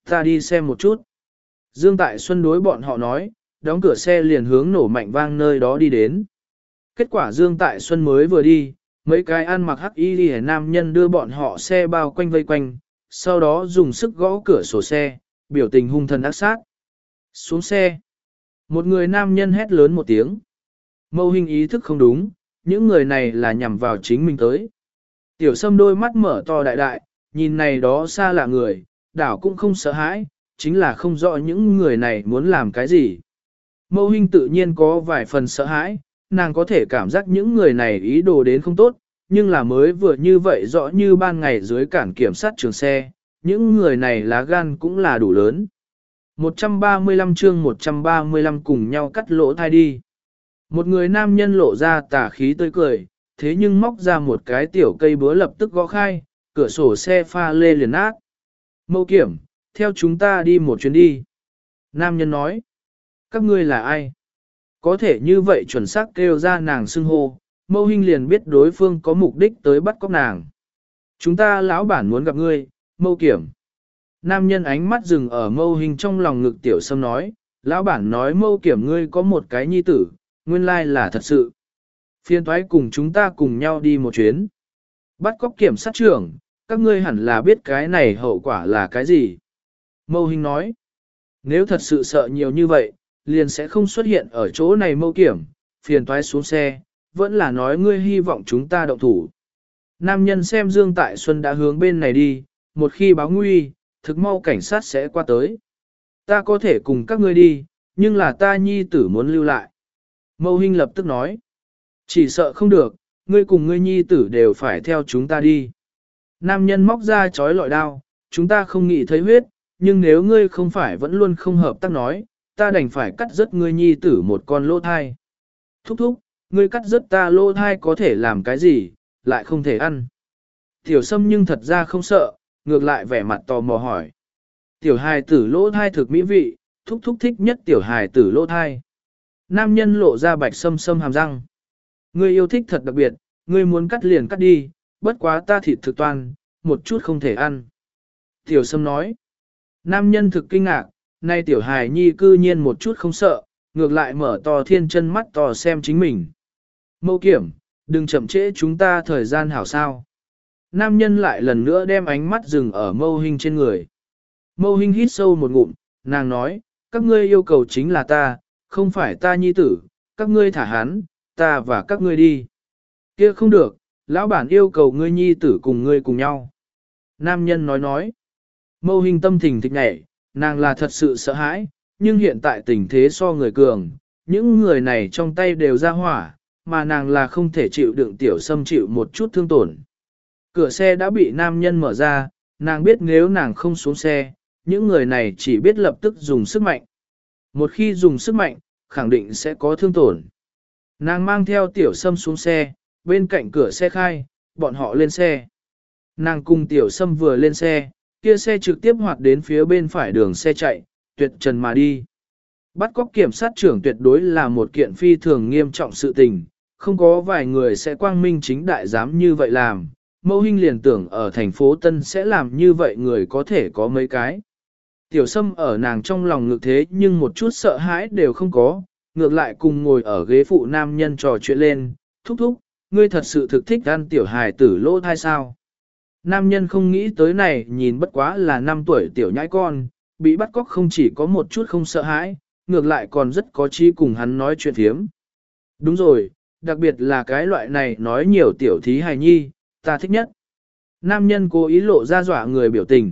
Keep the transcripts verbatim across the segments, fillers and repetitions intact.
Ta đi xem một chút. Dương Tại Xuân đối bọn họ nói, đóng cửa xe liền hướng nổ mạnh vang nơi đó đi đến. Kết quả Dương Tại Xuân mới vừa đi, mấy cái ăn mặc hắc y liễu nam nhân đưa bọn họ xe bao quanh vây quanh, sau đó dùng sức gõ cửa sổ xe, biểu tình hung thần ác sát. Xuống xe. Một người nam nhân hét lớn một tiếng. Mâu Hinh ý thức không đúng, những người này là nhằm vào chính mình tới. Tiểu Sâm đôi mắt mở to đại đại, nhìn này đó xa lạ người, đảo cũng không sợ hãi, chính là không rõ những người này muốn làm cái gì. Mâu Hinh tự nhiên có vài phần sợ hãi, nàng có thể cảm giác những người này ý đồ đến không tốt, nhưng là mới vừa như vậy rõ như ban ngày dưới cản kiểm sát trường xe, những người này lá gan cũng là đủ lớn. một trăm ba mươi lăm chương một trăm ba mươi lăm cùng nhau cắt lỗ thai đi. Một người nam nhân lộ ra tà khí tươi cười, thế nhưng móc ra một cái tiểu cây búa lập tức gõ khai, cửa sổ xe pha lê liền nát. Mâu Kiểm, theo chúng ta đi một chuyến đi. Nam nhân nói, các ngươi là ai? Có thể như vậy chuẩn xác kêu ra nàng xưng hô, Mâu Hinh liền biết đối phương có mục đích tới bắt cóc nàng. Chúng ta lão bản muốn gặp ngươi, Mâu Kiểm. Nam nhân ánh mắt dừng ở Mâu Hinh trong lòng ngực Tiểu Sâm nói, lão bản nói Mâu Kiểm ngươi có một cái nhi tử, nguyên lai là thật sự. Phiên thoái cùng chúng ta cùng nhau đi một chuyến. Bắt cóc kiểm sát trưởng, các ngươi hẳn là biết cái này hậu quả là cái gì. Mâu Hinh nói, nếu thật sự sợ nhiều như vậy, liền sẽ không xuất hiện ở chỗ này Mâu Kiểm, phiền toái xuống xe, vẫn là nói ngươi hy vọng chúng ta động thủ. Nam nhân xem Dương Tại Xuân đã hướng bên này đi, một khi báo nguy, thực mau cảnh sát sẽ qua tới. Ta có thể cùng các ngươi đi, nhưng là ta nhi tử muốn lưu lại. Mâu Hinh lập tức nói, chỉ sợ không được, ngươi cùng ngươi nhi tử đều phải theo chúng ta đi. Nam nhân móc ra chói lọi đao, chúng ta không nghĩ thấy huyết, nhưng nếu ngươi không phải vẫn luôn không hợp tác nói, ta đành phải cắt rớt ngươi nhi tử một con lỗ thai. Thúc thúc, ngươi cắt rớt ta lỗ thai có thể làm cái gì, lại không thể ăn. Tiểu Sâm nhưng thật ra không sợ, ngược lại vẻ mặt tò mò hỏi. Tiểu hài tử lỗ thai thực mỹ vị, thúc thúc thích nhất tiểu hài tử lỗ thai. Nam nhân lộ ra bạch sâm sâm hàm răng. Ngươi yêu thích thật đặc biệt, ngươi muốn cắt liền cắt đi, bất quá ta thịt thực toàn, một chút không thể ăn. Tiểu Sâm nói. Nam nhân thực kinh ngạc, nay tiểu hài nhi cư nhiên một chút không sợ, ngược lại mở to thiên chân mắt to xem chính mình. Mâu Kiểm, đừng chậm trễ chúng ta thời gian hảo sao. Nam nhân lại lần nữa đem ánh mắt dừng ở Mâu Hinh trên người. Mâu Hinh hít sâu một ngụm, nàng nói, các ngươi yêu cầu chính là ta, không phải ta nhi tử, các ngươi thả hắn, ta và các ngươi đi. Kia không được, lão bản yêu cầu ngươi nhi tử cùng ngươi cùng nhau. Nam nhân nói nói, Mâu Hinh tâm thình thịch nhẹ, nàng là thật sự sợ hãi, nhưng hiện tại tình thế so người cường, những người này trong tay đều ra hỏa, mà nàng là không thể chịu đựng Tiểu Sâm chịu một chút thương tổn. Cửa xe đã bị nam nhân mở ra, nàng biết nếu nàng không xuống xe, những người này chỉ biết lập tức dùng sức mạnh. Một khi dùng sức mạnh, khẳng định sẽ có thương tổn. Nàng mang theo Tiểu Sâm xuống xe, bên cạnh cửa xe khai, bọn họ lên xe. Nàng cùng Tiểu Sâm vừa lên xe, kia xe trực tiếp hoạt đến phía bên phải đường xe chạy, tuyệt trần mà đi. Bắt cóc kiểm sát trưởng tuyệt đối là một kiện phi thường nghiêm trọng sự tình, không có vài người sẽ quang minh chính đại dám như vậy làm. Mâu Hinh liền tưởng ở thành phố Tân sẽ làm như vậy người có thể có mấy cái. Tiểu Sâm ở nàng trong lòng ngược thế nhưng một chút sợ hãi đều không có, ngược lại cùng ngồi ở ghế phụ nam nhân trò chuyện lên, thúc thúc, ngươi thật sự thực thích ăn tiểu hài tử lỗ thai sao. Nam nhân không nghĩ tới này nhìn bất quá là năm tuổi tiểu nhãi con, bị bắt cóc không chỉ có một chút không sợ hãi, ngược lại còn rất có trí cùng hắn nói chuyện thiếm. Đúng rồi, đặc biệt là cái loại này nói nhiều tiểu thí hài nhi, ta thích nhất. Nam nhân cố ý lộ ra dọa người biểu tình.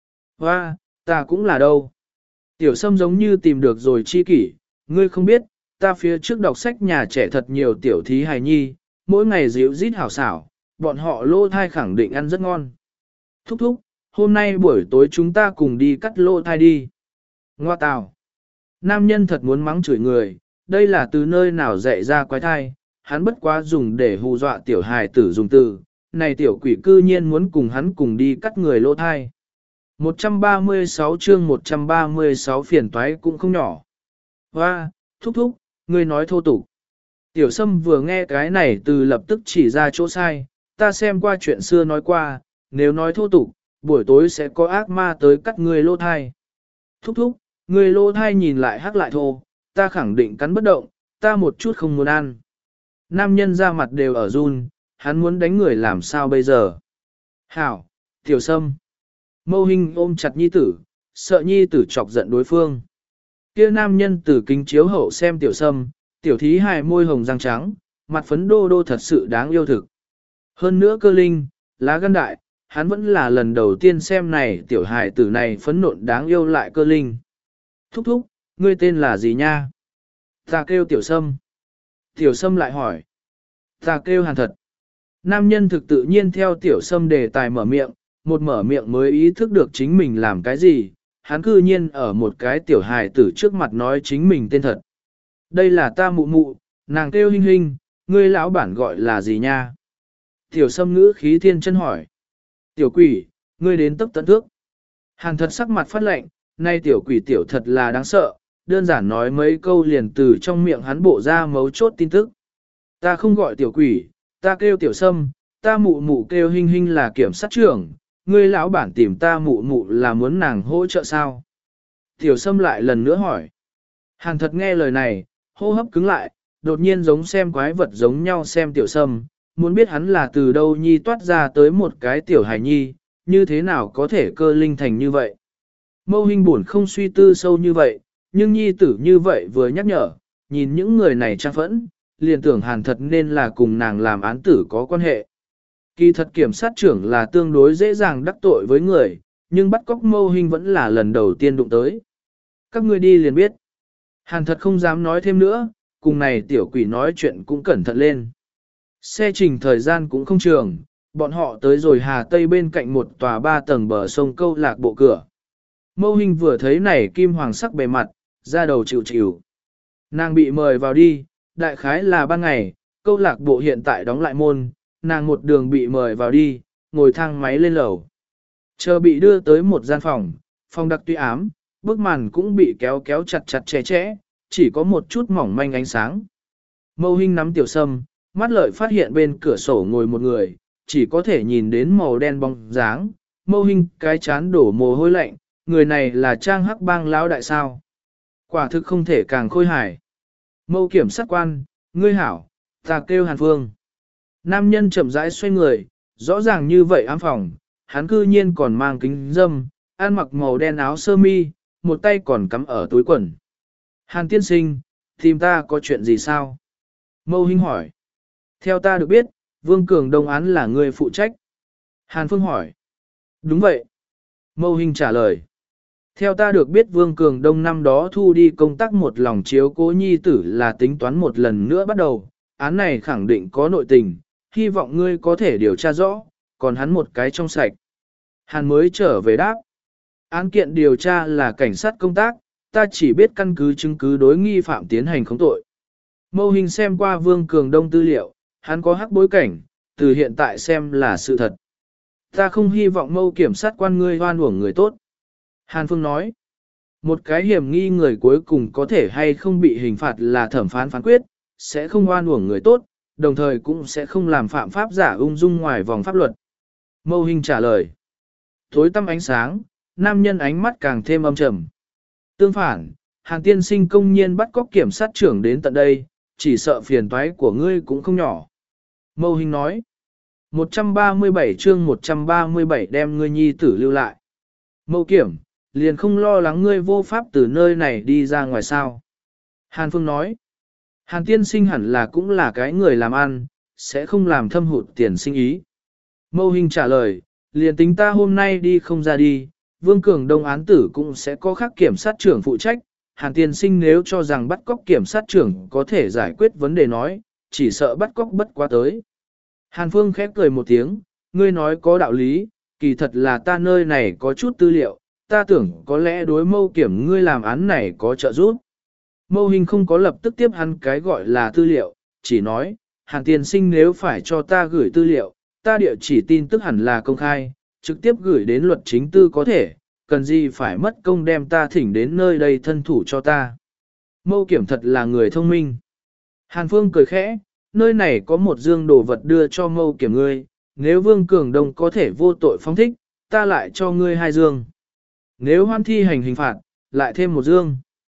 Hoa, ta cũng là đâu. Tiểu Sâm giống như tìm được rồi chi kỷ, ngươi không biết, ta phía trước đọc sách nhà trẻ thật nhiều tiểu thí hài nhi, mỗi ngày díu rít hảo xảo, bọn họ lô thai khẳng định ăn rất ngon. Thúc thúc, hôm nay buổi tối chúng ta cùng đi cắt lô thai đi. Ngoa tào. Nam nhân thật muốn mắng chửi người, đây là từ nơi nào dạy ra quái thai, hắn bất quá dùng để hù dọa tiểu hài tử dùng từ, này tiểu quỷ cư nhiên muốn cùng hắn cùng đi cắt người lô thai. một trăm ba mươi sáu chương một trăm ba mươi sáu phiền toái cũng không nhỏ. Hoa, thúc thúc, ngươi nói thô tục. Tiểu Sâm vừa nghe cái này từ lập tức chỉ ra chỗ sai, ta xem qua chuyện xưa nói qua, nếu nói thô tục, buổi tối sẽ có ác ma tới cắt người lô thai. Thúc thúc, người lô thai nhìn lại hắc lại thô, ta khẳng định cắn bất động, ta một chút không muốn ăn. Nam nhân ra mặt đều ở run, hắn muốn đánh người làm sao bây giờ. Hảo, tiểu sâm. Mâu Hinh ôm chặt nhi tử, sợ nhi tử chọc giận đối phương. Kia nam nhân từ kính chiếu hậu xem tiểu sâm, tiểu thí hài môi hồng răng trắng, mặt phấn đô đô thật sự đáng yêu thực. Hơn nữa cơ linh, lá gan đại, hắn vẫn là lần đầu tiên xem này tiểu hài tử này phấn nộn đáng yêu lại cơ linh. Thúc thúc, ngươi tên là gì nha? Ta kêu tiểu sâm. Tiểu sâm lại hỏi. Ta kêu hàn thật. Nam nhân thực tự nhiên theo tiểu sâm đề tài mở miệng, một mở miệng mới ý thức được chính mình làm cái gì, hắn cư nhiên ở một cái tiểu hài tử trước mặt nói chính mình tên thật. Đây là ta mụ mụ, nàng kêu Hinh Hinh, ngươi lão bản gọi là gì nha? Tiểu sâm ngữ khí thiên chân hỏi. Tiểu quỷ, ngươi đến tấp tận thước. Hàn thật sắc mặt phát lệnh, nay tiểu quỷ tiểu thật là đáng sợ, đơn giản nói mấy câu liền từ trong miệng hắn bộ ra mấu chốt tin tức. Ta không gọi tiểu quỷ, ta kêu tiểu sâm, ta mụ mụ kêu Hinh Hinh là kiểm sát trưởng, ngươi lão bản tìm ta mụ mụ là muốn nàng hỗ trợ sao? Tiểu sâm lại lần nữa hỏi. Hàn thật nghe lời này, hô hấp cứng lại, đột nhiên giống xem quái vật giống nhau xem tiểu sâm, muốn biết hắn là từ đâu nhi toát ra tới một cái tiểu hài nhi, như thế nào có thể cơ linh thành như vậy. Mâu Hinh buồn không suy tư sâu như vậy, nhưng nhi tử như vậy vừa nhắc nhở, nhìn những người này trang phẫn, liền tưởng hàn thật nên là cùng nàng làm án tử có quan hệ. Kỳ thật kiểm sát trưởng là tương đối dễ dàng đắc tội với người, nhưng bắt cóc Mâu Hinh vẫn là lần đầu tiên đụng tới. Các ngươi đi liền biết. Hàn thật không dám nói thêm nữa, cùng này tiểu quỷ nói chuyện cũng cẩn thận lên. Xe trình thời gian cũng không trường, bọn họ tới rồi Hà Tây bên cạnh một tòa ba tầng bờ sông câu lạc bộ cửa. Mâu Hinh vừa thấy này kim hoàng sắc bề mặt, ra đầu chịu chịu. Nàng bị mời vào đi, đại khái là ban ngày, câu lạc bộ hiện tại đóng lại môn, nàng một đường bị mời vào đi, ngồi thang máy lên lầu. Chờ bị đưa tới một gian phòng, phòng đặc tuy ám, bức màn cũng bị kéo kéo chặt chặt chẽ chẽ, chỉ có một chút mỏng manh ánh sáng. Mâu Hinh nắm tiểu sâm, mắt lợi phát hiện bên cửa sổ ngồi một người, chỉ có thể nhìn đến màu đen bóng dáng. Mâu Hinh cái chán đổ mồ hôi lạnh, người này là Trang Hắc Bang lão đại sao. Quả thực không thể càng khôi hài. Mâu kiểm sát quan, ngươi hảo, ta kêu Hàn Phương. Nam nhân chậm rãi xoay người, rõ ràng như vậy ám phòng, hắn cư nhiên còn mang kính dâm, ăn mặc màu đen áo sơ mi, một tay còn cắm ở túi quần. Hàn tiên sinh, tìm ta có chuyện gì sao? Mâu Hinh hỏi. Theo ta được biết, Vương Cường Đông án là người phụ trách. Hàn Phương hỏi. Đúng vậy. Mâu Hinh trả lời. Theo ta được biết Vương Cường Đông năm đó thu đi công tác một lòng chiếu cố nhi tử là tính toán một lần nữa bắt đầu, án này khẳng định có nội tình, hy vọng ngươi có thể điều tra rõ, còn hắn một cái trong sạch. Hàn mới trở về đáp. Án kiện điều tra là cảnh sát công tác, ta chỉ biết căn cứ chứng cứ đối nghi phạm tiến hành khống tội. Mâu Hinh xem qua Vương Cường Đông tư liệu, hắn có hắc bối cảnh, từ hiện tại xem là sự thật. Ta không hy vọng Mâu kiểm sát quan ngươi hoan uổng người tốt. Hàn Phương nói, một cái hiểm nghi người cuối cùng có thể hay không bị hình phạt là thẩm phán phán quyết, sẽ không hoan uổng người tốt, đồng thời cũng sẽ không làm phạm pháp giả ung dung ngoài vòng pháp luật. Mâu Hinh trả lời. Tối tăm ánh sáng, nam nhân ánh mắt càng thêm âm trầm. Tương phản, Hàn tiên sinh công nhiên bắt cóc kiểm sát trưởng đến tận đây, chỉ sợ phiền toái của ngươi cũng không nhỏ. Mâu Hinh nói. một trăm ba mươi bảy chương một trăm ba mươi bảy đem ngươi nhi tử lưu lại. Mâu kiểm, liền không lo lắng ngươi vô pháp từ nơi này đi ra ngoài sao. Hàn Phương nói. Hàn tiên sinh hẳn là cũng là cái người làm ăn, sẽ không làm thâm hụt tiền sinh ý. Mâu Hinh trả lời, liền tính ta hôm nay đi không ra đi, Vương Cường Đông án tử cũng sẽ có khác kiểm sát trưởng phụ trách. Hàn tiên sinh nếu cho rằng bắt cóc kiểm sát trưởng có thể giải quyết vấn đề nói, chỉ sợ bắt cóc bất quá tới. Hàn Phương khép cười một tiếng, ngươi nói có đạo lý, kỳ thật là ta nơi này có chút tư liệu, ta tưởng có lẽ đối Mâu kiểm ngươi làm án này có trợ giúp. Mâu Hinh không có lập tức tiếp hắn cái gọi là tư liệu, chỉ nói, Hàn tiên sinh nếu phải cho ta gửi tư liệu, ta địa chỉ tin tức hẳn là công khai, trực tiếp gửi đến luật chính tư có thể, cần gì phải mất công đem ta thỉnh đến nơi đây thân thủ cho ta. Mâu kiểm thật là người thông minh. Hàn Phương cười khẽ, nơi này có một dương đồ vật đưa cho Mâu kiểm ngươi, nếu Vương Cường Đông có thể vô tội phóng thích, ta lại cho ngươi hai dương. Nếu hoan thi hành hình phạt, lại thêm một dương.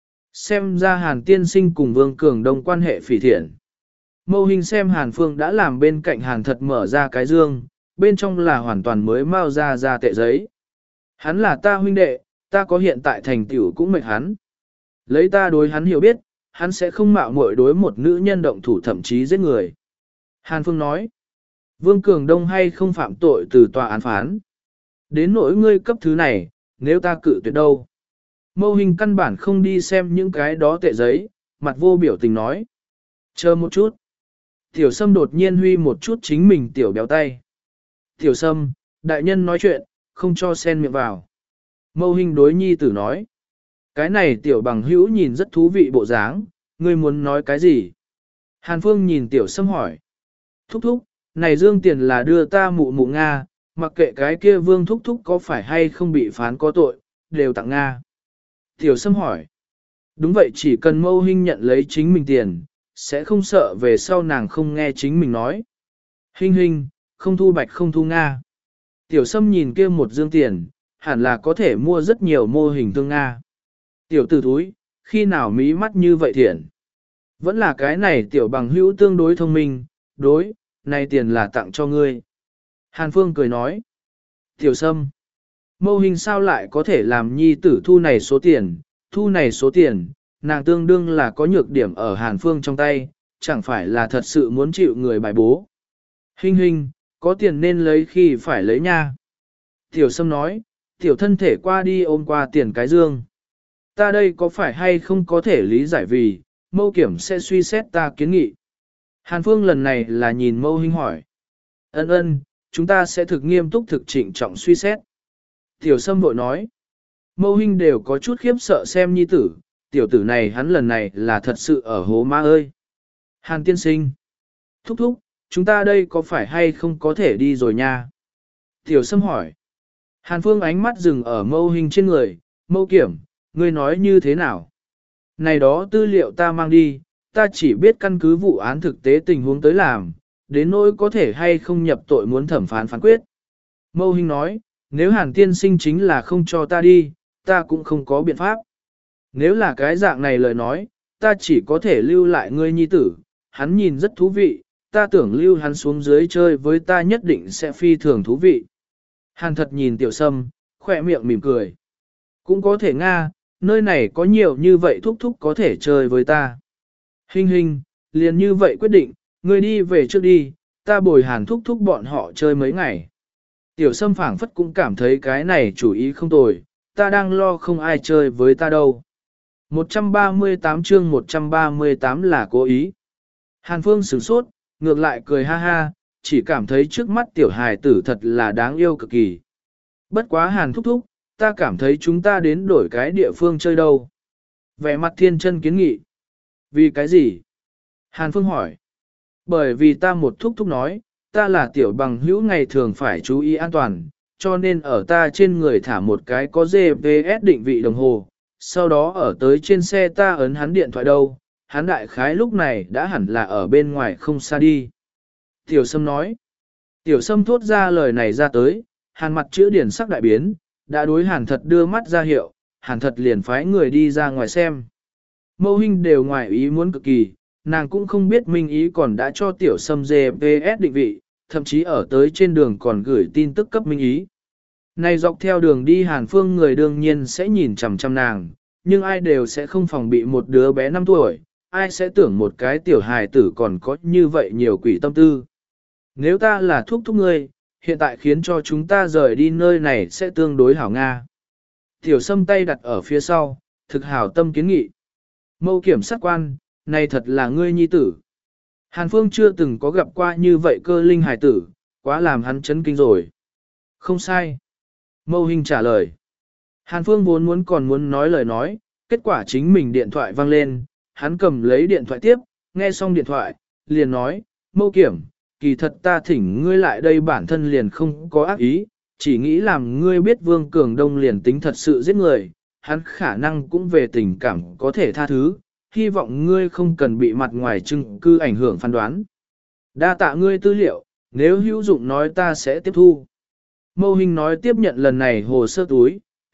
Xem ra Hàn tiên sinh cùng Vương Cường Đông quan hệ phỉ thiện. Mâu Hình xem Hàn Phương đã làm bên cạnh Hàn Thật mở ra cái dương, bên trong là hoàn toàn mới mau ra ra tệ giấy. Hắn là ta huynh đệ, ta có hiện tại thành tựu cũng mệt hắn. Lấy ta đối hắn hiểu biết, hắn sẽ không mạo muội đối một nữ nhân động thủ thậm chí giết người. Hàn Phương nói, Vương Cường Đông hay không phạm tội từ tòa án phán. Đến nỗi ngươi cấp thứ này, nếu ta cự tuyệt đâu. Mâu Hình căn bản không đi xem những cái đó tệ giấy, mặt vô biểu tình nói. Chờ một chút. Tiểu Sâm đột nhiên huy một chút chính mình tiểu béo tay. Tiểu Sâm, đại nhân nói chuyện, không cho xen miệng vào. Mâu Hình đối nhi tử nói. Cái này tiểu bằng hữu nhìn rất thú vị bộ dáng, ngươi muốn nói cái gì? Hàn Phương nhìn tiểu Sâm hỏi. Thúc thúc, này dương tiền là đưa ta mụ mụ Nga, mặc kệ cái kia Vương thúc thúc có phải hay không bị phán có tội, đều tặng Nga. Tiểu Sâm hỏi. Đúng vậy, chỉ cần Mâu Hình nhận lấy chính mình tiền, sẽ không sợ về sau nàng không nghe chính mình nói. Hình hình, không thu bạch không thu Nga. Tiểu Sâm nhìn kia một dương tiền, hẳn là có thể mua rất nhiều mô hình tương Nga. Tiểu tử thúi, khi nào mí mắt như vậy thiện? Vẫn là cái này tiểu bằng hữu tương đối thông minh, đối, này tiền là tặng cho ngươi. Hàn Phương cười nói. Tiểu Sâm, Mâu Hình sao lại có thể làm nhi tử thu này số tiền, thu này số tiền, nàng tương đương là có nhược điểm ở Hàn Phương trong tay, chẳng phải là thật sự muốn chịu người bài bố. Hình hình, có tiền nên lấy khi phải lấy nha. Tiểu Sâm nói, tiểu thân thể qua đi ôm qua tiền cái dương. Ta đây có phải hay không có thể lý giải vì, Mâu Kiểm sẽ suy xét ta kiến nghị. Hàn Phương lần này là nhìn Mâu Hình hỏi. Ân ân, chúng ta sẽ thực nghiêm túc thực trịnh trọng suy xét. Tiểu Sâm vội nói. Mâu Hình đều có chút khiếp sợ xem nhi tử, tiểu tử này hắn lần này là thật sự ở hố ma ơi. Hàn tiên sinh. Thúc thúc, chúng ta đây có phải hay không có thể đi rồi nha? Tiểu Sâm hỏi. Hàn Phương ánh mắt dừng ở Mâu Hình trên người, Mâu Kiểm, ngươi nói như thế nào? Này đó tư liệu ta mang đi, ta chỉ biết căn cứ vụ án thực tế tình huống tới làm, đến nỗi có thể hay không nhập tội muốn thẩm phán phán quyết. Mâu Hình nói, nếu Hàn tiên sinh chính là không cho ta đi, ta cũng không có biện pháp. Nếu là cái dạng này lời nói, ta chỉ có thể lưu lại ngươi nhi tử, hắn nhìn rất thú vị, ta tưởng lưu hắn xuống dưới chơi với ta nhất định sẽ phi thường thú vị. Hàn Thật nhìn Tiểu Sâm, khỏe miệng mỉm cười. Cũng có thể Nga, nơi này có nhiều như vậy thúc thúc có thể chơi với ta. Hình hình, liền như vậy quyết định, ngươi đi về trước đi, ta bồi Hàn thúc thúc bọn họ chơi mấy ngày. Tiểu Sâm phảng phất cũng cảm thấy cái này chủ ý không tồi, ta đang lo không ai chơi với ta đâu. một trăm ba mươi tám chương một trăm ba mươi tám là cố ý. Hàn Phương sửng sốt, ngược lại cười ha ha, chỉ cảm thấy trước mắt tiểu hài tử thật là đáng yêu cực kỳ. Bất quá Hàn thúc thúc, ta cảm thấy chúng ta đến đổi cái địa phương chơi đâu. Vẻ mặt Thiên Chân kiến nghị. Vì cái gì? Hàn Phương hỏi. Bởi vì ta một thúc thúc nói, ta là tiểu bằng hữu ngày thường phải chú ý an toàn, cho nên ở ta trên người thả một cái có giê pê ét định vị đồng hồ, sau đó ở tới trên xe ta ấn hắn điện thoại đâu, hắn đại khái lúc này đã hẳn là ở bên ngoài không xa đi. Tiểu Sâm nói. Tiểu Sâm thốt ra lời này ra tới, Hàn mặt chữ điển sắc đại biến, đã đối Hàn Thật đưa mắt ra hiệu, Hàn Thật liền phái người đi ra ngoài xem. Mâu Hình đều ngoài ý muốn cực kỳ, nàng cũng không biết Minh Ý còn đã cho Tiểu Sâm giê pê ét định vị, thậm chí ở tới trên đường còn gửi tin tức cấp Minh Ý. Này dọc theo đường đi Hàn Phương người đương nhiên sẽ nhìn chằm chằm nàng, nhưng ai đều sẽ không phòng bị một đứa bé năm tuổi, ai sẽ tưởng một cái tiểu hài tử còn có như vậy nhiều quỷ tâm tư. Nếu ta là thúc thúc ngươi, hiện tại khiến cho chúng ta rời đi nơi này sẽ tương đối hảo Nga. Tiểu Sâm tay đặt ở phía sau, thực hảo tâm kiến nghị. Mâu Kiểm sát quan, này thật là ngươi nhi tử. Hàn Phương chưa từng có gặp qua như vậy cơ linh hài tử, quá làm hắn chấn kinh rồi. Không sai. Mâu Hình trả lời. Hàn Phương vốn muốn còn muốn nói lời nói, kết quả chính mình điện thoại vang lên, hắn cầm lấy điện thoại tiếp, nghe xong điện thoại, liền nói, Mâu Kiểm, kỳ thật ta thỉnh ngươi lại đây bản thân liền không có ác ý, chỉ nghĩ làm ngươi biết Vương Cường Đông liền tính thật sự giết người, hắn khả năng cũng về tình cảm có thể tha thứ, hy vọng ngươi không cần bị mặt ngoài chứng cứ ảnh hưởng phán đoán. Đa tạ ngươi tư liệu, nếu hữu dụng nói ta sẽ tiếp thu. Mâu Hình nói tiếp nhận lần này hồ sơ túi,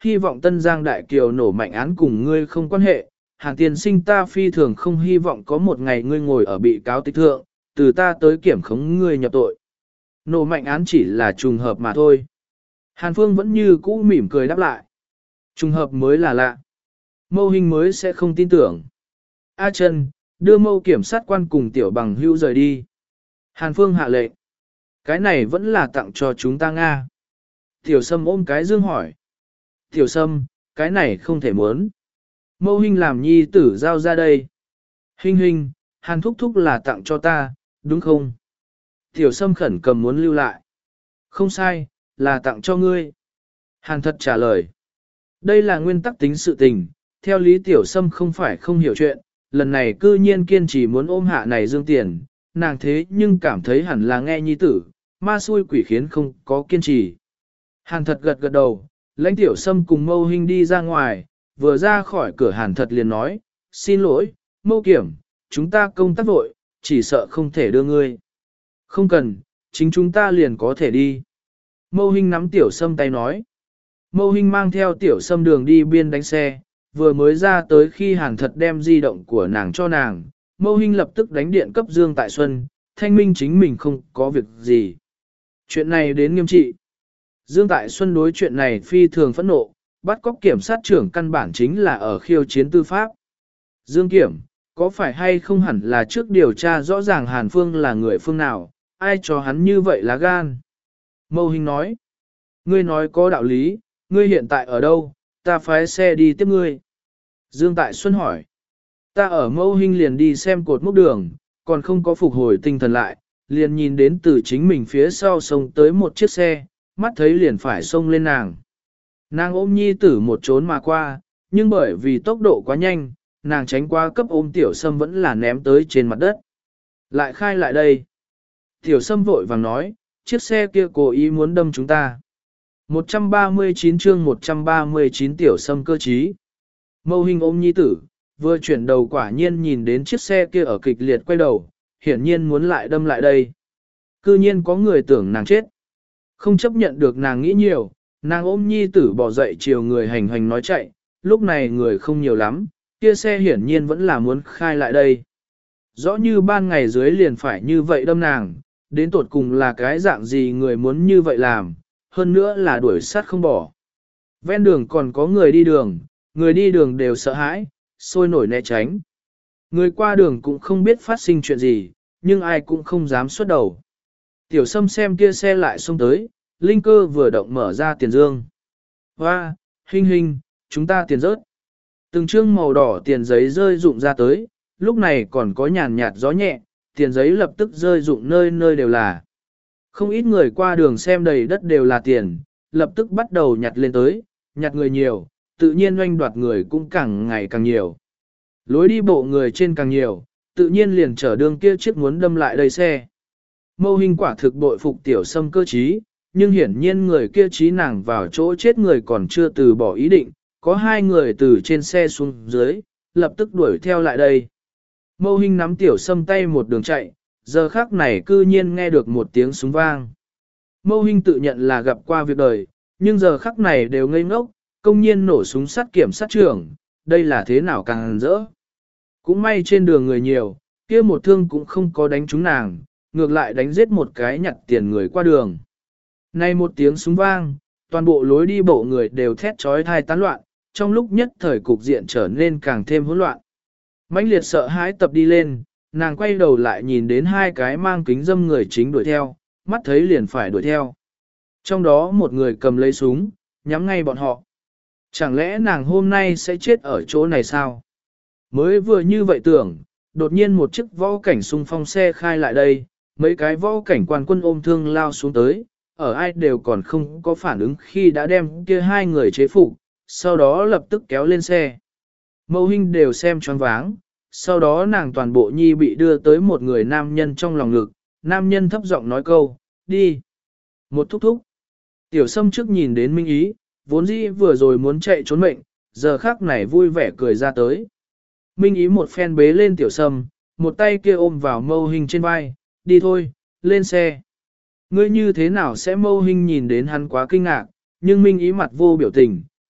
hy vọng Tân Giang Đại Kiều nổ mạnh án cùng ngươi không quan hệ, Hàn tiên sinh ta phi thường không hy vọng có một ngày ngươi ngồi ở bị cáo tịch thượng, từ ta tới kiểm khống ngươi nhập tội. Nổ mạnh án chỉ là trùng hợp mà thôi. Hàn Phương vẫn như cũ mỉm cười đáp lại. Trùng hợp mới là lạ. Mâu Hinh mới sẽ không tin tưởng. A Trân, đưa Mâu kiểm sát quan cùng tiểu bằng hữu rời đi. Hàn Phương hạ lệnh. Cái này vẫn là tặng cho chúng ta Nga. Tiểu Sâm ôm cái dương hỏi. Tiểu Sâm, cái này không thể muốn. Mâu Hinh làm nhi tử giao ra đây. Hinh Hinh, Hàn thúc thúc là tặng cho ta, đúng không? Tiểu Sâm khẩn cầm muốn lưu lại. Không sai, là tặng cho ngươi. Hàn thật trả lời. Đây là nguyên tắc tính sự tình, theo lý Tiểu Sâm không phải không hiểu chuyện, lần này cư nhiên kiên trì muốn ôm hạ này dương tiền, nàng thế nhưng cảm thấy hẳn là nghe nhi tử, ma xui quỷ khiến không có kiên trì. Hàn thật gật gật đầu, lãnh Tiểu Sâm cùng Mâu Hinh đi ra ngoài, vừa ra khỏi cửa Hàn thật liền nói, xin lỗi, Mâu kiểm, chúng ta công tác vội, chỉ sợ không thể đưa ngươi. Không cần, chính chúng ta liền có thể đi. Mâu Hinh nắm Tiểu Sâm tay nói. Mâu Hinh mang theo Tiểu Sâm đường đi biên đánh xe, vừa mới ra tới khi Hàn thật đem di động của nàng cho nàng, Mâu Hinh lập tức đánh điện cấp Dương Tại Xuân, thanh minh chính mình không có việc gì. Chuyện này đến nghiêm trị. Dương Tại Xuân đối chuyện này phi thường phẫn nộ, bắt cóc kiểm sát trưởng căn bản chính là ở khiêu chiến tư pháp. Dương Kiểm, có phải hay không hẳn là trước điều tra rõ ràng Hàn Phương là người phương nào, ai cho hắn như vậy lá gan? Mâu Hinh nói, ngươi nói có đạo lý, ngươi hiện tại ở đâu, ta phái xe đi tiếp ngươi. Dương Tại Xuân hỏi, ta ở Mâu Hinh liền đi xem cột mốc đường, còn không có phục hồi tinh thần lại, liền nhìn đến từ chính mình phía sau sông tới một chiếc xe, mắt thấy liền phải xông lên nàng. Nàng ôm nhi tử một trốn mà qua, nhưng bởi vì tốc độ quá nhanh, nàng tránh qua cấp ôm Tiểu Sâm vẫn là ném tới trên mặt đất. Lại khai lại đây. Tiểu Sâm vội vàng nói, chiếc xe kia cố ý muốn đâm chúng ta. một trăm ba mươi chín chương một trăm ba mươi chín Tiểu Sâm cơ trí. Mâu Hinh ôm nhi tử, vừa chuyển đầu quả nhiên nhìn đến chiếc xe kia ở kịch liệt quay đầu, hiển nhiên muốn lại đâm lại đây. Cư nhiên có người tưởng nàng chết. Không chấp nhận được nàng nghĩ nhiều, nàng ôm nhi tử bỏ dậy chiều người hành hành nói chạy, lúc này người không nhiều lắm, kia xe hiển nhiên vẫn là muốn khai lại đây. Rõ như ban ngày dưới liền phải như vậy đâm nàng, đến tột cùng là cái dạng gì người muốn như vậy làm, hơn nữa là đuổi sát không bỏ. Ven đường còn có người đi đường, người đi đường đều sợ hãi, sôi nổi né tránh. Người qua đường cũng không biết phát sinh chuyện gì, nhưng ai cũng không dám xuất đầu. Tiểu Sâm xem kia xe lại xông tới, linh cơ vừa động mở ra tiền dương. Hoa, Hinh Hinh, chúng ta tiền rớt. Từng chương màu đỏ tiền giấy rơi rụng ra tới, lúc này còn có nhàn nhạt gió nhẹ, tiền giấy lập tức rơi rụng nơi nơi đều là. Không ít người qua đường xem đầy đất đều là tiền, lập tức bắt đầu nhặt lên tới, nhặt người nhiều, tự nhiên oanh đoạt người cũng càng ngày càng nhiều. Lối đi bộ người trên càng nhiều, tự nhiên liền chở đường kia chiếc muốn đâm lại đầy xe. Mâu Hinh quả thực bội phục Tiểu Sâm cơ trí, nhưng hiển nhiên người kia trí nàng vào chỗ chết người còn chưa từ bỏ ý định, có hai người từ trên xe xuống dưới, lập tức đuổi theo lại đây. Mâu Hinh nắm Tiểu Sâm tay một đường chạy, giờ khắc này cư nhiên nghe được một tiếng súng vang. Mâu Hinh tự nhận là gặp qua việc đời, nhưng giờ khắc này đều ngây ngốc, công nhiên nổ súng sát kiểm sát trưởng, đây là thế nào càng rỡ. Cũng may trên đường người nhiều, kia một thương cũng không có đánh trúng nàng, ngược lại đánh giết một cái nhặt tiền người qua đường. Này một tiếng súng vang, toàn bộ lối đi bộ người đều thét trói thai tán loạn, trong lúc nhất thời cục diện trở nên càng thêm hỗn loạn. Mãnh liệt sợ hãi tập đi lên, nàng quay đầu lại nhìn đến hai cái mang kính dâm người chính đuổi theo, mắt thấy liền phải đuổi theo. Trong đó một người cầm lấy súng, nhắm ngay bọn họ. Chẳng lẽ nàng hôm nay sẽ chết ở chỗ này sao? Mới vừa như vậy tưởng, đột nhiên một chiếc võ cảnh xung phong xe khai lại đây, mấy cái võ cảnh quan quân ôm thương lao xuống tới, ở ai đều còn không có phản ứng khi đã đem kia hai người chế phục, sau đó lập tức kéo lên xe. Mâu Hinh đều xem choáng váng, sau đó nàng toàn bộ nhi bị đưa tới một người nam nhân trong lòng ngực, nam nhân thấp giọng nói câu, đi. Một thúc thúc. Tiểu Sâm trước nhìn đến Minh Ý, vốn dĩ vừa rồi muốn chạy trốn mệnh, giờ khắc này vui vẻ cười ra tới. Minh Ý một phen bế lên Tiểu Sâm, một tay kia ôm vào Mâu Hinh trên vai, đi thôi, lên xe. Ngươi như thế nào sẽ? Mâu Hinh nhìn đến hắn quá kinh ngạc, nhưng Minh Ý mặt vô biểu tình,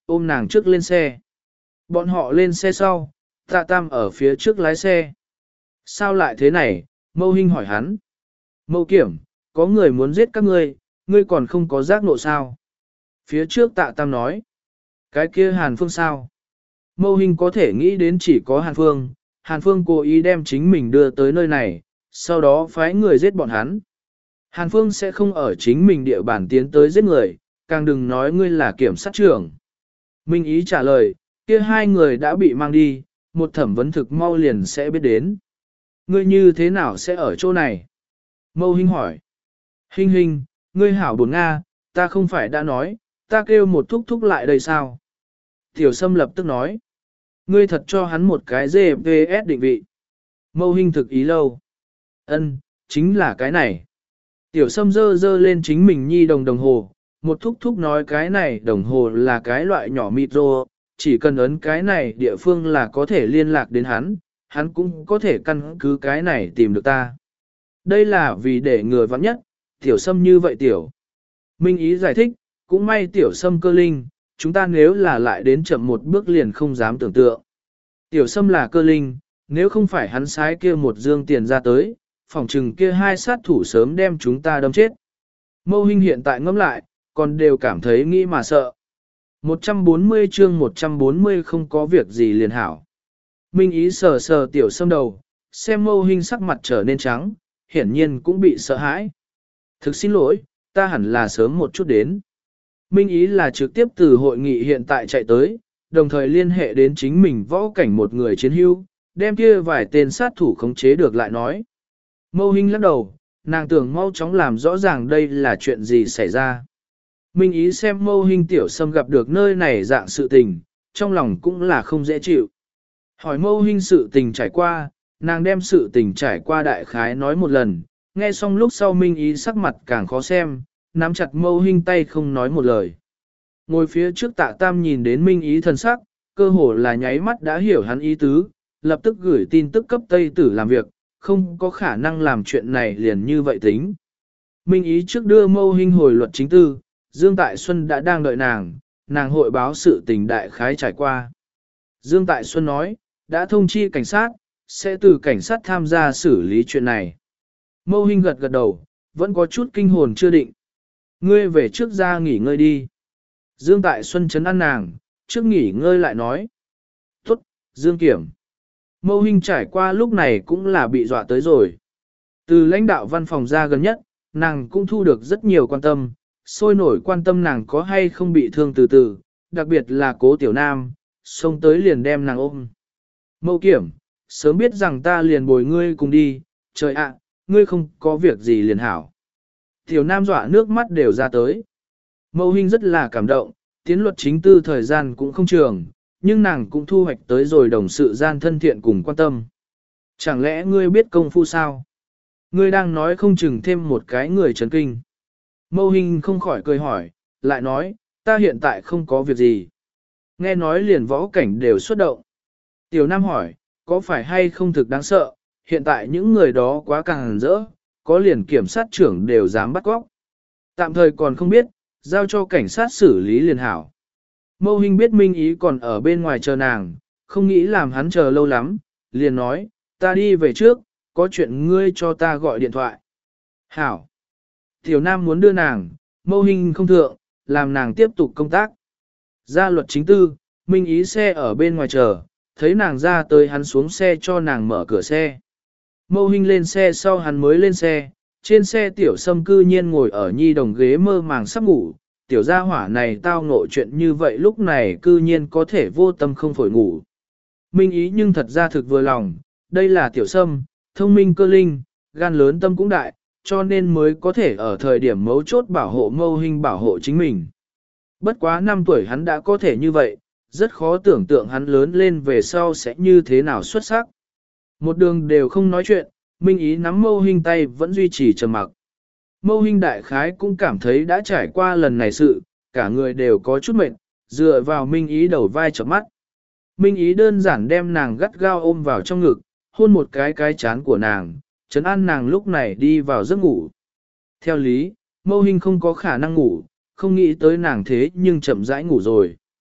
ôm nàng trước lên xe. Bọn họ lên xe sau, Tạ Tam ở phía trước lái xe. Sao lại thế này? Mâu Hinh hỏi hắn. Mâu Kiểm, có người muốn giết các ngươi, ngươi còn không có giác nộ sao? Phía trước Tạ Tam nói. Cái kia Hàn Phương sao? Mâu Hinh có thể nghĩ đến chỉ có Hàn Phương. Hàn Phương cố ý đem chính mình đưa tới nơi này, sau đó phái người giết bọn hắn. Hàn Phương sẽ không ở chính mình địa bàn tiến tới giết người, càng đừng nói ngươi là kiểm sát trưởng. Minh Ý trả lời, kia hai người đã bị mang đi, một thẩm vấn thực mau liền sẽ biết đến. Ngươi như thế nào sẽ ở chỗ này? Mâu Hinh hỏi. Hinh Hinh, ngươi hảo buồn Nga, ta không phải đã nói, ta kêu một thúc thúc lại đây sao? Tiểu Sâm lập tức nói. Ngươi thật cho hắn một cái giê pê ét định vị. Mâu Hinh thực ý lâu. Ân, chính là cái này. Tiểu Sâm dơ dơ lên chính mình nhi đồng đồng hồ, một thúc thúc nói cái này đồng hồ là cái loại nhỏ micro, chỉ cần ấn cái này địa phương là có thể liên lạc đến hắn, hắn cũng có thể căn cứ cái này tìm được ta. Đây là vì để người vắng nhất, Tiểu Sâm như vậy Tiểu. Minh Ý giải thích, cũng may Tiểu Sâm cơ linh, chúng ta nếu là lại đến chậm một bước liền không dám tưởng tượng. Tiểu Sâm là cơ linh, nếu không phải hắn sái kia một dương tiền ra tới, phòng trừng kia hai sát thủ sớm đem chúng ta đâm chết. Mâu Hinh hiện tại ngẫm lại, còn đều cảm thấy nghĩ mà sợ. một trăm bốn mươi chương một trăm bốn mươi không có việc gì liền hảo. Minh Ý sờ sờ Tiểu Sâm đầu, xem Mâu Hinh sắc mặt trở nên trắng, hiển nhiên cũng bị sợ hãi. Thực xin lỗi, ta hẳn là sớm một chút đến. Minh Ý là trực tiếp từ hội nghị hiện tại chạy tới, đồng thời liên hệ đến chính mình võ cảnh một người chiến hữu, đem kia vài tên sát thủ khống chế được lại nói. Mâu Hinh lắc đầu, nàng tưởng mau chóng làm rõ ràng đây là chuyện gì xảy ra. Minh Ý xem Mâu Hinh Tiểu Sâm gặp được nơi này dạng sự tình, trong lòng cũng là không dễ chịu. Hỏi Mâu Hinh sự tình trải qua, nàng đem sự tình trải qua đại khái nói một lần, nghe xong lúc sau Minh Ý sắc mặt càng khó xem, nắm chặt Mâu Hinh tay không nói một lời. Ngồi phía trước Tạ Tam nhìn đến Minh Ý thần sắc, cơ hồ là nháy mắt đã hiểu hắn ý tứ, lập tức gửi tin tức cấp Tây Tử làm việc, không có khả năng làm chuyện này liền như vậy tính. Minh Ý trước đưa Mâu Hinh hồi luật chính tư, Dương Tại Xuân đã đang đợi nàng, nàng hội báo sự tình đại khái trải qua. Dương Tại Xuân nói, đã thông chi cảnh sát, sẽ từ cảnh sát tham gia xử lý chuyện này. Mâu Hinh gật gật đầu, vẫn có chút kinh hồn chưa định. Ngươi về trước ra nghỉ ngơi đi. Dương Tại Xuân chấn an nàng, trước nghỉ ngơi lại nói. Tốt, Dương Kiểm. Mâu Hinh trải qua lúc này cũng là bị dọa tới rồi. Từ lãnh đạo văn phòng ra gần nhất, nàng cũng thu được rất nhiều quan tâm, sôi nổi quan tâm nàng có hay không bị thương từ từ, đặc biệt là Cố Tiểu Nam, xông tới liền đem nàng ôm. Mâu Kiểm, sớm biết rằng ta liền bồi ngươi cùng đi, trời ạ, ngươi không có việc gì liền hảo. Tiểu Nam dọa nước mắt đều ra tới. Mâu Hinh rất là cảm động, tiến luật chính tư thời gian cũng không trường, nhưng nàng cũng thu hoạch tới rồi đồng sự gian thân thiện cùng quan tâm. Chẳng lẽ ngươi biết công phu sao? Ngươi đang nói không chừng thêm một cái người chấn kinh. Mâu Hinh không khỏi cười hỏi, lại nói, ta hiện tại không có việc gì. Nghe nói liền võ cảnh đều xuất động. Tiểu Nam hỏi, có phải hay không thực đáng sợ, hiện tại những người đó quá càng rỡ, có liền kiểm sát trưởng đều dám bắt cóc. Tạm thời còn không biết, giao cho cảnh sát xử lý liền hảo. Mâu Hinh biết Minh Ý còn ở bên ngoài chờ nàng, không nghĩ làm hắn chờ lâu lắm, liền nói, ta đi về trước, có chuyện ngươi cho ta gọi điện thoại. Hảo. Tiểu Nam muốn đưa nàng, Mâu Hinh không thượng, làm nàng tiếp tục công tác. Ra luật chính tư, Minh Ý xe ở bên ngoài chờ, thấy nàng ra tới hắn xuống xe cho nàng mở cửa xe. Mâu Hinh lên xe sau hắn mới lên xe, trên xe Tiểu Sâm cư nhiên ngồi ở nhi đồng ghế mơ màng sắp ngủ. Tiểu gia hỏa này tao ngộ chuyện như vậy lúc này cư nhiên có thể vô tâm không phổi ngủ. Minh Ý nhưng thật ra thực vừa lòng, đây là Tiểu Sâm, thông minh cơ linh, gan lớn tâm cũng đại, cho nên mới có thể ở thời điểm mấu chốt bảo hộ Mâu Hinh bảo hộ chính mình. Bất quá năm tuổi hắn đã có thể như vậy, rất khó tưởng tượng hắn lớn lên về sau sẽ như thế nào xuất sắc. Một đường đều không nói chuyện, Minh Ý nắm Mâu Hinh tay vẫn duy trì trầm mặc. Mâu Hinh đại khái cũng cảm thấy đã trải qua lần này sự, cả người đều có chút mệt, dựa vào Minh Ý đầu vai chợp mắt. Minh Ý đơn giản đem nàng gắt gao ôm vào trong ngực, hôn một cái cái chán của nàng, trấn an nàng lúc này đi vào giấc ngủ. Theo lý, Mâu Hinh không có khả năng ngủ, không nghĩ tới nàng thế nhưng chậm rãi ngủ rồi.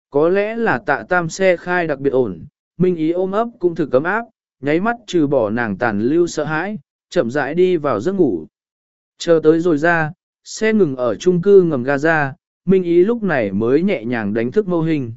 Có lẽ là tạ tam xe khai đặc biệt ổn, Minh Ý ôm ấp cũng thực cấm áp, nháy mắt trừ bỏ nàng tàn lưu sợ hãi, chậm rãi đi vào giấc ngủ. Chờ tới rồi ra, xe ngừng ở chung cư ngầm Gaza, Minh Ý lúc này mới nhẹ nhàng đánh thức Mâu Hình.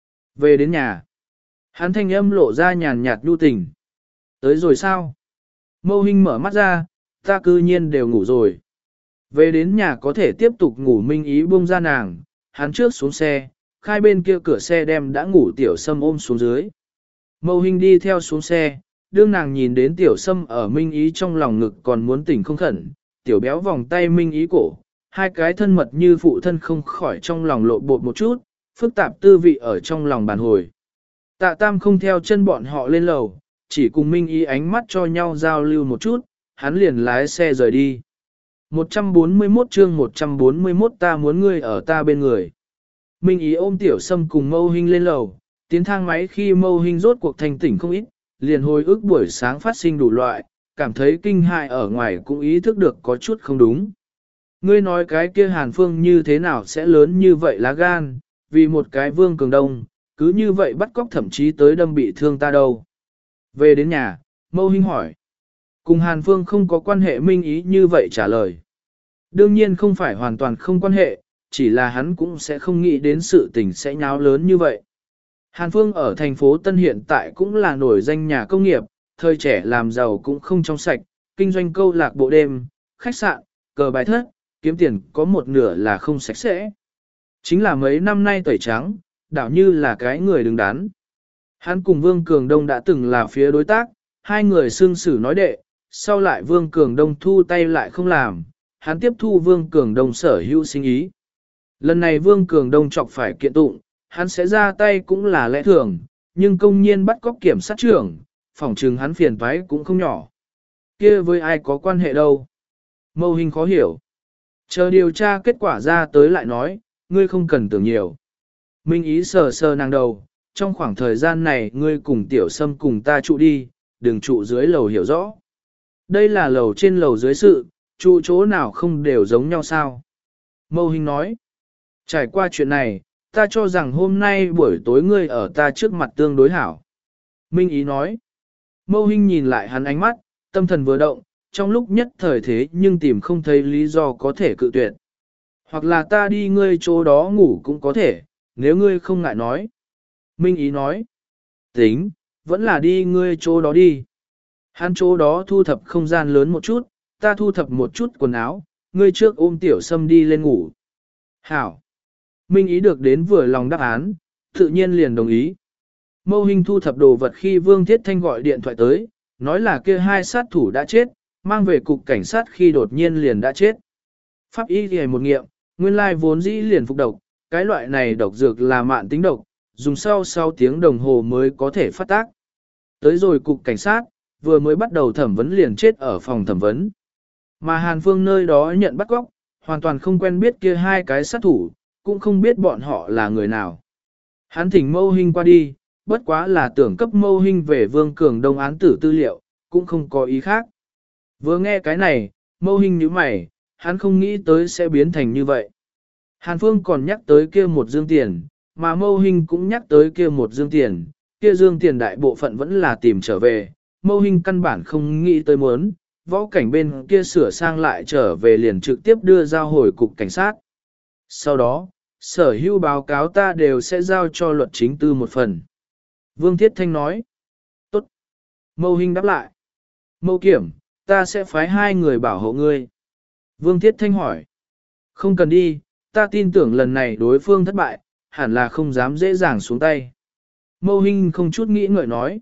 Về đến nhà, hắn thanh âm lộ ra nhàn nhạt nhu tình. Tới rồi sao? Mâu Hình mở mắt ra, ta cư nhiên đều ngủ rồi. Về đến nhà có thể tiếp tục ngủ, Minh Ý buông ra nàng, hắn trước xuống xe, khai bên kia cửa xe đem đã ngủ Tiểu Sâm ôm xuống dưới. Mâu Hình đi theo xuống xe, đương nàng nhìn đến Tiểu Sâm ở Minh Ý trong lòng ngực còn muốn tỉnh không khẩn, Tiểu Béo vòng tay Minh Ý cổ, hai cái thân mật như phụ thân không khỏi trong lòng lộ bột một chút, phức tạp tư vị ở trong lòng bàn hồi. Tạ Tam không theo chân bọn họ lên lầu, chỉ cùng Minh Ý ánh mắt cho nhau giao lưu một chút, hắn liền lái xe rời đi. một trăm bốn mươi mốt chương một trăm bốn mươi mốt ta muốn ngươi ở ta bên người. Minh Ý ôm Tiểu Sâm cùng Mâu Hinh lên lầu, tiến thang máy khi Mâu Hinh rốt cuộc thành tỉnh không ít, liền hồi ức buổi sáng phát sinh đủ loại, cảm thấy kinh hại ở ngoài cũng ý thức được có chút không đúng. Ngươi nói cái kia Hàn Phương như thế nào sẽ lớn như vậy lá gan, vì một cái Vương Cường Đông, cứ như vậy bắt cóc thậm chí tới đâm bị thương ta đâu. Về đến nhà, Mâu Hinh hỏi. Cùng Hàn Phương không có quan hệ, Minh Ý như vậy trả lời. Đương nhiên không phải hoàn toàn không quan hệ, chỉ là hắn cũng sẽ không nghĩ đến sự tình sẽ nháo lớn như vậy. Hàn Phương ở thành phố Tân hiện tại cũng là nổi danh nhà công nghiệp, thời trẻ làm giàu cũng không trong sạch, kinh doanh câu lạc bộ đêm, khách sạn, cờ bài thất, kiếm tiền có một nửa là không sạch sẽ. Chính là mấy năm nay tẩy trắng, đảo như là cái người đứng đắn. Hắn cùng Vương Cường Đông đã từng là phía đối tác, hai người xương xử nói đệ, sau lại Vương Cường Đông thu tay lại không làm, hắn tiếp thu Vương Cường Đông sở hữu sinh ý. Lần này Vương Cường Đông chọc phải kiện tụng, hắn sẽ ra tay cũng là lẽ thường, nhưng công nhiên bắt cóc kiểm sát trưởng, phỏng trừng hắn phiền toái cũng không nhỏ. Kia với ai có quan hệ đâu? Mâu Hinh khó hiểu. Chờ điều tra kết quả ra tới lại nói, ngươi không cần tưởng nhiều. Minh Ý sờ sờ nàng đầu, trong khoảng thời gian này ngươi cùng Tiểu Sâm cùng ta trụ đi, đừng trụ dưới lầu hiểu rõ. Đây là lầu trên lầu dưới sự, trụ chỗ nào không đều giống nhau sao? Mâu Hinh nói, trải qua chuyện này, ta cho rằng hôm nay buổi tối ngươi ở ta trước mặt tương đối hảo. Minh Ý nói, Mâu Hinh nhìn lại hắn ánh mắt, tâm thần vừa động, trong lúc nhất thời thế nhưng tìm không thấy lý do có thể cự tuyệt. Hoặc là ta đi ngươi chỗ đó ngủ cũng có thể, nếu ngươi không ngại nói. Minh Ý nói, tính, vẫn là đi ngươi chỗ đó đi. Hắn chỗ đó thu thập không gian lớn một chút, ta thu thập một chút quần áo, ngươi trước ôm Tiểu Sâm đi lên ngủ. Hảo. Minh Ý được đến vừa lòng đáp án, tự nhiên liền đồng ý. Mâu Hinh thu thập đồ vật khi Vương Thiết Thanh gọi điện thoại tới, nói là kia hai sát thủ đã chết, mang về cục cảnh sát khi đột nhiên liền đã chết. Pháp y thì một nghiệm, nguyên lai vốn dĩ liền phục độc, cái loại này độc dược là mạn tính độc, dùng sau sau tiếng đồng hồ mới có thể phát tác. Tới rồi cục cảnh sát, vừa mới bắt đầu thẩm vấn liền chết ở phòng thẩm vấn. Mà Hàn Phương nơi đó nhận bắt cóc, hoàn toàn không quen biết kia hai cái sát thủ, cũng không biết bọn họ là người nào. Hắn thỉnh Mâu Hinh qua đi, bất quá là tưởng cấp Mâu Hinh về Vương Cường Đông án tử tư liệu, cũng không có ý khác. Vừa nghe cái này, Mâu Hinh nhíu mày, hắn không nghĩ tới sẽ biến thành như vậy. Hàn Phương còn nhắc tới kia một dương tiền, mà Mâu Hinh cũng nhắc tới kia một dương tiền, kia dương tiền đại bộ phận vẫn là tìm trở về, Mâu Hinh căn bản không nghĩ tới muốn, võ cảnh bên kia sửa sang lại trở về liền trực tiếp đưa giao hồi cục cảnh sát. Sau đó, sở hữu báo cáo ta đều sẽ giao cho luật chính tư một phần. Vương Thiết Thanh nói. Tốt. Mâu Hinh đáp lại. Mâu Kiểm, ta sẽ phái hai người bảo hộ ngươi. Vương Thiết Thanh hỏi. Không cần đi, ta tin tưởng lần này đối phương thất bại, hẳn là không dám dễ dàng xuống tay. Mâu Hinh không chút nghĩ ngợi nói.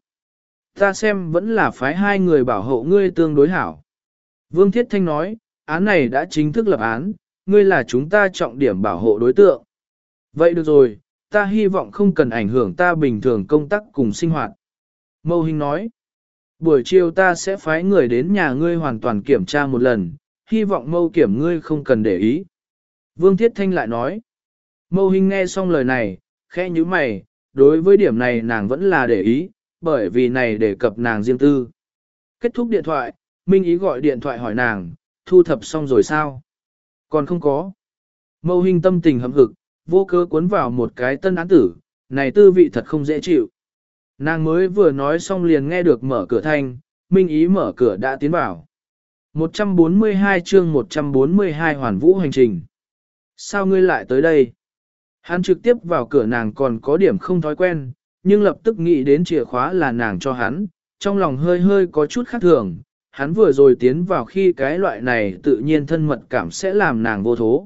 Ta xem vẫn là phái hai người bảo hộ ngươi tương đối hảo. Vương Thiết Thanh nói, án này đã chính thức lập án, ngươi là chúng ta trọng điểm bảo hộ đối tượng. Vậy được rồi, ta hy vọng không cần ảnh hưởng ta bình thường công tác cùng sinh hoạt. Mâu Hinh nói, buổi chiều ta sẽ phái người đến nhà ngươi hoàn toàn kiểm tra một lần, hy vọng Mâu Kiểm ngươi không cần để ý. Vương Thiết Thanh lại nói, Mâu Hinh nghe xong lời này, khẽ nhíu mày, đối với điểm này nàng vẫn là để ý, bởi vì này đề cập nàng riêng tư. Kết thúc điện thoại, Minh Ý gọi điện thoại hỏi nàng, thu thập xong rồi sao? Còn không có. Mâu Hinh tâm tình hậm hực, vô cớ cuốn vào một cái tân án tử, này tư vị thật không dễ chịu. Nàng mới vừa nói xong liền nghe được mở cửa thanh, Minh Ý mở cửa đã tiến vào. một trăm bốn mươi hai chương một trăm bốn mươi hai hoàn vũ hành trình. Sao ngươi lại tới đây? Hắn trực tiếp vào cửa, nàng còn có điểm không thói quen, nhưng lập tức nghĩ đến chìa khóa là nàng cho hắn, trong lòng hơi hơi có chút khác thường. Hắn vừa rồi tiến vào khi cái loại này tự nhiên thân mật cảm sẽ làm nàng vô thố.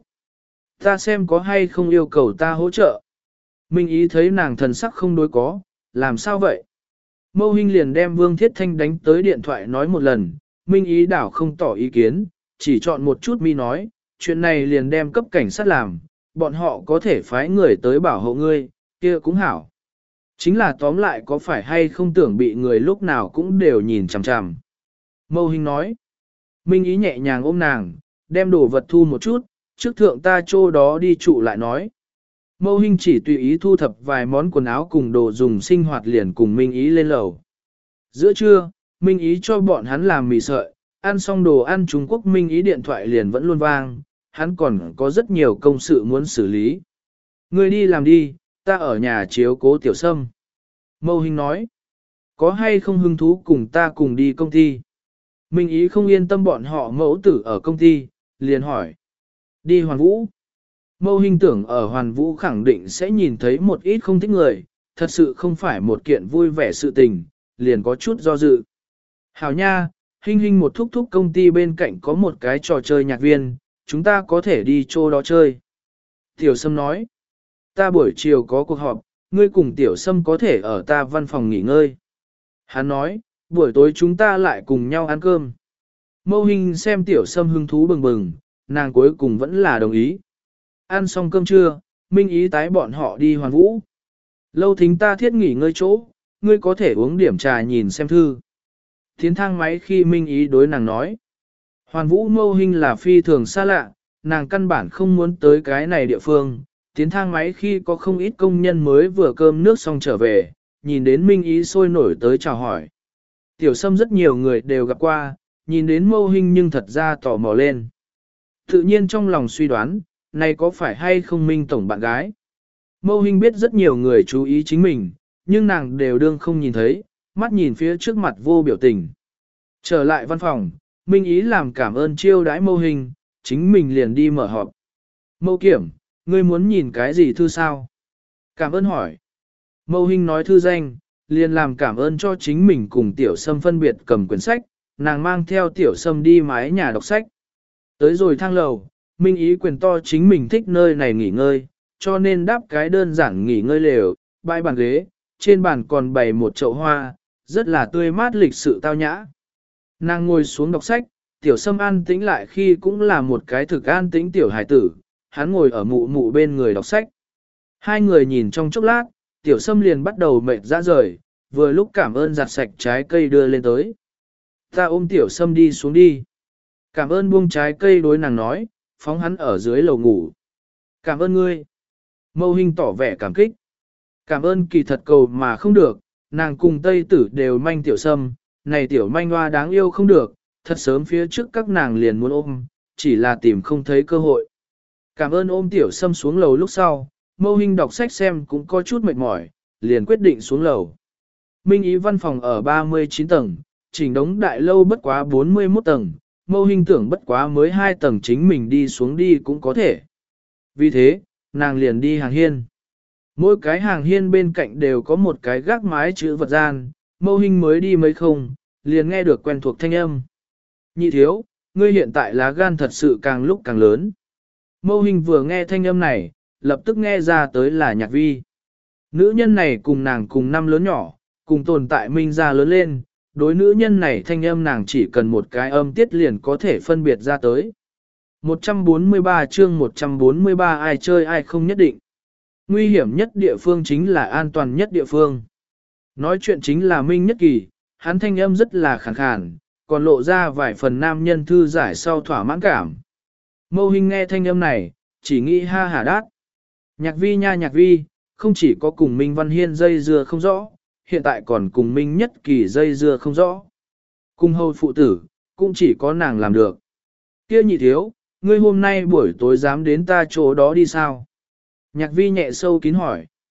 Ta xem có hay không yêu cầu ta hỗ trợ. Minh Ý thấy nàng thần sắc không đối có, làm sao vậy? Mâu Hinh liền đem Vương Thiết Thanh đánh tới điện thoại nói một lần, Minh Ý đảo không tỏ ý kiến, chỉ chọn một chút mi nói, chuyện này liền đem cấp cảnh sát làm, bọn họ có thể phái người tới bảo hộ ngươi, kia cũng hảo. Chính là tóm lại có phải hay không tưởng bị người lúc nào cũng đều nhìn chằm chằm. Mâu Hinh nói, Minh Ý nhẹ nhàng ôm nàng, đem đồ vật thu một chút, trước thượng ta chỗ đó đi trụ lại nói. Mâu Hinh chỉ tùy ý thu thập vài món quần áo cùng đồ dùng sinh hoạt liền cùng Minh Ý lên lầu. Giữa trưa, Minh Ý cho bọn hắn làm mì sợi, ăn xong đồ ăn Trung Quốc Minh Ý điện thoại liền vẫn luôn vang, hắn còn có rất nhiều công sự muốn xử lý. Ngươi đi làm đi, ta ở nhà chiếu cố Tiểu Sâm. Mâu Hinh nói, có hay không hứng thú cùng ta cùng đi công ty? Minh Ý không yên tâm bọn họ mẫu tử ở công ty, liền hỏi. Đi Hoàn Vũ. Mâu Hinh tưởng ở Hoàn Vũ khẳng định sẽ nhìn thấy một ít không thích người, thật sự không phải một kiện vui vẻ sự tình, liền có chút do dự. Hảo nha, Hinh Hinh một thúc thúc công ty bên cạnh có một cái trò chơi nhạc viên, chúng ta có thể đi chỗ đó chơi. Tiểu Sâm nói, ta buổi chiều có cuộc họp, ngươi cùng Tiểu Sâm có thể ở ta văn phòng nghỉ ngơi. Hắn nói, buổi tối chúng ta lại cùng nhau ăn cơm. Mâu Hinh xem Tiểu Sâm hứng thú bừng bừng, nàng cuối cùng vẫn là đồng ý. Ăn xong cơm trưa, Minh Ý tái bọn họ đi Hoàn Vũ. Lâu Thính ta thiết nghỉ ngơi chỗ, ngươi có thể uống điểm trà nhìn xem thư. Tiến thang máy khi Minh Ý đối nàng nói. Hoàn Vũ Mâu Hinh là phi thường xa lạ, nàng căn bản không muốn tới cái này địa phương. Tiến thang máy khi có không ít công nhân mới vừa cơm nước xong trở về, nhìn đến Minh Ý sôi nổi tới chào hỏi. Tiểu Sâm rất nhiều người đều gặp qua, nhìn đến Mâu Hinh nhưng thật ra tò mò lên. Tự nhiên trong lòng suy đoán, này có phải hay không Minh Tổng bạn gái? Mâu Hinh biết rất nhiều người chú ý chính mình, nhưng nàng đều đương không nhìn thấy, mắt nhìn phía trước mặt vô biểu tình. Trở lại văn phòng, Minh Ý làm cảm ơn chiêu đãi Mâu Hinh, chính mình liền đi mở họp. Mâu Kiểm, ngươi muốn nhìn cái gì thư sao? Cảm ơn hỏi. Mâu Hinh nói thư danh, liền làm cảm ơn cho chính mình cùng Tiểu Sâm phân biệt cầm quyển sách, nàng mang theo Tiểu Sâm đi mái nhà đọc sách. Tới rồi thang lầu, Minh Ý quyền to chính mình thích nơi này nghỉ ngơi, cho nên đáp cái đơn giản nghỉ ngơi lều, bãi bàn ghế, trên bàn còn bày một chậu hoa, rất là tươi mát lịch sự tao nhã. Nàng ngồi xuống đọc sách, Tiểu Sâm an tĩnh lại khi cũng là một cái thực an tĩnh tiểu hài tử, hắn ngồi ở mụ mụ bên người đọc sách. Hai người nhìn trong chốc lát, Tiểu Sâm liền bắt đầu mệt ra rời, vừa lúc cảm ơn giặt sạch trái cây đưa lên tới. Ta ôm Tiểu Sâm đi xuống đi. Cảm ơn buông trái cây đối nàng nói, phóng hắn ở dưới lầu ngủ. Cảm ơn ngươi. Mâu Hinh tỏ vẻ cảm kích. Cảm ơn kỳ thật cầu mà không được, nàng cùng Tây Tử đều manh Tiểu Sâm, này Tiểu manh hoa đáng yêu không được, thật sớm phía trước các nàng liền muốn ôm, chỉ là tìm không thấy cơ hội. Cảm ơn ôm Tiểu Sâm xuống lầu lúc sau, Mâu Hinh đọc sách xem cũng có chút mệt mỏi, liền quyết định xuống lầu. Minh Ý văn phòng ở ba mươi chín tầng, chỉnh đống đại lâu bất quá bốn mươi mốt tầng, Mâu Hinh tưởng bất quá mới hai tầng chính mình đi xuống đi cũng có thể. Vì thế, nàng liền đi hàng hiên. Mỗi cái hàng hiên bên cạnh đều có một cái gác mái chữ vật gian, Mâu Hinh mới đi mấy không, liền nghe được quen thuộc thanh âm. Nhị thiếu, ngươi hiện tại lá gan thật sự càng lúc càng lớn. Mâu Hinh vừa nghe thanh âm này, lập tức nghe ra tới là Nhạc Vi. Nữ nhân này cùng nàng cùng năm lớn nhỏ, cùng tồn tại minh ra lớn lên, đối nữ nhân này thanh âm nàng chỉ cần một cái âm tiết liền có thể phân biệt ra tới. một trăm bốn mươi ba chương một trăm bốn mươi ba ai chơi ai không nhất định. Nguy hiểm nhất địa phương chính là an toàn nhất địa phương. Nói chuyện chính là Minh Nhất Kỳ, hắn thanh âm rất là khàn khàn, còn lộ ra vài phần nam nhân thư giải sau thỏa mãn cảm. Mâu Hinh nghe thanh âm này, chỉ nghĩ ha hả đát. Nhạc Vi nha Nhạc Vi, không chỉ có cùng Minh Văn Hiên dây dưa không rõ, hiện tại còn cùng Minh Nhất Kỳ dây dưa không rõ. Cùng hầu phụ tử, cũng chỉ có nàng làm được. Kia nhị thiếu, ngươi hôm nay buổi tối dám đến ta chỗ đó đi sao? Nhạc Vi nhẹ sâu kín hỏi.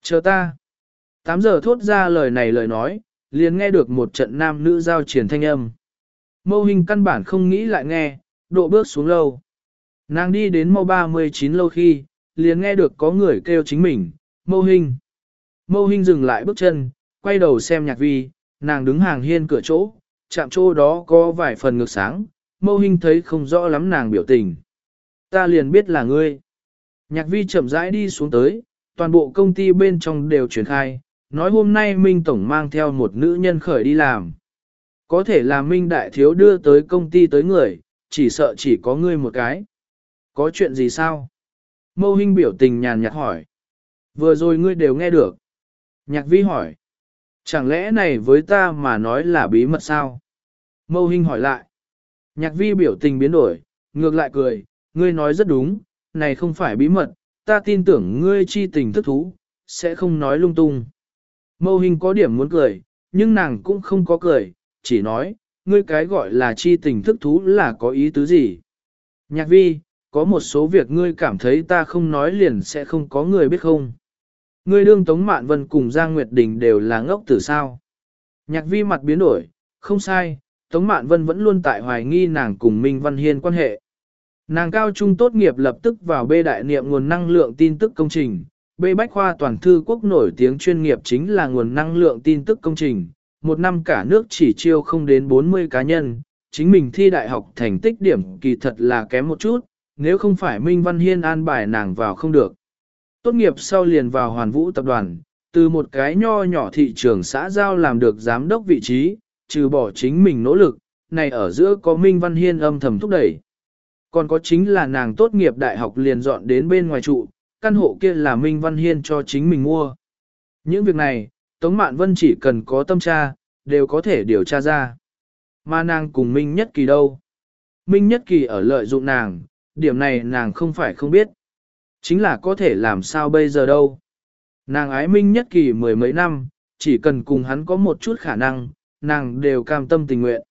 Chờ ta. tám giờ thốt ra lời này lời nói, liền nghe được một trận nam nữ giao triển thanh âm. Mâu Hình căn bản không nghĩ lại nghe, độ bước xuống lâu. Nàng đi đến mau ba mươi chín lâu khi, liền nghe được có người kêu chính mình, Mâu Hình. Mâu Hình dừng lại bước chân, quay đầu xem Nhạc Vi, nàng đứng hàng hiên cửa chỗ, chạm chỗ đó có vài phần ngược sáng, Mâu Hình thấy không rõ lắm nàng biểu tình. Ta liền biết là ngươi. Nhạc Vi chậm rãi đi xuống tới, toàn bộ công ty bên trong đều truyền khai, nói hôm nay Minh Tổng mang theo một nữ nhân khởi đi làm. Có thể là Minh Đại Thiếu đưa tới công ty tới người, chỉ sợ chỉ có ngươi một cái. Có chuyện gì sao? Mâu Hinh biểu tình nhàn nhạt hỏi. Vừa rồi ngươi đều nghe được. Nhạc Vi hỏi. Chẳng lẽ này với ta mà nói là bí mật sao? Mâu Hinh hỏi lại. Nhạc Vi biểu tình biến đổi, ngược lại cười, ngươi nói rất đúng, này không phải bí mật, ta tin tưởng ngươi chi tình thức thú, sẽ không nói lung tung. Mâu Hinh có điểm muốn cười, nhưng nàng cũng không có cười, chỉ nói, ngươi cái gọi là chi tình thức thú là có ý tứ gì. Nhạc Vi, có một số việc ngươi cảm thấy ta không nói liền sẽ không có người biết không. Ngươi đương Tống Mạn Vân cùng Giang Nguyệt Đình đều là ngốc tử sao. Nhạc Vi mặt biến đổi, không sai, Tống Mạn Vân vẫn luôn tại hoài nghi nàng cùng Minh Văn Hiên quan hệ. Nàng cao trung tốt nghiệp lập tức vào B đại niệm nguồn năng lượng tin tức công trình, B bách khoa toàn thư quốc nổi tiếng chuyên nghiệp chính là nguồn năng lượng tin tức công trình, một năm cả nước chỉ chiêu không đến bốn mươi cá nhân, chính mình thi đại học thành tích điểm kỳ thật là kém một chút, nếu không phải Minh Văn Hiên an bài nàng vào không được. Tốt nghiệp sau liền vào Hoàn Vũ tập đoàn, từ một cái nho nhỏ thị trường xã giao làm được giám đốc vị trí, trừ bỏ chính mình nỗ lực, này ở giữa có Minh Văn Hiên âm thầm thúc đẩy. Còn có chính là nàng tốt nghiệp đại học liền dọn đến bên ngoài trụ, căn hộ kia là Minh Văn Hiên cho chính mình mua. Những việc này, Tống Mạn Vân chỉ cần có tâm tra, đều có thể điều tra ra. Mà nàng cùng Minh Nhất Kỳ đâu? Minh Nhất Kỳ ở lợi dụng nàng, điểm này nàng không phải không biết. Chính là có thể làm sao bây giờ đâu. Nàng ái Minh Nhất Kỳ mười mấy năm, chỉ cần cùng hắn có một chút khả năng, nàng đều cam tâm tình nguyện.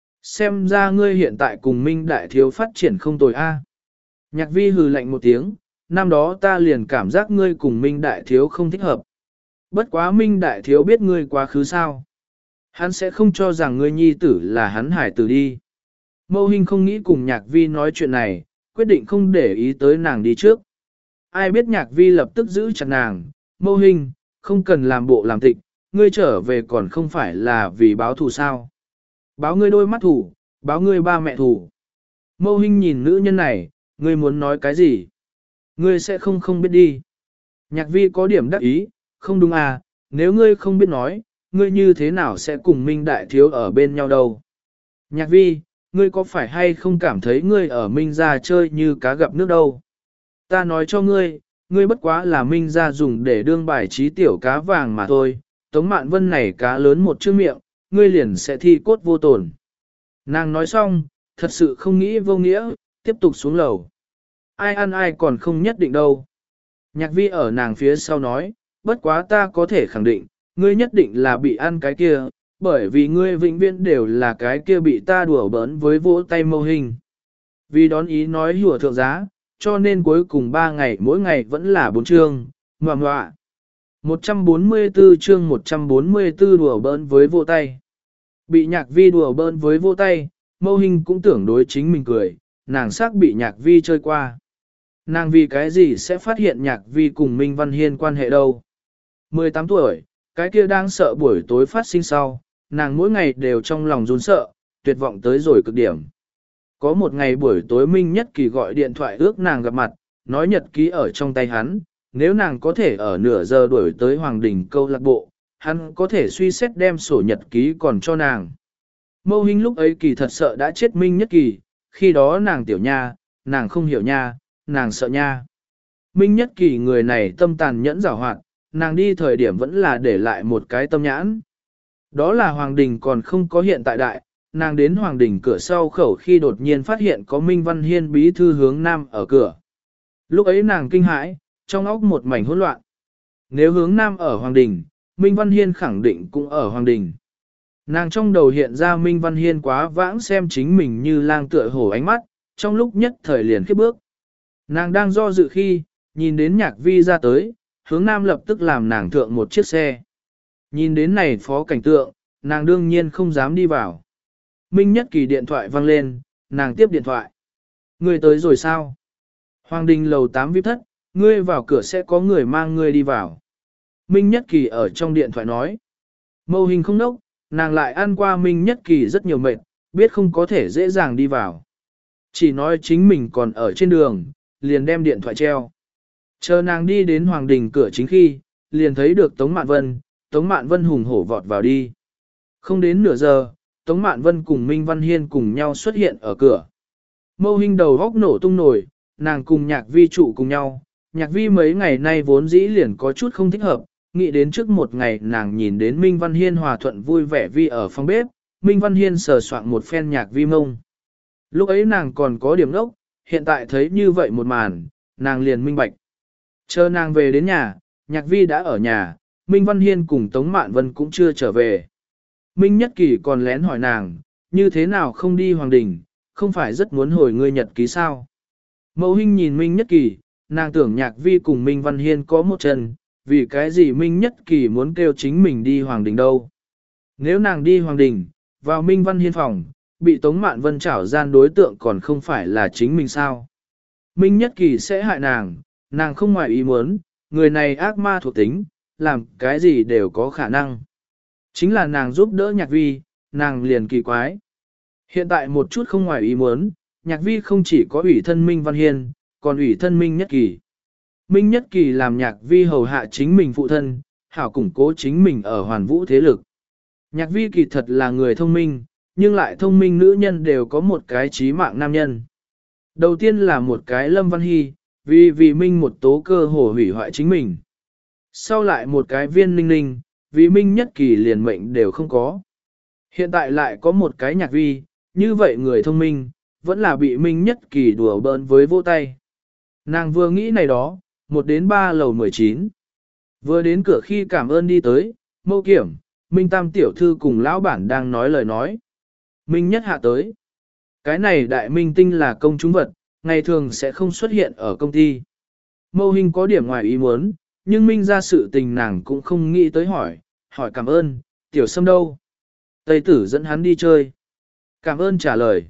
Xem ra ngươi hiện tại cùng Minh Đại Thiếu phát triển không tồi a. Nhạc Vi hừ lạnh một tiếng, năm đó ta liền cảm giác ngươi cùng Minh Đại Thiếu không thích hợp. Bất quá Minh Đại Thiếu biết ngươi quá khứ sao. Hắn sẽ không cho rằng ngươi nhi tử là hắn hải tử đi. Mâu Hinh không nghĩ cùng Nhạc Vi nói chuyện này, quyết định không để ý tới nàng đi trước. Ai biết Nhạc Vi lập tức giữ chặt nàng, Mâu Hinh, không cần làm bộ làm tịch, ngươi trở về còn không phải là vì báo thù sao. Báo ngươi đôi mắt thủ, báo ngươi ba mẹ thủ. Mâu Hinh nhìn nữ nhân này, ngươi muốn nói cái gì? Ngươi sẽ không không biết đi. Nhạc Vi có điểm đắc ý, không đúng à, nếu ngươi không biết nói, ngươi như thế nào sẽ cùng Minh Đại Thiếu ở bên nhau đâu? Nhạc Vi, ngươi có phải hay không cảm thấy ngươi ở Minh gia chơi như cá gặp nước đâu? Ta nói cho ngươi, ngươi bất quá là Minh gia dùng để đương bài trí tiểu cá vàng mà thôi, Tống Mạn Vân này cá lớn một chữ miệng, ngươi liền sẽ thi cốt vô tổn. Nàng nói xong, thật sự không nghĩ vô nghĩa, tiếp tục xuống lầu. Ai ăn ai còn không nhất định đâu. Nhạc Vi ở nàng phía sau nói, bất quá ta có thể khẳng định, ngươi nhất định là bị ăn cái kia, bởi vì ngươi vĩnh viễn đều là cái kia bị ta đùa bỡn với vỗ tay Mâu Hinh. Vì đón ý nói hùa thượng giá, cho nên cuối cùng ba ngày mỗi ngày vẫn là bốn chương, ngoà ngoạ. một trăm bốn mươi tư chương một trăm bốn mươi tư đùa bỡn với vỗ tay. Bị Nhạc Vi đùa bỡn với vỗ tay, Mâu Hinh cũng tưởng đối chính mình cười, nàng xác bị Nhạc Vi chơi qua. Nàng vì cái gì sẽ phát hiện Nhạc Vi cùng Minh Văn Hiên quan hệ đâu. mười tám tuổi, cái kia đang sợ buổi tối phát sinh sau, nàng mỗi ngày đều trong lòng run sợ, tuyệt vọng tới rồi cực điểm. Có một ngày buổi tối Minh Nhất Kỳ gọi điện thoại ước nàng gặp mặt, nói nhật ký ở trong tay hắn, nếu nàng có thể ở nửa giờ đuổi tới Hoàng Đình câu lạc bộ, hắn có thể suy xét đem sổ nhật ký còn cho nàng. Mâu Hinh lúc ấy kỳ thật sợ đã chết Minh Nhất Kỳ, khi đó nàng tiểu nha, nàng không hiểu nha, nàng sợ nha. Minh Nhất Kỳ người này tâm tàn nhẫn giảo hoạt, nàng đi thời điểm vẫn là để lại một cái tâm nhãn. Đó là Hoàng Đình còn không có hiện tại đại, nàng đến Hoàng Đình cửa sau khẩu khi đột nhiên phát hiện có Minh Văn Hiên bí thư hướng nam ở cửa. Lúc ấy nàng kinh hãi, trong óc một mảnh hỗn loạn. Nếu hướng nam ở Hoàng Đình, Minh Văn Hiên khẳng định cũng ở Hoàng Đình. Nàng trong đầu hiện ra Minh Văn Hiên quá vãng xem chính mình như lang tựa hổ ánh mắt, trong lúc nhất thời liền khiếp bước. Nàng đang do dự khi, nhìn đến Nhạc Vi ra tới, hướng nam lập tức làm nàng thượng một chiếc xe. Nhìn đến này phó cảnh tượng, nàng đương nhiên không dám đi vào. Minh Nhất Kỳ điện thoại vang lên, nàng tiếp điện thoại. Ngươi tới rồi sao? Hoàng đình lầu tám vi ai pi thất, ngươi vào cửa sẽ có người mang ngươi đi vào. Minh Nhất Kỳ ở trong điện thoại nói. Mâu Hình không nốc, nàng lại ăn qua Minh Nhất Kỳ rất nhiều mệt, biết không có thể dễ dàng đi vào. Chỉ nói chính mình còn ở trên đường, liền đem điện thoại treo. Chờ nàng đi đến Hoàng đình cửa chính khi, liền thấy được Tống Mạn Vân, Tống Mạn Vân hùng hổ vọt vào đi. Không đến nửa giờ, Tống Mạn Vân cùng Minh Văn Hiên cùng nhau xuất hiện ở cửa. Mâu Hình đầu góc nổ tung nổi, nàng cùng Nhạc Vi trụ cùng nhau. Nhạc Vi mấy ngày nay vốn dĩ liền có chút không thích hợp, nghĩ đến trước một ngày nàng nhìn đến Minh Văn Hiên hòa thuận vui vẻ Vi ở phòng bếp, Minh Văn Hiên sờ soạn một phen Nhạc Vi mông. Lúc ấy nàng còn có điểm đốc, hiện tại thấy như vậy một màn, nàng liền minh bạch. Chờ nàng về đến nhà, Nhạc Vi đã ở nhà, Minh Văn Hiên cùng Tống Mạn Vân cũng chưa trở về. Minh Nhất Kỳ còn lén hỏi nàng, như thế nào không đi Hoàng đình, không phải rất muốn hồi ngươi nhật ký sao. Mẫu Hinh nhìn Minh Nhất Kỳ, nàng tưởng Nhạc Vi cùng Minh Văn Hiên có một chân, vì cái gì Minh Nhất Kỳ muốn kêu chính mình đi Hoàng đình đâu. Nếu nàng đi Hoàng đình, vào Minh Văn Hiên phòng, bị Tống Mạn Vân trảo gian đối tượng còn không phải là chính mình sao. Minh Nhất Kỳ sẽ hại nàng, nàng không ngoài ý muốn, người này ác ma thuộc tính, làm cái gì đều có khả năng. Chính là nàng giúp đỡ Nhạc Vi, nàng liền kỳ quái. Hiện tại một chút không ngoài ý muốn, Nhạc Vi không chỉ có ủy thân Minh Văn Hiên, còn ủy thân Minh Nhất Kỳ. Minh Nhất Kỳ làm Nhạc Vi hầu hạ chính mình phụ thân, hảo củng cố chính mình ở hoàn vũ thế lực. Nhạc Vi kỳ thật là người thông minh, nhưng lại thông minh nữ nhân đều có một cái trí mạng nam nhân. Đầu tiên là một cái Lâm Văn Hy, vì vì Minh một tố cơ hồ hủy hoại chính mình. Sau lại một cái Viên Ninh Ninh, vì Minh Nhất Kỳ liền mệnh đều không có. Hiện tại lại có một cái Nhạc Vi, như vậy người thông minh, vẫn là bị Minh Nhất Kỳ đùa bỡn với vô tay. Nàng vừa nghĩ này đó, một đến ba lầu mười chín. Vừa đến cửa khi cảm ơn đi tới, Mâu Kiểm, Minh Tam tiểu thư cùng lão bản đang nói lời nói. Minh Nhất hạ tới. Cái này đại minh tinh là công chúng vật, ngày thường sẽ không xuất hiện ở công ty. Mâu Hinh có điểm ngoài ý muốn, nhưng Minh ra sự tình nàng cũng không nghĩ tới hỏi, hỏi cảm ơn, tiểu Sâm đâu? Tây tử dẫn hắn đi chơi. Cảm ơn trả lời.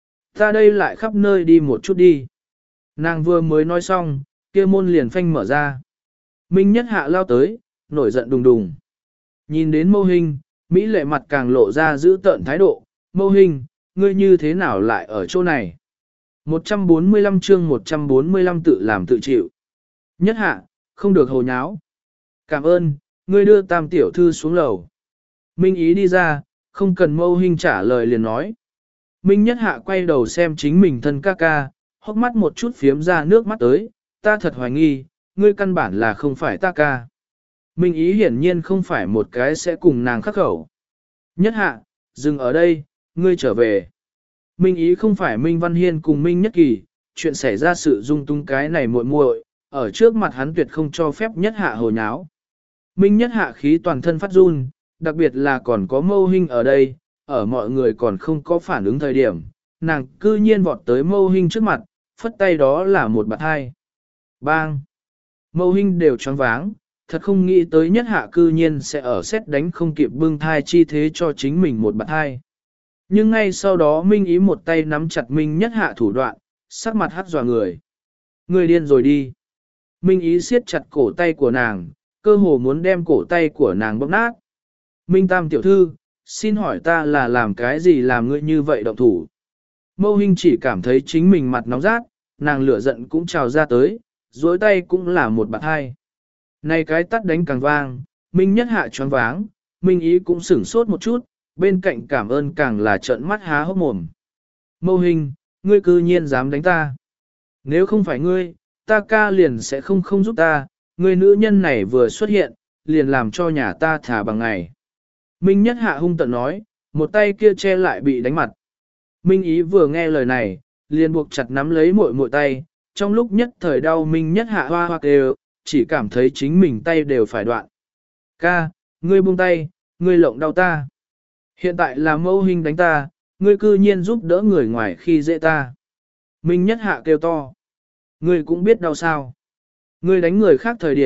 Ta đây lại khắp nơi đi một chút đi. Nàng vừa mới nói xong, kia môn liền phanh mở ra. Minh Nhất hạ lao tới, nổi giận đùng đùng. Nhìn đến Mâu Hinh, Mỹ lệ mặt càng lộ ra giữ tợn thái độ. Mâu Hinh, ngươi như thế nào lại ở chỗ này? một trăm bốn mươi lăm chương một trăm bốn mươi lăm tự làm tự chịu. Nhất hạ, không được hồ nháo. Cảm ơn, ngươi đưa Tam tiểu thư xuống lầu. Minh ý đi ra, không cần Mâu Hinh trả lời liền nói. Minh Nhất hạ quay đầu xem chính mình thân ca ca, hốc mắt một chút phiếm ra nước mắt tới, ta thật hoài nghi, ngươi căn bản là không phải ta ca. Minh ý hiển nhiên không phải một cái sẽ cùng nàng khắc khẩu. Nhất hạ, dừng ở đây, ngươi trở về. Minh ý không phải Minh Văn Hiên cùng Minh Nhất Kỳ, chuyện xảy ra sự dung tung cái này muội muội, ở trước mặt hắn tuyệt không cho phép Nhất hạ hồ nháo. Minh Nhất hạ khí toàn thân phát run, đặc biệt là còn có Mâu Hinh ở đây, ở mọi người còn không có phản ứng thời điểm, nàng cư nhiên vọt tới Mâu Hinh trước mặt, phất tay đó là một bạt hai. Bang! Mâu Hinh đều choáng váng, thật không nghĩ tới Nhất hạ cư nhiên sẽ ở xét đánh không kịp bưng thai chi thế cho chính mình một bạt hai. Nhưng ngay sau đó Minh ý một tay nắm chặt Minh Nhất hạ thủ đoạn, sắc mặt hắt dọa người. Người điên rồi đi. Minh ý siết chặt cổ tay của nàng, cơ hồ muốn đem cổ tay của nàng bóp nát. Minh Tam tiểu thư, xin hỏi ta là làm cái gì làm ngươi như vậy động thủ. Mâu Hinh chỉ cảm thấy chính mình mặt nóng rát, nàng lửa giận cũng trào ra tới, dối tay cũng là một bạt hai. Này cái tắt đánh càng vang, Minh Nhất hạ choáng váng, Minh ý cũng sửng sốt một chút, bên cạnh cảm ơn càng là trợn mắt há hốc mồm. Mâu Hinh, ngươi cư nhiên dám đánh ta. Nếu không phải ngươi, ta ca liền sẽ không không giúp ta, ngươi nữ nhân này vừa xuất hiện, liền làm cho nhà ta thả bằng ngày. Minh Nhất hạ hung tận nói, một tay kia che lại bị đánh mặt. Minh ý vừa nghe lời này, liền buộc chặt nắm lấy muội muội tay, trong lúc nhất thời đau Minh Nhất hạ hoa hoa kêu, chỉ cảm thấy chính mình tay đều phải đoạn. Ca, ngươi buông tay, ngươi lộng đau ta. Hiện tại là Mâu Hinh đánh ta, ngươi cư nhiên giúp đỡ người ngoài khi dễ ta. Minh Nhất hạ kêu to. Ngươi cũng biết đau sao. Ngươi đánh người khác thời điểm,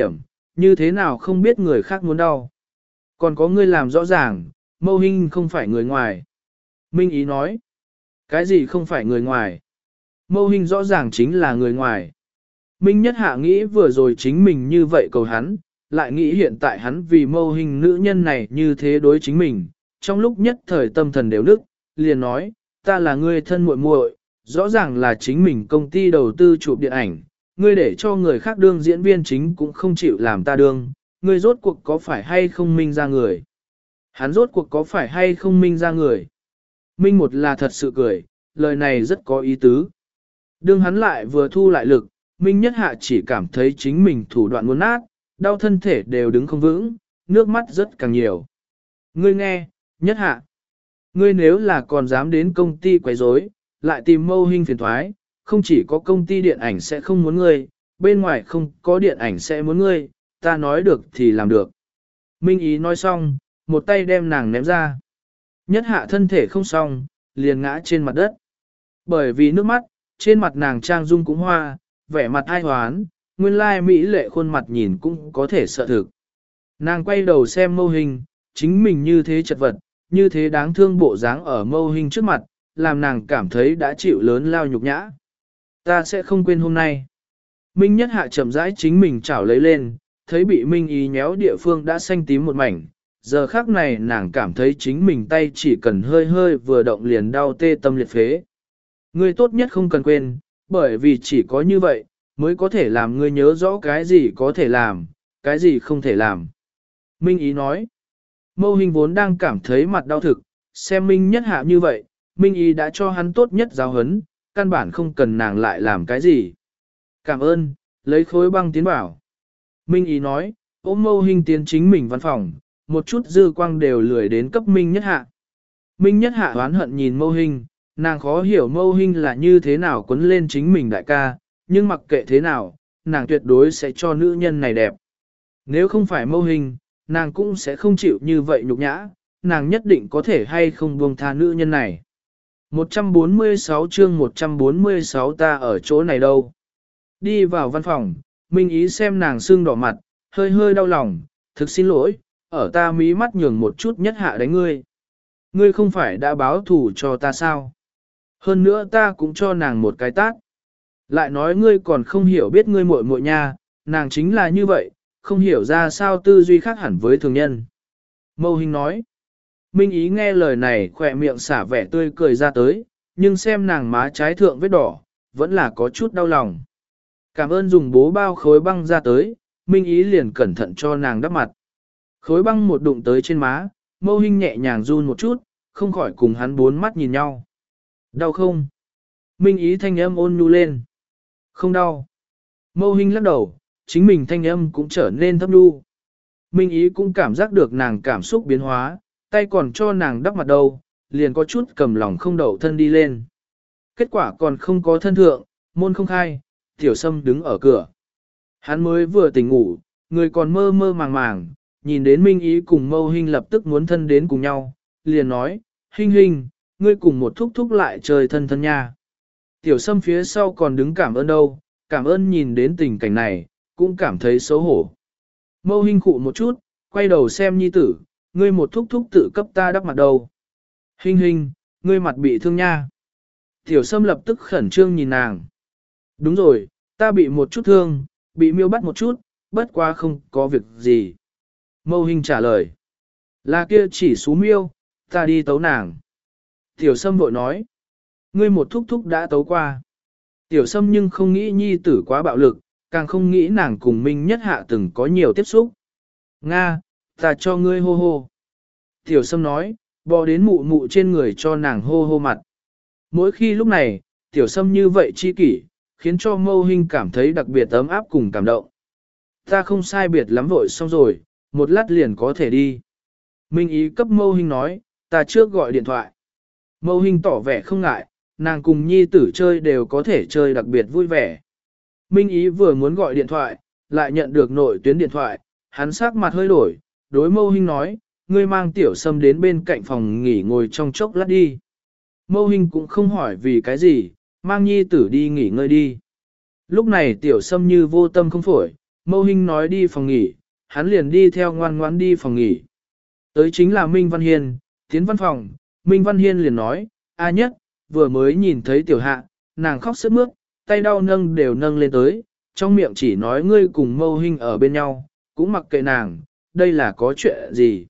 như thế nào không biết người khác muốn đau. Còn có ngươi làm rõ ràng, Mâu Hinh không phải người ngoài. Minh Ý nói, cái gì không phải người ngoài? Mâu Hinh rõ ràng chính là người ngoài. Minh Nhất Hạ nghĩ vừa rồi chính mình như vậy cầu hắn, lại nghĩ hiện tại hắn vì Mâu Hinh nữ nhân này như thế đối chính mình, trong lúc nhất thời tâm thần đều nức, liền nói, ta là người thân muội muội, rõ ràng là chính mình công ty đầu tư chụp điện ảnh, ngươi để cho người khác đương diễn viên chính cũng không chịu làm ta đương, ngươi rốt cuộc có phải hay không minh ra người? Hắn rốt cuộc có phải hay không minh ra người? Minh một là thật sự cười, lời này rất có ý tứ. Đương hắn lại vừa thu lại lực, Minh Nhất Hạ chỉ cảm thấy chính mình thủ đoạn muốn nát, đau thân thể đều đứng không vững, nước mắt rất càng nhiều. Ngươi nghe, Nhất Hạ, ngươi nếu là còn dám đến công ty quấy rối, lại tìm Mâu Hinh phiền thoái, không chỉ có công ty điện ảnh sẽ không muốn ngươi, bên ngoài không có điện ảnh sẽ muốn ngươi, ta nói được thì làm được. Minh Ý nói xong, một tay đem nàng ném ra. Nhất Hạ thân thể không xong, liền ngã trên mặt đất. Bởi vì nước mắt, trên mặt nàng trang dung cũng hoa, vẻ mặt ai hoán, nguyên lai mỹ lệ khuôn mặt nhìn cũng có thể sợ thực. Nàng quay đầu xem Mâu Hinh, chính mình như thế chật vật, như thế đáng thương bộ dáng ở Mâu Hinh trước mặt, làm nàng cảm thấy đã chịu lớn lao nhục nhã. Ta sẽ không quên hôm nay. Minh Nhất Hạ chậm rãi chính mình chảo lấy lên, thấy bị Minh Ý nhéo địa phương đã xanh tím một mảnh. Giờ khắc này nàng cảm thấy chính mình tay chỉ cần hơi hơi vừa động liền đau tê tâm liệt phế. Ngươi tốt nhất không cần quên, bởi vì chỉ có như vậy, mới có thể làm ngươi nhớ rõ cái gì có thể làm, cái gì không thể làm. Minh Ý nói, Mâu Hinh vốn đang cảm thấy mặt đau thực, xem Minh Nhất Hạ như vậy, Minh Ý đã cho hắn tốt nhất giáo huấn, căn bản không cần nàng lại làm cái gì. Cảm ơn, lấy khối băng tiến bảo. Minh Ý nói, ôm Mâu Hinh tiến chính mình văn phòng, một chút dư quang đều lười đến cấp Minh Nhất Hạ. Minh Nhất Hạ oán hận nhìn Mâu Hinh, nàng khó hiểu Mâu Hinh là như thế nào quấn lên chính mình đại ca, nhưng mặc kệ thế nào, nàng tuyệt đối sẽ cho nữ nhân này đẹp. Nếu không phải Mâu Hinh, nàng cũng sẽ không chịu như vậy nhục nhã, nàng nhất định có thể hay không buông tha nữ nhân này. một trăm bốn mươi sáu chương một trăm bốn mươi sáu ta ở chỗ này đâu. Đi vào văn phòng, Minh Ý xem nàng sưng đỏ mặt, hơi hơi đau lòng, thực xin lỗi, ở ta mí mắt nhường một chút Nhất Hạ đánh ngươi. Ngươi không phải đã báo thù cho ta sao? Hơn nữa ta cũng cho nàng một cái tát. Lại nói ngươi còn không hiểu biết ngươi muội muội nha, nàng chính là như vậy, không hiểu ra sao tư duy khác hẳn với thường nhân. Mâu Hinh nói. Minh Ý nghe lời này khỏe miệng xả vẻ tươi cười ra tới, nhưng xem nàng má trái thượng vết đỏ, vẫn là có chút đau lòng. Cảm ơn dùng bố bao khối băng ra tới, Minh Ý liền cẩn thận cho nàng đắp mặt. Khối băng một đụng tới trên má, Mâu Hinh nhẹ nhàng run một chút, không khỏi cùng hắn bốn mắt nhìn nhau. Đau không? Minh Ý thanh âm ôn nhu lên. Không đau. Mâu Hinh lắc đầu, chính mình thanh âm cũng trở nên thấp nhu. Minh Ý cũng cảm giác được nàng cảm xúc biến hóa, tay còn cho nàng đắp mặt đầu, liền có chút cầm lòng không đậu thân đi lên. Kết quả còn không có thân thượng, môn không khai, Tiểu Sâm đứng ở cửa. Hắn mới vừa tỉnh ngủ, người còn mơ mơ màng màng, nhìn đến Minh Ý cùng Mâu Hinh lập tức muốn thân đến cùng nhau, liền nói, Hinh Hinh, ngươi cùng một thúc thúc lại chơi thân thân nha. Tiểu Sâm phía sau còn đứng cảm ơn đâu, cảm ơn nhìn đến tình cảnh này, cũng cảm thấy xấu hổ. Mâu Hinh khụ một chút, quay đầu xem nhi tử, ngươi một thúc thúc tự cấp ta đắp mặt đầu. Hinh Hinh, ngươi mặt bị thương nha. Tiểu Sâm lập tức khẩn trương nhìn nàng. Đúng rồi, ta bị một chút thương, bị miêu bắt một chút, bất quá không có việc gì. Mâu Hinh trả lời. Là kia chỉ xú miêu, ta đi tấu nàng. Tiểu Sâm vội nói. Ngươi một thúc thúc đã tấu qua. Tiểu Sâm nhưng không nghĩ nhi tử quá bạo lực, càng không nghĩ nàng cùng Minh Nhất Hạ từng có nhiều tiếp xúc. Nga, ta cho ngươi hô hô. Tiểu Sâm nói, bò đến mụ mụ trên người cho nàng hô hô mặt. Mỗi khi lúc này, Tiểu Sâm như vậy chi kỷ, khiến cho Mâu Hinh cảm thấy đặc biệt ấm áp cùng cảm động. Ta không sai biệt lắm vội xong rồi, một lát liền có thể đi. Minh Ý cấp Mâu Hinh nói, ta trước gọi điện thoại. Mâu Hinh tỏ vẻ không ngại, nàng cùng nhi tử chơi đều có thể chơi đặc biệt vui vẻ. Minh Ý vừa muốn gọi điện thoại, lại nhận được nội tuyến điện thoại, hắn sắc mặt hơi đổi, đối Mâu Hinh nói, ngươi mang Tiểu Sâm đến bên cạnh phòng nghỉ ngồi trong chốc lát đi. Mâu Hinh cũng không hỏi vì cái gì, mang nhi tử đi nghỉ ngơi đi. Lúc này Tiểu Sâm như vô tâm không phổi, Mâu Hinh nói đi phòng nghỉ, hắn liền đi theo ngoan ngoãn đi phòng nghỉ. Tới chính là Minh Văn Hiên, tiến văn phòng, Minh Văn Hiên liền nói, A Nhất, vừa mới nhìn thấy tiểu hạ, nàng khóc sướt mướt, tay đau nâng đều nâng lên tới, trong miệng chỉ nói ngươi cùng Mâu Hinh ở bên nhau, cũng mặc kệ nàng, đây là có chuyện gì.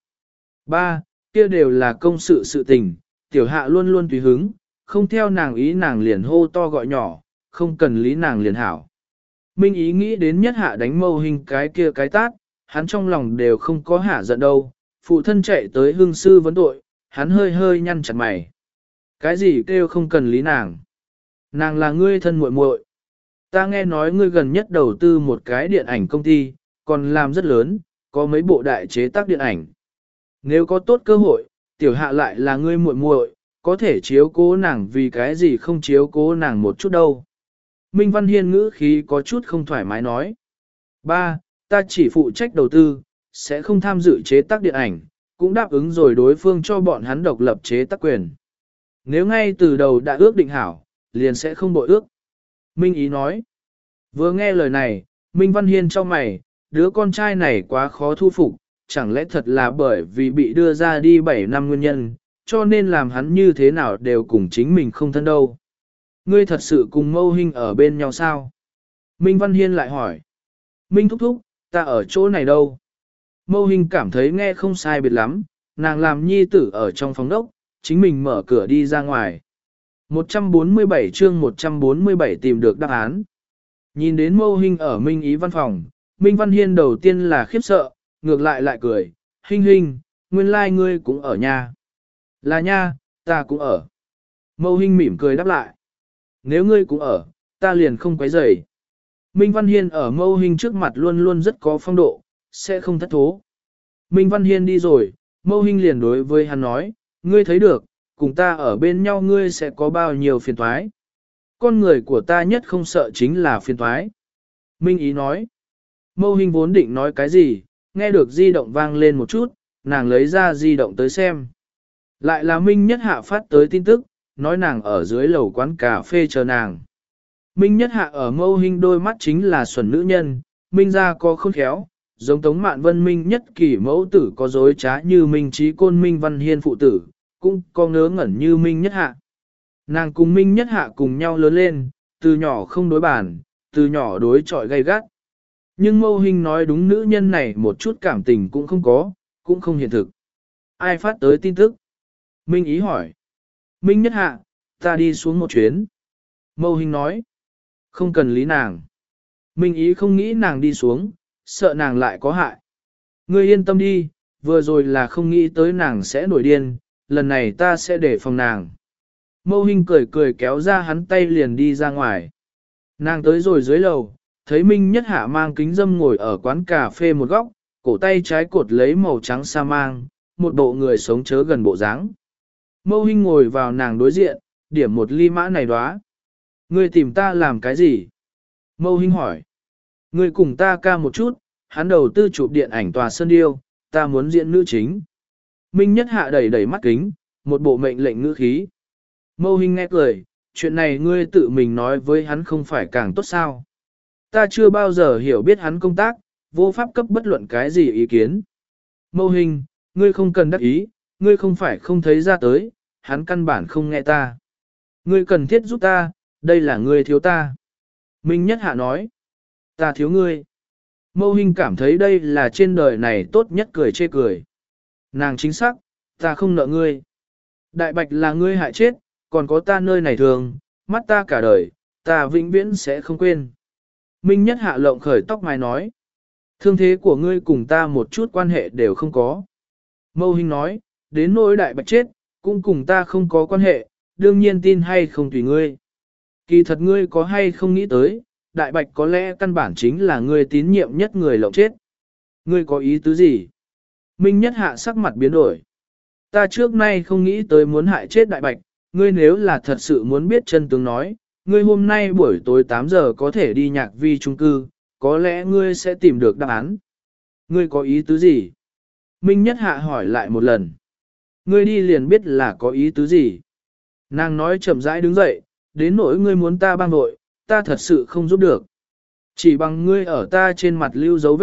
Ba, kia đều là công sự sự tình, tiểu hạ luôn luôn tùy hứng, không theo nàng ý nàng liền hô to gọi nhỏ, không cần lý nàng liền hảo. Minh ý nghĩ đến nhất hạ đánh Mâu Hinh cái kia cái tát, hắn trong lòng đều không có hả giận đâu, phụ thân chạy tới hương sư vấn tội, hắn hơi hơi nhăn chặt mày. Cái gì kêu không cần lý nàng? Nàng là ngươi thân muội muội. Ta nghe nói ngươi gần nhất đầu tư một cái điện ảnh công ty, còn làm rất lớn, có mấy bộ đại chế tác điện ảnh. Nếu có tốt cơ hội, tiểu hạ lại là ngươi muội muội, có thể chiếu cố nàng vì cái gì không chiếu cố nàng một chút đâu. Minh Văn Hiên ngữ khí có chút không thoải mái nói. Ba, ta chỉ phụ trách đầu tư, sẽ không tham dự chế tác điện ảnh, cũng đáp ứng rồi đối phương cho bọn hắn độc lập chế tác quyền. Nếu ngay từ đầu đã ước định hảo, liền sẽ không bội ước. Minh ý nói. Vừa nghe lời này, Minh Văn Hiên cho mày, đứa con trai này quá khó thu phục, chẳng lẽ thật là bởi vì bị đưa ra đi bảy năm nguyên nhân, cho nên làm hắn như thế nào đều cùng chính mình không thân đâu. Ngươi thật sự cùng Mâu Hinh ở bên nhau sao? Minh Văn Hiên lại hỏi. Minh thúc thúc, ta ở chỗ này đâu? Mâu Hinh cảm thấy nghe không sai biệt lắm, nàng làm nhi tử ở trong phòng đốc, chính mình mở cửa đi ra ngoài. một trăm bốn mươi bảy chương một trăm bốn mươi bảy tìm được đáp án. Nhìn đến Mâu Hinh ở Minh ý văn phòng, Minh Văn Hiên đầu tiên là khiếp sợ, ngược lại lại cười, Hinh Hinh, nguyên lai like ngươi cũng ở nhà. Là nha, ta cũng ở. Mâu Hinh mỉm cười đáp lại. Nếu ngươi cũng ở, ta liền không quấy rầy. Minh Văn Hiên ở Mâu Hinh trước mặt luôn luôn rất có phong độ, sẽ không thất thố. Minh Văn Hiên đi rồi, Mâu Hinh liền đối với hắn nói, ngươi thấy được, cùng ta ở bên nhau ngươi sẽ có bao nhiêu phiền toái. Con người của ta nhất không sợ chính là phiền toái. Minh ý nói, Mâu Hinh vốn định nói cái gì, nghe được di động vang lên một chút, nàng lấy ra di động tới xem. Lại là Minh Nhất Hạ phát tới tin tức, nói nàng ở dưới lầu quán cà phê chờ nàng. Minh Nhất Hạ ở Mâu Hinh đôi mắt chính là xuẩn nữ nhân, Minh ra có khôn khéo, giống Tống Mạn Vân Minh Nhất Kỷ mẫu tử có dối trá như Minh Trí Côn Minh Văn Hiên phụ tử, cũng có ngớ ngẩn như Minh Nhất Hạ. Nàng cùng Minh Nhất Hạ cùng nhau lớn lên, từ nhỏ không đối bản, từ nhỏ đối chọi gay gắt. Nhưng Mâu Hinh nói đúng nữ nhân này một chút cảm tình cũng không có, cũng không hiện thực. Ai phát tới tin tức? Minh ý hỏi. Minh Nhất Hạ, ta đi xuống một chuyến. Mâu Hinh nói. Không cần lý nàng. Minh ý không nghĩ nàng đi xuống, sợ nàng lại có hại. Ngươi yên tâm đi, vừa rồi là không nghĩ tới nàng sẽ nổi điên, lần này ta sẽ để phòng nàng. Mâu Hinh cười cười kéo ra hắn tay liền đi ra ngoài. Nàng tới rồi dưới lầu, thấy Minh Nhất Hạ mang kính dâm ngồi ở quán cà phê một góc, cổ tay trái cột lấy màu trắng sa mang, một bộ người sống chớ gần bộ dáng. Mâu Hinh ngồi vào nàng đối diện, điểm một ly mã này đóa. Ngươi tìm ta làm cái gì? Mâu Hinh hỏi. Ngươi cùng ta ca một chút, hắn đầu tư chụp điện ảnh tòa sơn điêu, ta muốn diễn nữ chính. Minh Nhất Hạ đẩy đẩy mắt kính, một bộ mệnh lệnh ngữ khí. Mâu Hinh nghe cười, chuyện này ngươi tự mình nói với hắn không phải càng tốt sao? Ta chưa bao giờ hiểu biết hắn công tác, vô pháp cấp bất luận cái gì ý kiến. Mâu Hinh, ngươi không cần đắc ý, ngươi không phải không thấy ra tới, hắn căn bản không nghe ta. Ngươi cần thiết giúp ta, đây là ngươi thiếu ta. Minh Nhất Hạ nói, ta thiếu ngươi. Mâu Hinh cảm thấy đây là trên đời này tốt nhất cười chê cười. Nàng chính xác, ta không nợ ngươi. Đại Bạch là ngươi hại chết, còn có ta nơi này thường, mắt ta cả đời, ta vĩnh viễn sẽ không quên. Minh Nhất Hạ lộng khởi tóc mái nói, thương thế của ngươi cùng ta một chút quan hệ đều không có. Mâu Hinh nói, đến nỗi Đại Bạch chết, cũng cùng ta không có quan hệ, đương nhiên tin hay không tùy ngươi. Kỳ thật ngươi có hay không nghĩ tới, Đại Bạch có lẽ căn bản chính là ngươi tín nhiệm nhất người lộng chết. Ngươi có ý tứ gì? Minh Nhất Hạ sắc mặt biến đổi. Ta trước nay không nghĩ tới muốn hại chết Đại Bạch, ngươi nếu là thật sự muốn biết chân tướng nói, ngươi hôm nay buổi tối tám giờ có thể đi nhạc vi trung cư, có lẽ ngươi sẽ tìm được đáp án. Ngươi có ý tứ gì? Minh Nhất Hạ hỏi lại một lần. Ngươi đi liền biết là có ý tứ gì. Nàng nói chậm rãi đứng dậy, đến nỗi ngươi muốn ta bang đội, ta thật sự không giúp được. Chỉ bằng ngươi ở ta trên mặt lưu dấu vết,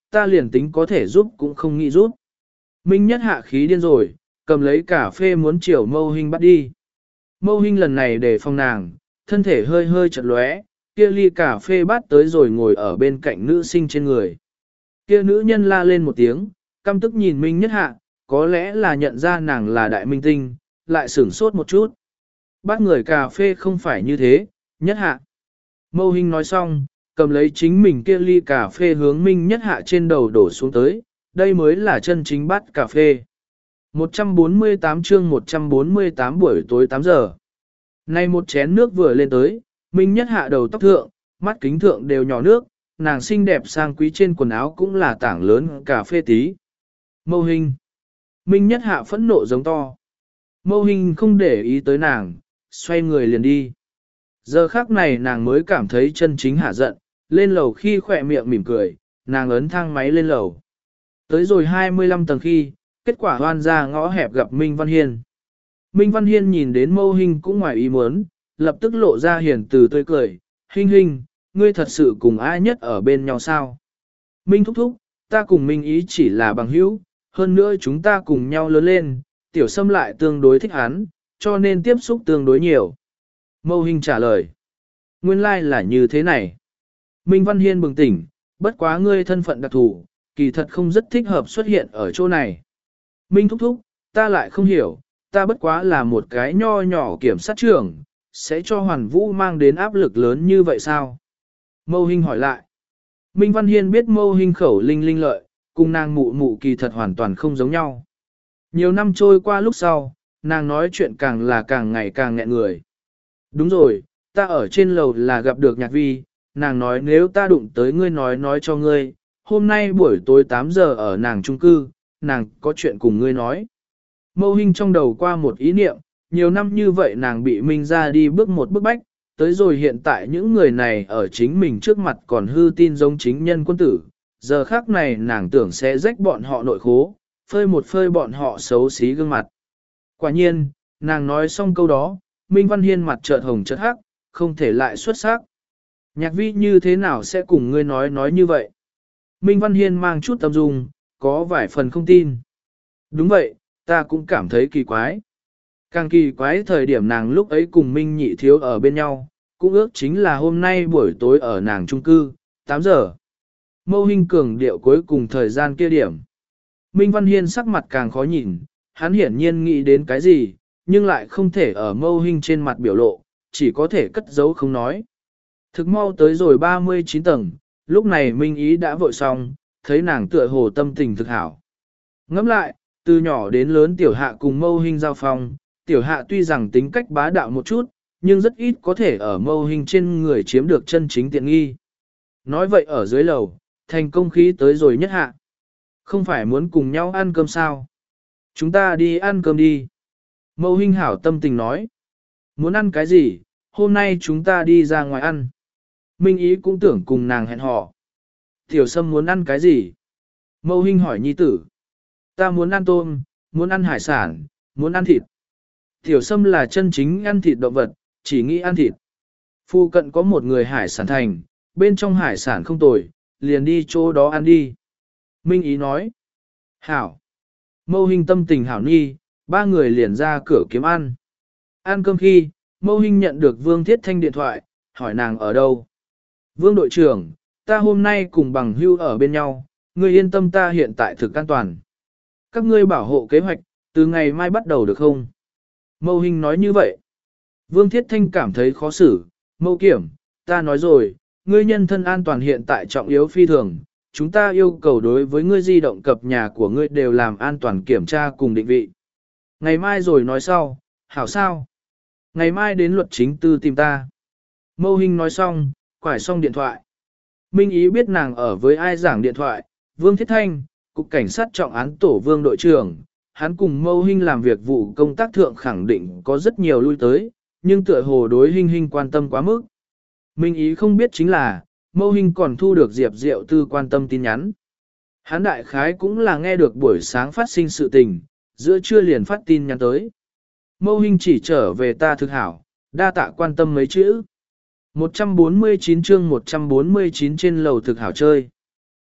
ta liền tính có thể giúp cũng không nghĩ giúp. Minh Nhất hạ khí điên rồi, cầm lấy cà phê muốn chiều Mâu Hinh bắt đi. Mâu Hinh lần này để phòng nàng, thân thể hơi hơi chật lóe, kia ly cà phê bắt tới rồi ngồi ở bên cạnh nữ sinh trên người. Kia nữ nhân la lên một tiếng, căm tức nhìn Minh Nhất hạ, có lẽ là nhận ra nàng là đại minh tinh, lại sửng sốt một chút. Bắt người cà phê không phải như thế, Nhất hạ. Mâu Hinh nói xong, cầm lấy chính mình kia ly cà phê hướng Minh Nhất hạ trên đầu đổ xuống tới, đây mới là chân chính bắt cà phê. một trăm bốn mươi tám chương một trăm bốn mươi tám buổi tối tám giờ. Nay một chén nước vừa lên tới, Minh Nhất hạ đầu tóc thượng, mắt kính thượng đều nhỏ nước, nàng xinh đẹp sang quý trên quần áo cũng là tảng lớn cà phê tí. Mâu Hinh. Minh Nhất hạ phẫn nộ giống to. Mâu Hinh không để ý tới nàng, xoay người liền đi. Giờ khắc này nàng mới cảm thấy chân chính hạ giận, lên lầu khi khỏe miệng mỉm cười, nàng ấn thang máy lên lầu. Tới rồi hai mươi lăm tầng khi, kết quả hoan ra ngõ hẹp gặp Minh Văn Hiên. Minh Văn Hiên nhìn đến Mâu Hinh cũng ngoài ý muốn, lập tức lộ ra hiền từ tươi cười, Hinh Hinh, ngươi thật sự cùng ai nhất ở bên nhau sao? Minh thúc thúc, ta cùng Minh ý chỉ là bằng hữu, hơn nữa chúng ta cùng nhau lớn lên, tiểu sâm lại tương đối thích hắn, cho nên tiếp xúc tương đối nhiều. Mâu Hinh trả lời, nguyên lai like là như thế này. Minh Văn Hiên bừng tỉnh, bất quá ngươi thân phận đặc thù, kỳ thật không rất thích hợp xuất hiện ở chỗ này. Minh thúc thúc, ta lại không hiểu, ta bất quá là một cái nho nhỏ kiểm sát trưởng, sẽ cho Hoàn Vũ mang đến áp lực lớn như vậy sao? Mâu Hinh hỏi lại. Minh Văn Hiên biết Mâu Hinh khẩu linh linh lợi, cùng nàng mụ mụ kỳ thật hoàn toàn không giống nhau. Nhiều năm trôi qua lúc sau, nàng nói chuyện càng là càng ngày càng nghẹn người. Đúng rồi, ta ở trên lầu là gặp được Nhạc Vi, nàng nói nếu ta đụng tới ngươi nói nói cho ngươi, hôm nay buổi tối tám giờ ở nàng chung cư, nàng có chuyện cùng ngươi nói. Mâu Hinh trong đầu qua một ý niệm, nhiều năm như vậy nàng bị Minh ra đi bước một bước bách, tới rồi hiện tại những người này ở chính mình trước mặt còn hư tin giống chính nhân quân tử, giờ khác này nàng tưởng sẽ rách bọn họ nội khố, phơi một phơi bọn họ xấu xí gương mặt. Quả nhiên, nàng nói xong câu đó, Minh Văn Hiên mặt chợt hồng chợt hắc, không thể lại xuất sắc. Nhạc Vi như thế nào sẽ cùng ngươi nói nói như vậy? Minh Văn Hiên mang chút tâm dung, có vài phần không tin. Đúng vậy, ta cũng cảm thấy kỳ quái. Càng kỳ quái thời điểm nàng lúc ấy cùng Minh Nhị Thiếu ở bên nhau, cũng ước chính là hôm nay buổi tối ở nàng chung cư, tám giờ. Mâu Hinh cường điệu cuối cùng thời gian kia điểm. Minh Văn Hiên sắc mặt càng khó nhìn, hắn hiển nhiên nghĩ đến cái gì, nhưng lại không thể ở Mâu Hinh trên mặt biểu lộ, chỉ có thể cất giấu không nói. Thực mau tới rồi ba mươi chín tầng, lúc này Minh Ý đã vội xong, thấy nàng tựa hồ tâm tình thực hảo. Ngẫm lại, từ nhỏ đến lớn tiểu hạ cùng Mâu Hinh giao phong, tiểu hạ tuy rằng tính cách bá đạo một chút, nhưng rất ít có thể ở Mâu Hinh trên người chiếm được chân chính tiện nghi. Nói vậy ở dưới lầu, thành công khí tới rồi Nhất hạ. Không phải muốn cùng nhau ăn cơm sao? Chúng ta đi ăn cơm đi. Mâu Hinh hảo tâm tình nói. Muốn ăn cái gì, hôm nay chúng ta đi ra ngoài ăn. Minh Ý cũng tưởng cùng nàng hẹn hò. Tiểu Sâm muốn ăn cái gì? Mâu Hinh hỏi nhi tử. Ta muốn ăn tôm, muốn ăn hải sản, muốn ăn thịt. Tiểu Sâm là chân chính ăn thịt động vật, chỉ nghĩ ăn thịt. Phu cận có một người hải sản thành, bên trong hải sản không tồi, liền đi chỗ đó ăn đi. Minh Ý nói. Hảo. Mâu Hinh tâm tình hảo nhi, ba người liền ra cửa kiếm ăn. Ăn cơm khi, Mâu Hinh nhận được Vương Thiết Thanh điện thoại, hỏi nàng ở đâu. Vương đội trưởng, ta hôm nay cùng bằng hưu ở bên nhau, ngươi yên tâm ta hiện tại thực an toàn. Các ngươi bảo hộ kế hoạch, từ ngày mai bắt đầu được không? Mâu Hinh nói như vậy. Vương Thiết Thanh cảm thấy khó xử, Mâu Kiểm, ta nói rồi, ngươi nhân thân an toàn hiện tại trọng yếu phi thường, chúng ta yêu cầu đối với ngươi di động cập nhà của ngươi đều làm an toàn kiểm tra cùng định vị. Ngày mai rồi nói sau, hảo sao? Ngày mai đến luật chính tư tìm ta. Mâu Hinh nói xong, quải xong điện thoại. Minh Ý biết nàng ở với ai giảng điện thoại, Vương Thiết Thanh, Cục Cảnh sát trọng án tổ Vương đội trưởng, hắn cùng Mâu Hinh làm việc vụ công tác thượng khẳng định có rất nhiều lui tới, nhưng tựa hồ đối Hinh Hinh quan tâm quá mức. Minh Ý không biết chính là, Mâu Hinh còn thu được Diệp Diệu Tư quan tâm tin nhắn. Hắn đại khái cũng là nghe được buổi sáng phát sinh sự tình, giữa trưa liền phát tin nhắn tới. Mâu Hinh chỉ trở về ta thực hảo, đa tạ quan tâm mấy chữ. một trăm bốn mươi chín chương một trăm bốn mươi chín trên lầu thực hảo chơi.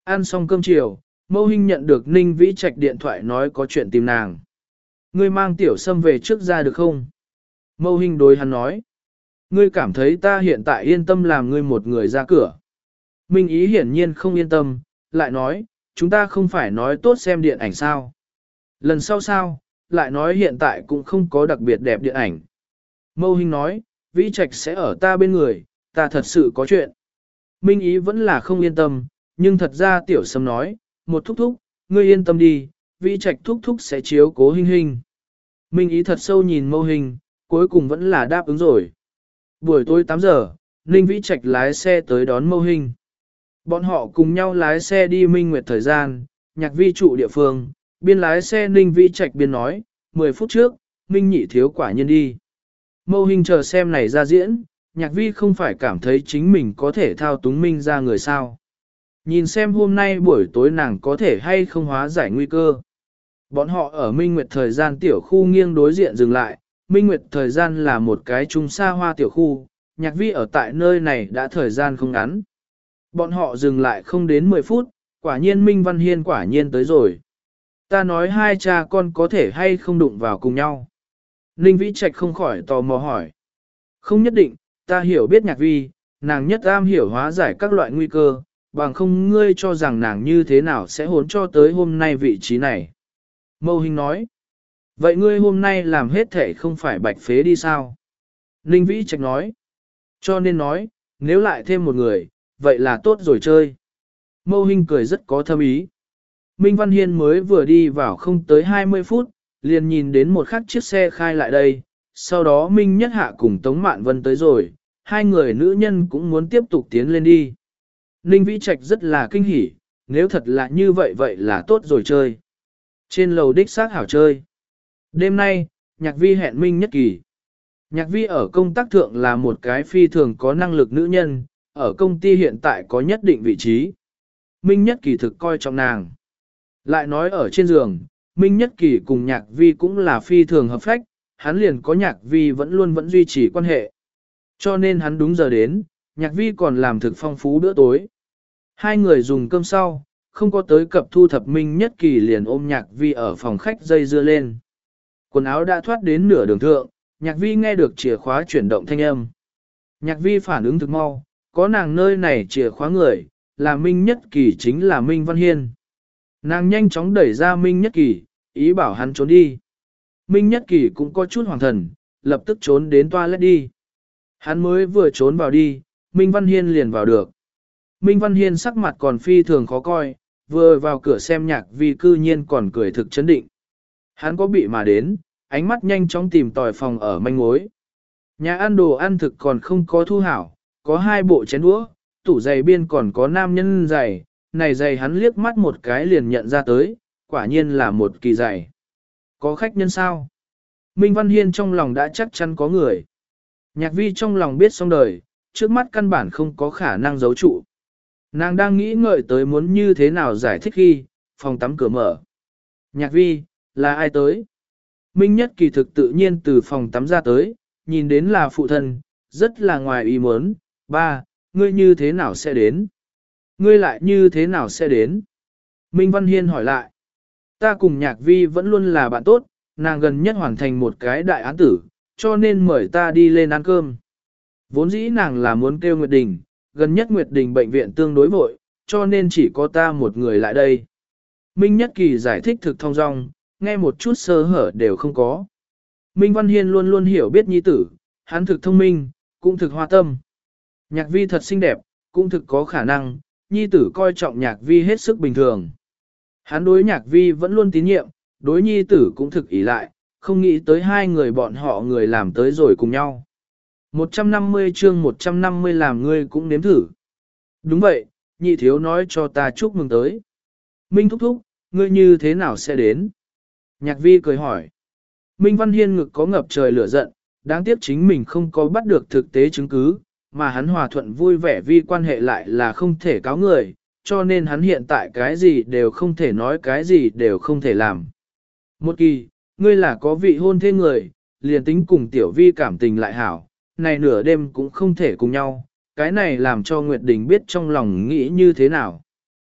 Ăn xong cơm chiều, Mâu Hinh nhận được Ninh Vĩ Trạch điện thoại nói có chuyện tìm nàng. Ngươi mang tiểu sâm về trước ra được không? Mâu Hinh đối hắn nói. Ngươi cảm thấy ta hiện tại yên tâm làm ngươi một người ra cửa. Minh Ý hiển nhiên không yên tâm, lại nói, chúng ta không phải nói tốt xem điện ảnh sao. Lần sau sao, lại nói hiện tại cũng không có đặc biệt đẹp điện ảnh. Mâu Hinh nói, Vĩ Trạch sẽ ở ta bên người, ta thật sự có chuyện. Minh Ý vẫn là không yên tâm, nhưng thật ra tiểu sâm nói, một thúc thúc, ngươi yên tâm đi, Vĩ Trạch thúc thúc sẽ chiếu cố Hinh Hinh. Minh Ý thật sâu nhìn Mâu Hinh, cuối cùng vẫn là đáp ứng rồi. Buổi tối tám giờ, Ninh Vĩ Trạch lái xe tới đón Mâu Hinh. Bọn họ cùng nhau lái xe đi Minh Nguyệt thời gian, Nhạc Vi trụ địa phương, biên lái xe Ninh Vĩ Trạch biên nói, mười phút trước, Minh nhị thiếu quả nhiên đi. Mâu Hinh chờ xem này ra diễn, Nhạc Vi không phải cảm thấy chính mình có thể thao túng Minh ra người sao. Nhìn xem hôm nay buổi tối nàng có thể hay không hóa giải nguy cơ. Bọn họ ở Minh Nguyệt thời gian tiểu khu nghiêng đối diện dừng lại, Minh Nguyệt thời gian là một cái trung xa hoa tiểu khu, Nhạc Vi ở tại nơi này đã thời gian không ngắn. Bọn họ dừng lại không đến mười phút, quả nhiên Minh Văn Hiên quả nhiên tới rồi. Ta nói hai cha con có thể hay không đụng vào cùng nhau. Ninh Vĩ Trạch không khỏi tò mò hỏi. Không nhất định, ta hiểu biết Nhạc Vi, nàng nhất am hiểu hóa giải các loại nguy cơ, bằng không ngươi cho rằng nàng như thế nào sẽ hốn cho tới hôm nay vị trí này. Mâu Hinh nói. Vậy ngươi hôm nay làm hết thể không phải bạch phế đi sao? Ninh Vĩ Trạch nói. Cho nên nói, nếu lại thêm một người, vậy là tốt rồi chơi. Mâu Hinh cười rất có thâm ý. Minh Văn Hiên mới vừa đi vào không tới hai mươi phút, liền nhìn đến một khắc chiếc xe khai lại đây. Sau đó Minh Nhất Hạ cùng Tống Mạn Vân tới rồi, hai người nữ nhân cũng muốn tiếp tục tiến lên đi. Ninh Vĩ Trạch rất là kinh hỉ, nếu thật là như vậy vậy là tốt rồi chơi. Trên lầu đích xác hảo chơi. Đêm nay, Nhạc Vi hẹn Minh Nhất Kỳ. Nhạc Vi ở công tác thượng là một cái phi thường có năng lực nữ nhân, ở công ty hiện tại có nhất định vị trí. Minh Nhất Kỳ thực coi trọng nàng. Lại nói ở trên giường, Minh Nhất Kỳ cùng Nhạc Vi cũng là phi thường hợp phách, hắn liền có Nhạc Vi vẫn luôn vẫn duy trì quan hệ. Cho nên hắn đúng giờ đến, Nhạc Vi còn làm thực phong phú bữa tối. Hai người dùng cơm sau, không có tới cập thu thập Minh Nhất Kỳ liền ôm Nhạc Vi ở phòng khách dây dưa lên. Quần áo đã thoát đến nửa đường thượng, Nhạc Vi nghe được chìa khóa chuyển động thanh âm. Nhạc Vi phản ứng thực mau, có nàng nơi này chìa khóa người, là Minh Nhất Kỳ chính là Minh Văn Hiên. Nàng nhanh chóng đẩy ra Minh Nhất Kỳ, ý bảo hắn trốn đi. Minh Nhất Kỳ cũng có chút hoàng thần, lập tức trốn đến toilet đi. Hắn mới vừa trốn vào đi, Minh Văn Hiên liền vào được. Minh Văn Hiên sắc mặt còn phi thường khó coi, vừa vào cửa xem Nhạc Vi cư nhiên còn cười thực chấn định. Hắn có bị mà đến, ánh mắt nhanh chóng tìm tòi phòng ở manh mối. Nhà ăn đồ ăn thực còn không có thu hảo, có hai bộ chén đũa, tủ giày biên còn có nam nhân giày, này giày hắn liếc mắt một cái liền nhận ra tới, quả nhiên là một kỳ giày. Có khách nhân sao? Minh Văn Hiên trong lòng đã chắc chắn có người. Nhạc Vi trong lòng biết xong đời, trước mắt căn bản không có khả năng giấu trụ. Nàng đang nghĩ ngợi tới muốn như thế nào giải thích khi, phòng tắm cửa mở. Nhạc Vi, là ai tới? Minh Nhất Kỳ thực tự nhiên từ phòng tắm ra tới, nhìn đến là phụ thân, rất là ngoài ý muốn. Ba, ngươi như thế nào sẽ đến? Ngươi lại như thế nào sẽ đến? Minh Văn Hiên hỏi lại. Ta cùng Nhạc Vi vẫn luôn là bạn tốt, nàng gần nhất hoàn thành một cái đại án tử, cho nên mời ta đi lên ăn cơm. Vốn dĩ nàng là muốn kêu Nguyệt Đình, gần nhất Nguyệt Đình bệnh viện tương đối vội, cho nên chỉ có ta một người lại đây. Minh Nhất Kỳ giải thích thực thong dong, nghe một chút sơ hở đều không có. Minh Văn Hiên luôn luôn hiểu biết nhi tử, hắn thực thông minh, cũng thực hoa tâm. Nhạc Vi thật xinh đẹp, cũng thực có khả năng, nhi tử coi trọng Nhạc Vi hết sức bình thường. Hắn đối Nhạc Vi vẫn luôn tín nhiệm, đối nhi tử cũng thực ý lại, không nghĩ tới hai người bọn họ người làm tới rồi cùng nhau. một trăm năm mươi chương một trăm năm mươi làm ngươi cũng nếm thử. Đúng vậy, nhị thiếu nói cho ta chúc mừng tới. Minh thúc thúc, ngươi như thế nào sẽ đến? Nhạc Vi cười hỏi. Minh Văn Hiên ngực có ngập trời lửa giận, đáng tiếc chính mình không có bắt được thực tế chứng cứ, mà hắn hòa thuận vui vẻ vì quan hệ lại là không thể cáo người, cho nên hắn hiện tại cái gì đều không thể nói, cái gì đều không thể làm. Một kỳ, ngươi là có vị hôn thê người, liền tính cùng tiểu vi cảm tình lại hảo, này nửa đêm cũng không thể cùng nhau, cái này làm cho Nguyệt Đình biết trong lòng nghĩ như thế nào.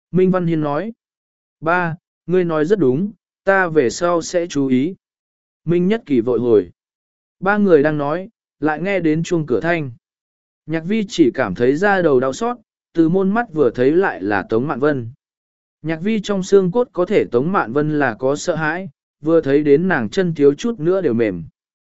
Minh Văn Hiên nói. Ba, ngươi nói rất đúng, ta về sau sẽ chú ý. Minh Nhất Kỳ vội hồi. Ba người đang nói, lại nghe đến chuông cửa thanh. Nhạc vi chỉ cảm thấy da đầu đau xót, từ môn mắt vừa thấy lại là Tống Mạn Vân. Nhạc vi trong xương cốt có thể Tống Mạn Vân là có sợ hãi, vừa thấy đến nàng chân thiếu chút nữa đều mềm.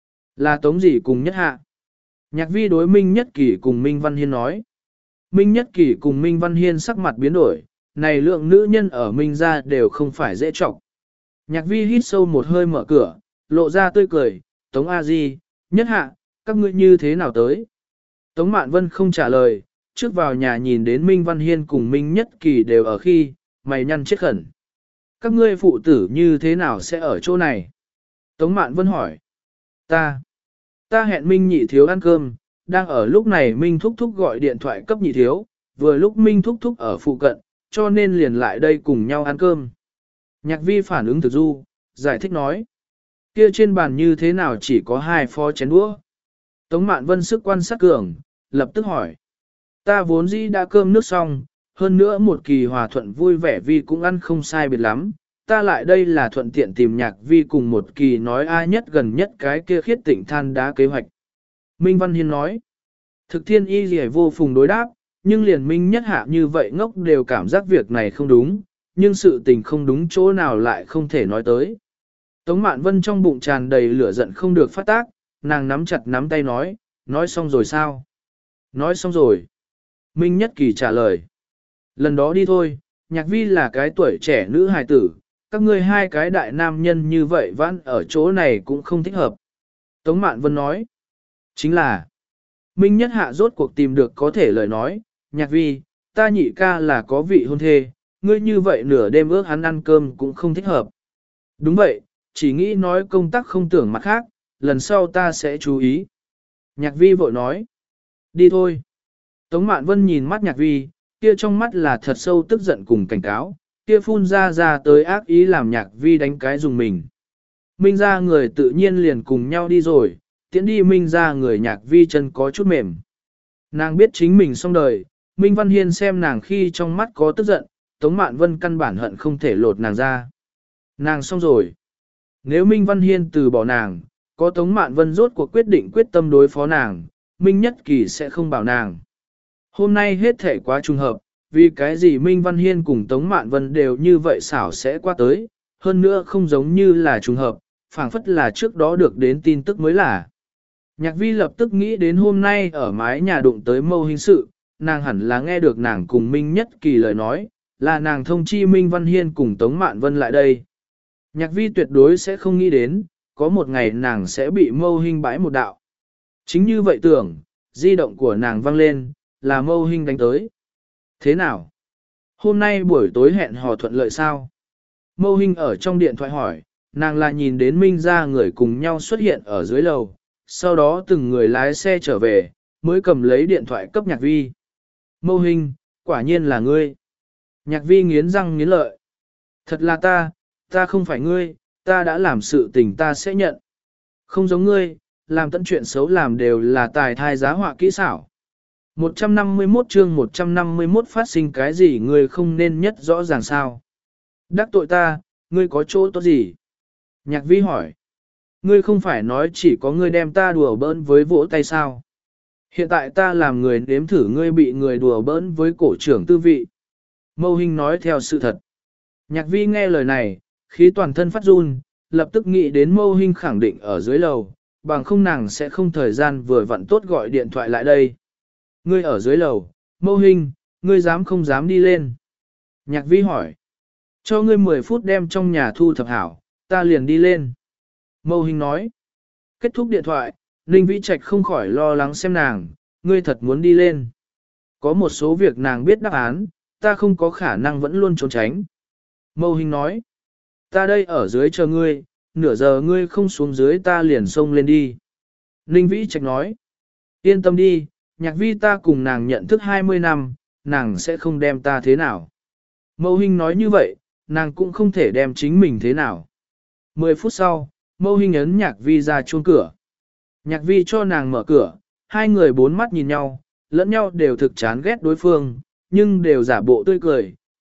Là Tống gì cùng nhất hạ. Nhạc vi đối Minh Nhất Kỳ cùng Minh Văn Hiên nói. Minh Nhất Kỳ cùng Minh Văn Hiên sắc mặt biến đổi, này lượng nữ nhân ở Minh gia đều không phải dễ trọng. Nhạc vi hít sâu một hơi mở cửa, lộ ra tươi cười, Tống A Di, nhất hạ, các ngươi như thế nào tới? Tống Mạn Vân không trả lời, trước vào nhà nhìn đến Minh Văn Hiên cùng Minh Nhất Kỳ đều ở khi, mày nhăn chết khẩn. Các ngươi phụ tử như thế nào sẽ ở chỗ này? Tống Mạn Vân hỏi. Ta, ta hẹn Minh nhị thiếu ăn cơm, đang ở lúc này Minh Thúc Thúc gọi điện thoại cấp nhị thiếu, vừa lúc Minh Thúc Thúc ở phụ cận, cho nên liền lại đây cùng nhau ăn cơm. Nhạc vi phản ứng thực du, giải thích nói. Kia trên bàn như thế nào chỉ có hai pho chén đũa? Tống Mạn Vân sức quan sát cường, lập tức hỏi. Ta vốn dĩ đã cơm nước xong, hơn nữa một kỳ hòa thuận vui vẻ vi cũng ăn không sai biệt lắm. Ta lại đây là thuận tiện tìm nhạc vi cùng một kỳ nói ai nhất gần nhất cái kia khiết tịnh than đá kế hoạch. Minh Văn Hiên nói. Thực thiên y gì vô phùng đối đáp, nhưng liền Minh Nhất Hạ như vậy ngốc đều cảm giác việc này không đúng, nhưng sự tình không đúng chỗ nào lại không thể nói tới. Tống Mạn Vân trong bụng tràn đầy lửa giận không được phát tác, nàng nắm chặt nắm tay nói, nói xong rồi sao? Nói xong rồi. Minh Nhất Kỳ trả lời. Lần đó đi thôi, nhạc vi là cái tuổi trẻ nữ hài tử, các ngươi hai cái đại nam nhân như vậy vãn ở chỗ này cũng không thích hợp. Tống Mạn Vân nói. Chính là, Minh Nhất Hạ rốt cuộc tìm được có thể lời nói, nhạc vi, ta nhị ca là có vị hôn thê, ngươi như vậy nửa đêm ước hắn ăn cơm cũng không thích hợp. Đúng vậy, chỉ nghĩ nói công tác không tưởng mặt khác, lần sau ta sẽ chú ý. Nhạc vi vội nói. Đi thôi. Tống Mạn Vân nhìn mắt nhạc vi, kia trong mắt là thật sâu tức giận cùng cảnh cáo, kia phun ra ra tới ác ý làm nhạc vi đánh cái dùng mình. Minh ra người tự nhiên liền cùng nhau đi rồi, tiễn đi Minh ra người nhạc vi chân có chút mềm. Nàng biết chính mình xong đời, Minh Văn Hiên xem nàng khi trong mắt có tức giận, Tống Mạn Vân căn bản hận không thể lột nàng ra. Nàng xong rồi. Nếu Minh Văn Hiên từ bỏ nàng, có Tống Mạn Vân rốt cuộc quyết định quyết tâm đối phó nàng, Minh Nhất Kỳ sẽ không bảo nàng. Hôm nay hết thể quá trùng hợp, vì cái gì Minh Văn Hiên cùng Tống Mạn Vân đều như vậy xảo sẽ qua tới, hơn nữa không giống như là trùng hợp, phảng phất là trước đó được đến tin tức mới là. Nhạc vi lập tức nghĩ đến hôm nay ở mái nhà đụng tới mâu hình sự, nàng hẳn là nghe được nàng cùng Minh Nhất Kỳ lời nói, là nàng thông chi Minh Văn Hiên cùng Tống Mạn Vân lại đây. Nhạc vi tuyệt đối sẽ không nghĩ đến, có một ngày nàng sẽ bị mâu hình bãi một đạo. Chính như vậy tưởng, di động của nàng vang lên, là mâu hình đánh tới. Thế nào? Hôm nay buổi tối hẹn hò thuận lợi sao? Mâu hình ở trong điện thoại hỏi, nàng là nhìn đến Minh ra người cùng nhau xuất hiện ở dưới lầu, sau đó từng người lái xe trở về, mới cầm lấy điện thoại cấp nhạc vi. Mâu hình, quả nhiên là ngươi. Nhạc vi nghiến răng nghiến lợi. Thật là ta, ta không phải ngươi, ta đã làm sự tình ta sẽ nhận. Không giống ngươi, làm tận chuyện xấu làm đều là tài thai giá họa kỹ xảo. một trăm năm mươi mốt chương một trăm năm mươi mốt phát sinh cái gì ngươi không nên nhất rõ ràng sao. Đắc tội ta, ngươi có chỗ tốt gì? Nhạc vi hỏi. Ngươi không phải nói chỉ có ngươi đem ta đùa bỡn với vỗ tay sao? Hiện tại ta làm người nếm thử ngươi bị người đùa bỡn với cổ trưởng tư vị. Mâu hình nói theo sự thật. Nhạc vi nghe lời này, khí toàn thân phát run, lập tức nghĩ đến mâu hình khẳng định ở dưới lầu, bằng không nàng sẽ không thời gian vừa vặn tốt gọi điện thoại lại đây. Ngươi ở dưới lầu, mâu hình, ngươi dám không dám đi lên? Nhạc vi hỏi. Cho ngươi mười phút đem trong nhà thu thập hảo, ta liền đi lên. Mâu hình nói. Kết thúc điện thoại, Ninh Vĩ Trạch không khỏi lo lắng xem nàng, ngươi thật muốn đi lên. Có một số việc nàng biết đáp án, ta không có khả năng vẫn luôn trốn tránh. Mâu hình nói. Ta đây ở dưới chờ ngươi, nửa giờ ngươi không xuống dưới ta liền xông lên đi. Ninh Vĩ Trạch nói. Yên tâm đi, nhạc vi ta cùng nàng nhận thức hai mươi năm, nàng sẽ không đem ta thế nào. Mâu hình nói như vậy, nàng cũng không thể đem chính mình thế nào. Mười phút sau, mâu hình ấn nhạc vi ra chuông cửa. Nhạc vi cho nàng mở cửa, hai người bốn mắt nhìn nhau, lẫn nhau đều thực chán ghét đối phương, nhưng đều giả bộ tươi cười,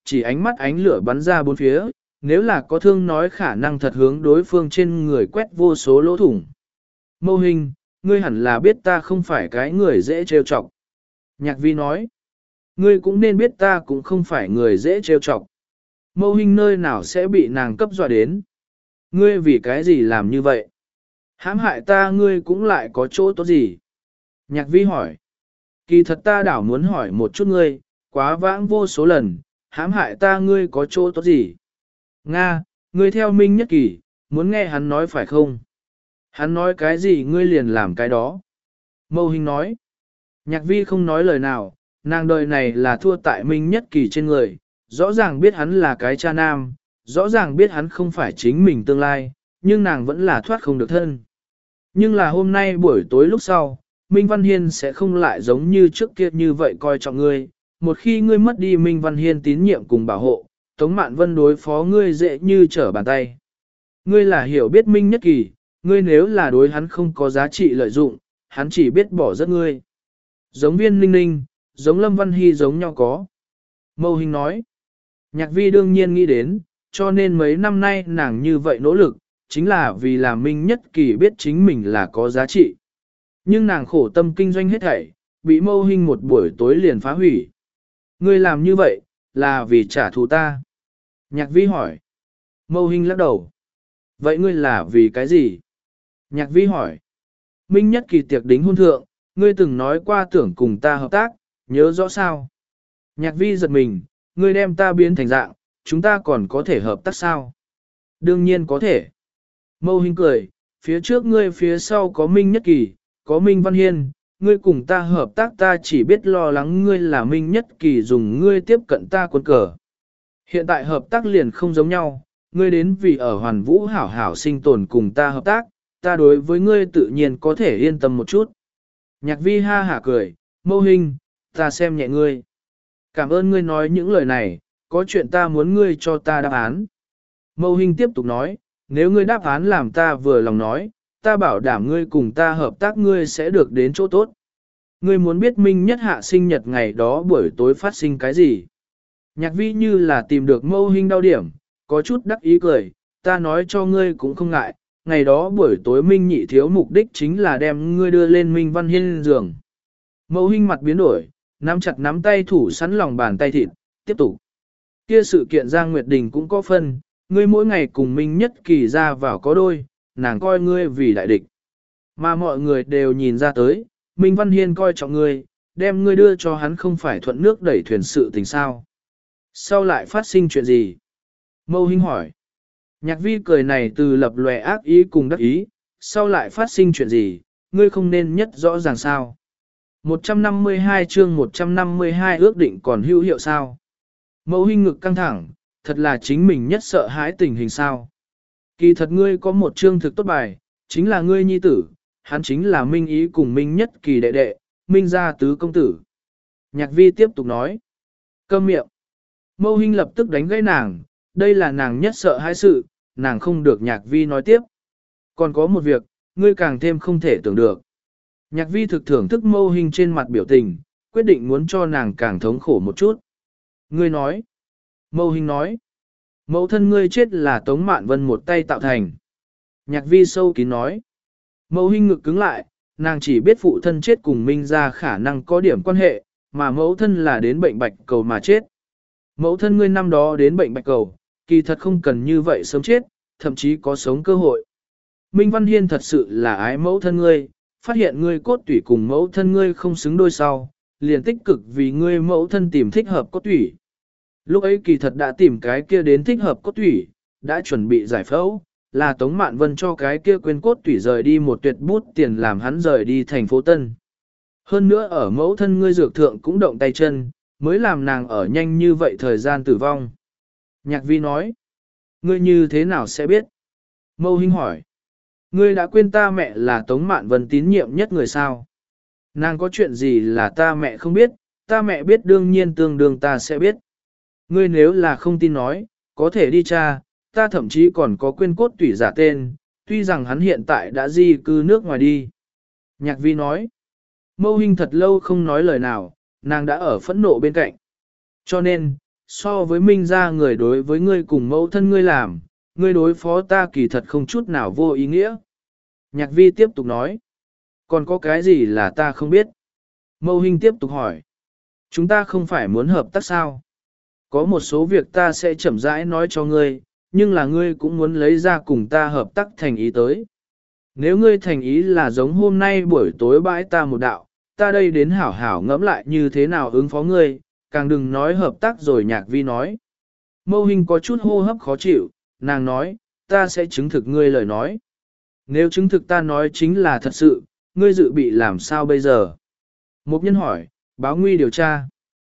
chỉ ánh mắt ánh lửa bắn ra bốn phía, nếu là có thương nói khả năng thật hướng đối phương trên người quét vô số lỗ thủng. Mâu hình, ngươi hẳn là biết ta không phải cái người dễ trêu chọc. Nhạc vi nói, ngươi cũng nên biết ta cũng không phải người dễ trêu chọc. Mâu hình nơi nào sẽ bị nàng cấp dọa đến. Ngươi vì cái gì làm như vậy? Hãm hại ta ngươi cũng lại có chỗ tốt gì? Nhạc vi hỏi. Kỳ thật ta đảo muốn hỏi một chút ngươi, quá vãng vô số lần, hãm hại ta ngươi có chỗ tốt gì? Nga, ngươi theo Minh Nhất Kỳ, muốn nghe hắn nói phải không? Hắn nói cái gì ngươi liền làm cái đó. Mâu hình nói. Nhạc vi không nói lời nào, nàng đời này là thua tại Minh Nhất Kỳ trên người, rõ ràng biết hắn là cái cha nam, rõ ràng biết hắn không phải chính mình tương lai, nhưng nàng vẫn là thoát không được thân. Nhưng là hôm nay buổi tối lúc sau, Minh Văn Hiên sẽ không lại giống như trước kia như vậy coi trọng ngươi, một khi ngươi mất đi Minh Văn Hiên tín nhiệm cùng bảo hộ, Tống Mạn Vân đối phó ngươi dễ như trở bàn tay. Ngươi là hiểu biết Minh Nhất Kỳ, ngươi nếu là đối hắn không có giá trị lợi dụng, hắn chỉ biết bỏ rớt ngươi. Giống Viên Ninh Ninh, giống Lâm Văn Hy giống nhau có. Mâu Hình nói, Nhạc vi đương nhiên nghĩ đến, cho nên mấy năm nay nàng như vậy nỗ lực, chính là vì làm Minh Nhất Kỳ biết chính mình là có giá trị. Nhưng nàng khổ tâm kinh doanh hết thảy, bị Mâu Hình một buổi tối liền phá hủy. Ngươi làm như vậy, là vì trả thù ta. Nhạc vi hỏi. Mâu Hình lắc đầu. Vậy ngươi là vì cái gì? Nhạc vi hỏi. Minh Nhất Kỳ tiệc đính hôn thượng, ngươi từng nói qua tưởng cùng ta hợp tác, nhớ rõ sao? Nhạc vi giật mình, ngươi đem ta biến thành dạng, chúng ta còn có thể hợp tác sao? Đương nhiên có thể. Mâu Hình cười, phía trước ngươi phía sau có Minh Nhất Kỳ, có Minh Văn Hiên, ngươi cùng ta hợp tác ta chỉ biết lo lắng ngươi là Minh Nhất Kỳ dùng ngươi tiếp cận ta quân cờ. Hiện tại hợp tác liền không giống nhau, ngươi đến vì ở hoàn vũ hảo hảo sinh tồn cùng ta hợp tác, ta đối với ngươi tự nhiên có thể yên tâm một chút. Nhạc vi ha hả cười, Mâu Hình, ta xem nhẹ ngươi. Cảm ơn ngươi nói những lời này, có chuyện ta muốn ngươi cho ta đáp án. Mâu Hình tiếp tục nói, nếu ngươi đáp án làm ta vừa lòng nói, ta bảo đảm ngươi cùng ta hợp tác ngươi sẽ được đến chỗ tốt. Ngươi muốn biết Minh Nhất Hạ sinh nhật ngày đó buổi tối phát sinh cái gì? Nhạc vi như là tìm được Mâu Hình đau điểm, có chút đắc ý cười, ta nói cho ngươi cũng không ngại, ngày đó buổi tối Minh Nhị thiếu mục đích chính là đem ngươi đưa lên Minh Văn Hiên giường. Mâu Hình mặt biến đổi, nắm chặt nắm tay thủ sẵn lòng bàn tay thịt, tiếp tục. Kia sự kiện Giang Nguyệt Đình cũng có phân, ngươi mỗi ngày cùng Minh Nhất Kỳ ra vào có đôi, nàng coi ngươi vì đại địch. Mà mọi người đều nhìn ra tới, Minh Văn Hiên coi trọng ngươi, đem ngươi đưa cho hắn không phải thuận nước đẩy thuyền sự tình sao. Sau lại phát sinh chuyện gì? Mâu Hình hỏi. Nhạc vi cười này từ lập lòe ác ý cùng đắc ý, sau lại phát sinh chuyện gì, ngươi không nên nhất rõ ràng sao. một trăm năm mươi hai chương một trăm năm mươi hai ước định còn hữu hiệu sao? Mâu Hình ngực căng thẳng, thật là chính mình nhất sợ hãi tình hình sao? Kỳ thật ngươi có một chương thực tốt bài, chính là ngươi nhi tử, hắn chính là Minh Ý cùng Minh Nhất Kỳ đệ đệ, Minh gia tứ công tử. Nhạc vi tiếp tục nói. Câm miệng. Mâu Hình lập tức đánh gãy nàng, đây là nàng nhất sợ hãi sự, nàng không được Nhạc vi nói tiếp. Còn có một việc, ngươi càng thêm không thể tưởng được. Nhạc vi thực thưởng thức Mâu Hình trên mặt biểu tình, quyết định muốn cho nàng càng thống khổ một chút. Ngươi nói. Mâu Hình nói. Mẫu thân ngươi chết là Tống Mạn Vân một tay tạo thành. Nhạc vi sâu kín nói. Mâu Hình ngực cứng lại, nàng chỉ biết phụ thân chết cùng Minh gia khả năng có điểm quan hệ, mà mẫu thân là đến bệnh bạch cầu mà chết. Mẫu thân ngươi năm đó đến bệnh bạch cầu, kỳ thật không cần như vậy sớm chết, thậm chí có sống cơ hội. Minh Văn Hiên thật sự là ái mẫu thân ngươi, phát hiện ngươi cốt tủy cùng mẫu thân ngươi không xứng đôi sau, liền tích cực vì ngươi mẫu thân tìm thích hợp cốt tủy. Lúc ấy kỳ thật đã tìm cái kia đến thích hợp cốt tủy, đã chuẩn bị giải phẫu, là Tống Mạn Vân cho cái kia quên cốt tủy rời đi một tuyệt bút tiền làm hắn rời đi thành phố Tân. Hơn nữa ở mẫu thân ngươi dược thượng cũng động tay chân, mới làm nàng ở nhanh như vậy thời gian tử vong. Nhạc vi nói, ngươi như thế nào sẽ biết? Mâu Hình hỏi, ngươi đã quên ta mẹ là Tống Mạn Vân tín nhiệm nhất người sao? Nàng có chuyện gì là ta mẹ không biết, ta mẹ biết đương nhiên tương đương ta sẽ biết. Ngươi nếu là không tin nói, có thể đi tra, ta thậm chí còn có quên cốt tủy giả tên, tuy rằng hắn hiện tại đã di cư nước ngoài đi. Nhạc vi nói, Mâu Hình thật lâu không nói lời nào, nàng đã ở phẫn nộ bên cạnh. Cho nên, so với Minh gia người đối với ngươi cùng mẫu thân ngươi làm, ngươi đối phó ta kỳ thật không chút nào vô ý nghĩa. Nhạc vi tiếp tục nói, còn có cái gì là ta không biết? Mâu Hinh tiếp tục hỏi, chúng ta không phải muốn hợp tác sao? Có một số việc ta sẽ chậm rãi nói cho ngươi, nhưng là ngươi cũng muốn lấy ra cùng ta hợp tác thành ý tới. Nếu ngươi thành ý là giống hôm nay buổi tối bãi ta một đạo, ta đây đến hảo hảo ngẫm lại như thế nào ứng phó ngươi, càng đừng nói hợp tác rồi. Nhạc vi nói. Mâu Hinh có chút hô hấp khó chịu, nàng nói, ta sẽ chứng thực ngươi lời nói. Nếu chứng thực ta nói chính là thật sự, ngươi dự bị làm sao bây giờ? Mục Nhân hỏi, báo nguy điều tra.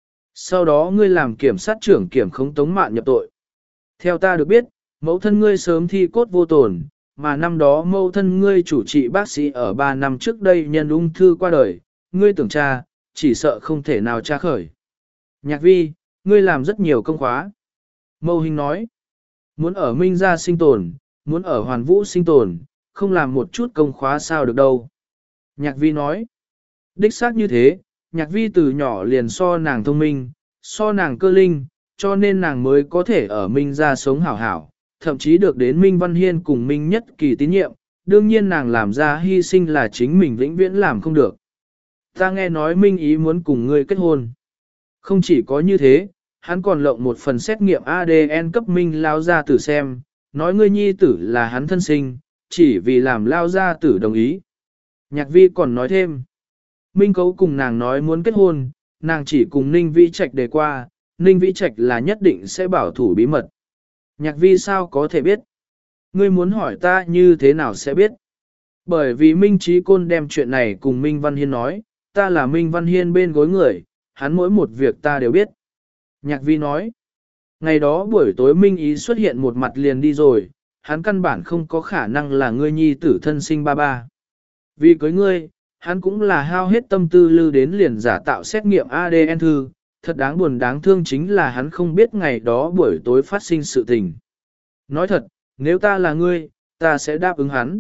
Sau đó ngươi làm kiểm sát trưởng kiểm khống Tống Mạn nhập tội. Theo ta được biết, mẫu thân ngươi sớm thi cốt vô tổn, mà năm đó mẫu thân ngươi chủ trị bác sĩ ở ba năm trước đây nhân ung thư qua đời, ngươi tưởng tra, chỉ sợ không thể nào tra khởi. Nhạc vi, ngươi làm rất nhiều công khóa. Mâu Hinh nói, muốn ở Minh gia sinh tồn, muốn ở Hoàn Vũ sinh tồn, không làm một chút công khóa sao được đâu. Nhạc vi nói, đích xác như thế, nhạc vi từ nhỏ liền so nàng thông minh, so nàng cơ linh, cho nên nàng mới có thể ở Minh gia sống hảo hảo, thậm chí được đến Minh Văn Hiên cùng Minh Nhất Kỳ tín nhiệm, đương nhiên nàng làm ra hy sinh là chính mình vĩnh viễn làm không được. Ta nghe nói Minh ý muốn cùng ngươi kết hôn. Không chỉ có như thế, hắn còn lộng một phần xét nghiệm a đê en cấp Minh lao gia tử xem, nói ngươi nhi tử là hắn thân sinh, chỉ vì làm lao gia tử đồng ý. Nhạc vi còn nói thêm, Minh Cấu cùng nàng nói muốn kết hôn, nàng chỉ cùng Ninh Vĩ Trạch đề qua, Ninh Vĩ Trạch là nhất định sẽ bảo thủ bí mật. Nhạc vi sao có thể biết? Ngươi muốn hỏi ta như thế nào sẽ biết? Bởi vì Minh Trí Côn đem chuyện này cùng Minh Văn Hiên nói, ta là Minh Văn Hiên bên gối người, hắn mỗi một việc ta đều biết. Nhạc vi nói, ngày đó buổi tối Minh Ý xuất hiện một mặt liền đi rồi, hắn căn bản không có khả năng là ngươi nhi tử thân sinh ba ba. Vì cưới ngươi, hắn cũng là hao hết tâm tư lưu đến liền giả tạo xét nghiệm a đê en thư, thật đáng buồn đáng thương chính là hắn không biết ngày đó buổi tối phát sinh sự tình. Nói thật, nếu ta là ngươi, ta sẽ đáp ứng hắn.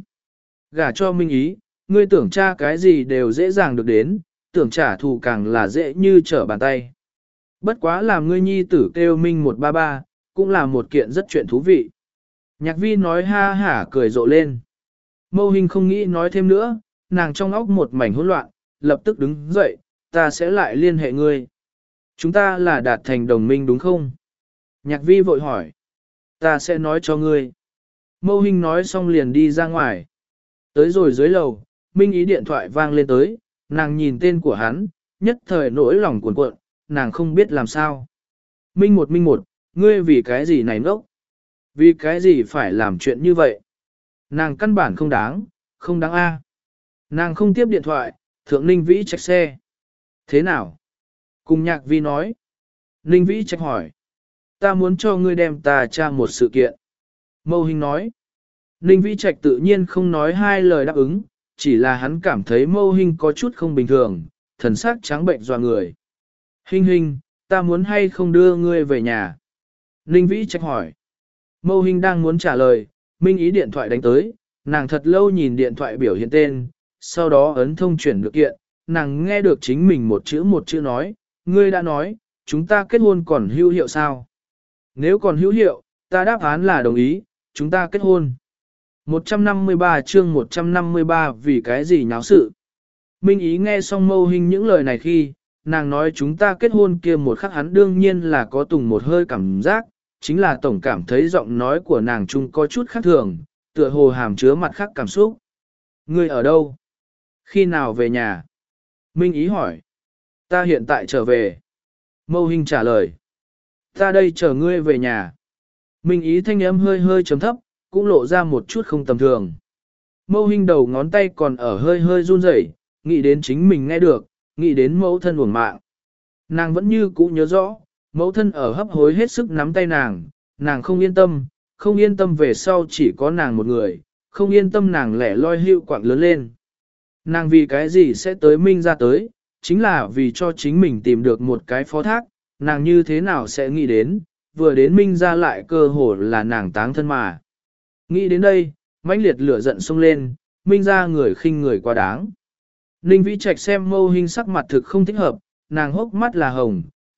Gả cho Minh Ý, ngươi tưởng tra cái gì đều dễ dàng được đến, tưởng trả thù càng là dễ như trở bàn tay. Bất quá làm ngươi nhi tử kêu Minh một ba ba, cũng là một kiện rất chuyện thú vị. Nhạc vi nói ha hả cười rộ lên. Mâu Hinh không nghĩ nói thêm nữa, nàng trong óc một mảnh hỗn loạn, lập tức đứng dậy, ta sẽ lại liên hệ ngươi. Chúng ta là đạt thành đồng minh đúng không? Nhạc vi vội hỏi. Ta sẽ nói cho ngươi. Mâu Hinh nói xong liền đi ra ngoài. Tới rồi dưới lầu, Minh Ý điện thoại vang lên tới, nàng nhìn tên của hắn, nhất thời nỗi lòng cuồn cuộn, nàng không biết làm sao. Minh một Minh một, ngươi vì cái gì này ngốc? Vì cái gì phải làm chuyện như vậy? Nàng căn bản không đáng, không đáng a. Nàng không tiếp điện thoại, thượng Ninh Vĩ Trạch xe. Thế nào? Cùng Nhạc vi nói. Ninh Vĩ Trạch hỏi. Ta muốn cho ngươi đem ta tra một sự kiện. Mâu Hinh nói. Ninh Vĩ Trạch tự nhiên không nói hai lời đáp ứng, chỉ là hắn cảm thấy Mâu Hinh có chút không bình thường, thần sắc trắng bệnh dọa người. Hinh Hinh, ta muốn hay không đưa ngươi về nhà? Ninh Vĩ Trạch hỏi. Mâu Hinh đang muốn trả lời, Minh Ý điện thoại đánh tới, nàng thật lâu nhìn điện thoại biểu hiện tên, sau đó ấn thông chuyển được kiện, nàng nghe được chính mình một chữ một chữ nói, ngươi đã nói, chúng ta kết hôn còn hữu hiệu sao? Nếu còn hữu hiệu, ta đáp án là đồng ý, chúng ta kết hôn. một trăm năm mươi ba chương một trăm năm mươi ba vì cái gì nháo sự? Minh Ý nghe xong Mâu Hinh những lời này khi, nàng nói chúng ta kết hôn kia một khắc hắn đương nhiên là có tùng một hơi cảm giác, chính là tổng cảm thấy giọng nói của nàng chung có chút khác thường, tựa hồ hàm chứa mặt khác cảm xúc. Ngươi ở đâu? Khi nào về nhà? Minh Ý hỏi. Ta hiện tại trở về. Mâu Hinh trả lời. Ta đây chờ ngươi về nhà. Minh Ý thanh âm hơi hơi chấm thấp, cũng lộ ra một chút không tầm thường. Mâu Hinh đầu ngón tay còn ở hơi hơi run rẩy, nghĩ đến chính mình nghe được, nghĩ đến mẫu thân uổng mạng. Nàng vẫn như cũ nhớ rõ, mẫu thân ở hấp hối hết sức nắm tay nàng, nàng không yên tâm, không yên tâm về sau chỉ có nàng một người, không yên tâm nàng lẻ loi hưu quạng lớn lên. Nàng vì cái gì sẽ tới Minh ra tới, chính là vì cho chính mình tìm được một cái phó thác, nàng như thế nào sẽ nghĩ đến, vừa đến Minh ra lại cơ hồ là nàng táng thân mà. Nghĩ đến đây, mãnh liệt lửa giận xông lên, Minh ra người khinh người quá đáng. Ninh Vĩ Trạch xem Mâu Hinh sắc mặt thực không thích hợp, nàng hốc mắt là hồng,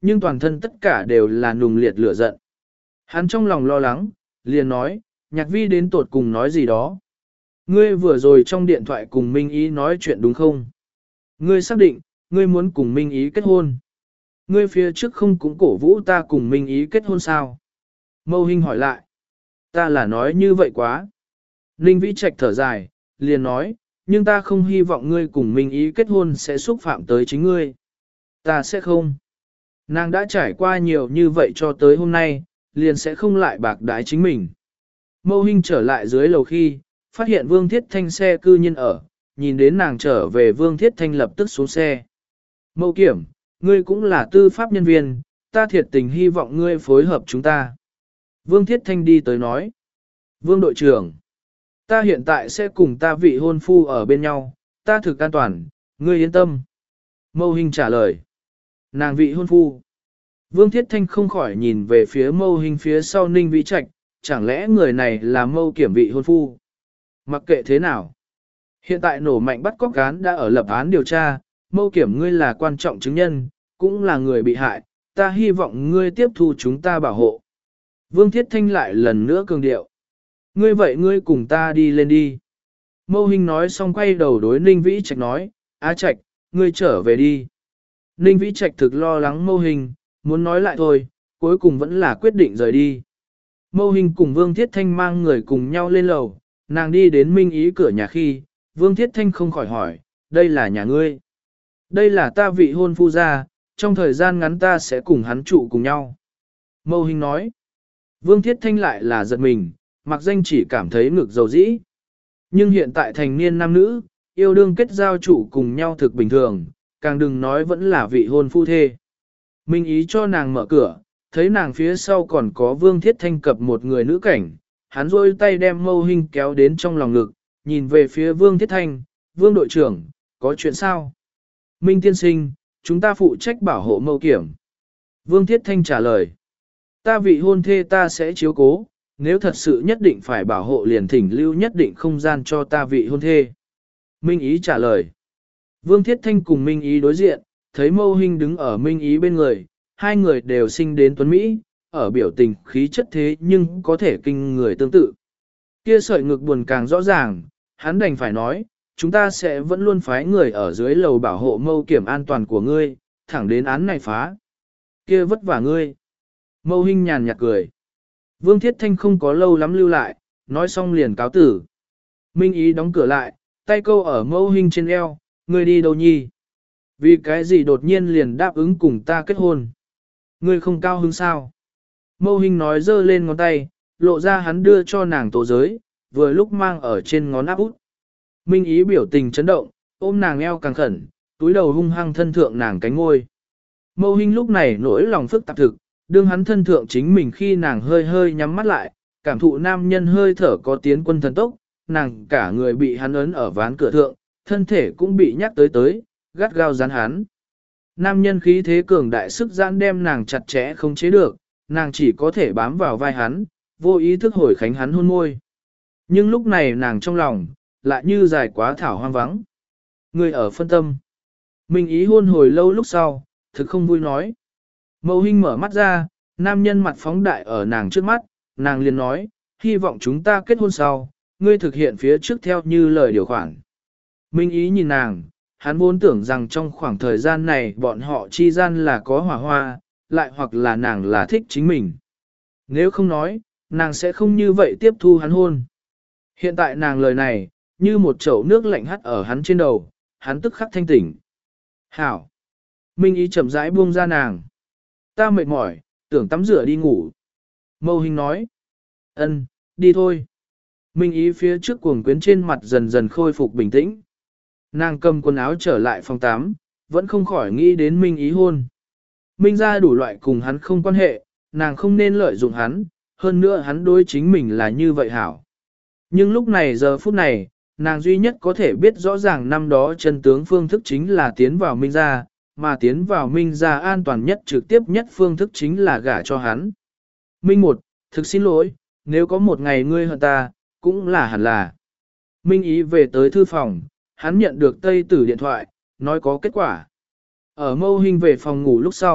nhưng toàn thân tất cả đều là nùng liệt lửa giận. Hắn trong lòng lo lắng, liền nói, Nhạc Vi đến tột cùng nói gì đó. Ngươi vừa rồi trong điện thoại cùng Minh Ý nói chuyện đúng không? Ngươi xác định, ngươi muốn cùng Minh Ý kết hôn. Ngươi phía trước không cũng cổ vũ ta cùng Minh Ý kết hôn sao? Mâu Hinh hỏi lại. Ta là nói như vậy quá. Ninh Vĩ Trạch thở dài, liền nói, nhưng ta không hy vọng ngươi cùng Minh Ý kết hôn sẽ xúc phạm tới chính ngươi. Ta sẽ không. Nàng đã trải qua nhiều như vậy cho tới hôm nay, liền sẽ không lại bạc đái chính mình. Mâu Hinh trở lại dưới lầu khi, phát hiện Vương Thiết Thanh xe cư nhiên ở, nhìn đến nàng trở về Vương Thiết Thanh lập tức xuống xe. Mâu Kiểm, ngươi cũng là tư pháp nhân viên, ta thiệt tình hy vọng ngươi phối hợp chúng ta. Vương Thiết Thanh đi tới nói. Vương đội trưởng, ta hiện tại sẽ cùng ta vị hôn phu ở bên nhau, ta thực an toàn, ngươi yên tâm. Mâu Hinh trả lời. Nàng vị hôn phu. Vương Thiết Thanh không khỏi nhìn về phía Mâu Hinh phía sau Ninh Vĩ Trạch, chẳng lẽ người này là Mâu Kiểm vị hôn phu? Mặc kệ thế nào. Hiện tại nổ mạnh bắt cóc án đã ở lập án điều tra, Mâu Kiểm ngươi là quan trọng chứng nhân, cũng là người bị hại, ta hy vọng ngươi tiếp thu chúng ta bảo hộ. Vương Thiết Thanh lại lần nữa cường điệu. Ngươi vậy ngươi cùng ta đi lên đi. Mâu Hinh nói xong quay đầu đối Ninh Vĩ Trạch nói, Á Trạch, ngươi trở về đi. Ninh Vĩ Trạch thực lo lắng Mâu Hinh, muốn nói lại thôi, cuối cùng vẫn là quyết định rời đi. Mâu Hinh cùng Vương Thiết Thanh mang người cùng nhau lên lầu, nàng đi đến Minh Ý cửa nhà khi, Vương Thiết Thanh không khỏi hỏi, đây là nhà ngươi. Đây là ta vị hôn phu gia, trong thời gian ngắn ta sẽ cùng hắn trụ cùng nhau. Mâu Hinh nói, Vương Thiết Thanh lại là giật mình, mặc danh chỉ cảm thấy ngực dầu dĩ. Nhưng hiện tại thành niên nam nữ, yêu đương kết giao trụ cùng nhau thực bình thường, càng đừng nói vẫn là vị hôn phu thê. Minh Ý cho nàng mở cửa, thấy nàng phía sau còn có Vương Thiết Thanh cập một người nữ cảnh, hắn rôi tay đem Mâu Hinh kéo đến trong lòng ngực, nhìn về phía Vương Thiết Thanh, Vương đội trưởng, có chuyện sao? Minh tiên sinh, chúng ta phụ trách bảo hộ Mâu Kiểm. Vương Thiết Thanh trả lời, ta vị hôn thê ta sẽ chiếu cố, nếu thật sự nhất định phải bảo hộ liền thỉnh lưu nhất định không gian cho ta vị hôn thê. Minh Ý trả lời, Vương Thiết Thanh cùng Minh Ý đối diện, thấy Mâu Hinh đứng ở Minh Ý bên người, hai người đều sinh đến tuấn Mỹ, ở biểu tình khí chất thế nhưng có thể kinh người tương tự. Kia sợi ngực buồn càng rõ ràng, hắn đành phải nói, chúng ta sẽ vẫn luôn phái người ở dưới lầu bảo hộ Mâu Kiểm an toàn của ngươi, thẳng đến án này phá. Kia vất vả ngươi. Mâu Hinh nhàn nhạt cười. Vương Thiết Thanh không có lâu lắm lưu lại, nói xong liền cáo tử. Minh Ý đóng cửa lại, tay câu ở Mâu Hinh trên eo, ngươi đi đâu nhi? Vì cái gì đột nhiên liền đáp ứng cùng ta kết hôn? Ngươi không cao hứng sao? Mâu Hinh nói giơ lên ngón tay, lộ ra hắn đưa cho nàng tố giới, vừa lúc mang ở trên ngón áp út. Minh Ý biểu tình chấn động, ôm nàng eo càng khẩn, túi đầu hung hăng thân thượng nàng cánh ngôi. Mâu Hinh lúc này nỗi lòng phức tạp thực, đương hắn thân thượng chính mình khi nàng hơi hơi nhắm mắt lại, cảm thụ nam nhân hơi thở có tiến quân thần tốc, nàng cả người bị hắn ấn ở ván cửa thượng, thân thể cũng bị nhắc tới tới, gắt gao dán hắn. Nam nhân khí thế cường đại sức giãn đem nàng chặt chẽ không chế được, nàng chỉ có thể bám vào vai hắn, vô ý thức hồi khánh hắn hôn môi. Nhưng lúc này nàng trong lòng, lại như dài quá thảo hoang vắng. Người ở phân tâm. Minh Ý hôn hồi lâu lúc sau, thực không vui nói. Mâu Hinh mở mắt ra, nam nhân mặt phóng đại ở nàng trước mắt, nàng liền nói, hy vọng chúng ta kết hôn sau, ngươi thực hiện phía trước theo như lời điều khoản. Minh Ý nhìn nàng, hắn vốn tưởng rằng trong khoảng thời gian này bọn họ chi gian là có hỏa hoa, lại hoặc là nàng là thích chính mình. Nếu không nói, nàng sẽ không như vậy tiếp thu hắn hôn. Hiện tại nàng lời này, như một chậu nước lạnh hắt ở hắn trên đầu, hắn tức khắc thanh tỉnh. Hảo! Minh Ý chậm rãi buông ra nàng. Ta mệt mỏi, tưởng tắm rửa đi ngủ. Mâu Hinh nói. Ân, đi thôi. Minh Ý phía trước cuồng quyến trên mặt dần dần khôi phục bình tĩnh. Nàng cầm quần áo trở lại phòng tắm, vẫn không khỏi nghĩ đến Minh Ý hôn. Minh ra đủ loại cùng hắn không quan hệ, nàng không nên lợi dụng hắn, hơn nữa hắn đối chính mình là như vậy hảo. Nhưng lúc này giờ phút này, nàng duy nhất có thể biết rõ ràng năm đó chân tướng phương thức chính là tiến vào Minh ra, mà tiến vào Minh ra an toàn nhất trực tiếp nhất phương thức chính là gả cho hắn. Minh một, thực xin lỗi, nếu có một ngày ngươi hận ta, cũng là hẳn là. Minh Ý về tới thư phòng, hắn nhận được Tây Tử điện thoại, nói có kết quả. Ở Mâu Hinh về phòng ngủ lúc sau,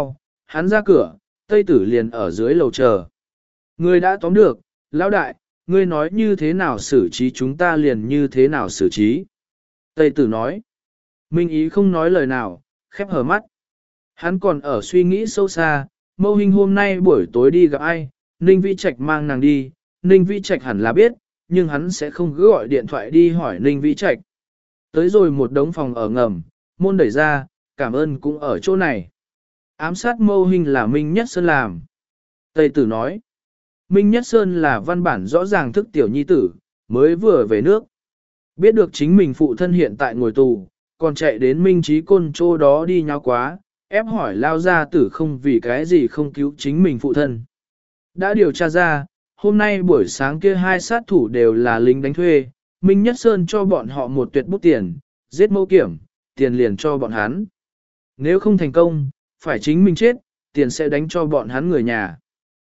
hắn ra cửa, Tây Tử liền ở dưới lầu chờ. Người đã tóm được, lão đại, ngươi nói như thế nào xử trí chúng ta liền như thế nào xử trí. Tây Tử nói. Minh Ý không nói lời nào, khép hờ mắt. Hắn còn ở suy nghĩ sâu xa, Mâu Hinh hôm nay buổi tối đi gặp ai, Ninh Vĩ Trạch mang nàng đi, Ninh Vĩ Trạch hẳn là biết, nhưng hắn sẽ không cứ gọi điện thoại đi hỏi Ninh Vĩ Trạch. Tới rồi một đống phòng ở ngầm, môn đẩy ra, cảm ơn cũng ở chỗ này. Ám sát Mâu Hinh là Minh Nhất Sơn làm. Tây Tử nói, Minh Nhất Sơn là văn bản rõ ràng thức tiểu nhi tử, mới vừa về nước. Biết được chính mình phụ thân hiện tại ngồi tù, còn chạy đến Minh Trí Côn chỗ đó đi nháo quá, ép hỏi lao gia tử không vì cái gì không cứu chính mình phụ thân. Đã điều tra ra, hôm nay buổi sáng kia hai sát thủ đều là lính đánh thuê, Minh Nhất Sơn cho bọn họ một tuyệt bút tiền, giết Mâu Kiểm, tiền liền cho bọn hắn. Nếu không thành công, phải chính mình chết, tiền sẽ đánh cho bọn hắn người nhà.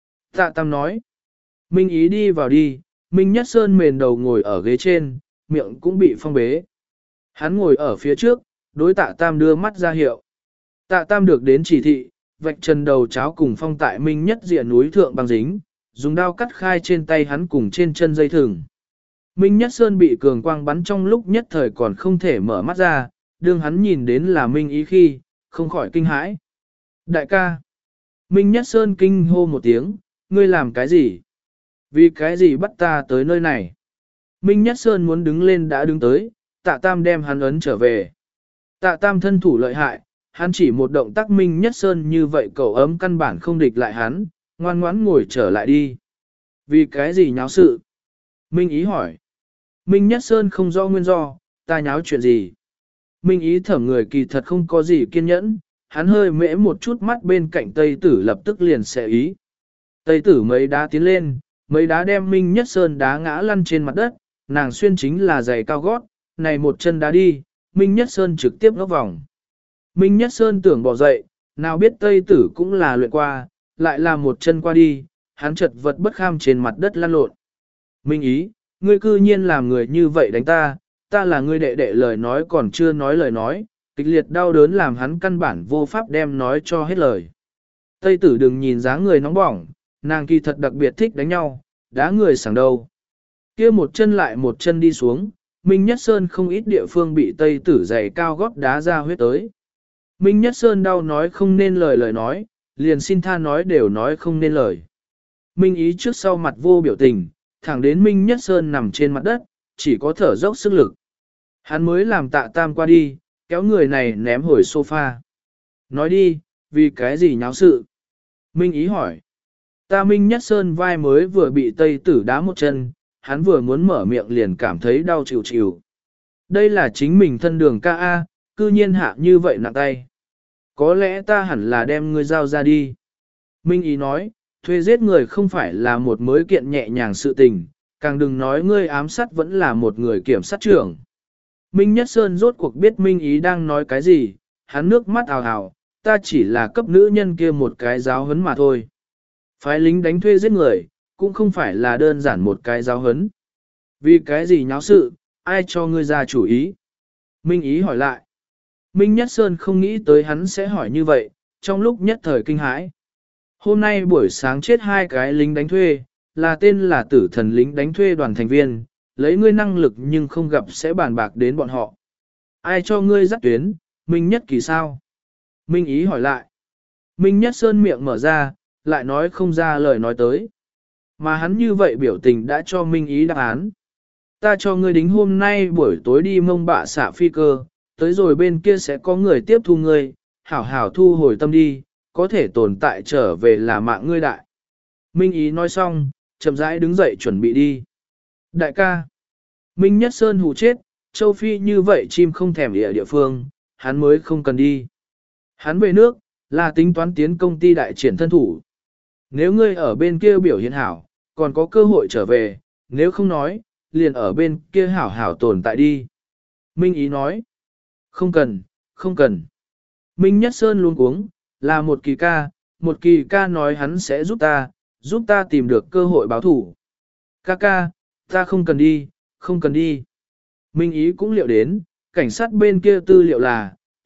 Tạ Tam nói, Minh Ý đi vào đi, Minh Nhất Sơn mền đầu ngồi ở ghế trên, miệng cũng bị phong bế. Hắn ngồi ở phía trước, đối Tạ Tam đưa mắt ra hiệu. Tạ Tam được đến chỉ thị, vạch trần đầu cháo cùng phong tại Minh Nhất diện núi thượng băng dính, dùng đao cắt khai trên tay hắn cùng trên chân dây thừng. Minh Nhất Sơn bị cường quang bắn trong lúc nhất thời còn không thể mở mắt ra, đương hắn nhìn đến là Minh Ý khi, không khỏi kinh hãi. Đại ca! Minh Nhất Sơn kinh hô một tiếng, ngươi làm cái gì? Vì cái gì bắt ta tới nơi này? Minh Nhất Sơn muốn đứng lên đã đứng tới, Tạ Tam đem hắn ấn trở về. Tạ Tam thân thủ lợi hại, hắn chỉ một động tác Minh Nhất Sơn như vậy cậu ấm căn bản không địch lại hắn, ngoan ngoãn ngồi trở lại đi. Vì cái gì nháo sự? Minh Ý hỏi. Minh Nhất Sơn không rõ nguyên do, ta nháo chuyện gì? Minh Ý thẩm người kỳ thật không có gì kiên nhẫn, hắn hơi mễ một chút mắt bên cạnh Tây Tử lập tức liền sẽ ý. Tây Tử mấy đá tiến lên, mấy đá đem Minh Nhất Sơn đá ngã lăn trên mặt đất, nàng xuyên chính là giày cao gót, này một chân đá đi, Minh Nhất Sơn trực tiếp ngóc vòng. Minh Nhất Sơn tưởng bỏ dậy, nào biết Tây Tử cũng là luyện qua, lại là một chân qua đi, hắn chật vật bất kham trên mặt đất lăn lộn. Minh Ý, ngươi cư nhiên làm người như vậy đánh ta, ta là ngươi đệ đệ lời nói còn chưa nói lời nói, kịch liệt đau đớn làm hắn căn bản vô pháp đem nói cho hết lời. Tây Tử đừng nhìn dáng người nóng bỏng, nàng kỳ thật đặc biệt thích đánh nhau, đá người sảng đầu. Kia một chân lại một chân đi xuống, Minh Nhất Sơn không ít địa phương bị Tây Tử giày cao gót đá ra huyết tới. Minh Nhất Sơn đau nói không nên lời lời nói, liền xin tha nói đều nói không nên lời. Minh Ý trước sau mặt vô biểu tình, thẳng đến Minh Nhất Sơn nằm trên mặt đất, chỉ có thở dốc sức lực. Hắn mới làm Tạ Tam qua đi, kéo người này ném hồi sofa. Nói đi, vì cái gì nháo sự? Minh Ý hỏi. Ta Minh Nhất Sơn vai mới vừa bị Tây Tử đá một chân, hắn vừa muốn mở miệng liền cảm thấy đau chịu chịu. Đây là chính mình thân đường ca A, cư nhiên hạ như vậy nặng tay. Có lẽ ta hẳn là đem ngươi giao ra đi. Minh Ý nói, thuê giết người không phải là một mới kiện nhẹ nhàng sự tình, càng đừng nói ngươi ám sát vẫn là một người kiểm sát trưởng. Minh Nhất Sơn rốt cuộc biết Minh Ý đang nói cái gì, hắn nước mắt ào ào, ta chỉ là cấp nữ nhân kia một cái giáo huấn mà thôi. Phái lính đánh thuê giết người, cũng không phải là đơn giản một cái giáo huấn. Vì cái gì nháo sự, ai cho ngươi ra chủ ý? Minh Ý hỏi lại. Minh Nhất Sơn không nghĩ tới hắn sẽ hỏi như vậy, trong lúc nhất thời kinh hãi. Hôm nay buổi sáng chết hai cái lính đánh thuê, là tên là tử thần lính đánh thuê đoàn thành viên, lấy ngươi năng lực nhưng không gặp sẽ bàn bạc đến bọn họ. Ai cho ngươi dắt tuyến, Minh Nhất Kỳ sao? Minh Ý hỏi lại. Minh Nhất Sơn miệng mở ra, lại nói không ra lời nói tới. Mà hắn như vậy biểu tình đã cho Minh Ý đáp án. Ta cho ngươi đính hôm nay buổi tối đi mông bạ xạ phi cơ, tới rồi bên kia sẽ có người tiếp thu ngươi, hảo hảo thu hồi tâm đi, có thể tồn tại trở về là mạng ngươi đại. Minh Ý nói xong, chậm rãi đứng dậy chuẩn bị đi. Đại ca, Minh Nhất Sơn hù chết, châu Phi như vậy chim không thèm địa địa phương, hắn mới không cần đi. Hắn về nước, là tính toán tiến công ty đại triển thân thủ. Nếu ngươi ở bên kia biểu hiện hảo, còn có cơ hội trở về, nếu không nói, liền ở bên kia hảo hảo tồn tại đi. Minh Ý nói, không cần, không cần. Minh Nhất Sơn luôn cuống, là một kỳ ca, một kỳ ca nói hắn sẽ giúp ta, giúp ta tìm được cơ hội báo thủ. Ca ca, ta không cần đi, không cần đi. Minh Ý cũng liệu đến, cảnh sát bên kia tư liệu là,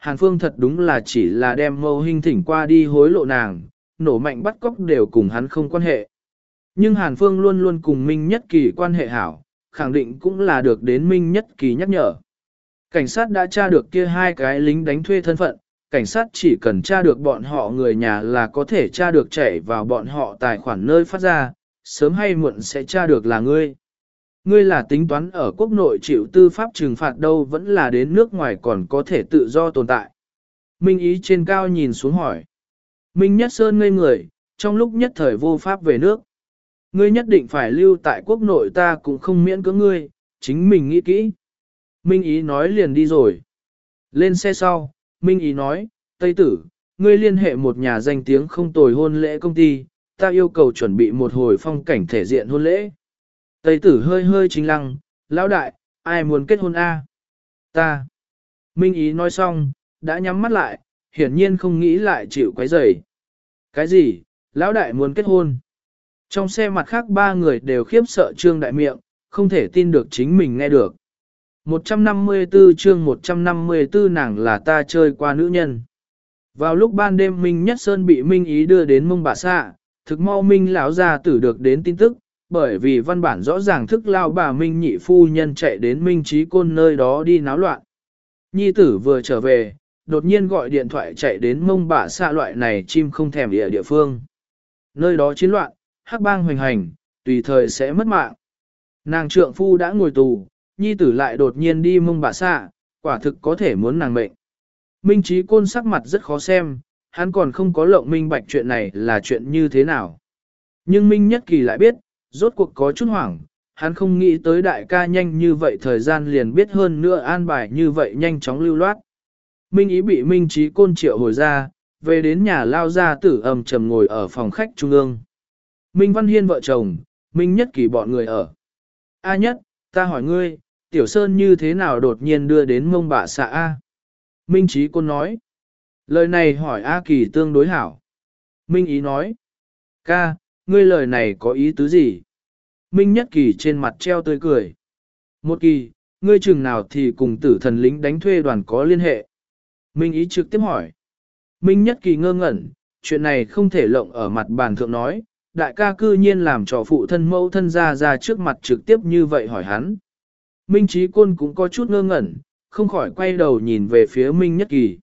Hàn Phương thật đúng là chỉ là đem Mâu Hinh thỉnh qua đi hối lộ nàng, nổ mạnh bắt cóc đều cùng hắn không quan hệ. Nhưng Hàn Phương luôn luôn cùng Minh Nhất Kỳ quan hệ hảo, khẳng định cũng là được đến Minh Nhất Kỳ nhắc nhở. Cảnh sát đã tra được kia hai cái lính đánh thuê thân phận, cảnh sát chỉ cần tra được bọn họ người nhà là có thể tra được chảy vào bọn họ tài khoản nơi phát ra, sớm hay muộn sẽ tra được là ngươi. Ngươi là tính toán ở quốc nội chịu tư pháp trừng phạt đâu vẫn là đến nước ngoài còn có thể tự do tồn tại. Minh Ý trên cao nhìn xuống hỏi. Minh Nhất Sơn ngây người, trong lúc nhất thời vô pháp về nước. Ngươi nhất định phải lưu tại quốc nội ta cũng không miễn cưỡng ngươi, chính mình nghĩ kỹ. Minh Ý nói liền đi rồi. Lên xe sau, Minh Ý nói, Tây Tử, ngươi liên hệ một nhà danh tiếng không tồi hôn lễ công ty, ta yêu cầu chuẩn bị một hồi phong cảnh thể diện hôn lễ. Tây Tử hơi hơi chính lăng, lão đại, ai muốn kết hôn a? Ta. Minh Ý nói xong, đã nhắm mắt lại, hiển nhiên không nghĩ lại chịu quấy rầy. Cái gì, lão đại muốn kết hôn? Trong xe mặt khác ba người đều khiếp sợ trương đại miệng, không thể tin được chính mình nghe được. một trăm năm mươi tư chương một trăm năm mươi tư nàng là ta chơi qua nữ nhân. Vào lúc ban đêm Minh Nhất Sơn bị Minh Ý đưa đến Mông Bà Xạ, thực mau Minh lão gia tử được đến tin tức, bởi vì văn bản rõ ràng thức lao bà Minh nhị phu nhân chạy đến Minh Trí Côn nơi đó đi náo loạn. Nhi tử vừa trở về, đột nhiên gọi điện thoại chạy đến Mông Bà Xạ loại này chim không thèm địa địa phương. Nơi đó chiến loạn, hắc bang hoành hành, tùy thời sẽ mất mạng. Nàng trượng phu đã ngồi tù, nhi tử lại đột nhiên đi Mông Bà Xạ, quả thực có thể muốn nàng mệnh. Minh Trí Côn sắc mặt rất khó xem, hắn còn không có lộng minh bạch chuyện này là chuyện như thế nào. Nhưng Minh Nhất Kỳ lại biết, rốt cuộc có chút hoảng, hắn không nghĩ tới đại ca nhanh như vậy thời gian liền biết hơn nữa an bài như vậy nhanh chóng lưu loát. Minh Ý bị Minh Trí Côn triệu hồi ra, về đến nhà lao ra tử ầm trầm ngồi ở phòng khách trung ương. Minh Văn Hiên vợ chồng, Minh Nhất Kỳ bọn người ở. A Nhất, ta hỏi ngươi, Tiểu Sơn như thế nào đột nhiên đưa đến Mông Bạ Xạ A? Minh Trí Côn nói. Lời này hỏi A Kỳ tương đối hảo. Minh Ý nói. Ca, ngươi lời này có ý tứ gì? Minh Nhất Kỳ trên mặt treo tươi cười. Một Kỳ, ngươi chừng nào thì cùng tử thần lính đánh thuê đoàn có liên hệ? Minh Ý trực tiếp hỏi. Minh Nhất Kỳ ngơ ngẩn, chuyện này không thể lộng ở mặt bàn thượng nói, đại ca cư nhiên làm cho phụ thân mẫu thân ra ra trước mặt trực tiếp như vậy hỏi hắn. Minh Trí Côn cũng có chút ngơ ngẩn, không khỏi quay đầu nhìn về phía Minh Nhất Kỳ.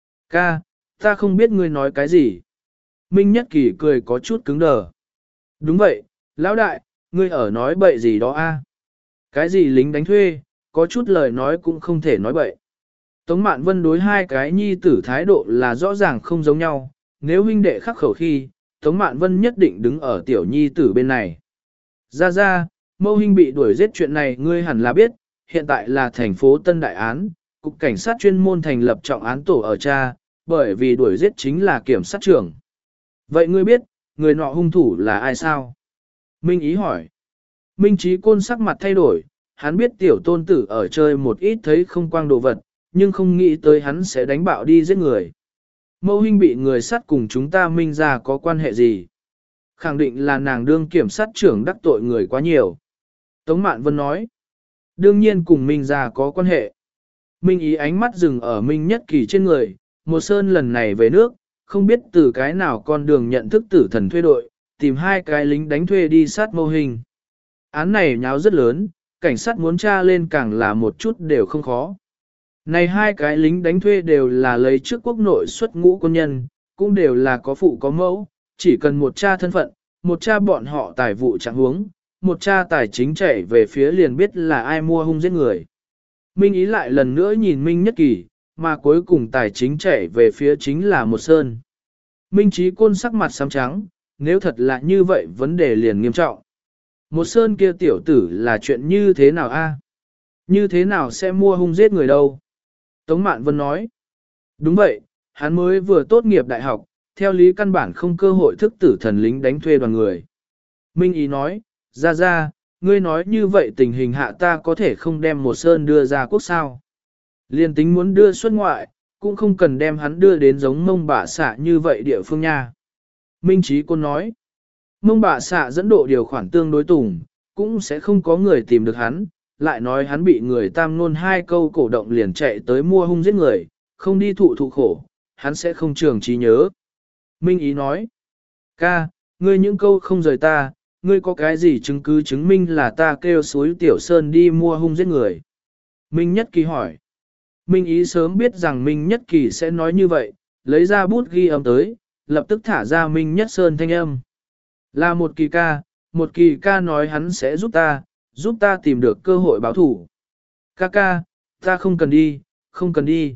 Ca, ta không biết ngươi nói cái gì. Minh Nhất Kỳ cười có chút cứng đờ. Đúng vậy, lão đại, ngươi ở nói bậy gì đó a? Cái gì lính đánh thuê, có chút lời nói cũng không thể nói bậy. Tống Mạn Vân đối hai cái nhi tử thái độ là rõ ràng không giống nhau, nếu huynh đệ khắc khẩu khi, Tống Mạn Vân nhất định đứng ở tiểu nhi tử bên này. Ra ra, Mâu Hinh bị đuổi giết chuyện này ngươi hẳn là biết, hiện tại là thành phố Tân Đại Án, cục cảnh sát chuyên môn thành lập trọng án tổ ở cha, bởi vì đuổi giết chính là kiểm sát trưởng. Vậy ngươi biết, người nọ hung thủ là ai sao? Minh Ý hỏi. Minh Trí Côn sắc mặt thay đổi, hắn biết tiểu tôn tử ở chơi một ít thấy không quang đồ vật, nhưng không nghĩ tới hắn sẽ đánh bạo đi giết người. Mâu Hinh bị người sát cùng chúng ta Minh ra có quan hệ gì? Khẳng định là nàng đương kiểm sát trưởng đắc tội người quá nhiều. Tống Mạn Vân nói. Đương nhiên cùng Minh ra có quan hệ. Minh Ý ánh mắt dừng ở Minh Nhất Kỳ trên người, một sơn lần này về nước, không biết từ cái nào con đường nhận thức tử thần thuê đội, tìm hai cái lính đánh thuê đi sát Mâu Hinh. Án này nháo rất lớn, cảnh sát muốn tra lên càng là một chút đều không khó. Này hai cái lính đánh thuê đều là lấy trước quốc nội xuất ngũ quân nhân, cũng đều là có phụ có mẫu, chỉ cần một cha thân phận, một cha bọn họ tài vụ trạng huống, một cha tài chính chạy về phía liền biết là ai mua hung giết người. Minh Ý lại lần nữa nhìn Minh Nhất Kỳ, mà cuối cùng tài chính chạy về phía chính là một sơn. Minh Trí Côn sắc mặt xám trắng, nếu thật là như vậy vấn đề liền nghiêm trọng. Một sơn kia tiểu tử là chuyện như thế nào a? Như thế nào sẽ mua hung giết người đâu? Tống Mạn Vân nói. Đúng vậy, hắn mới vừa tốt nghiệp đại học, theo lý căn bản không cơ hội thức tử thần lính đánh thuê đoàn người. Minh Ý nói, ra ra, ngươi nói như vậy tình hình hạ ta có thể không đem một sơn đưa ra quốc sao. Liên tính muốn đưa xuất ngoại, cũng không cần đem hắn đưa đến giống Mông Bạ Xạ như vậy địa phương nha. Minh Trí Côn nói, Mông Bạ Xạ dẫn độ điều khoản tương đối tùng, cũng sẽ không có người tìm được hắn, lại nói hắn bị người tam nôn hai câu cổ động liền chạy tới mua hung giết người, không đi thụ thụ khổ, hắn sẽ không trường trí nhớ. Minh Ý nói, ca, ngươi những câu không rời ta, ngươi có cái gì chứng cứ chứng minh là ta kêu suối Tiểu Sơn đi mua hung giết người? Minh Nhất Kỳ hỏi. Minh Ý sớm biết rằng Minh Nhất Kỳ sẽ nói như vậy, lấy ra bút ghi âm tới, lập tức thả ra Minh Nhất Sơn thanh âm. Là một kỳ ca, một kỳ ca nói hắn sẽ giúp ta, giúp ta tìm được cơ hội báo thủ. Ca ca, ta không cần đi, không cần đi.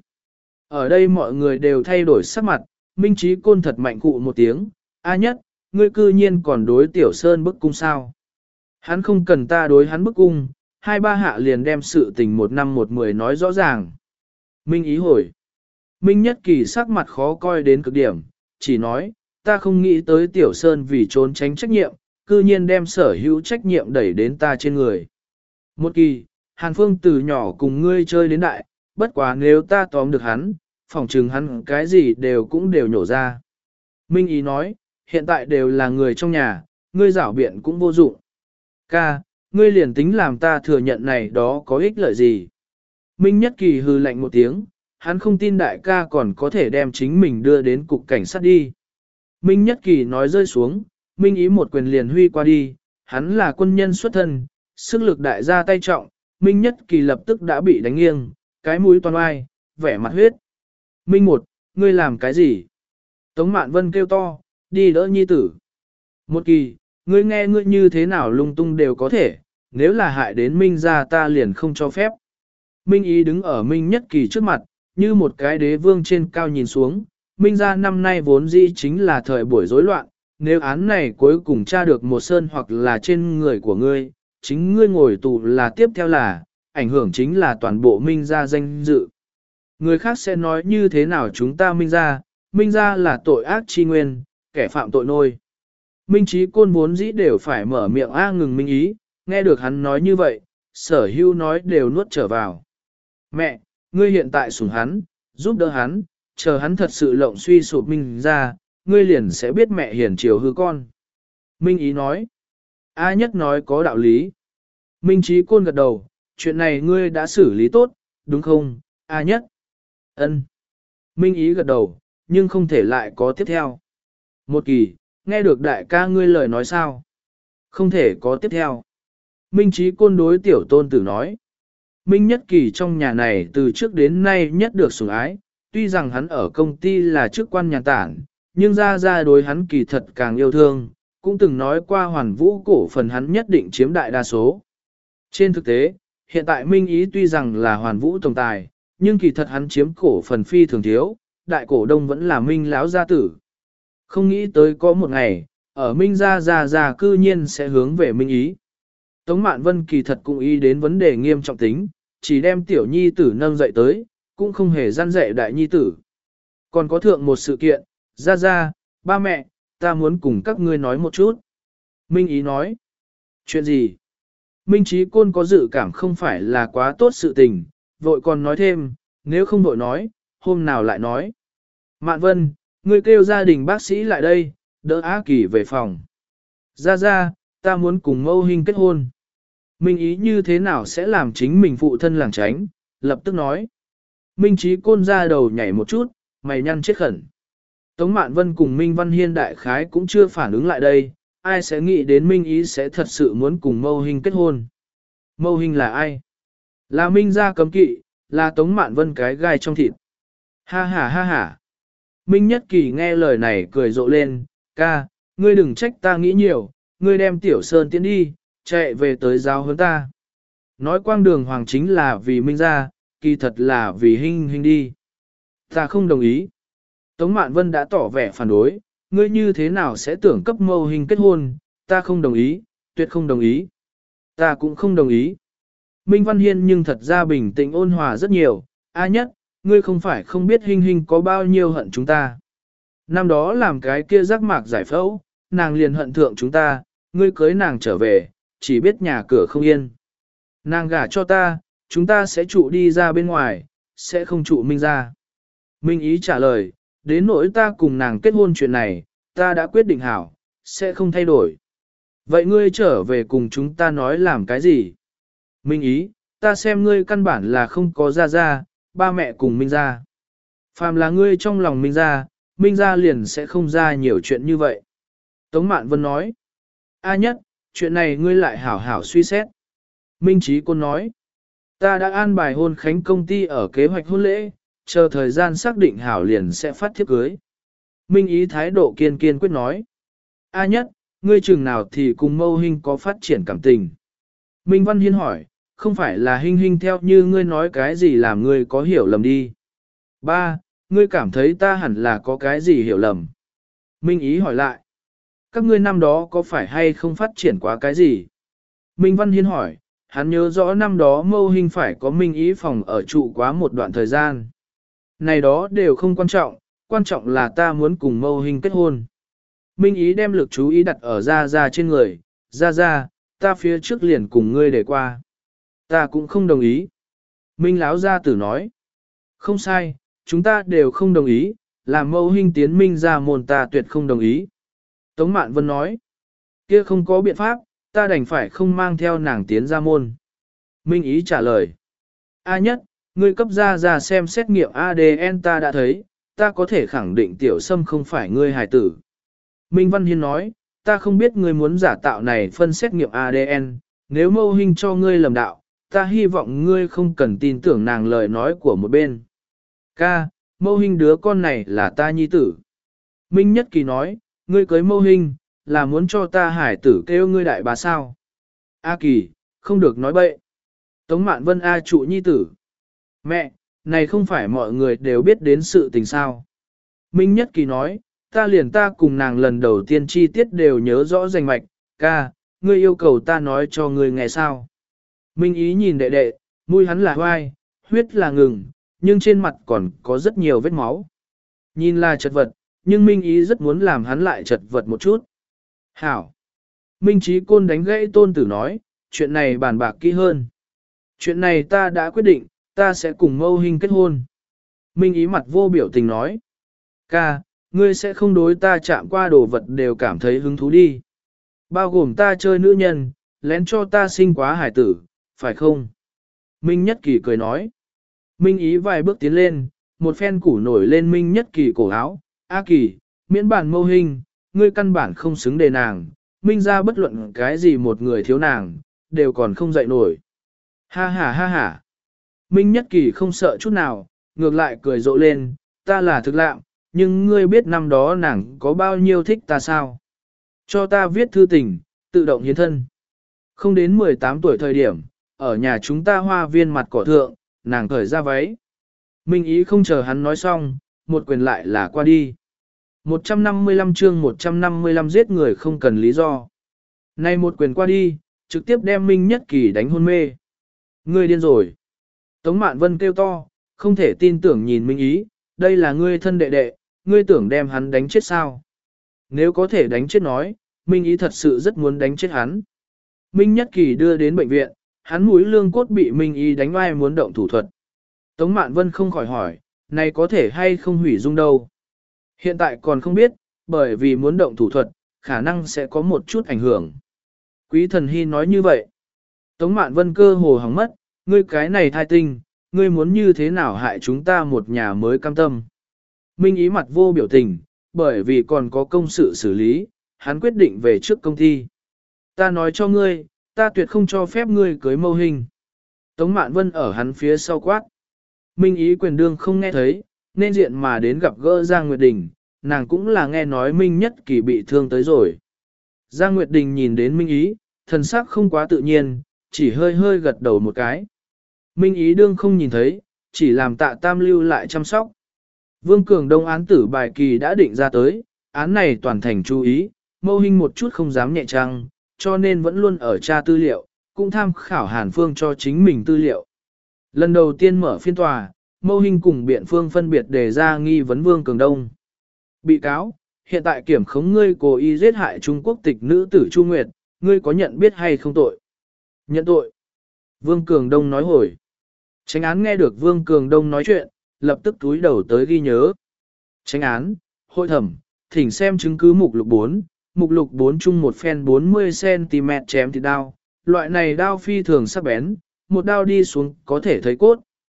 Ở đây mọi người đều thay đổi sắc mặt, Minh Trí Côn thật mạnh cụ một tiếng, A Nhất, ngươi cư nhiên còn đối Tiểu Sơn bức cung sao. Hắn không cần ta đối hắn bức cung, hai ba hạ liền đem sự tình một năm một mười nói rõ ràng. Minh Ý hồi. Minh Nhất Kỳ sắc mặt khó coi đến cực điểm, chỉ nói, ta không nghĩ tới Tiểu Sơn vì trốn tránh trách nhiệm, cư nhiên đem sở hữu trách nhiệm đẩy đến ta trên người. Một kỳ, Hàn Phương từ nhỏ cùng ngươi chơi đến đại, bất quá nếu ta tóm được hắn, phỏng chừng hắn cái gì đều cũng đều nhổ ra. Minh Ý nói, hiện tại đều là người trong nhà, ngươi giảo biện cũng vô dụng. Ca, ngươi liền tính làm ta thừa nhận này đó có ích lợi gì. Minh Nhất Kỳ hừ lạnh một tiếng, hắn không tin đại ca còn có thể đem chính mình đưa đến cục cảnh sát đi. Minh Nhất Kỳ nói rơi xuống, Minh Ý một quyền liền huy qua đi, hắn là quân nhân xuất thân, sức lực đại gia tay trọng, Minh Nhất Kỳ lập tức đã bị đánh nghiêng, cái mũi toàn oai, vẻ mặt huyết. Minh một, ngươi làm cái gì? Tống Mạn Vân kêu to, đi đỡ nhi tử. Một kỳ, ngươi nghe ngươi như thế nào lung tung đều có thể, nếu là hại đến Minh gia ta liền không cho phép. Minh Ý đứng ở Minh Nhất Kỳ trước mặt, như một cái đế vương trên cao nhìn xuống, Minh gia năm nay vốn dĩ chính là thời buổi rối loạn, nếu án này cuối cùng tra được một sơn hoặc là trên người của ngươi, chính ngươi ngồi tù là tiếp theo là, ảnh hưởng chính là toàn bộ Minh gia danh dự. Người khác sẽ nói như thế nào chúng ta Minh gia, Minh gia là tội ác chi nguyên, kẻ phạm tội nôi. Minh Trí Côn vốn dĩ đều phải mở miệng a ngừng Minh Ý, nghe được hắn nói như vậy, sở hưu nói đều nuốt trở vào. Mẹ, ngươi hiện tại sủng hắn, giúp đỡ hắn, chờ hắn thật sự lộng suy sụp Minh ra, ngươi liền sẽ biết mẹ hiền chiều hư con. Minh Ý nói, A Nhất nói có đạo lý. Minh Trí Côn gật đầu, chuyện này ngươi đã xử lý tốt, đúng không, A Nhất? Ân. Minh Ý gật đầu, nhưng không thể lại có tiếp theo. Một kỳ, nghe được đại ca ngươi lời nói sao? Không thể có tiếp theo. Minh Trí Côn đối tiểu tôn tử nói. Minh Nhất Kỳ trong nhà này từ trước đến nay nhất được sủng ái, tuy rằng hắn ở công ty là chức quan nhà tản, nhưng ra ra đối hắn kỳ thật càng yêu thương, cũng từng nói qua hoàn vũ cổ phần hắn nhất định chiếm đại đa số. Trên thực tế, hiện tại Minh Ý tuy rằng là hoàn vũ tổng tài, nhưng kỳ thật hắn chiếm cổ phần phi thường thiếu, đại cổ đông vẫn là Minh Láo gia tử. Không nghĩ tới có một ngày, ở Minh gia gia gia cư nhiên sẽ hướng về Minh Ý. Tống Mạn Vân kỳ thật cũng ý đến vấn đề nghiêm trọng tính, chỉ đem tiểu nhi tử nâng dậy tới, cũng không hề gian dạy đại nhi tử. Còn có thượng một sự kiện, ra ra, ba mẹ, ta muốn cùng các ngươi nói một chút. Minh Ý nói, chuyện gì? Minh Trí Côn có dự cảm không phải là quá tốt sự tình, vội còn nói thêm, nếu không vội nói, hôm nào lại nói. Mạn Vân, ngươi kêu gia đình bác sĩ lại đây, đỡ Á Kỳ về phòng. Ra ra, ta muốn cùng Mâu Hinh kết hôn. Minh Ý như thế nào sẽ làm chính mình phụ thân làng tránh, lập tức nói. Minh Trí Côn ra đầu nhảy một chút, mày nhăn chết khẩn. Tống Mạn Vân cùng Minh Văn Hiên đại khái cũng chưa phản ứng lại đây, ai sẽ nghĩ đến Minh Ý sẽ thật sự muốn cùng Mâu Hinh kết hôn. Mâu Hinh là ai? Là Minh gia cấm kỵ, là Tống Mạn Vân cái gai trong thịt. Ha ha ha ha. Minh Nhất Kỳ nghe lời này cười rộ lên, ca, ngươi đừng trách ta nghĩ nhiều, ngươi đem Tiểu Sơn tiến đi, chạy về tới giáo huấn ta. Nói quang đường hoàng chính là vì Minh gia, kỳ thật là vì Hinh Hinh đi. Ta không đồng ý. Tống Mạn Vân đã tỏ vẻ phản đối, ngươi như thế nào sẽ tưởng cấp Mâu Hinh kết hôn, ta không đồng ý, tuyệt không đồng ý. Ta cũng không đồng ý. Minh Văn Hiên nhưng thật ra bình tĩnh ôn hòa rất nhiều, A Nhất, ngươi không phải không biết Hinh Hinh có bao nhiêu hận chúng ta. Năm đó làm cái kia rắc mạc giải phẫu, nàng liền hận thượng chúng ta, ngươi cưới nàng trở về, chỉ biết nhà cửa không yên. Nàng gả cho ta, chúng ta sẽ trụ đi ra bên ngoài, sẽ không trụ Minh ra. Minh Ý trả lời, đến nỗi ta cùng nàng kết hôn chuyện này, ta đã quyết định hảo, sẽ không thay đổi. Vậy ngươi trở về cùng chúng ta nói làm cái gì? Minh Ý, ta xem ngươi căn bản là không có ra ra, ba mẹ cùng Minh ra. Phàm là ngươi trong lòng Minh gia, Minh gia liền sẽ không ra nhiều chuyện như vậy. Tống Mạn Vân nói. A nhất, chuyện này ngươi lại hảo hảo suy xét. Minh Chí Côn nói. Ta đã an bài hôn khánh công ty ở kế hoạch hôn lễ, chờ thời gian xác định hảo liền sẽ phát thiếp cưới. Minh Ý thái độ kiên kiên quyết nói. A nhất, ngươi chừng nào thì cùng Mâu Hinh có phát triển cảm tình. Minh Văn Hiên hỏi, không phải là Hinh Hinh theo như ngươi nói cái gì làm ngươi có hiểu lầm đi. Ba, ngươi cảm thấy ta hẳn là có cái gì hiểu lầm. Minh Ý hỏi lại. Các ngươi năm đó có phải hay không phát triển quá cái gì? Minh Văn Hiên hỏi, hắn nhớ rõ năm đó Mâu Hinh phải có Minh Ý phòng ở trụ quá một đoạn thời gian. Này đó đều không quan trọng, quan trọng là ta muốn cùng Mâu Hinh kết hôn. Minh Ý đem lực chú ý đặt ở Gia Gia trên người, Gia Gia, ta phía trước liền cùng ngươi để qua. Ta cũng không đồng ý. Minh Láo Gia Tử nói, không sai, chúng ta đều không đồng ý, làm Mâu Hinh tiến Minh ra môn ta tuyệt không đồng ý. Tống Mạn Vân nói, kia không có biện pháp, ta đành phải không mang theo nàng tiến ra môn. Minh Ý trả lời, A nhất, ngươi cấp ra ra xem xét nghiệm a đê en ta đã thấy, ta có thể khẳng định tiểu sâm không phải ngươi hài tử. Minh Văn Hiên nói, ta không biết ngươi muốn giả tạo này phân xét nghiệm a đê en, nếu Mâu Hinh cho ngươi lầm đạo, ta hy vọng ngươi không cần tin tưởng nàng lời nói của một bên. Ca, Mâu Hinh đứa con này là ta nhi tử. Minh Nhất Kỳ nói, ngươi cưới Mâu Hinh, là muốn cho ta hải tử kêu ngươi đại bá sao. A Kỳ, không được nói bậy. Tống Mạn Vân A trụ nhi tử. Mẹ, này không phải mọi người đều biết đến sự tình sao. Minh Nhất Kỳ nói, ta liền ta cùng nàng lần đầu tiên chi tiết đều nhớ rõ rành mạch, ca, ngươi yêu cầu ta nói cho ngươi nghe sao. Minh Ý nhìn đệ đệ, mũi hắn là hoai, huyết là ngừng, nhưng trên mặt còn có rất nhiều vết máu. Nhìn là chật vật, nhưng Minh Ý rất muốn làm hắn lại chật vật một chút. Hảo! Minh Chí Côn đánh gãy tôn tử nói, chuyện này bàn bạc kỹ hơn. Chuyện này ta đã quyết định, ta sẽ cùng Mâu Hinh kết hôn. Minh Ý mặt vô biểu tình nói, ca, ngươi sẽ không đối ta chạm qua đồ vật đều cảm thấy hứng thú đi. Bao gồm ta chơi nữ nhân, lén cho ta sinh quá hải tử, phải không? Minh Nhất Kỳ cười nói. Minh Ý vài bước tiến lên, một phen củ nổi lên Minh Nhất Kỳ cổ áo. A Kỳ, miễn bản Mâu Hinh, ngươi căn bản không xứng đề nàng, Minh ra bất luận cái gì một người thiếu nàng, đều còn không dậy nổi. Ha ha ha ha. Minh Nhất Kỳ không sợ chút nào, ngược lại cười rộ lên, ta là thực lạm, nhưng ngươi biết năm đó nàng có bao nhiêu thích ta sao? Cho ta viết thư tình, tự động hiến thân. Không đến mười tám tuổi thời điểm, ở nhà chúng ta hoa viên mặt cỏ thượng, nàng cởi ra váy. Minh Ý không chờ hắn nói xong, một quyền lại là qua đi. một trăm năm mươi lăm chương một trăm năm mươi lăm giết người không cần lý do. Này một quyền qua đi, trực tiếp đem Minh Nhất Kỳ đánh hôn mê. Ngươi điên rồi. Tống Mạn Vân kêu to, không thể tin tưởng nhìn Minh Ý, đây là ngươi thân đệ đệ, ngươi tưởng đem hắn đánh chết sao? Nếu có thể đánh chết nói, Minh Ý thật sự rất muốn đánh chết hắn. Minh Nhất Kỳ đưa đến bệnh viện, hắn mũi lương cốt bị Minh Ý đánh oai muốn động thủ thuật. Tống Mạn Vân không khỏi hỏi, này có thể hay không hủy dung đâu? Hiện tại còn không biết, bởi vì muốn động thủ thuật, khả năng sẽ có một chút ảnh hưởng. Quý Thần Hy nói như vậy. Tống Mạn Vân cơ hồ hỏng mất, ngươi cái này thai tinh, ngươi muốn như thế nào hại chúng ta một nhà mới cam tâm. Minh Ý mặt vô biểu tình, bởi vì còn có công sự xử lý, hắn quyết định về trước công ty. Ta nói cho ngươi, ta tuyệt không cho phép ngươi cưới Mâu Hinh. Tống Mạn Vân ở hắn phía sau quát. Minh Ý quyền đương không nghe thấy, nên diện mà đến gặp gỡ Giang Nguyệt Đình, nàng cũng là nghe nói Minh Nhất Kỳ bị thương tới rồi. Giang Nguyệt Đình nhìn đến Minh Ý, thần sắc không quá tự nhiên, chỉ hơi hơi gật đầu một cái. Minh Ý đương không nhìn thấy, chỉ làm Tạ Tam lưu lại chăm sóc. Vương Cường Đông án tử bài kỳ đã định ra tới, án này toàn thành chú ý, Mâu Hinh một chút không dám nhẹ trăng, cho nên vẫn luôn ở tra tư liệu, cũng tham khảo Hàn Phương cho chính mình tư liệu. Lần đầu tiên mở phiên tòa, Mâu Hinh cùng biện phương phân biệt đề ra nghi vấn Vương Cường Đông. Bị cáo, hiện tại kiểm khống ngươi cố ý giết hại Trung Quốc tịch nữ tử Chu Nguyệt, ngươi có nhận biết hay không tội? Nhận tội. Vương Cường Đông nói hồi. Chánh án nghe được Vương Cường Đông nói chuyện, lập tức túi đầu tới ghi nhớ. Chánh án, hội thẩm, thỉnh xem chứng cứ mục lục bốn, mục lục bốn chung một phen bốn mươi xăng ti mét chém thịt đao, loại này đao phi thường sắc bén, một đao đi xuống có thể thấy cốt.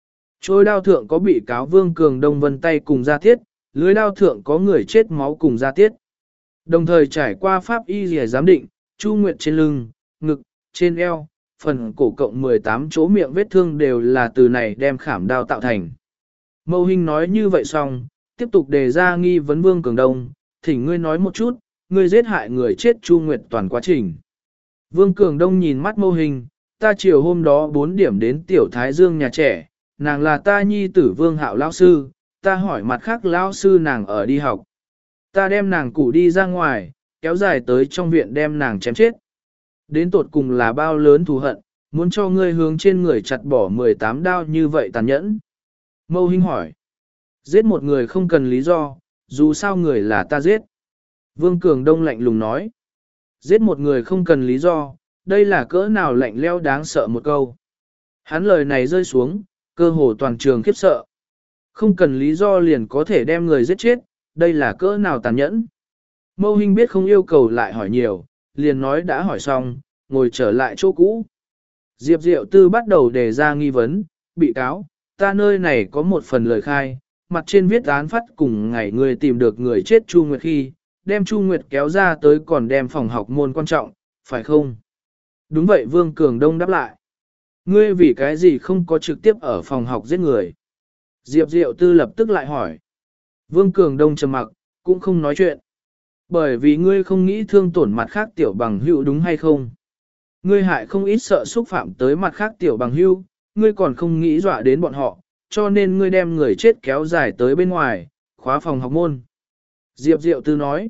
Trôi đao thượng có bị cáo Vương Cường Đông vân tay cùng gia thiết, lưới đao thượng có người chết máu cùng gia tiết. Đồng thời trải qua pháp y rìa giám định, Chu Nguyệt trên lưng, ngực, trên eo, phần cổ cộng mười tám chỗ miệng vết thương đều là từ này đem khảm đao tạo thành. Mâu Hinh nói như vậy xong, tiếp tục đề ra nghi vấn Vương Cường Đông, thỉnh ngươi nói một chút, ngươi giết hại người chết Chu Nguyệt toàn quá trình. Vương Cường Đông nhìn mắt Mâu Hinh, ta chiều hôm đó bốn điểm đến Tiểu Thái Dương nhà trẻ, nàng là ta nhi tử Vương Hạo lão sư, ta hỏi mặt khác lão sư nàng ở đi học. Ta đem nàng củ đi ra ngoài, kéo dài tới trong viện đem nàng chém chết. Đến tột cùng là bao lớn thù hận, muốn cho ngươi hướng trên người chặt bỏ mười tám đao như vậy tàn nhẫn. Mâu Hinh hỏi, giết một người không cần lý do, dù sao người là ta giết. Vương Cường Đông lạnh lùng nói, giết một người không cần lý do, đây là cỡ nào lạnh leo đáng sợ một câu. Hắn lời này rơi xuống, cơ hồ toàn trường khiếp sợ. Không cần lý do liền có thể đem người giết chết, đây là cỡ nào tàn nhẫn. Mâu Hinh biết không yêu cầu lại hỏi nhiều, liền nói đã hỏi xong, ngồi trở lại chỗ cũ. Diệp Diệu Tư bắt đầu đề ra nghi vấn, bị cáo, ta nơi này có một phần lời khai, mặt trên viết án phát cùng ngày người tìm được người chết Chu Nguyệt khi, đem Chu Nguyệt kéo ra tới còn đem phòng học môn quan trọng, phải không? Đúng vậy Vương Cường Đông đáp lại. Ngươi vì cái gì không có trực tiếp ở phòng học giết người? Diệp Diệu Tư lập tức lại hỏi. Vương Cường Đông trầm mặc, cũng không nói chuyện. Bởi vì ngươi không nghĩ thương tổn mặt khác tiểu bằng hữu đúng hay không? Ngươi hại không ít sợ xúc phạm tới mặt khác tiểu bằng hữu, ngươi còn không nghĩ dọa đến bọn họ, cho nên ngươi đem người chết kéo dài tới bên ngoài, khóa phòng học môn. Diệp Diệu Tư nói.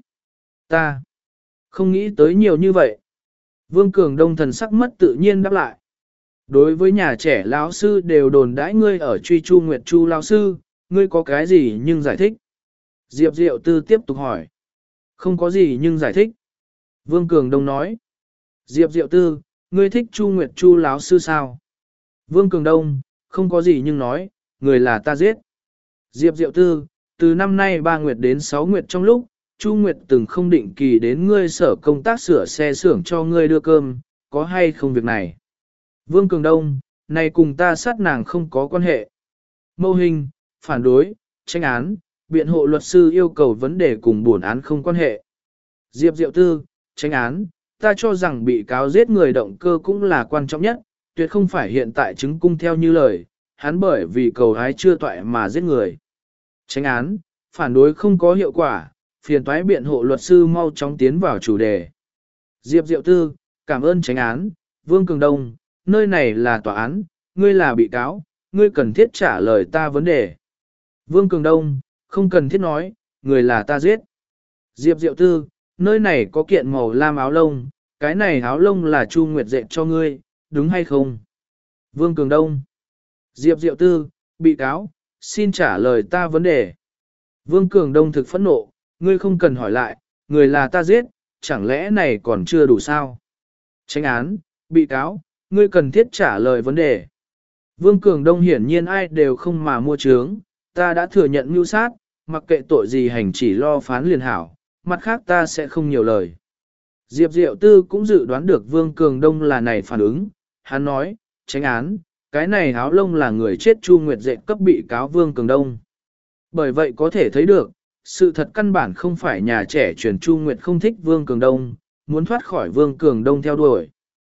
Ta không nghĩ tới nhiều như vậy. Vương Cường Đông thần sắc mất tự nhiên đáp lại. Đối với nhà trẻ lão sư đều đồn đãi ngươi ở truy Chu Nguyệt Chu lão sư, ngươi có cái gì nhưng giải thích? Diệp Diệu Tư tiếp tục hỏi. Không có gì nhưng giải thích. Vương Cường Đông nói. Diệp Diệu Tư, ngươi thích Chu Nguyệt Chu lão sư sao? Vương Cường Đông, không có gì nhưng nói, người là ta giết. Diệp Diệu Tư, từ năm nay ba nguyệt đến sáu nguyệt trong lúc, Chu Nguyệt từng không định kỳ đến ngươi sở công tác sửa xe xưởng cho ngươi đưa cơm, có hay không việc này? Vương Cường Đông, này cùng ta sát nàng không có quan hệ. Mâu Hinh, phản đối, tranh án, biện hộ luật sư yêu cầu vấn đề cùng bổn án không quan hệ. Diệp Diệu Tư, tranh án, ta cho rằng bị cáo giết người động cơ cũng là quan trọng nhất, tuyệt không phải hiện tại chứng cung theo như lời, hắn bởi vì cầu hái chưa toại mà giết người. Tranh án, phản đối không có hiệu quả, phiền toái biện hộ luật sư mau chóng tiến vào chủ đề. Diệp Diệu Tư, cảm ơn tranh án, Vương Cường Đông, nơi này là tòa án, ngươi là bị cáo, ngươi cần thiết trả lời ta vấn đề. Vương Cường Đông, không cần thiết nói, người là ta giết. Diệp Diệu Tư, nơi này có kiện màu lam áo lông, cái này áo lông là Chu Nguyệt dệt cho ngươi, đúng hay không? Vương Cường Đông, Diệp Diệu Tư, bị cáo, xin trả lời ta vấn đề. Vương Cường Đông thực phẫn nộ, ngươi không cần hỏi lại, người là ta giết, chẳng lẽ này còn chưa đủ sao? Chánh án, bị cáo, ngươi cần thiết trả lời vấn đề. Vương Cường Đông hiển nhiên ai đều không mà mua trướng, ta đã thừa nhận mưu sát, mặc kệ tội gì hành chỉ lo phán liền hảo, mặt khác ta sẽ không nhiều lời. Diệp Diệu Tư cũng dự đoán được Vương Cường Đông là này phản ứng, hắn nói, chánh án, cái này áo lông là người chết Chu Nguyệt dệt cấp bị cáo Vương Cường Đông. Bởi vậy có thể thấy được, sự thật căn bản không phải nhà trẻ truyền Chu Nguyệt không thích Vương Cường Đông, muốn thoát khỏi Vương Cường Đông theo đuổi.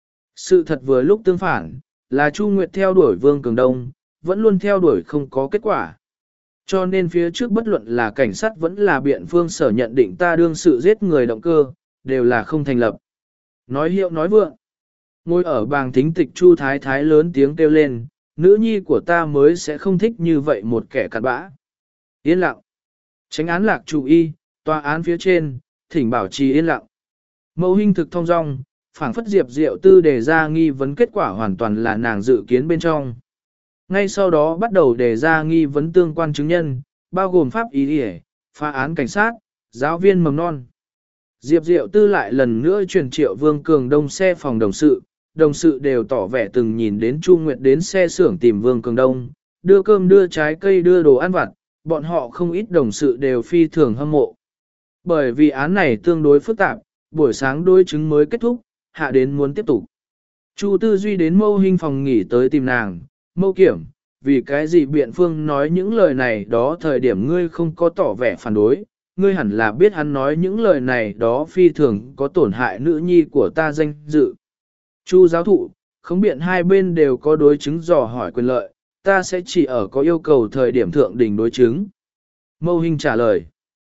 Sự thật vừa lúc tương phản, là Chu Nguyệt theo đuổi Vương Cường Đông, vẫn luôn theo đuổi không có kết quả. Cho nên phía trước bất luận là cảnh sát vẫn là biện phương sở nhận định ta đương sự giết người động cơ, đều là không thành lập. Nói hiệu nói vượng. Ngồi ở bàng thính tịch Chu Thái Thái lớn tiếng kêu lên, nữ nhi của ta mới sẽ không thích như vậy một kẻ cặn bã. Yên lặng. Tránh án lạc chủ y, tòa án phía trên, thỉnh bảo trì yên lặng. Mẫu Hinh thực thông dong, phảng phất Diệp Diệu Tư đề ra nghi vấn kết quả hoàn toàn là nàng dự kiến bên trong. Ngay sau đó bắt đầu đề ra nghi vấn tương quan chứng nhân, bao gồm pháp y y, phá án cảnh sát, giáo viên mầm non. Diệp Diệu Tư lại lần nữa truyền triệu Vương Cường Đông xe phòng đồng sự, đồng sự đều tỏ vẻ từng nhìn đến Chu Nguyệt đến xe xưởng tìm Vương Cường Đông, đưa cơm đưa trái cây đưa đồ ăn vặt, bọn họ không ít đồng sự đều phi thường hâm mộ. Bởi vì án này tương đối phức tạp, buổi sáng đối chứng mới kết thúc, hạ đến muốn tiếp tục. Chu Tư Duy đến Mâu Hinh phòng nghỉ tới tìm nàng, Mâu Kiểm, vì cái gì biện phương nói những lời này đó thời điểm ngươi không có tỏ vẻ phản đối, ngươi hẳn là biết hắn nói những lời này đó phi thường có tổn hại nữ nhi của ta danh dự. Chu giáo thụ, không biện hai bên đều có đối chứng dò hỏi quyền lợi, ta sẽ chỉ ở có yêu cầu thời điểm thượng đỉnh đối chứng. Mâu Hinh trả lời.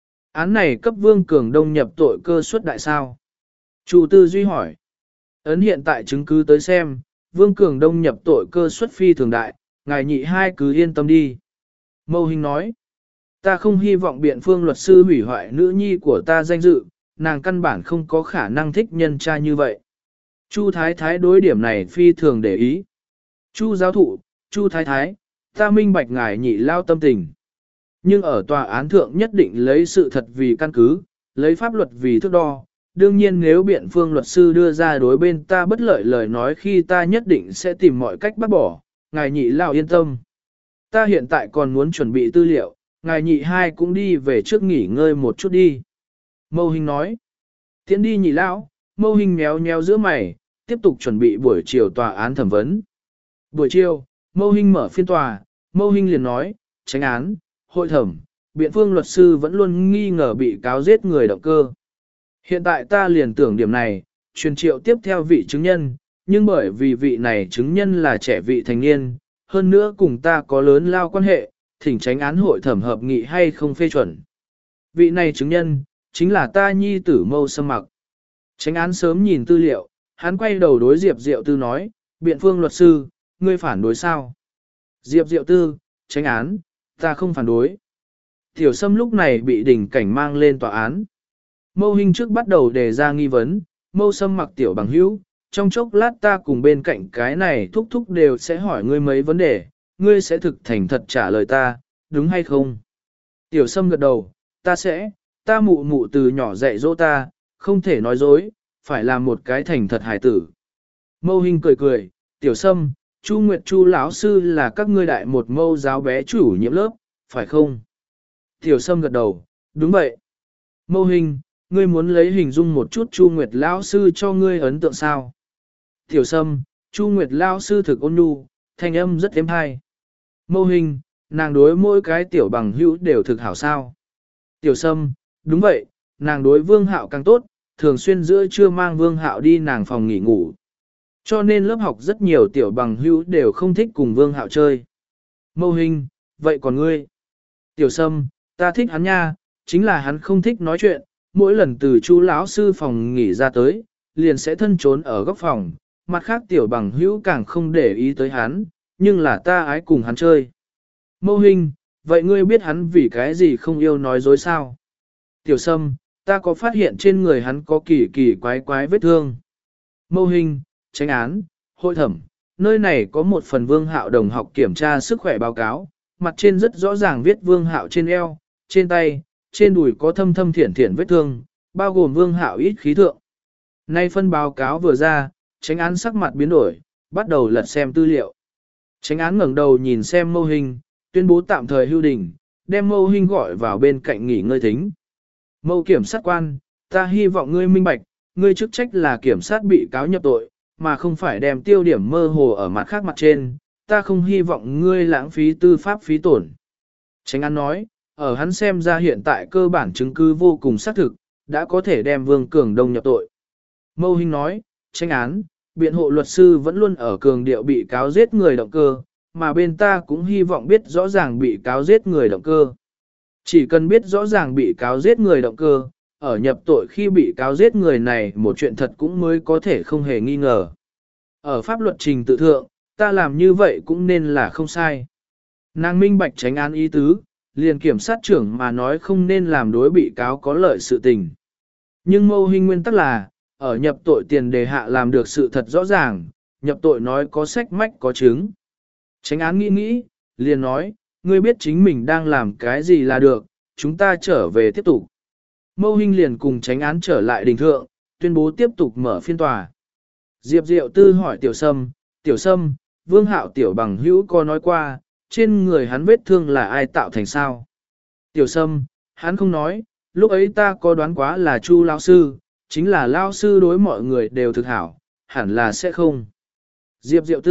Án này cấp Vương Cường Đông nhập tội cơ suất đại sao? Chu Tư Duy hỏi. Ấn hiện tại chứng cứ tới xem, Vương Cường Đông nhập tội cơ suất phi thường đại, ngài nhị hai cứ yên tâm đi. Mâu Hinh nói. Ta không hy vọng biện phương luật sư hủy hoại nữ nhi của ta danh dự, nàng căn bản không có khả năng thích nhân tra như vậy. Chu Thái Thái đối điểm này phi thường để ý. Chu giáo thụ, Chu Thái Thái, ta minh bạch ngài nhị lao tâm tình. Nhưng ở tòa án thượng nhất định lấy sự thật vì căn cứ, lấy pháp luật vì thước đo. Đương nhiên nếu biện phương luật sư đưa ra đối bên ta bất lợi lời nói khi ta nhất định sẽ tìm mọi cách bác bỏ, ngài nhị lao yên tâm. Ta hiện tại còn muốn chuẩn bị tư liệu, ngài nhị hai cũng đi về trước nghỉ ngơi một chút đi. Mâu Hinh nói, tiến đi nhị lão. Mâu Hinh méo méo giữa mày, tiếp tục chuẩn bị buổi chiều tòa án thẩm vấn. Buổi chiều, Mâu Hinh mở phiên tòa, Mâu Hinh liền nói, tránh án, hội thẩm, biện phương luật sư vẫn luôn nghi ngờ bị cáo giết người động cơ. Hiện tại ta liền tưởng điểm này, truyền triệu tiếp theo vị chứng nhân, nhưng bởi vì vị này chứng nhân là trẻ vị thành niên, hơn nữa cùng ta có lớn lao quan hệ, thỉnh tránh án hội thẩm hợp nghị hay không phê chuẩn. Vị này chứng nhân, chính là ta nhi tử Mâu Sâm Mặc. Tránh án sớm nhìn tư liệu, hắn quay đầu đối Diệp Diệu Tư nói, biện phương luật sư, ngươi phản đối sao? Diệp Diệu Tư, tránh án, ta không phản đối. Tiểu Sâm lúc này bị đỉnh cảnh mang lên tòa án. Mâu Hinh trước bắt đầu đề ra nghi vấn, Mâu Sâm Mặc tiểu bằng hữu, trong chốc lát ta cùng bên cạnh cái này thúc thúc đều sẽ hỏi ngươi mấy vấn đề, ngươi sẽ thực thành thật trả lời ta, đúng hay không? Tiểu Sâm gật đầu, ta sẽ, ta mụ mụ từ nhỏ dạy dỗ ta, không thể nói dối, phải làm một cái thành thật hài tử. Mâu Hinh cười cười, Tiểu Sâm, Chu Nguyệt Chu lão sư là các ngươi đại một mâu giáo bé chủ nhiệm lớp, phải không? Tiểu Sâm gật đầu, đúng vậy. Mâu Hinh, ngươi muốn lấy hình dung một chút Chu Nguyệt lão sư cho ngươi ấn tượng sao? Tiểu Sâm, Chu Nguyệt lão sư thực ôn nhu, thanh âm rất êm hay. Mâu Hinh, nàng đối mỗi cái tiểu bằng hữu đều thực hảo sao? Tiểu Sâm, đúng vậy, nàng đối Vương Hạo càng tốt, thường xuyên giữa trưa mang Vương Hạo đi nàng phòng nghỉ ngủ. Cho nên lớp học rất nhiều tiểu bằng hữu đều không thích cùng Vương Hạo chơi. Mâu Hinh, vậy còn ngươi? Tiểu Sâm, ta thích hắn nha, chính là hắn không thích nói chuyện, mỗi lần từ chú lão sư phòng nghỉ ra tới, liền sẽ thân trốn ở góc phòng, mặt khác tiểu bằng hữu càng không để ý tới hắn, nhưng là ta ái cùng hắn chơi. Mâu Hinh, vậy ngươi biết hắn vì cái gì không yêu nói dối sao? Tiểu Sâm, ta có phát hiện trên người hắn có kỳ kỳ quái quái vết thương. Mâu Hinh, tránh án, hội thẩm, nơi này có một phần Vương Hạo đồng học kiểm tra sức khỏe báo cáo, mặt trên rất rõ ràng viết Vương Hạo trên eo, trên tay, trên đùi có thâm thâm thiển thiển vết thương, bao gồm Vương Hạo ít khí thượng. Nay phân báo cáo vừa ra, tránh án sắc mặt biến đổi, bắt đầu lật xem tư liệu. Tránh án ngẩng đầu nhìn xem Mâu Hinh, tuyên bố tạm thời hưu đình, đem Mâu Hinh gọi vào bên cạnh nghỉ ngơi thính. Mâu kiểm sát quan, ta hy vọng ngươi minh bạch, ngươi chức trách là kiểm sát bị cáo nhập tội, mà không phải đem tiêu điểm mơ hồ ở mặt khác mặt trên, ta không hy vọng ngươi lãng phí tư pháp phí tổn. Tránh án nói, ở hắn xem ra hiện tại cơ bản chứng cứ vô cùng xác thực, đã có thể đem Vương Cường Đông nhập tội. Mâu Hinh nói, tránh án, biện hộ luật sư vẫn luôn ở cường điệu bị cáo giết người động cơ, mà bên ta cũng hy vọng biết rõ ràng bị cáo giết người động cơ. Chỉ cần biết rõ ràng bị cáo giết người động cơ, ở nhập tội khi bị cáo giết người này một chuyện thật cũng mới có thể không hề nghi ngờ. Ở pháp luật trình tự thượng, ta làm như vậy cũng nên là không sai. Nàng minh bạch tránh án ý tứ, liền kiểm sát trưởng mà nói không nên làm đối bị cáo có lợi sự tình. Nhưng Mâu Hinh nguyên tắc là, ở nhập tội tiền đề hạ làm được sự thật rõ ràng, nhập tội nói có sách mách có chứng. Tránh án nghĩ nghĩ, liền nói, ngươi biết chính mình đang làm cái gì là được, chúng ta trở về tiếp tục. Mâu Hinh liền cùng tránh án trở lại đình thượng, tuyên bố tiếp tục mở phiên tòa. Diệp Diệu Tư hỏi Tiểu Sâm, Tiểu Sâm, Vương Hạo tiểu bằng hữu có nói qua, trên người hắn vết thương là ai tạo thành sao? Tiểu Sâm, hắn không nói, lúc ấy ta có đoán quá là Chu lão sư, chính là lão sư đối mọi người đều thực hảo, hẳn là sẽ không. Diệp Diệu Tư,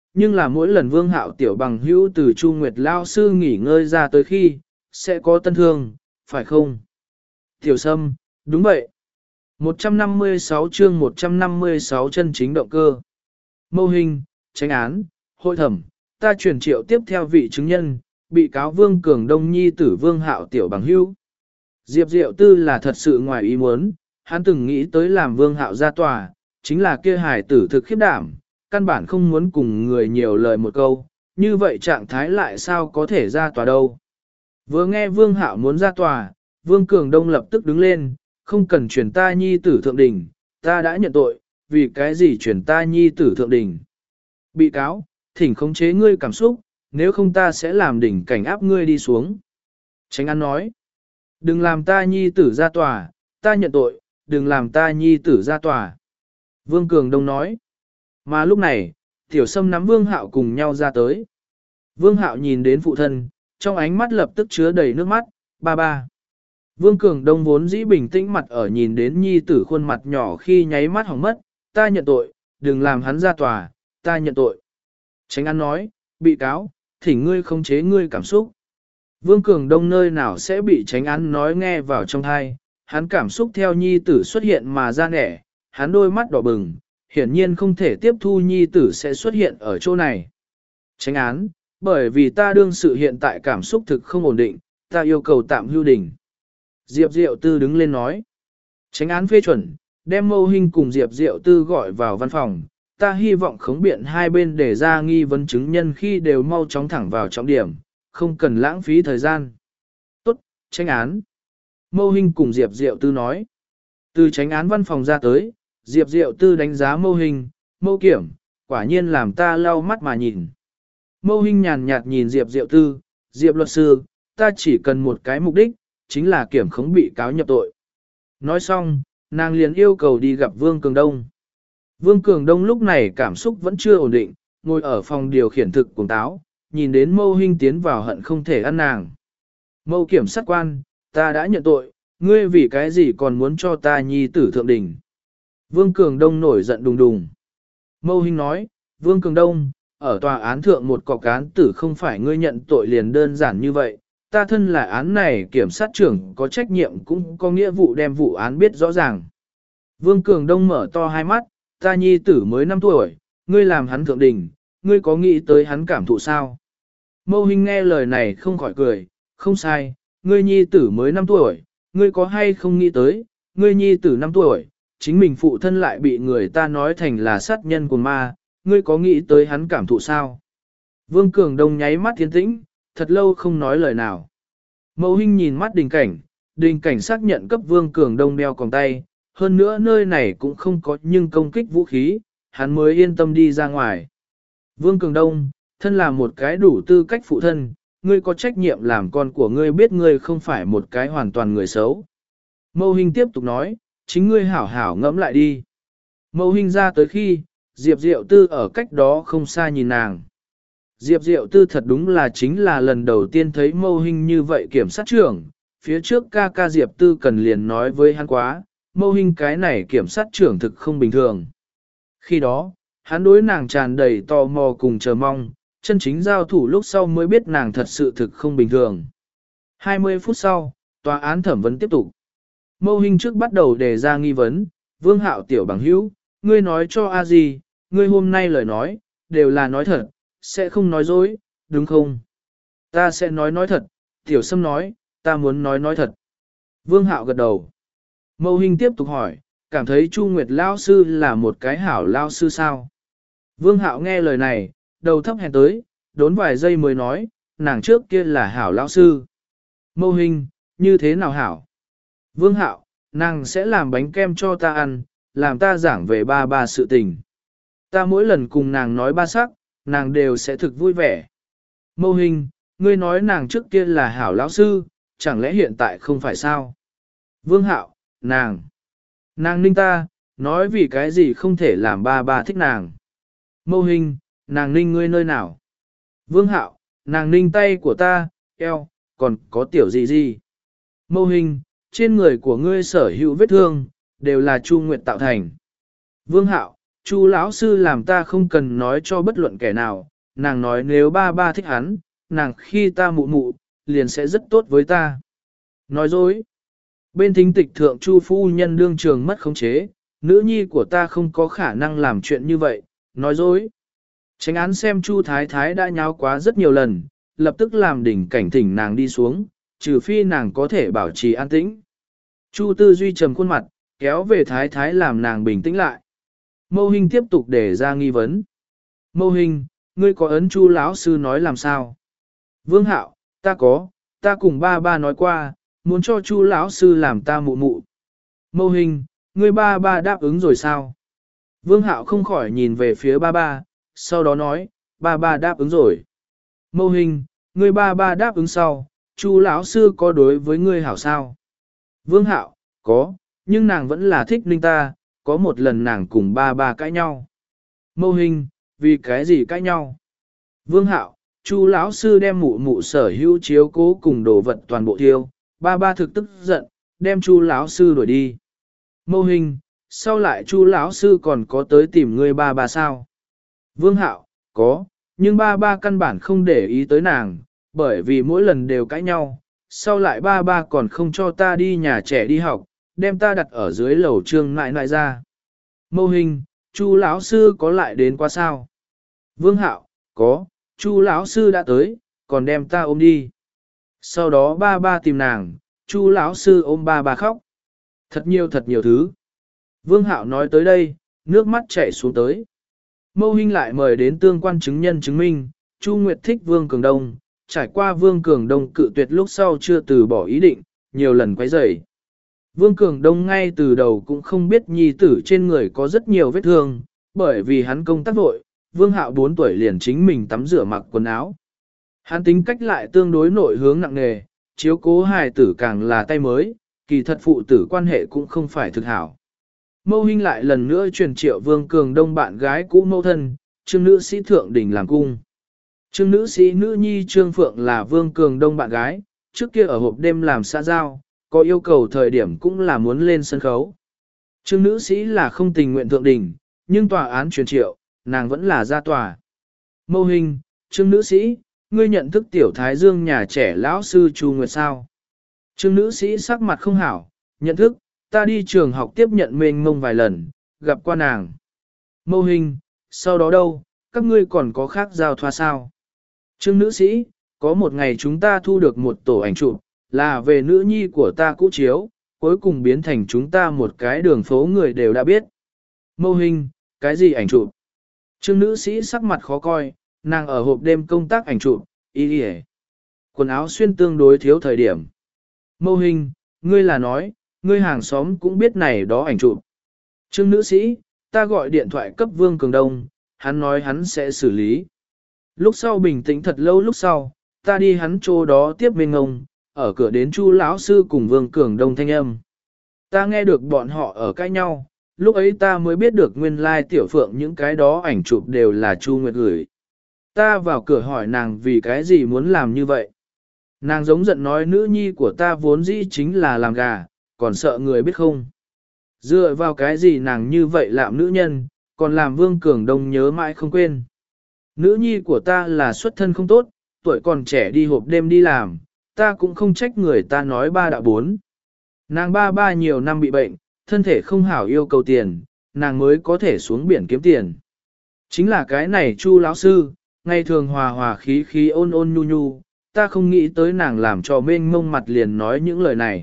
nhưng là mỗi lần Vương Hạo tiểu bằng hữu từ Chu Nguyệt Lao sư nghỉ ngơi ra tới khi, sẽ có tân thương, phải không? Tiểu Sâm, đúng vậy. một trăm năm mươi sáu chương một trăm năm mươi sáu chân chính động cơ. Mâu hình, tránh án, hội thẩm, ta truyền triệu tiếp theo vị chứng nhân, bị cáo Vương Cường Đông nhi tử Vương Hạo tiểu bằng hữu. Diệp Diệu Tư là thật sự ngoài ý muốn, hắn từng nghĩ tới làm Vương Hạo ra tòa, chính là kia hài tử thực khiếp đảm, căn bản không muốn cùng người nhiều lời một câu, như vậy trạng thái lại sao có thể ra tòa đâu. Vừa nghe Vương Hạo muốn ra tòa, Vương Cường Đông lập tức đứng lên, không cần chuyển ta nhi tử thượng đình, ta đã nhận tội, vì cái gì chuyển ta nhi tử thượng đình. Bị cáo, thỉnh khống chế ngươi cảm xúc, nếu không ta sẽ làm đỉnh cảnh áp ngươi đi xuống. Tránh án nói, đừng làm ta nhi tử ra tòa, ta nhận tội, đừng làm ta nhi tử ra tòa. Vương Cường Đông nói, mà lúc này, Tiểu Sâm nắm Vương Hạo cùng nhau ra tới. Vương Hạo nhìn đến phụ thân, trong ánh mắt lập tức chứa đầy nước mắt, ba ba. Vương Cường Đông vốn dĩ bình tĩnh mặt ở nhìn đến nhi tử khuôn mặt nhỏ khi nháy mắt hỏng mất, ta nhận tội, đừng làm hắn ra tòa, ta nhận tội. Tránh án nói, bị cáo, thỉnh ngươi không chế ngươi cảm xúc. Vương Cường Đông nơi nào sẽ bị tránh án nói nghe vào trong thai, hắn cảm xúc theo nhi tử xuất hiện mà ra nẻ, hắn đôi mắt đỏ bừng, hiển nhiên không thể tiếp thu nhi tử sẽ xuất hiện ở chỗ này. Tránh án, bởi vì ta đương sự hiện tại cảm xúc thực không ổn định, ta yêu cầu tạm hưu đình. Diệp Diệu Tư đứng lên nói. Tránh án phê chuẩn, đem Mâu Hinh cùng Diệp Diệu Tư gọi vào văn phòng, ta hy vọng khống biện hai bên để ra nghi vấn chứng nhân khi đều mau chóng thẳng vào trọng điểm, không cần lãng phí thời gian. Tốt, tránh án. Mâu Hinh cùng Diệp Diệu Tư nói. Từ tránh án văn phòng ra tới, Diệp Diệu Tư đánh giá Mâu Hinh, Mâu Kiểm, quả nhiên làm ta lau mắt mà nhìn. Mâu Hinh nhàn nhạt nhìn Diệp Diệu Tư, Diệp luật sư, ta chỉ cần một cái mục đích, chính là kiểm khống bị cáo nhập tội. Nói xong, nàng liền yêu cầu đi gặp Vương Cường Đông. Vương Cường Đông lúc này cảm xúc vẫn chưa ổn định, ngồi ở phòng điều khiển thực cuồng táo, nhìn đến Mâu Hinh tiến vào hận không thể ăn nàng. Mâu kiểm sát quan, ta đã nhận tội, ngươi vì cái gì còn muốn cho ta nhi tử thượng đỉnh. Vương Cường Đông nổi giận đùng đùng. Mâu Hinh nói, Vương Cường Đông, ở tòa án thượng một cọc án tử không phải ngươi nhận tội liền đơn giản như vậy. Ta thân là án này kiểm sát trưởng có trách nhiệm cũng có nghĩa vụ đem vụ án biết rõ ràng. Vương Cường Đông mở to hai mắt, ta nhi tử mới năm tuổi, ngươi làm hắn thượng đình, ngươi có nghĩ tới hắn cảm thụ sao? Mâu Hinh nghe lời này không khỏi cười, không sai, ngươi nhi tử mới năm tuổi, ngươi có hay không nghĩ tới, ngươi nhi tử năm tuổi, chính mình phụ thân lại bị người ta nói thành là sát nhân của ma, ngươi có nghĩ tới hắn cảm thụ sao? Vương Cường Đông nháy mắt tiến tĩnh, thật lâu không nói lời nào. Mâu Hinh nhìn mắt đình cảnh, đình cảnh xác nhận cấp Vương Cường Đông đeo còng tay, hơn nữa nơi này cũng không có nhưng công kích vũ khí, hắn mới yên tâm đi ra ngoài. Vương Cường Đông, thân là một cái đủ tư cách phụ thân, ngươi có trách nhiệm làm con của ngươi biết ngươi không phải một cái hoàn toàn người xấu. Mâu Hinh tiếp tục nói, chính ngươi hảo hảo ngẫm lại đi. Mâu Hinh ra tới khi, Diệp Diệu Tư ở cách đó không xa nhìn nàng. Diệp Diệu Tư thật đúng là chính là lần đầu tiên thấy Mâu Hinh như vậy kiểm sát trưởng, phía trước ca ca Diệp Tư cần liền nói với hắn quá, Mâu Hinh cái này kiểm sát trưởng thực không bình thường. Khi đó, hắn đối nàng tràn đầy tò mò cùng chờ mong, chân chính giao thủ lúc sau mới biết nàng thật sự thực không bình thường. hai mươi phút sau, tòa án thẩm vấn tiếp tục. Mâu Hinh trước bắt đầu đề ra nghi vấn, Vương Hạo tiểu bằng hữu, ngươi nói cho a gì, ngươi hôm nay lời nói, đều là nói thật, sẽ không nói dối, đúng không? Ta sẽ nói nói thật, Tiểu Sâm nói, ta muốn nói nói thật. Vương Hạo gật đầu. Mâu Hinh tiếp tục hỏi, cảm thấy Chu Nguyệt Lao sư là một cái hảo Lao sư sao? Vương Hạo nghe lời này, đầu thấp hèn tới, đốn vài giây mới nói, nàng trước kia là hảo Lao sư. Mâu Hinh, như thế nào hảo? Vương Hạo, nàng sẽ làm bánh kem cho ta ăn, làm ta giảng về ba ba sự tình. Ta mỗi lần cùng nàng nói ba sắc, nàng đều sẽ thực vui vẻ. Mâu Hinh, ngươi nói nàng trước kia là hảo lão sư, chẳng lẽ hiện tại không phải sao? Vương Hạo, nàng, nàng ninh ta, nói vì cái gì không thể làm ba ba thích nàng. Mâu Hinh, nàng ninh ngươi nơi nào? Vương Hạo, nàng ninh tay của ta, eo, còn có tiểu gì gì. Mâu Hinh, trên người của ngươi sở hữu vết thương, đều là Chu Nguyệt tạo thành. Vương Hạo, Chu lão sư làm ta không cần nói cho bất luận kẻ nào, nàng nói nếu ba ba thích hắn, nàng khi ta mụ mụ, liền sẽ rất tốt với ta. Nói dối. Bên thính tịch thượng Chu phu nhân đương trường mất khống chế, nữ nhi của ta không có khả năng làm chuyện như vậy, nói dối. Tránh án xem Chu thái thái đã nháo quá rất nhiều lần, lập tức làm đỉnh cảnh thỉnh nàng đi xuống, trừ phi nàng có thể bảo trì an tĩnh. Chu tư duy trầm khuôn mặt, kéo về thái thái làm nàng bình tĩnh lại. Mâu Hinh tiếp tục để ra nghi vấn. Mâu Hinh, ngươi có ấn Chu lão sư nói làm sao? Vương Hạo, ta có, ta cùng ba ba nói qua, muốn cho Chu lão sư làm ta mụ mụ. Mâu Hinh, ngươi ba ba đáp ứng rồi sao? Vương Hạo không khỏi nhìn về phía ba ba, sau đó nói, ba ba đáp ứng rồi. Mâu Hinh, ngươi ba ba đáp ứng sau, Chu lão sư có đối với ngươi hảo sao? Vương Hạo, có, nhưng nàng vẫn là thích Ninh ta, có một lần nàng cùng ba ba cãi nhau. Mâu Hinh, vì cái gì cãi nhau? Vương Hạo, Chu lão sư đem mụ mụ sở hữu chiếu cố cùng đồ vật toàn bộ tiêu, ba ba thực tức giận, đem Chu lão sư đuổi đi. Mâu Hinh, sau lại Chu lão sư còn có tới tìm ngươi ba ba sao? Vương Hạo, có, nhưng ba ba căn bản không để ý tới nàng, bởi vì mỗi lần đều cãi nhau, sau lại ba ba còn không cho ta đi nhà trẻ đi học, đem ta đặt ở dưới lầu trường nại nại ra. Mâu Hinh, Chu lão sư có lại đến qua sao? Vương Hạo, có, Chu lão sư đã tới, còn đem ta ôm đi. Sau đó ba ba tìm nàng, Chu lão sư ôm ba ba khóc. Thật nhiều thật nhiều thứ. Vương Hạo nói tới đây, nước mắt chảy xuống tới. Mâu Hinh lại mời đến tương quan chứng nhân chứng minh, Chu Nguyệt thích Vương Cường Đông, trải qua Vương Cường Đông cự tuyệt lúc sau chưa từ bỏ ý định, nhiều lần quấy rầy. Vương Cường Đông ngay từ đầu cũng không biết nhi tử trên người có rất nhiều vết thương, bởi vì hắn công tác vội, Vương Hạo bốn tuổi liền chính mình tắm rửa mặc quần áo. Hắn tính cách lại tương đối nội hướng nặng nề, chiếu cố hài tử càng là tay mới, kỳ thật phụ tử quan hệ cũng không phải thực hảo. Mâu Hinh lại lần nữa truyền triệu Vương Cường Đông bạn gái cũ mâu thân, Trương nữ sĩ thượng đỉnh làm cung. Trương nữ sĩ nữ nhi Trương Phượng là Vương Cường Đông bạn gái, trước kia ở hộp đêm làm xã giao, có yêu cầu thời điểm cũng là muốn lên sân khấu. Trương nữ sĩ là không tình nguyện thượng đỉnh, nhưng tòa án truyền triệu, nàng vẫn là ra tòa. Mâu Hinh, Trương nữ sĩ, ngươi nhận thức tiểu thái dương nhà trẻ lão sư Chu Nguyệt sao? Trương nữ sĩ sắc mặt không hảo, nhận thức, ta đi trường học tiếp nhận mênh mông vài lần, gặp qua nàng. Mâu Hinh, sau đó đâu, các ngươi còn có khác giao thoa sao? Trương nữ sĩ, có một ngày chúng ta thu được một tổ ảnh chụp, là về nữ nhi của ta cũ chiếu, cuối cùng biến thành chúng ta một cái đường phố người đều đã biết. Mâu Hinh, cái gì ảnh chụp? Trương nữ sĩ sắc mặt khó coi, nàng ở hộp đêm công tác ảnh chụp, y đi quần áo xuyên tương đối thiếu thời điểm. Mâu Hinh, ngươi là nói, ngươi hàng xóm cũng biết này đó ảnh chụp. Trương nữ sĩ, ta gọi điện thoại cấp Vương Cường Đông, hắn nói hắn sẽ xử lý. Lúc sau bình tĩnh thật lâu lúc sau, ta đi hắn chỗ đó tiếp bên ngông, ở cửa đến Chu lão sư cùng Vương Cường Đông thanh âm. Ta nghe được bọn họ ở cãi nhau, lúc ấy ta mới biết được nguyên lai tiểu phượng những cái đó ảnh chụp đều là Chu Nguyệt gửi. Ta vào cửa hỏi nàng vì cái gì muốn làm như vậy. Nàng giống giận nói nữ nhi của ta vốn dĩ chính là làm gà, còn sợ người biết không. Dựa vào cái gì nàng như vậy làm nữ nhân, còn làm Vương Cường Đông nhớ mãi không quên. Nữ nhi của ta là xuất thân không tốt, tuổi còn trẻ đi hộp đêm đi làm, ta cũng không trách người ta nói ba đạo bốn. Nàng ba ba nhiều năm bị bệnh, thân thể không hảo yêu cầu tiền, nàng mới có thể xuống biển kiếm tiền. Chính là cái này Chu lão sư, ngày thường hòa hòa khí khí ôn ôn nhu nhu, ta không nghĩ tới nàng làm cho mênh mông mặt liền nói những lời này.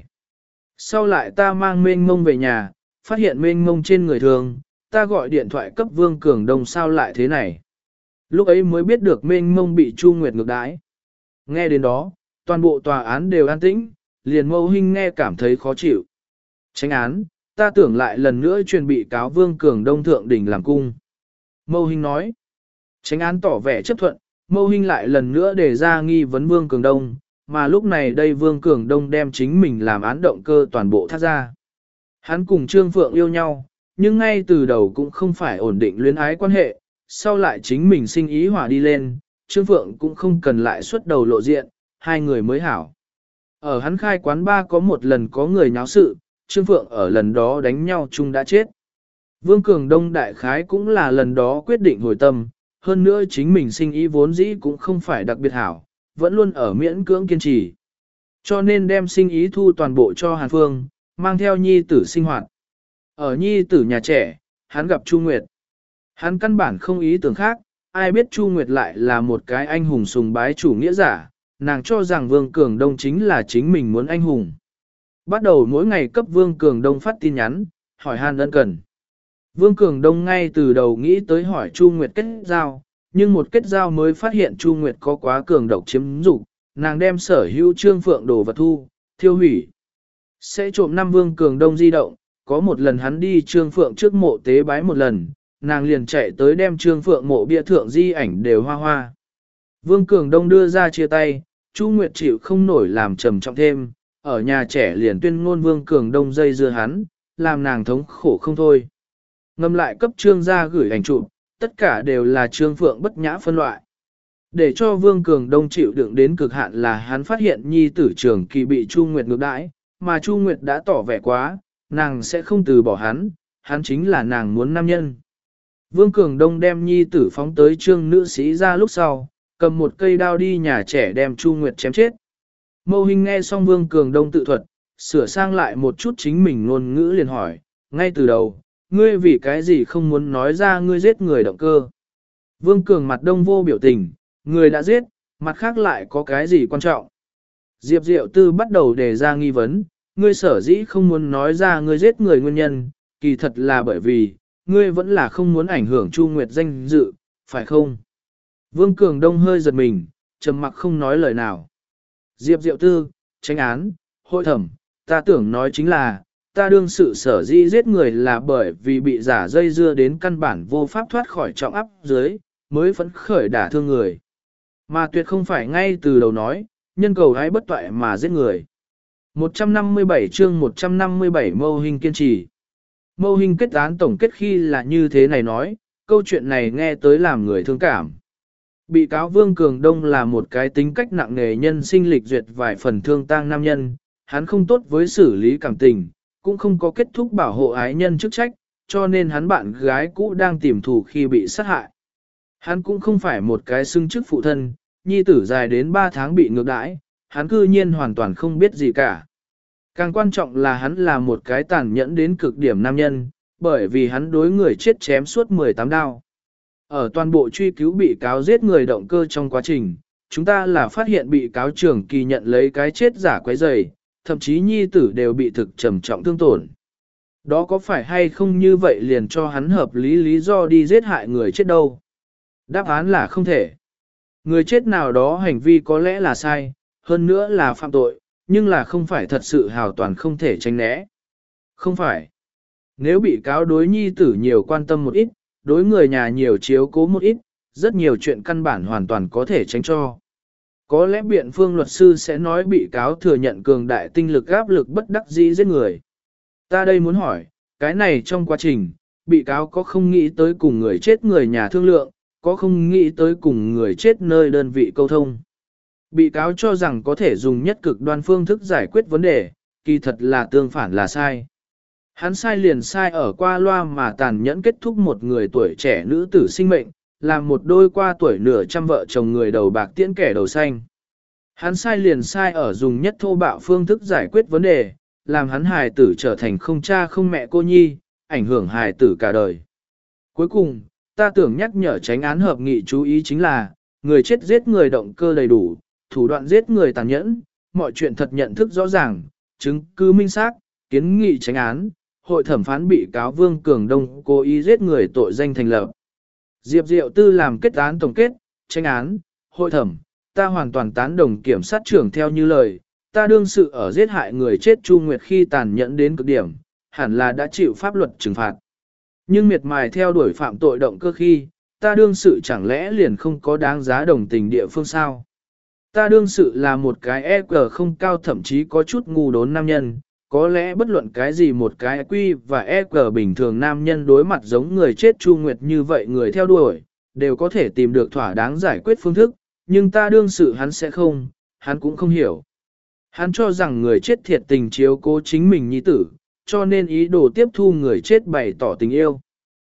Sau lại ta mang mênh mông về nhà, phát hiện mênh mông trên người thường, ta gọi điện thoại cấp Vương Cường Đông sao lại thế này. Lúc ấy mới biết được mênh mông bị Chu Nguyệt ngược đãi. Nghe đến đó, toàn bộ tòa án đều an tĩnh, liền Mâu Hinh nghe cảm thấy khó chịu. Tránh án, ta tưởng lại lần nữa truyền bị cáo Vương Cường Đông thượng đỉnh làm cung. Mâu Hinh nói, tránh án tỏ vẻ chấp thuận, Mâu Hinh lại lần nữa đề ra nghi vấn Vương Cường Đông, mà lúc này đây Vương Cường Đông đem chính mình làm án động cơ toàn bộ thác ra. Hắn cùng Trương Phượng yêu nhau, nhưng ngay từ đầu cũng không phải ổn định luyến ái quan hệ, sau lại chính mình sinh ý hỏa đi lên, Trương Phượng cũng không cần lại xuất đầu lộ diện, hai người mới hảo. Ở hắn khai quán ba có một lần có người nháo sự, Trương Phượng ở lần đó đánh nhau chung đã chết. Vương Cường Đông đại khái cũng là lần đó quyết định hồi tâm, hơn nữa chính mình sinh ý vốn dĩ cũng không phải đặc biệt hảo, vẫn luôn ở miễn cưỡng kiên trì. Cho nên đem sinh ý thu toàn bộ cho Hàn Phương, mang theo nhi tử sinh hoạt. Ở nhi tử nhà trẻ, hắn gặp Chu Nguyệt. Hắn căn bản không ý tưởng khác, ai biết Chu Nguyệt lại là một cái anh hùng sùng bái chủ nghĩa giả, nàng cho rằng Vương Cường Đông chính là chính mình muốn anh hùng. Bắt đầu mỗi ngày cấp Vương Cường Đông phát tin nhắn, hỏi han ân cần. Vương Cường Đông ngay từ đầu nghĩ tới hỏi Chu Nguyệt kết giao, nhưng một kết giao mới phát hiện Chu Nguyệt có quá cường độc chiếm dục, nàng đem sở hữu Trương Phượng đồ vật thu, thiêu hủy. Sẽ trộm năm Vương Cường Đông di động, có một lần hắn đi Trương Phượng trước mộ tế bái một lần, nàng liền chạy tới đem Trương Phượng mộ bia thượng di ảnh đều hoa hoa. Vương Cường Đông đưa ra chia tay, Chu Nguyệt chịu không nổi làm trầm trọng thêm, ở nhà trẻ liền tuyên ngôn Vương Cường Đông dây dưa hắn, làm nàng thống khổ không thôi. Ngâm lại cấp Trương gia gửi ảnh chụp, tất cả đều là Trương Phượng bất nhã phân loại. Để cho Vương Cường Đông chịu đựng đến cực hạn là hắn phát hiện nhi tử trường kỳ bị Chu Nguyệt ngược đãi, mà Chu Nguyệt đã tỏ vẻ quá, nàng sẽ không từ bỏ hắn, hắn chính là nàng muốn nam nhân. Vương Cường Đông đem nhi tử phóng tới Trương nữ sĩ ra lúc sau, cầm một cây đao đi nhà trẻ đem Chu Nguyệt chém chết. Mâu Hinh nghe xong Vương Cường Đông tự thuật, sửa sang lại một chút chính mình ngôn ngữ liền hỏi, ngay từ đầu, ngươi vì cái gì không muốn nói ra ngươi giết người động cơ. Vương Cường mặt đông vô biểu tình, người đã giết, mặt khác lại có cái gì quan trọng. Diệp Diệu Tư bắt đầu đề ra nghi vấn, ngươi sở dĩ không muốn nói ra ngươi giết người nguyên nhân, kỳ thật là bởi vì, ngươi vẫn là không muốn ảnh hưởng Chu Nguyệt danh dự, phải không? Vương Cường Đông hơi giật mình, trầm mặc không nói lời nào. Diệp Diệu Tư, tránh án, hội thẩm, ta tưởng nói chính là, ta đương sự sở dĩ giết người là bởi vì bị giả dây dưa đến căn bản vô pháp thoát khỏi trọng áp dưới, mới phấn khởi đả thương người. Mà tuyệt không phải ngay từ đầu nói, nhân cầu hãy bất toại mà giết người. một trăm năm mươi bảy chương một trăm năm mươi bảy Mâu Hinh kiên trì. Mâu Hinh kết án tổng kết khi là như thế này nói, câu chuyện này nghe tới làm người thương cảm. Bị cáo Vương Cường Đông là một cái tính cách nặng nề nhân sinh lịch duyệt vài phần thương tang nam nhân, hắn không tốt với xử lý cảm tình, cũng không có kết thúc bảo hộ ái nhân chức trách, cho nên hắn bạn gái cũ đang tìm thù khi bị sát hại. Hắn cũng không phải một cái xưng chức phụ thân, nhi tử dài đến ba tháng bị ngược đãi, hắn cư nhiên hoàn toàn không biết gì cả. Càng quan trọng là hắn là một cái tàn nhẫn đến cực điểm nam nhân, bởi vì hắn đối người chết chém suốt mười tám đao. Ở toàn bộ truy cứu bị cáo giết người động cơ trong quá trình, chúng ta là phát hiện bị cáo trưởng kỳ nhận lấy cái chết giả quấy rầy, thậm chí nhi tử đều bị thực trầm trọng thương tổn. Đó có phải hay không như vậy liền cho hắn hợp lý lý do đi giết hại người chết đâu? Đáp án là không thể. Người chết nào đó hành vi có lẽ là sai, hơn nữa là phạm tội, nhưng là không phải thật sự hào toàn không thể tránh né. Không phải. Nếu bị cáo đối nhi tử nhiều quan tâm một ít, đối người nhà nhiều chiếu cố một ít, rất nhiều chuyện căn bản hoàn toàn có thể tránh cho. Có lẽ biện phương luật sư sẽ nói bị cáo thừa nhận cường đại tinh lực áp lực bất đắc dĩ giết người. Ta đây muốn hỏi, cái này trong quá trình, bị cáo có không nghĩ tới cùng người chết người nhà thương lượng, có không nghĩ tới cùng người chết nơi đơn vị câu thông. Bị cáo cho rằng có thể dùng nhất cực đoan phương thức giải quyết vấn đề, kỳ thật là tương phản là sai. Hắn sai liền sai ở qua loa mà tàn nhẫn kết thúc một người tuổi trẻ nữ tử sinh mệnh, làm một đôi qua tuổi nửa trăm vợ chồng người đầu bạc tiễn kẻ đầu xanh. Hắn sai liền sai ở dùng nhất thô bạo phương thức giải quyết vấn đề, làm hắn hài tử trở thành không cha không mẹ cô nhi, ảnh hưởng hài tử cả đời. Cuối cùng, ta tưởng nhắc nhở tránh án hợp nghị chú ý chính là, người chết giết người động cơ đầy đủ, thủ đoạn giết người tàn nhẫn, mọi chuyện thật nhận thức rõ ràng, chứng cứ minh xác, kiến nghị tránh án, hội thẩm phán bị cáo Vương Cường Đông cố ý giết người tội danh thành lập. Diệp Diệu Tư làm kết án tổng kết, tránh án, hội thẩm, ta hoàn toàn tán đồng kiểm sát trưởng theo như lời, ta đương sự ở giết hại người chết Chu Nguyệt khi tàn nhẫn đến cực điểm, hẳn là đã chịu pháp luật trừng phạt. Nhưng miệt mài theo đuổi phạm tội động cơ khi, ta đương sự chẳng lẽ liền không có đáng giá đồng tình địa phương sao? Ta đương sự là một cái e quy không cao thậm chí có chút ngu đốn nam nhân, có lẽ bất luận cái gì một cái quy và e quy bình thường nam nhân đối mặt giống người chết Chu Nguyệt như vậy người theo đuổi, đều có thể tìm được thỏa đáng giải quyết phương thức, nhưng ta đương sự hắn sẽ không, hắn cũng không hiểu. Hắn cho rằng người chết thiệt tình chiếu cố chính mình nhi tử, cho nên ý đồ tiếp thu người chết bày tỏ tình yêu.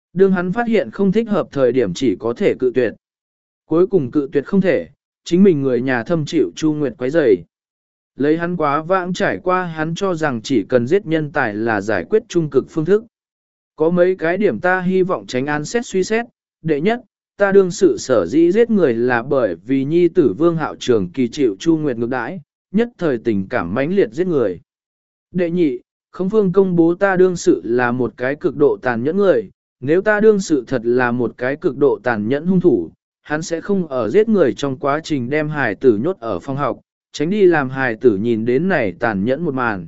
Đương hắn phát hiện không thích hợp thời điểm chỉ có thể cự tuyệt. Cuối cùng cự tuyệt không thể, chính mình người nhà thâm chịu Chu Nguyệt quấy rầy. Lấy hắn quá vãng trải qua hắn cho rằng chỉ cần giết nhân tài là giải quyết trung cực phương thức. Có mấy cái điểm ta hy vọng tránh án xét suy xét. Đệ nhất, ta đương sự sở dĩ giết người là bởi vì nhi tử Vương Hạo Trường kỳ chịu Chu Nguyệt ngược đãi, nhất thời tình cảm mãnh liệt giết người. Đệ nhị, Khống Phương công bố ta đương sự là một cái cực độ tàn nhẫn người, nếu ta đương sự thật là một cái cực độ tàn nhẫn hung thủ, hắn sẽ không ở giết người trong quá trình đem hài tử nhốt ở phòng học, tránh đi làm hài tử nhìn đến này tàn nhẫn một màn.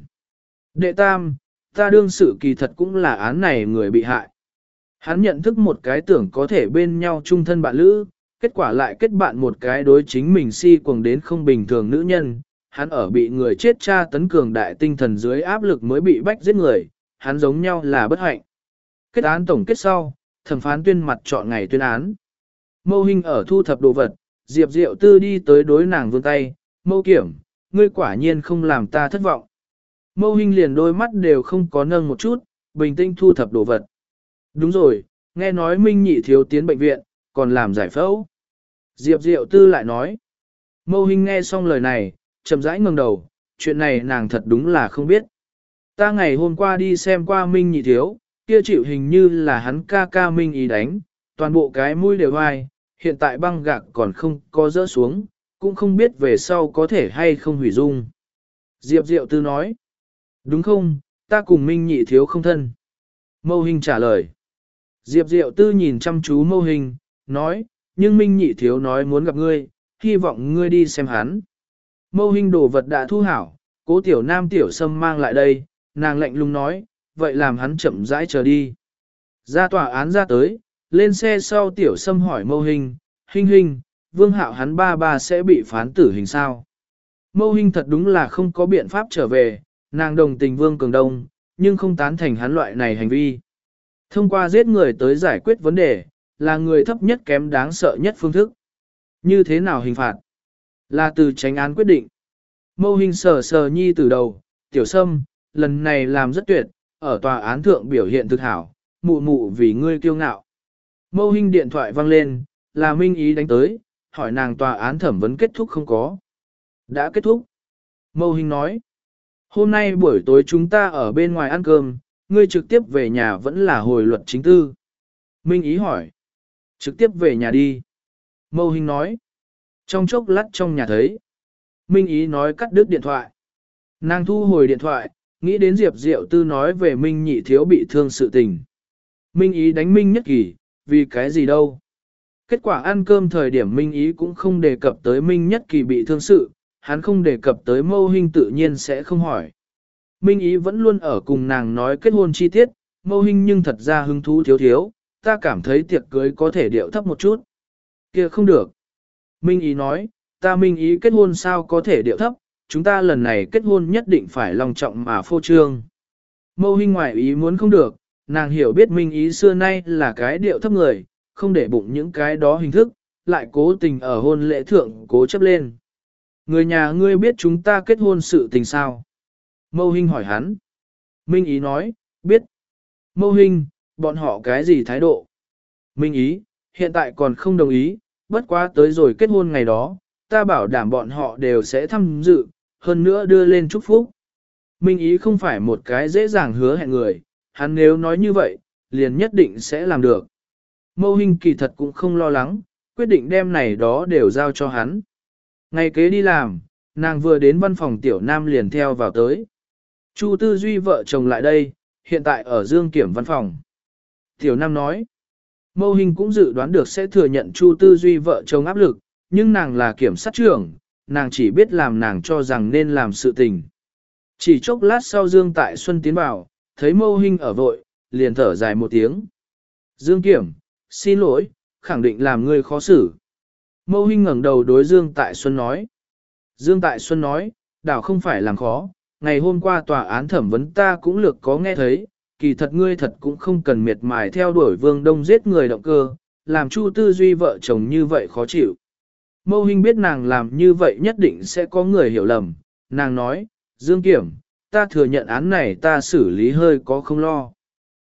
Đệ tam, ta đương sự kỳ thật cũng là án này người bị hại. Hắn nhận thức một cái tưởng có thể bên nhau chung thân bạn lữ, kết quả lại kết bạn một cái đối chính mình si cuồng đến không bình thường nữ nhân, hắn ở bị người chết tra tấn cường đại tinh thần dưới áp lực mới bị bách giết người, hắn giống nhau là bất hạnh. Kết án tổng kết sau, thẩm phán tuyên mặt chọn ngày tuyên án. Mâu Hinh ở thu thập đồ vật, Diệp Diệu Tư đi tới đối nàng vươn tay, Mâu Kiểm, ngươi quả nhiên không làm ta thất vọng. Mâu Hinh liền đôi mắt đều không có nâng một chút, bình tĩnh thu thập đồ vật. Đúng rồi, nghe nói Minh Nhị thiếu tiến bệnh viện, còn làm giải phẫu. Diệp Diệu Tư lại nói. Mâu Hinh nghe xong lời này, chậm rãi ngẩng đầu, chuyện này nàng thật đúng là không biết. Ta ngày hôm qua đi xem qua Minh Nhị thiếu, kia chịu hình như là hắn ca ca Minh Ý đánh, toàn bộ cái mũi đều hoài, hiện tại băng gạc còn không có rỡ xuống, cũng không biết về sau có thể hay không hủy dung. Diệp Diệu Tư nói. Đúng không, ta cùng Minh Nhị thiếu không thân. Mâu Hinh trả lời. Diệp Diệu Tư nhìn chăm chú Mâu Hinh, nói, nhưng Minh Nhị thiếu nói muốn gặp ngươi, hy vọng ngươi đi xem hắn. Mâu Hinh đồ vật đã thu hảo, Cố Tiểu Nam Tiểu Sâm mang lại đây, nàng lạnh lùng nói, vậy làm hắn chậm rãi chờ đi. Ra tòa án ra tới, lên xe sau Tiểu Sâm hỏi Mâu Hinh, Hinh Hinh, Vương Hạo hắn ba ba sẽ bị phán tử hình sao? Mâu Hinh thật đúng là không có biện pháp trở về, nàng đồng tình Vương Cường Đông, nhưng không tán thành hắn loại này hành vi. Thông qua giết người tới giải quyết vấn đề, là người thấp nhất kém đáng sợ nhất phương thức. Như thế nào hình phạt? Là từ tránh án quyết định. Mâu Hinh sờ sờ nhi từ đầu, Tiểu Sâm, lần này làm rất tuyệt, ở tòa án thượng biểu hiện thực hảo, mụ mụ vì ngươi kiêu ngạo. Mâu Hinh điện thoại vang lên, là Minh Ý đánh tới, hỏi nàng tòa án thẩm vấn kết thúc không có. Đã kết thúc. Mâu Hinh nói, hôm nay buổi tối chúng ta ở bên ngoài ăn cơm, ngươi trực tiếp về nhà vẫn là hồi luật chính tư. Minh Ý hỏi, trực tiếp về nhà đi. Mâu Hinh nói, trong chốc lát trong nhà thấy. Minh Ý nói cắt đứt điện thoại. Nàng thu hồi điện thoại, nghĩ đến Diệp Diệu Tư nói về Minh Nhị thiếu bị thương sự tình. Minh Ý đánh Minh Nhất Kỳ, vì cái gì đâu. Kết quả ăn cơm thời điểm Minh Ý cũng không đề cập tới Minh Nhất Kỳ bị thương sự, hắn không đề cập tới Mâu Hinh tự nhiên sẽ không hỏi. Minh Ý vẫn luôn ở cùng nàng nói kết hôn chi tiết, Mâu Hinh nhưng thật ra hứng thú thiếu thiếu, ta cảm thấy tiệc cưới có thể điệu thấp một chút. Kia không được. Minh Ý nói, ta Minh Ý kết hôn sao có thể điệu thấp, chúng ta lần này kết hôn nhất định phải long trọng mà phô trương. Mâu Hinh ngoài ý muốn không được, nàng hiểu biết Minh Ý xưa nay là cái điệu thấp người, không để bụng những cái đó hình thức, lại cố tình ở hôn lễ thượng cố chấp lên. Người nhà ngươi biết chúng ta kết hôn sự tình sao? Mâu Hinh hỏi hắn. Minh Ý nói, biết. Mâu Hinh, bọn họ cái gì thái độ? Minh Ý, hiện tại còn không đồng ý, bất quá tới rồi kết hôn ngày đó, ta bảo đảm bọn họ đều sẽ tham dự, hơn nữa đưa lên chúc phúc. Minh Ý không phải một cái dễ dàng hứa hẹn người, hắn nếu nói như vậy, liền nhất định sẽ làm được. Mâu Hinh kỳ thật cũng không lo lắng, quyết định đem này đó đều giao cho hắn. Ngày kế đi làm, nàng vừa đến văn phòng Tiểu Nam liền theo vào tới. Chu Tư Duy vợ chồng lại đây, hiện tại ở Dương Kiểm văn phòng. Tiểu Nam nói, Mâu Hinh cũng dự đoán được sẽ thừa nhận Chu Tư Duy vợ chồng áp lực, nhưng nàng là kiểm sát trưởng, nàng chỉ biết làm nàng cho rằng nên làm sự tình. Chỉ chốc lát sau Dương Tại Xuân tiến vào, thấy Mâu Hinh ở vội, liền thở dài một tiếng. Dương Kiểm, xin lỗi, khẳng định làm ngươi khó xử. Mâu Hinh ngẩng đầu đối Dương Tại Xuân nói. Dương Tại Xuân nói, đảo không phải làm khó, ngày hôm qua tòa án thẩm vấn ta cũng lược có nghe thấy, kỳ thật ngươi thật cũng không cần miệt mài theo đuổi Vương Đông giết người động cơ, làm Chu Tư Duy vợ chồng như vậy khó chịu. Mâu Hinh biết nàng làm như vậy nhất định sẽ có người hiểu lầm, nàng nói, Dương Kiểm, ta thừa nhận án này ta xử lý hơi có không lo.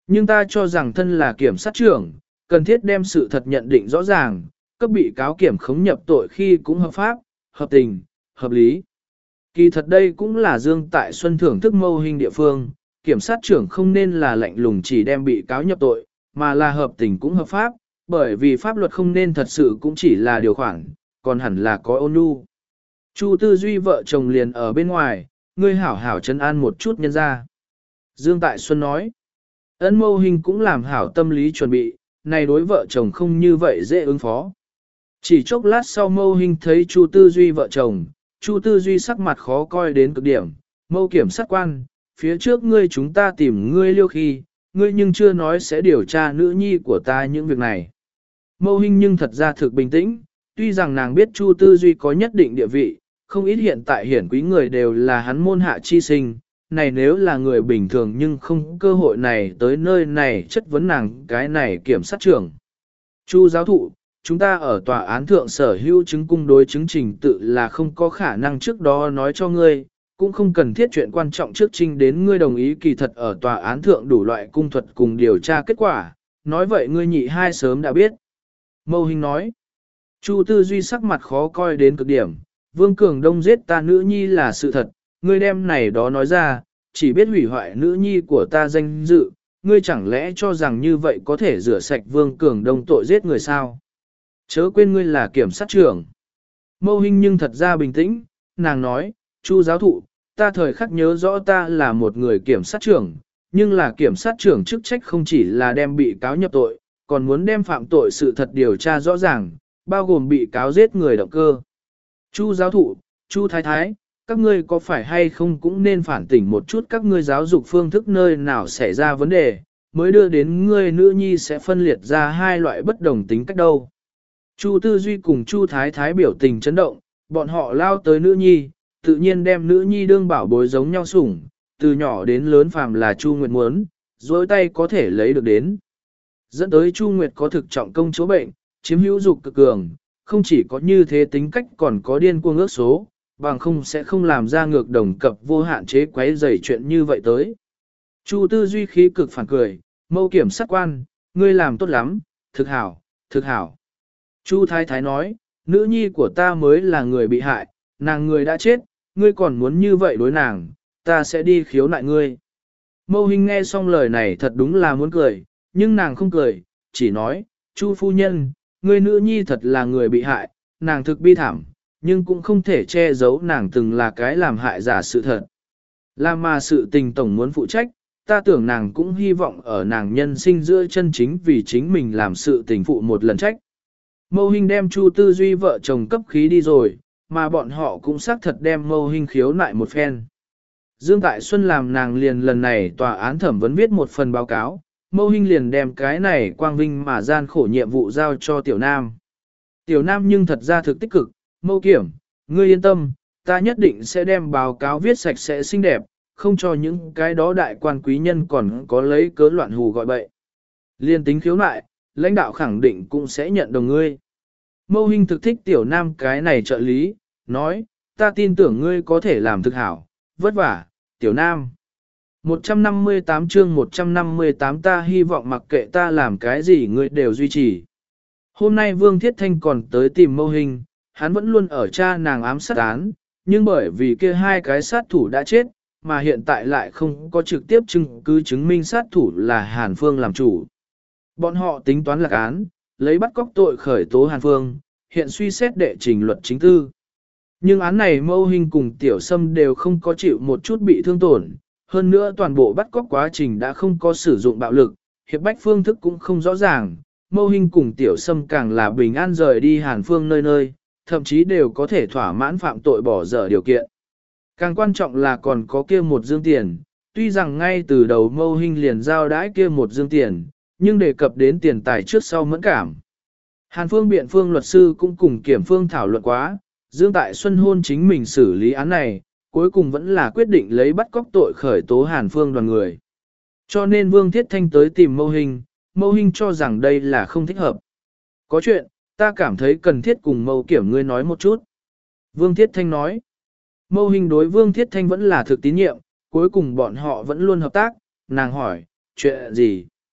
Nhưng ta cho rằng thân là kiểm sát trưởng, cần thiết đem sự thật nhận định rõ ràng, cấp bị cáo kiểm khống nhập tội khi cũng hợp pháp, hợp tình, hợp lý. Kỳ thật đây cũng là Dương Tại Xuân thưởng thức mâu hình địa phương, kiểm sát trưởng không nên là lạnh lùng chỉ đem bị cáo nhập tội, mà là hợp tình cũng hợp pháp, bởi vì pháp luật không nên thật sự cũng chỉ là điều khoản, còn hẳn là có ôn nhu. Chu Tư Duy vợ chồng liền ở bên ngoài, ngươi hảo hảo trấn an một chút nhân ra. Dương Tại Xuân nói, ân mâu hình cũng làm hảo tâm lý chuẩn bị, này đối vợ chồng không như vậy dễ ứng phó. Chỉ chốc lát sau mâu hình thấy Chu Tư Duy vợ chồng, Chu Tư Duy sắc mặt khó coi đến cực điểm, mâu kiểm sát quan, phía trước ngươi chúng ta tìm ngươi liêu khi, ngươi nhưng chưa nói sẽ điều tra nữ nhi của ta những việc này. Mâu hình nhưng thật ra thực bình tĩnh, tuy rằng nàng biết Chu Tư Duy có nhất định địa vị, không ít hiện tại hiển quý người đều là hắn môn hạ chi sinh, này nếu là người bình thường nhưng không cơ hội này tới nơi này chất vấn nàng cái này kiểm sát trưởng. Chu giáo thụ, chúng ta ở tòa án thượng sở hữu chứng cung đối chứng trình tự là không có khả năng trước đó nói cho ngươi, cũng không cần thiết chuyện quan trọng trước trình đến ngươi đồng ý kỳ thật ở tòa án thượng đủ loại cung thuật cùng điều tra kết quả, nói vậy ngươi nhị hai sớm đã biết. Mâu Hình nói, Chu Tư Duy sắc mặt khó coi đến cực điểm, Vương Cường Đông giết ta nữ nhi là sự thật, ngươi đem này đó nói ra, chỉ biết hủy hoại nữ nhi của ta danh dự, ngươi chẳng lẽ cho rằng như vậy có thể rửa sạch Vương Cường Đông tội giết người sao? Chớ quên ngươi là kiểm sát trưởng. Mâu Hình nhưng thật ra bình tĩnh, nàng nói, Chu giáo thụ, ta thời khắc nhớ rõ ta là một người kiểm sát trưởng, nhưng là kiểm sát trưởng chức trách không chỉ là đem bị cáo nhập tội, còn muốn đem phạm tội sự thật điều tra rõ ràng, bao gồm bị cáo giết người động cơ. Chu giáo thụ, Chu thái thái, các ngươi có phải hay không cũng nên phản tỉnh một chút các ngươi giáo dục phương thức nơi nào xảy ra vấn đề, mới đưa đến ngươi nữ nhi sẽ phân liệt ra hai loại bất đồng tính cách đâu. Chu Tư Duy cùng Chu thái thái biểu tình chấn động, bọn họ lao tới nữ nhi, tự nhiên đem nữ nhi đương bảo bối giống nhau sủng, từ nhỏ đến lớn phàm là Chu Nguyệt muốn, dối tay có thể lấy được đến. Dẫn tới Chu Nguyệt có thực trọng công chúa bệnh, chiếm hữu dục cực cường, không chỉ có như thế tính cách còn có điên cuồng ước số, bằng không sẽ không làm ra ngược đồng cập vô hạn chế quấy rầy chuyện như vậy tới. Chu Tư Duy khí cực phản cười, mâu kiểm sát quan, ngươi làm tốt lắm, thực hảo, thực hảo. Chu Thái Thái nói, nữ nhi của ta mới là người bị hại, nàng người đã chết, ngươi còn muốn như vậy đối nàng, ta sẽ đi khiếu nại ngươi. Mâu Hình nghe xong lời này thật đúng là muốn cười, nhưng nàng không cười, chỉ nói, Chu phu nhân, ngươi nữ nhi thật là người bị hại, nàng thực bi thảm, nhưng cũng không thể che giấu nàng từng là cái làm hại giả sự thật. Làm mà sự tình tổng muốn phụ trách, ta tưởng nàng cũng hy vọng ở nàng nhân sinh giữa chân chính vì chính mình làm sự tình phụ một lần trách. Mâu Hình đem Chu Tư Duy vợ chồng cấp khí đi rồi, mà bọn họ cũng xác thật đem Mâu Hình khiếu nại một phen. Dương Tại Xuân làm nàng liền lần này tòa án thẩm vấn viết một phần báo cáo, Mâu Hình liền đem cái này quang vinh mà gian khổ nhiệm vụ giao cho Tiểu Nam. Tiểu Nam nhưng thật ra thực tích cực, Mâu kiểm, ngươi yên tâm, ta nhất định sẽ đem báo cáo viết sạch sẽ xinh đẹp, không cho những cái đó đại quan quý nhân còn có lấy cớ loạn hù gọi bậy. Liên tính khiếu nại, lãnh đạo khẳng định cũng sẽ nhận đồng ngươi. Mâu Hình thực thích Tiểu Nam cái này trợ lý, nói, ta tin tưởng ngươi có thể làm thực hảo, vất vả, Tiểu Nam. một trăm năm mươi tám chương một trăm năm mươi tám ta hy vọng mặc kệ ta làm cái gì ngươi đều duy trì. Hôm nay Vương Thiết Thanh còn tới tìm Mâu Hình, hắn vẫn luôn ở cha nàng ám sát án, nhưng bởi vì kia hai cái sát thủ đã chết, mà hiện tại lại không có trực tiếp chứng cứ chứng minh sát thủ là Hàn Phương làm chủ. Bọn họ tính toán lạc án, lấy bắt cóc tội khởi tố Hàn Phương, hiện suy xét đệ trình luật chính tư. Nhưng án này Mâu Hình cùng Tiểu Sâm đều không có chịu một chút bị thương tổn, hơn nữa toàn bộ bắt cóc quá trình đã không có sử dụng bạo lực, hiệp bách phương thức cũng không rõ ràng, Mâu Hình cùng Tiểu Sâm càng là bình an rời đi Hàn Phương nơi nơi, thậm chí đều có thể thỏa mãn phạm tội bỏ dở điều kiện. Càng quan trọng là còn có kia một dương tiền, tuy rằng ngay từ đầu Mâu Hình liền giao đãi kia một dương tiền, nhưng đề cập đến tiền tài trước sau mẫn cảm. Hàn Phương biện phương luật sư cũng cùng kiểm phương thảo luận quá, Dương Tại Xuân hôn chính mình xử lý án này, cuối cùng vẫn là quyết định lấy bắt cóc tội khởi tố Hàn Phương đoàn người. Cho nên Vương Thiết Thanh tới tìm Mâu Hình, Mâu Hình cho rằng đây là không thích hợp. Có chuyện, ta cảm thấy cần thiết cùng Mâu kiểm ngươi nói một chút. Vương Thiết Thanh nói, Mâu Hình đối Vương Thiết Thanh vẫn là thực tín nhiệm, cuối cùng bọn họ vẫn luôn hợp tác, nàng hỏi, chuyện gì?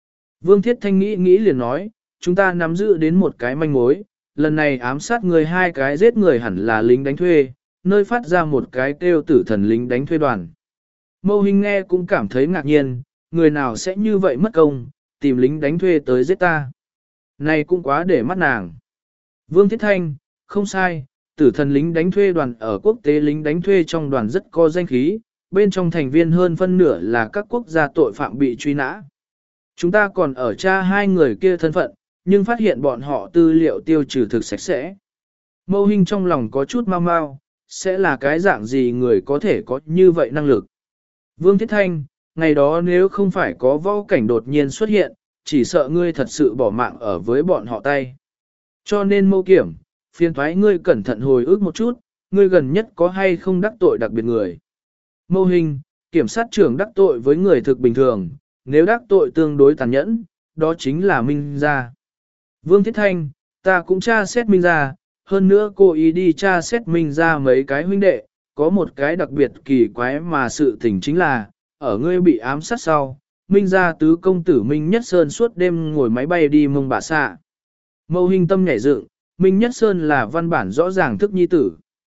Vương Thiết Thanh nghĩ nghĩ liền nói, chúng ta nắm giữ đến một cái manh mối, lần này ám sát người hai cái giết người hẳn là lính đánh thuê, nơi phát ra một cái kêu tử thần lính đánh thuê đoàn. Mâu Hinh nghe cũng cảm thấy ngạc nhiên, người nào sẽ như vậy mất công, tìm lính đánh thuê tới giết ta. Này cũng quá để mắt nàng. Vương Thiết Thanh, không sai, tử thần lính đánh thuê đoàn ở quốc tế lính đánh thuê trong đoàn rất có danh khí, bên trong thành viên hơn phân nửa là các quốc gia tội phạm bị truy nã. Chúng ta còn ở tra hai người kia thân phận, nhưng phát hiện bọn họ tư liệu tiêu trừ thực sạch sẽ. Mâu Hinh trong lòng có chút mau mau, sẽ là cái dạng gì người có thể có như vậy năng lực. Vương Thiết Thanh, ngày đó nếu không phải có võ cảnh đột nhiên xuất hiện, chỉ sợ ngươi thật sự bỏ mạng ở với bọn họ tay. Cho nên Mâu Kiểm, phiền thoái ngươi cẩn thận hồi ức một chút, ngươi gần nhất có hay không đắc tội đặc biệt người. Mâu Hinh, kiểm sát trưởng đắc tội với người thực bình thường, nếu đắc tội tương đối tàn nhẫn, đó chính là Minh Gia. Vương Thiết Thanh, ta cũng tra xét Minh Gia, hơn nữa cô ý đi tra xét Minh Gia mấy cái huynh đệ, có một cái đặc biệt kỳ quái mà sự tình chính là, ở ngươi bị ám sát sau, Minh Gia tứ công tử Minh Nhất Sơn suốt đêm ngồi máy bay đi Mông Bạ Xạ. Mâu Hinh tâm nhảy dựng, Minh Nhất Sơn là văn bản rõ ràng thức nhi tử.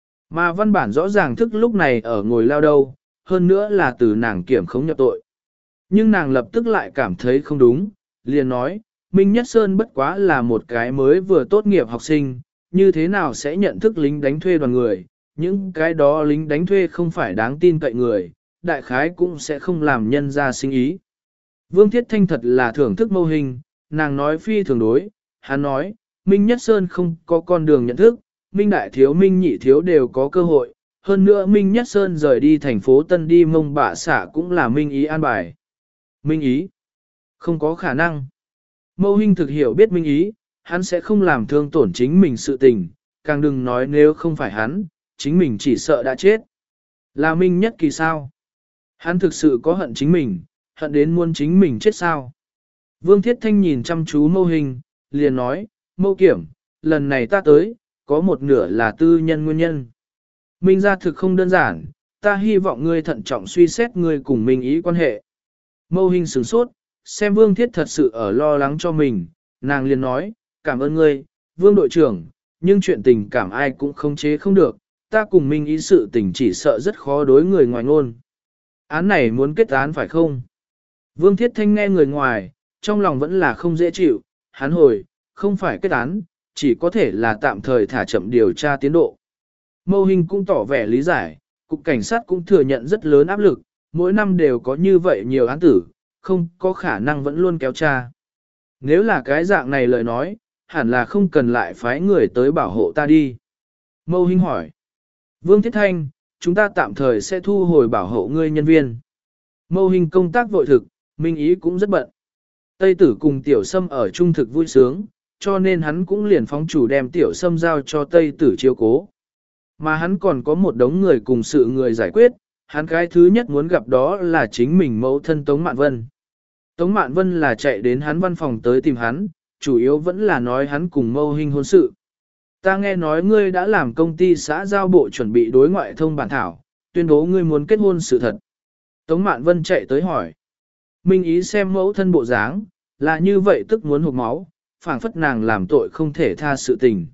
Mà văn bản rõ ràng thức lúc này ở ngồi lao đâu, hơn nữa là từ nàng kiểm khống nhập tội. Nhưng nàng lập tức lại cảm thấy không đúng, liền nói, Minh Nhất Sơn bất quá là một cái mới vừa tốt nghiệp học sinh, như thế nào sẽ nhận thức lính đánh thuê đoàn người, những cái đó lính đánh thuê không phải đáng tin cậy người, đại khái cũng sẽ không làm nhân ra sinh ý. Vương Thiết Thanh thật là thưởng thức Mâu Hinh, nàng nói phi thường đối, hắn nói, Minh Nhất Sơn không có con đường nhận thức, Minh Đại Thiếu Minh Nhị Thiếu đều có cơ hội, hơn nữa Minh Nhất Sơn rời đi thành phố Tân đi Mông Bạ Xạ cũng là Minh Ý an bài. Minh Ý? Không có khả năng. Mâu Hinh thực hiểu biết Minh Ý, hắn sẽ không làm thương tổn chính mình sự tình, càng đừng nói nếu không phải hắn, chính mình chỉ sợ đã chết. Là Minh Nhất Kỳ sao? Hắn thực sự có hận chính mình, hận đến muốn chính mình chết sao? Vương Thiết Thanh nhìn chăm chú Mâu Hinh, liền nói, Mâu Kiểm, lần này ta tới, có một nửa là tư nhân nguyên nhân. Minh Gia thực không đơn giản, ta hy vọng ngươi thận trọng suy xét ngươi cùng Minh Ý quan hệ. Mâu Hinh sửng sốt, xem Vương Thiết thật sự ở lo lắng cho mình, nàng liền nói, cảm ơn ngươi, Vương đội trưởng, nhưng chuyện tình cảm ai cũng không chế không được, ta cùng Minh Ý sự tình chỉ sợ rất khó đối người ngoài ngôn. Án này muốn kết án phải không? Vương Thiết Thanh nghe người ngoài, trong lòng vẫn là không dễ chịu, hắn hồi, không phải kết án, chỉ có thể là tạm thời thả chậm điều tra tiến độ. Mâu Hinh cũng tỏ vẻ lý giải, cục cảnh sát cũng thừa nhận rất lớn áp lực, mỗi năm đều có như vậy nhiều án tử, không có khả năng vẫn luôn kéo tra. Nếu là cái dạng này lời nói, hẳn là không cần lại phái người tới bảo hộ ta đi. Mâu Hinh hỏi. Vương Thiết Thanh, chúng ta tạm thời sẽ thu hồi bảo hộ ngươi nhân viên. Mâu Hinh công tác vội thực, Minh Ý cũng rất bận. Tây Tử cùng Tiểu Sâm ở trung thực vui sướng, cho nên hắn cũng liền phóng chủ đem Tiểu Sâm giao cho Tây Tử chiếu cố. Mà hắn còn có một đống người cùng sự người giải quyết, hắn cái thứ nhất muốn gặp đó là chính mình mẫu thân Tống Mạn Vân. Tống Mạn Vân là chạy đến hắn văn phòng tới tìm hắn, chủ yếu vẫn là nói hắn cùng Mâu Hinh hôn sự. Ta nghe nói ngươi đã làm công ty xã giao bộ chuẩn bị đối ngoại thông bản thảo, tuyên bố ngươi muốn kết hôn sự thật. Tống Mạn Vân chạy tới hỏi. Minh Ý xem mẫu thân bộ dáng, là như vậy tức muốn hụt máu, phảng phất nàng làm tội không thể tha sự tình.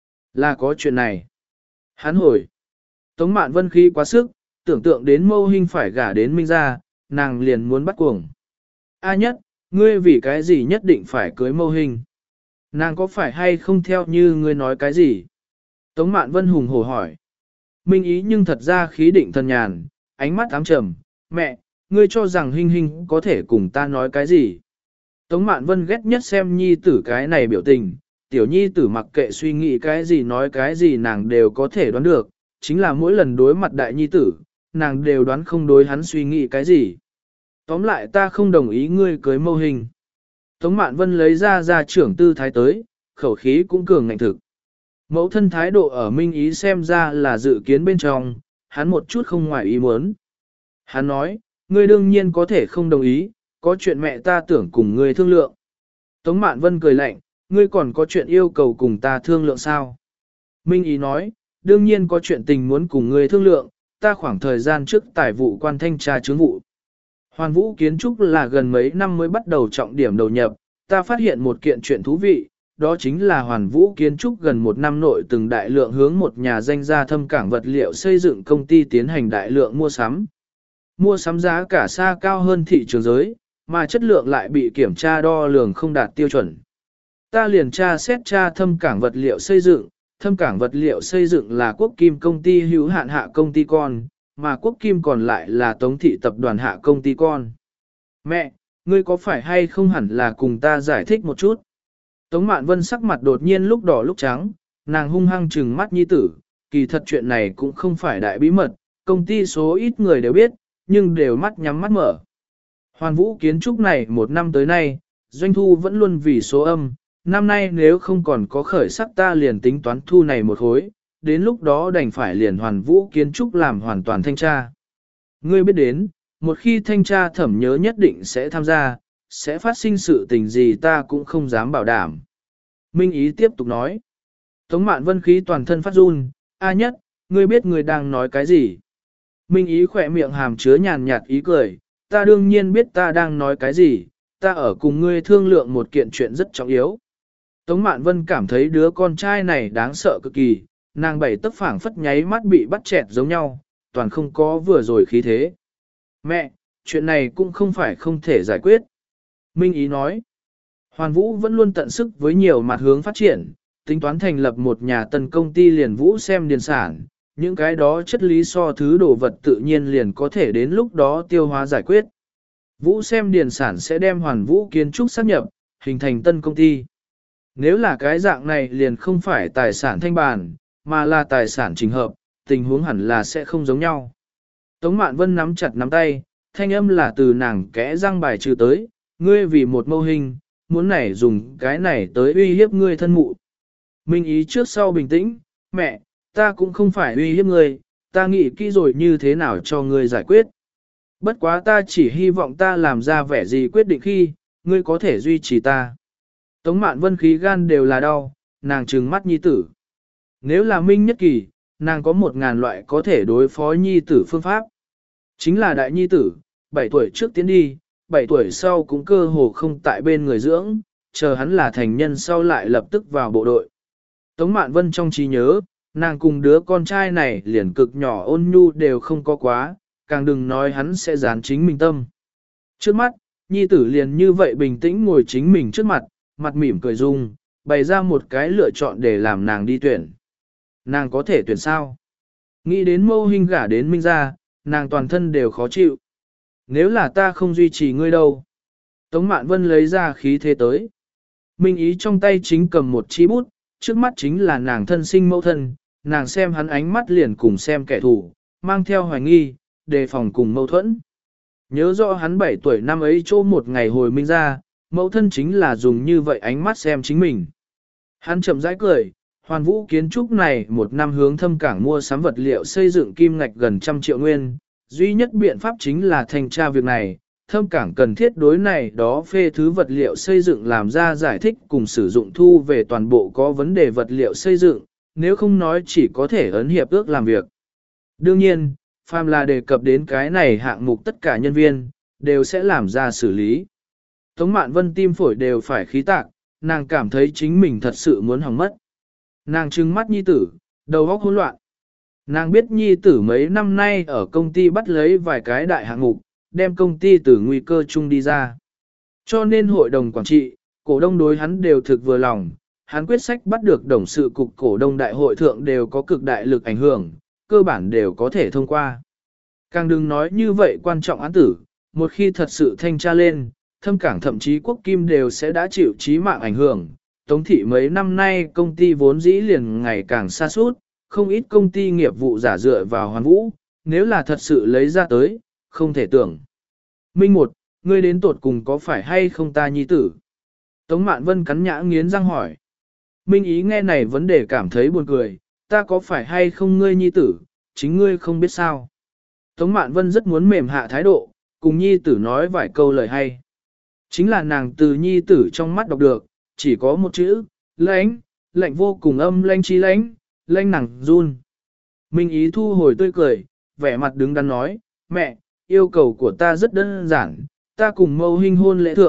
Là có chuyện này. Hắn hồi. Tống Mạn Vân khí quá sức, tưởng tượng đến Mâu Hinh phải gả đến Minh gia, nàng liền muốn bắt cuồng. A Nhất, ngươi vì cái gì nhất định phải cưới Mâu Hinh? Nàng có phải hay không theo như ngươi nói cái gì? Tống Mạn Vân hùng hổ hỏi. Minh Ý nhưng thật ra khí định thần nhàn, ánh mắt ám trầm, mẹ, ngươi cho rằng Hinh Hinh có thể cùng ta nói cái gì? Tống Mạn Vân ghét nhất xem nhi tử cái này biểu tình, tiểu nhi tử mặc kệ suy nghĩ cái gì nói cái gì nàng đều có thể đoán được, chính là mỗi lần đối mặt đại nhi tử, nàng đều đoán không đối hắn suy nghĩ cái gì. Tóm lại ta không đồng ý ngươi cưới Mâu Hinh. Tống Mạn Vân lấy ra ra trưởng tư thái tới, khẩu khí cũng cường ngạnh thực. Mẫu thân thái độ ở Minh Ý xem ra là dự kiến bên trong, hắn một chút không ngoài ý muốn. Hắn nói, ngươi đương nhiên có thể không đồng ý, có chuyện mẹ ta tưởng cùng ngươi thương lượng. Tống Mạn Vân cười lạnh, ngươi còn có chuyện yêu cầu cùng ta thương lượng sao? Minh Ý nói, đương nhiên có chuyện tình muốn cùng ngươi thương lượng, ta khoảng thời gian trước tài vụ quan thanh tra chứng vụ. Hoàn Vũ kiến trúc là gần mấy năm mới bắt đầu trọng điểm đầu nhập, ta phát hiện một kiện chuyện thú vị, đó chính là Hoàn Vũ Kiến trúc gần một năm nội từng đại lượng hướng một nhà danh gia thâm cảng vật liệu xây dựng công ty tiến hành đại lượng mua sắm. Mua sắm giá cả xa cao hơn thị trường giới, mà chất lượng lại bị kiểm tra đo lường không đạt tiêu chuẩn. Ta liền tra xét tra thâm cảng vật liệu xây dựng, thâm cảng vật liệu xây dựng là Quốc Kim công ty hữu hạn hạ công ty con, mà Quốc Kim còn lại là Tống thị tập đoàn hạ công ty con. Mẹ, ngươi có phải hay không hẳn là cùng ta giải thích một chút? Tống Mạn Vân sắc mặt đột nhiên lúc đỏ lúc trắng, nàng hung hăng trừng mắt nhi tử, kỳ thật chuyện này cũng không phải đại bí mật, công ty số ít người đều biết, nhưng đều mắt nhắm mắt mở. Hoàn Vũ Kiến trúc này một năm tới nay, doanh thu vẫn luôn vì số âm, năm nay nếu không còn có khởi sắc ta liền tính toán thu này một hối, đến lúc đó đành phải liền Hoàn Vũ Kiến trúc làm hoàn toàn thanh tra. Ngươi biết đến, một khi thanh tra thẩm nhớ nhất định sẽ tham gia, sẽ phát sinh sự tình gì ta cũng không dám bảo đảm. Minh Ý tiếp tục nói. Tống Mạn Vân khí toàn thân phát run, A Nhất, ngươi biết ngươi đang nói cái gì? Minh Ý khỏe miệng hàm chứa nhàn nhạt ý cười, ta đương nhiên biết ta đang nói cái gì, ta ở cùng ngươi thương lượng một kiện chuyện rất trọng yếu. Tống Mạn Vân cảm thấy đứa con trai này đáng sợ cực kỳ, nàng bảy tấc phảng phất nháy mắt bị bắt chẹt giống nhau, toàn không có vừa rồi khí thế. Mẹ, chuyện này cũng không phải không thể giải quyết. Minh Ý nói, Hoàn Vũ vẫn luôn tận sức với nhiều mặt hướng phát triển, tính toán thành lập một nhà tân công ty liền Vũ xem điền sản, những cái đó chất lý so thứ đồ vật tự nhiên liền có thể đến lúc đó tiêu hóa giải quyết. Vũ xem điền sản sẽ đem Hoàn Vũ Kiến trúc sáp nhập, hình thành tân công ty. Nếu là cái dạng này liền không phải tài sản thanh bàn, mà là tài sản trình hợp, tình huống hẳn là sẽ không giống nhau. Tống Mạn Vân nắm chặt nắm tay, thanh âm là từ nàng kẽ răng bài trừ tới, ngươi vì một mâu hình, muốn này dùng cái này tới uy hiếp ngươi thân mụ. Minh Ý trước sau bình tĩnh, mẹ, ta cũng không phải uy hiếp ngươi, ta nghĩ kỹ rồi như thế nào cho ngươi giải quyết. Bất quá ta chỉ hy vọng ta làm ra vẻ gì quyết định khi, ngươi có thể duy trì ta. Tống Mạn Vân khí gan đều là đau, nàng trừng mắt nhi tử. Nếu là Minh Nhất Kỳ, nàng có một ngàn loại có thể đối phó nhi tử phương pháp. Chính là đại nhi tử, bảy tuổi trước tiến đi, bảy tuổi sau cũng cơ hồ không tại bên người dưỡng, chờ hắn là thành nhân sau lại lập tức vào bộ đội. Tống Mạn Vân trong trí nhớ, nàng cùng đứa con trai này liền cực nhỏ ôn nhu đều không có quá, càng đừng nói hắn sẽ dán chính mình tâm. Trước mắt, nhi tử liền như vậy bình tĩnh ngồi chính mình trước mặt, mặt mỉm cười dung, bày ra một cái lựa chọn để làm nàng đi tuyển. Nàng có thể tuyển sao? Nghĩ đến mâu hình gả đến Minh gia, nàng toàn thân đều khó chịu. Nếu là ta không duy trì ngươi đâu? Tống Mạn Vân lấy ra khí thế tới. Minh Ý trong tay chính cầm một chi bút, trước mắt chính là nàng thân sinh mẫu thân, nàng xem hắn ánh mắt liền cùng xem kẻ thù, mang theo hoài nghi, đề phòng cùng mâu thuẫn. Nhớ rõ hắn bảy tuổi năm ấy chỗ một ngày hồi Minh ra, mẫu thân chính là dùng như vậy ánh mắt xem chính mình. Hắn chậm rãi cười, Hoàn Vũ Kiến trúc này một năm hướng thâm cảng mua sắm vật liệu xây dựng kim ngạch gần trăm triệu nguyên, duy nhất biện pháp chính là thanh tra việc này, thâm cảng cần thiết đối này đó phê thứ vật liệu xây dựng làm ra giải thích cùng sử dụng thu về toàn bộ có vấn đề vật liệu xây dựng, nếu không nói chỉ có thể ấn hiệp ước làm việc. Đương nhiên, phàm là đề cập đến cái này hạng mục tất cả nhân viên, đều sẽ làm ra xử lý. Tống Mạn Vân tim phổi đều phải khí tạc, nàng cảm thấy chính mình thật sự muốn hỏng mất. Nàng trừng mắt nhi tử, đầu óc hỗn loạn. Nàng biết nhi tử mấy năm nay ở công ty bắt lấy vài cái đại hạng mục, đem công ty từ nguy cơ chung đi ra. Cho nên hội đồng quản trị, cổ đông đối hắn đều thực vừa lòng, hắn quyết sách bắt được董sự cục cổ đông đại hội thượng đều có cực đại lực ảnh hưởng, cơ bản đều có thể thông qua. Càng đừng nói như vậy quan trọng án tử, một khi thật sự thanh tra lên, thâm cảng thậm chí quốc kim đều sẽ đã chịu chí mạng ảnh hưởng. Tống thị mấy năm nay công ty vốn dĩ liền ngày càng xa suốt, không ít công ty nghiệp vụ giả dựa vào Hoàn Vũ, nếu là thật sự lấy ra tới, không thể tưởng. Minh một, ngươi đến tột cùng có phải hay không ta nhi tử? Tống Mạn Vân cắn nhã nghiến răng hỏi. Minh Ý nghe này vấn đề cảm thấy buồn cười, ta có phải hay không ngươi nhi tử, chính ngươi không biết sao. Tống Mạn Vân rất muốn mềm hạ thái độ, cùng nhi tử nói vài câu lời hay. Chính là nàng từ nhi tử trong mắt đọc được, chỉ có một chữ, lãnh, lạnh vô cùng âm lãnh chi lãnh, lãnh nàng run. Minh Ý thu hồi tươi cười, vẻ mặt đứng đắn nói, mẹ, yêu cầu của ta rất đơn giản, ta cùng mâu hình hôn lễ thượng,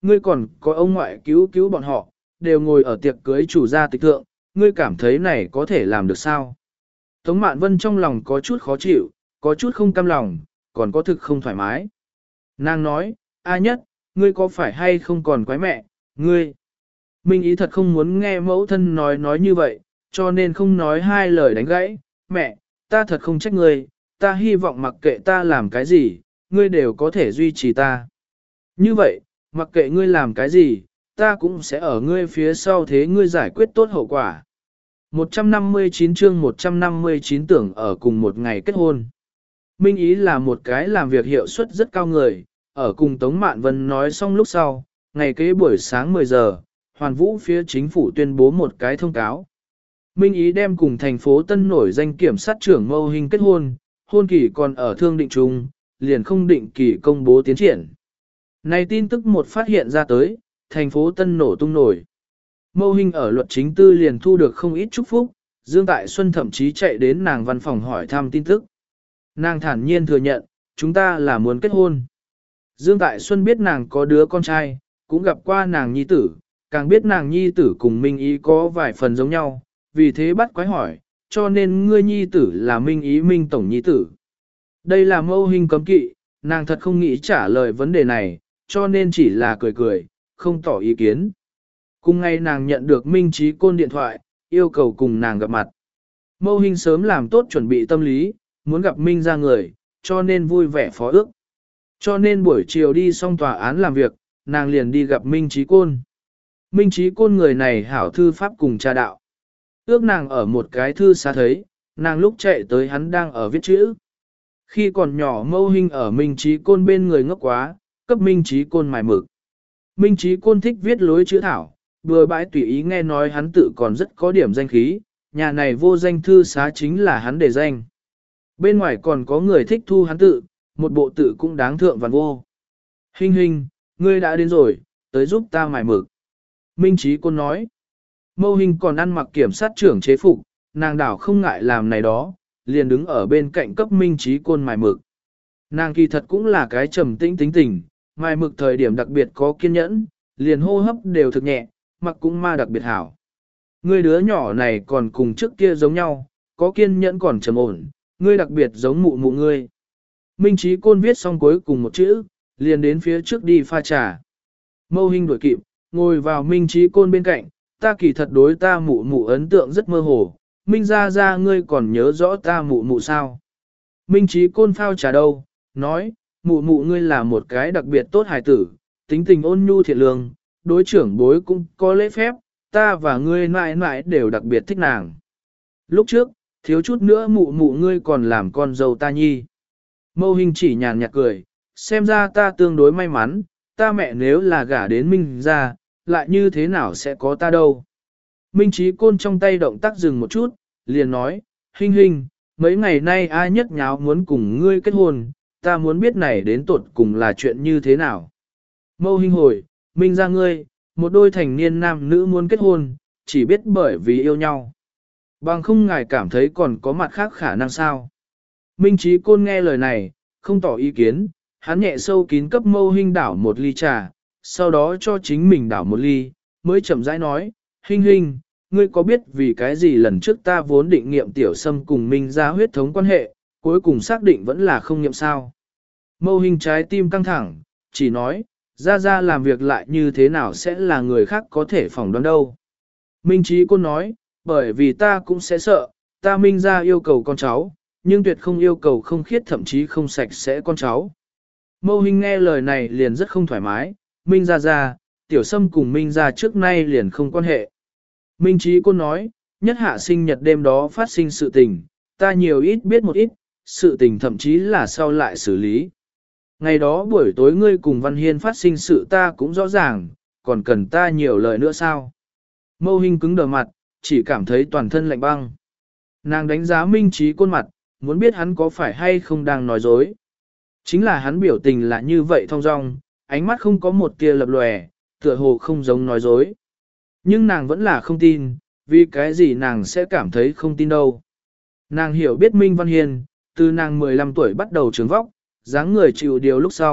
ngươi còn có ông ngoại cứu cứu bọn họ, đều ngồi ở tiệc cưới chủ gia tịch thượng, ngươi cảm thấy này có thể làm được sao? Tống Mạn Vân trong lòng có chút khó chịu, có chút không cam lòng, còn có thực không thoải mái. Nàng nói, A Nhất, ngươi có phải hay không còn quái mẹ, ngươi? Minh Ý thật không muốn nghe mẫu thân nói nói như vậy, cho nên không nói hai lời đánh gãy. Mẹ, ta thật không trách ngươi, ta hy vọng mặc kệ ta làm cái gì, ngươi đều có thể duy trì ta. Như vậy, mặc kệ ngươi làm cái gì, ta cũng sẽ ở ngươi phía sau thế ngươi giải quyết tốt hậu quả. một trăm năm mươi chín chương một trăm năm mươi chín tưởng ở cùng một ngày kết hôn. Minh Ý là một cái làm việc hiệu suất rất cao người, ở cùng Tống Mạn Vân nói xong lúc sau, ngày kế buổi sáng mười giờ, Hoàn Vũ phía chính phủ tuyên bố một cái thông cáo. Minh Ý đem cùng thành phố Tân nổi danh kiểm sát trưởng Mâu Hinh kết hôn, hôn kỳ còn ở thương định chung, liền không định kỳ công bố tiến triển. Này tin tức một phát hiện ra tới, thành phố Tân nổ tung nổi. Mâu Hinh ở luật chính tư liền thu được không ít chúc phúc, Dương Tại Xuân thậm chí chạy đến nàng văn phòng hỏi thăm tin tức. Nàng thản nhiên thừa nhận, chúng ta là muốn kết hôn. Dương Tại Xuân biết nàng có đứa con trai, cũng gặp qua nàng nhi tử, càng biết nàng nhi tử cùng Minh Ý có vài phần giống nhau, vì thế bắt quái hỏi, cho nên ngươi nhi tử là Minh Ý Minh Tổng nhi tử. Đây là Mâu Hinh cấm kỵ, nàng thật không nghĩ trả lời vấn đề này, cho nên chỉ là cười cười, không tỏ ý kiến. Cùng ngày nàng nhận được Minh Trí Côn điện thoại, yêu cầu cùng nàng gặp mặt. Mâu Hinh sớm làm tốt chuẩn bị tâm lý, muốn gặp Minh ra người, cho nên vui vẻ phó ước. Cho nên buổi chiều đi xong tòa án làm việc, nàng liền đi gặp Minh Trí Côn. Minh Trí Côn người này hảo thư pháp cùng cha đạo. Ước nàng ở một cái thư xa thấy, nàng lúc chạy tới hắn đang ở viết chữ. Khi còn nhỏ Mâu Hinh ở Minh Trí Côn bên người ngốc quá, cấp Minh Trí Côn mài mực. Minh Trí Côn thích viết lối chữ thảo, bừa bãi tùy ý nghe nói hắn tự còn rất có điểm danh khí, nhà này vô danh thư xá chính là hắn để danh. Bên ngoài còn có người thích thu hắn tự, một bộ tự cũng đáng thượng vạn vô. Hinh Hinh, ngươi đã đến rồi, tới giúp ta mài mực. Minh Trí Côn nói, Mâu Hinh còn ăn mặc kiểm sát trưởng chế phục, nàng đảo không ngại làm này đó, liền đứng ở bên cạnh cấp Minh Trí Côn mài mực. Nàng kỳ thật cũng là cái trầm tĩnh tính tình, mài mực thời điểm đặc biệt có kiên nhẫn, liền hô hấp đều thực nhẹ, mặc cũng ma đặc biệt hảo. Ngươi đứa nhỏ này còn cùng trước kia giống nhau, có kiên nhẫn còn trầm ổn, ngươi đặc biệt giống mụ mụ ngươi. Minh Trí Côn viết xong cuối cùng một chữ, liền đến phía trước đi pha trà. Mâu Hinh đuổi kịp, ngồi vào Minh Trí Côn bên cạnh, ta kỳ thật đối ta mụ mụ ấn tượng rất mơ hồ, Minh ra ra ngươi còn nhớ rõ ta mụ mụ sao. Minh Trí Côn phao trà đâu, nói, mụ mụ ngươi là một cái đặc biệt tốt hài tử, tính tình ôn nhu thiện lương, đối trưởng bối cũng có lễ phép, ta và ngươi mãi mãi đều đặc biệt thích nàng. Lúc trước, thiếu chút nữa mụ mụ ngươi còn làm con dâu ta nhi. Mâu Hinh chỉ nhàn nhạt cười, xem ra ta tương đối may mắn, ta mẹ nếu là gả đến Minh ra, lại như thế nào sẽ có ta đâu. Minh Trí Côn trong tay động tác dừng một chút, liền nói, Hinh Hinh, mấy ngày nay ai nhất nháo muốn cùng ngươi kết hôn, ta muốn biết này đến tột cùng là chuyện như thế nào. Mâu Hinh hồi, Minh ra ngươi, một đôi thành niên nam nữ muốn kết hôn, chỉ biết bởi vì yêu nhau. Bằng không ngài cảm thấy còn có mặt khác khả năng sao. Minh Trí Côn nghe lời này, không tỏ ý kiến, hắn nhẹ sâu kín cấp Mâu Hinh đảo một ly trà, sau đó cho chính mình đảo một ly, mới chậm rãi nói, Hinh Hinh, ngươi có biết vì cái gì lần trước ta vốn định nghiệm tiểu sâm cùng Minh ra huyết thống quan hệ, cuối cùng xác định vẫn là không nghiệm sao. Mâu Hinh trái tim căng thẳng, chỉ nói, ra ra làm việc lại như thế nào sẽ là người khác có thể phỏng đoán đâu. Minh Trí Côn nói, bởi vì ta cũng sẽ sợ, ta Minh ra yêu cầu con cháu, nhưng tuyệt không yêu cầu không khiết thậm chí không sạch sẽ con cháu. Mâu Hinh nghe lời này liền rất không thoải mái, Minh ra ra, tiểu sâm cùng Minh ra trước nay liền không quan hệ. Minh Trí Côn nói, nhất hạ sinh nhật đêm đó phát sinh sự tình, ta nhiều ít biết một ít, sự tình thậm chí là sau lại xử lý. Ngày đó buổi tối ngươi cùng Văn Hiên phát sinh sự ta cũng rõ ràng, còn cần ta nhiều lời nữa sao? Mâu Hinh cứng đờ mặt, chỉ cảm thấy toàn thân lạnh băng. Nàng đánh giá Minh Trí Côn mặt, muốn biết hắn có phải hay không đang nói dối. Chính là hắn biểu tình là như vậy thong dong, ánh mắt không có một tia lập lòe, tựa hồ không giống nói dối. Nhưng nàng vẫn là không tin, vì cái gì nàng sẽ cảm thấy không tin đâu. Nàng hiểu biết Minh Văn Hiên, từ nàng mười lăm tuổi bắt đầu trướng vóc, dáng người chịu điều lúc sau,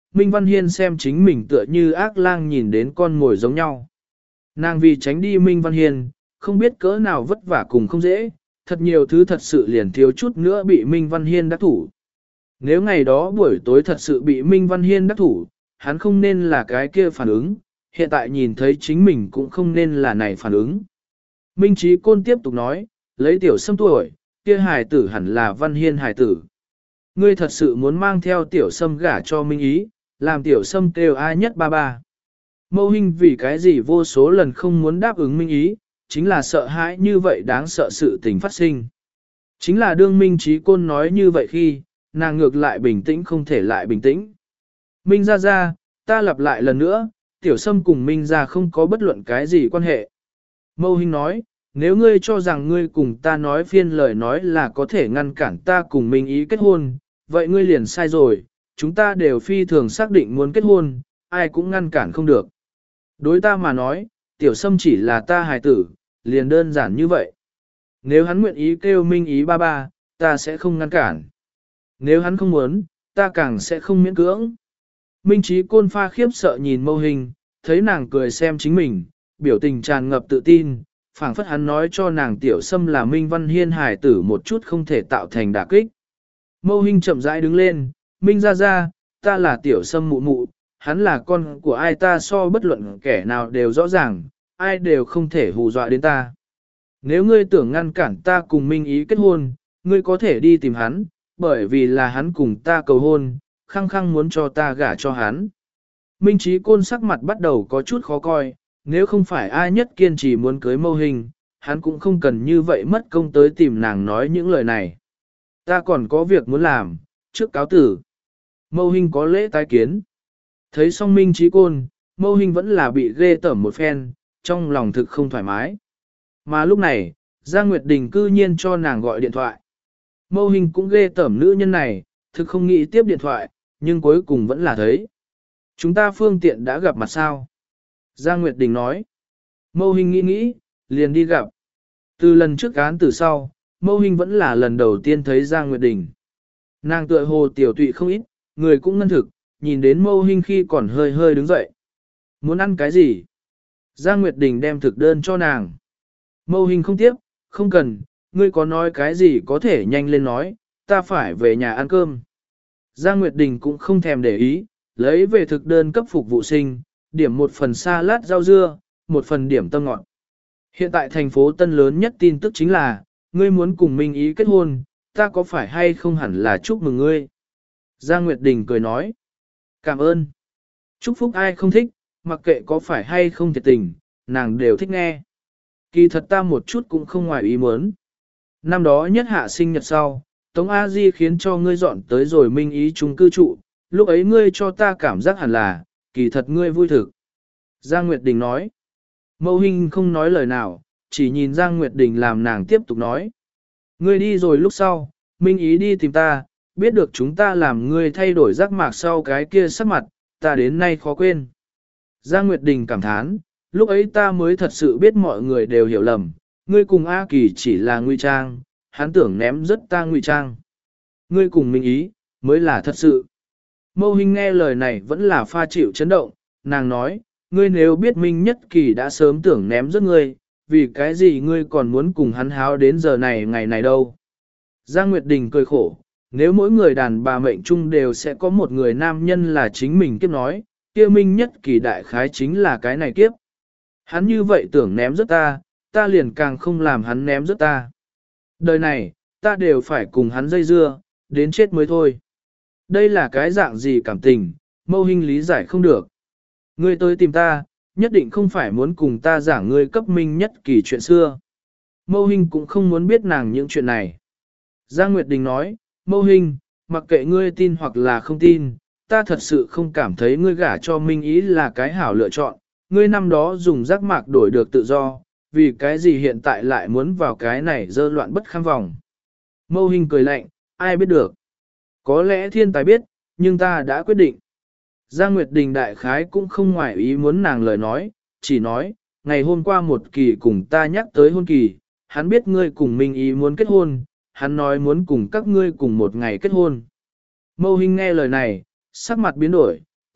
Minh Văn Hiên xem chính mình tựa như ác lang nhìn đến con ngồi giống nhau. Nàng vì tránh đi Minh Văn Hiên, không biết cỡ nào vất vả cùng không dễ, thật nhiều thứ thật sự liền thiếu chút nữa bị Minh Văn Hiên đắc thủ. Nếu ngày đó buổi tối thật sự bị Minh Văn Hiên đắc thủ, hắn không nên là cái kia phản ứng, hiện tại nhìn thấy chính mình cũng không nên là này phản ứng. Minh Trí Côn tiếp tục nói, lấy tiểu sâm tuổi, kia hài tử hẳn là Văn Hiên hài tử. Ngươi thật sự muốn mang theo tiểu sâm gả cho Minh Ý, làm tiểu sâm kêu ai nhất ba ba. Mâu Hinh vì cái gì vô số lần không muốn đáp ứng Minh Ý, chính là sợ hãi như vậy đáng sợ sự tình phát sinh. Chính là đương Minh Trí Côn nói như vậy khi, nàng ngược lại bình tĩnh không thể lại bình tĩnh. Minh ra ra, ta lặp lại lần nữa, tiểu sâm cùng Minh ra không có bất luận cái gì quan hệ. Mâu Hinh nói, nếu ngươi cho rằng ngươi cùng ta nói phiên lời nói là có thể ngăn cản ta cùng Minh Ý kết hôn, vậy ngươi liền sai rồi, chúng ta đều phi thường xác định muốn kết hôn, ai cũng ngăn cản không được. Đối ta mà nói, tiểu sâm chỉ là ta hài tử, liền đơn giản như vậy. Nếu hắn nguyện ý kêu Minh Ý ba ba, ta sẽ không ngăn cản. Nếu hắn không muốn, ta càng sẽ không miễn cưỡng. Minh Trí Côn pha khiếp sợ nhìn Mâu Hinh, thấy nàng cười xem chính mình, biểu tình tràn ngập tự tin, phảng phất hắn nói cho nàng tiểu sâm là Minh Văn Hiên hài tử một chút không thể tạo thành đả kích. Mâu Hinh chậm rãi đứng lên, Minh ra ra, ta là tiểu sâm mụ mụ, hắn là con của ai ta so bất luận kẻ nào đều rõ ràng, ai đều không thể hù dọa đến ta. Nếu ngươi tưởng ngăn cản ta cùng Minh Ý kết hôn, ngươi có thể đi tìm hắn, bởi vì là hắn cùng ta cầu hôn, khăng khăng muốn cho ta gả cho hắn. Minh Trí Côn sắc mặt bắt đầu có chút khó coi, nếu không phải ai nhất kiên trì muốn cưới Mâu Hinh, hắn cũng không cần như vậy mất công tới tìm nàng nói những lời này. Ta còn có việc muốn làm, trước cáo tử. Mâu Hinh có lễ tái kiến. Thấy xong Minh Trí Côn, Mâu Hinh vẫn là bị ghê tởm một phen, trong lòng thực không thoải mái. Mà lúc này, Giang Nguyệt Đình cư nhiên cho nàng gọi điện thoại. Mâu Hinh cũng ghê tởm nữ nhân này, thực không nghĩ tiếp điện thoại, nhưng cuối cùng vẫn là thấy. Chúng ta phương tiện đã gặp mặt sao? Giang Nguyệt Đình nói. Mâu Hinh nghĩ nghĩ, liền đi gặp. Từ lần trước án từ sau, Mâu Hinh vẫn là lần đầu tiên thấy Giang Nguyệt Đình. Nàng tựa hồ tiểu tụy không ít, người cũng ngân thực, nhìn đến Mâu Hinh khi còn hơi hơi đứng dậy. Muốn ăn cái gì? Giang Nguyệt Đình đem thực đơn cho nàng. Mâu Hinh không tiếp, không cần, ngươi có nói cái gì có thể nhanh lên nói, ta phải về nhà ăn cơm. Giang Nguyệt Đình cũng không thèm để ý, lấy về thực đơn cấp phục vụ sinh, điểm một phần salad rau dưa, một phần điểm tâm ngọt. Hiện tại thành phố Tân lớn nhất tin tức chính là, ngươi muốn cùng Minh Ý kết hôn, ta có phải hay không hẳn là chúc mừng ngươi. Giang Nguyệt Đình cười nói, cảm ơn. Chúc phúc ai không thích, mặc kệ có phải hay không thiệt tình, nàng đều thích nghe. Kỳ thật ta một chút cũng không ngoài ý muốn. Năm đó nhất hạ sinh nhật sau, Tống A Di khiến cho ngươi dọn tới rồi Minh Ý chung cư trụ, lúc ấy ngươi cho ta cảm giác hẳn là, kỳ thật ngươi vui thực. Giang Nguyệt Đình nói. Mâu Hinh không nói lời nào, chỉ nhìn Giang Nguyệt Đình làm nàng tiếp tục nói. Ngươi đi rồi lúc sau, Minh Ý đi tìm ta, biết được chúng ta làm ngươi thay đổi giác mạc sau cái kia sắc mặt, ta đến nay khó quên. Giang Nguyệt Đình cảm thán, lúc ấy ta mới thật sự biết mọi người đều hiểu lầm, ngươi cùng A Kỳ chỉ là ngụy trang, hắn tưởng ném rất ta ngụy trang. Ngươi cùng Minh Ý, mới là thật sự. Mâu Hinh nghe lời này vẫn là pha chịu chấn động, nàng nói, ngươi nếu biết Minh Nhất Kỳ đã sớm tưởng ném rất ngươi, vì cái gì ngươi còn muốn cùng hắn háo đến giờ này ngày này đâu. Giang Nguyệt Đình cười khổ, nếu mỗi người đàn bà mệnh chung đều sẽ có một người nam nhân là chính mình kiếp nói, kia Minh Nhất Kỳ đại khái chính là cái này kiếp. Hắn như vậy tưởng ném rất ta, ta liền càng không làm hắn ném rất ta. Đời này, ta đều phải cùng hắn dây dưa, đến chết mới thôi. Đây là cái dạng gì cảm tình, Mâu Hinh lý giải không được. Ngươi tới tìm ta, nhất định không phải muốn cùng ta giảng ngươi cấp Minh Nhất Kỳ chuyện xưa. Mâu Hinh cũng không muốn biết nàng những chuyện này. Giang Nguyệt Đình nói, Mâu Hinh, mặc kệ ngươi tin hoặc là không tin, ta thật sự không cảm thấy ngươi gả cho Minh Ý là cái hảo lựa chọn. Ngươi năm đó dùng giác mạc đổi được tự do, vì cái gì hiện tại lại muốn vào cái này dơ loạn bất kham vòng. Mâu Hinh cười lạnh, ai biết được. Có lẽ thiên tài biết, nhưng ta đã quyết định. Giang Nguyệt Đình đại khái cũng không ngoại ý muốn nàng lời nói, chỉ nói, ngày hôm qua một kỳ cùng ta nhắc tới hôn kỳ, hắn biết ngươi cùng Minh Ý muốn kết hôn, hắn nói muốn cùng các ngươi cùng một ngày kết hôn. Mâu Hinh nghe lời này, sắc mặt biến đổi,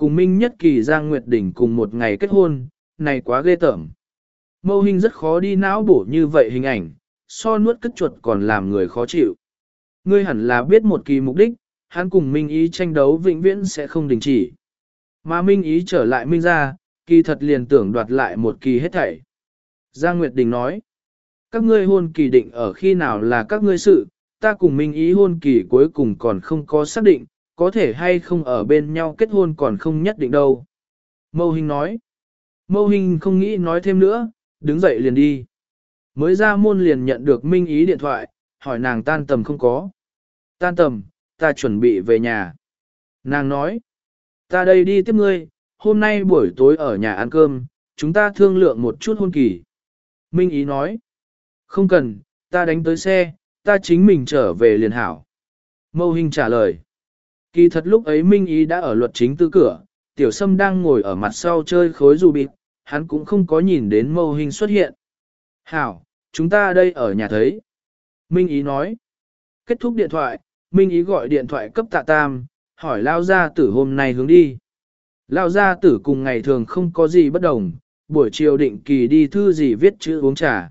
cùng Minh Nhất Kỳ Giang Nguyệt Đình cùng một ngày kết hôn, này quá ghê tởm. Mâu Hình rất khó đi não bổ như vậy hình ảnh, so nuốt cất chuột còn làm người khó chịu. Ngươi hẳn là biết một kỳ mục đích, hắn cùng Minh Ý tranh đấu vĩnh viễn sẽ không đình chỉ. Mà Minh Ý trở lại Minh ra, kỳ thật liền tưởng đoạt lại một kỳ hết thảy. Giang Nguyệt Đình nói, các ngươi hôn kỳ định ở khi nào là các ngươi sự, ta cùng Minh Ý hôn kỳ cuối cùng còn không có xác định, có thể hay không ở bên nhau kết hôn còn không nhất định đâu. Mâu Hình nói, Mâu Hình không nghĩ nói thêm nữa, đứng dậy liền đi. Mới ra môn liền nhận được Minh Ý điện thoại, hỏi nàng tan tầm không có. Tan tầm, ta chuẩn bị về nhà. Nàng nói, ta đây đi tiếp ngươi, hôm nay buổi tối ở nhà ăn cơm, chúng ta thương lượng một chút hôn kỳ. Minh Ý nói, không cần, ta đánh tới xe, ta chính mình trở về liền hảo. Mâu Hình trả lời, kỳ thật lúc ấy Minh Ý đã ở luật chính tư cửa, Tiểu Sâm đang ngồi ở mặt sau chơi khối dù bịt, hắn cũng không có nhìn đến Mâu Hình xuất hiện. Hảo, chúng ta đây ở nhà thấy. Minh Ý nói, kết thúc điện thoại, Minh Ý gọi điện thoại cấp Tạ Tam, hỏi Lao Gia Tử hôm nay hướng đi. Lao Gia Tử cùng ngày thường không có gì bất đồng, buổi chiều định kỳ đi thư gì viết chữ uống trà.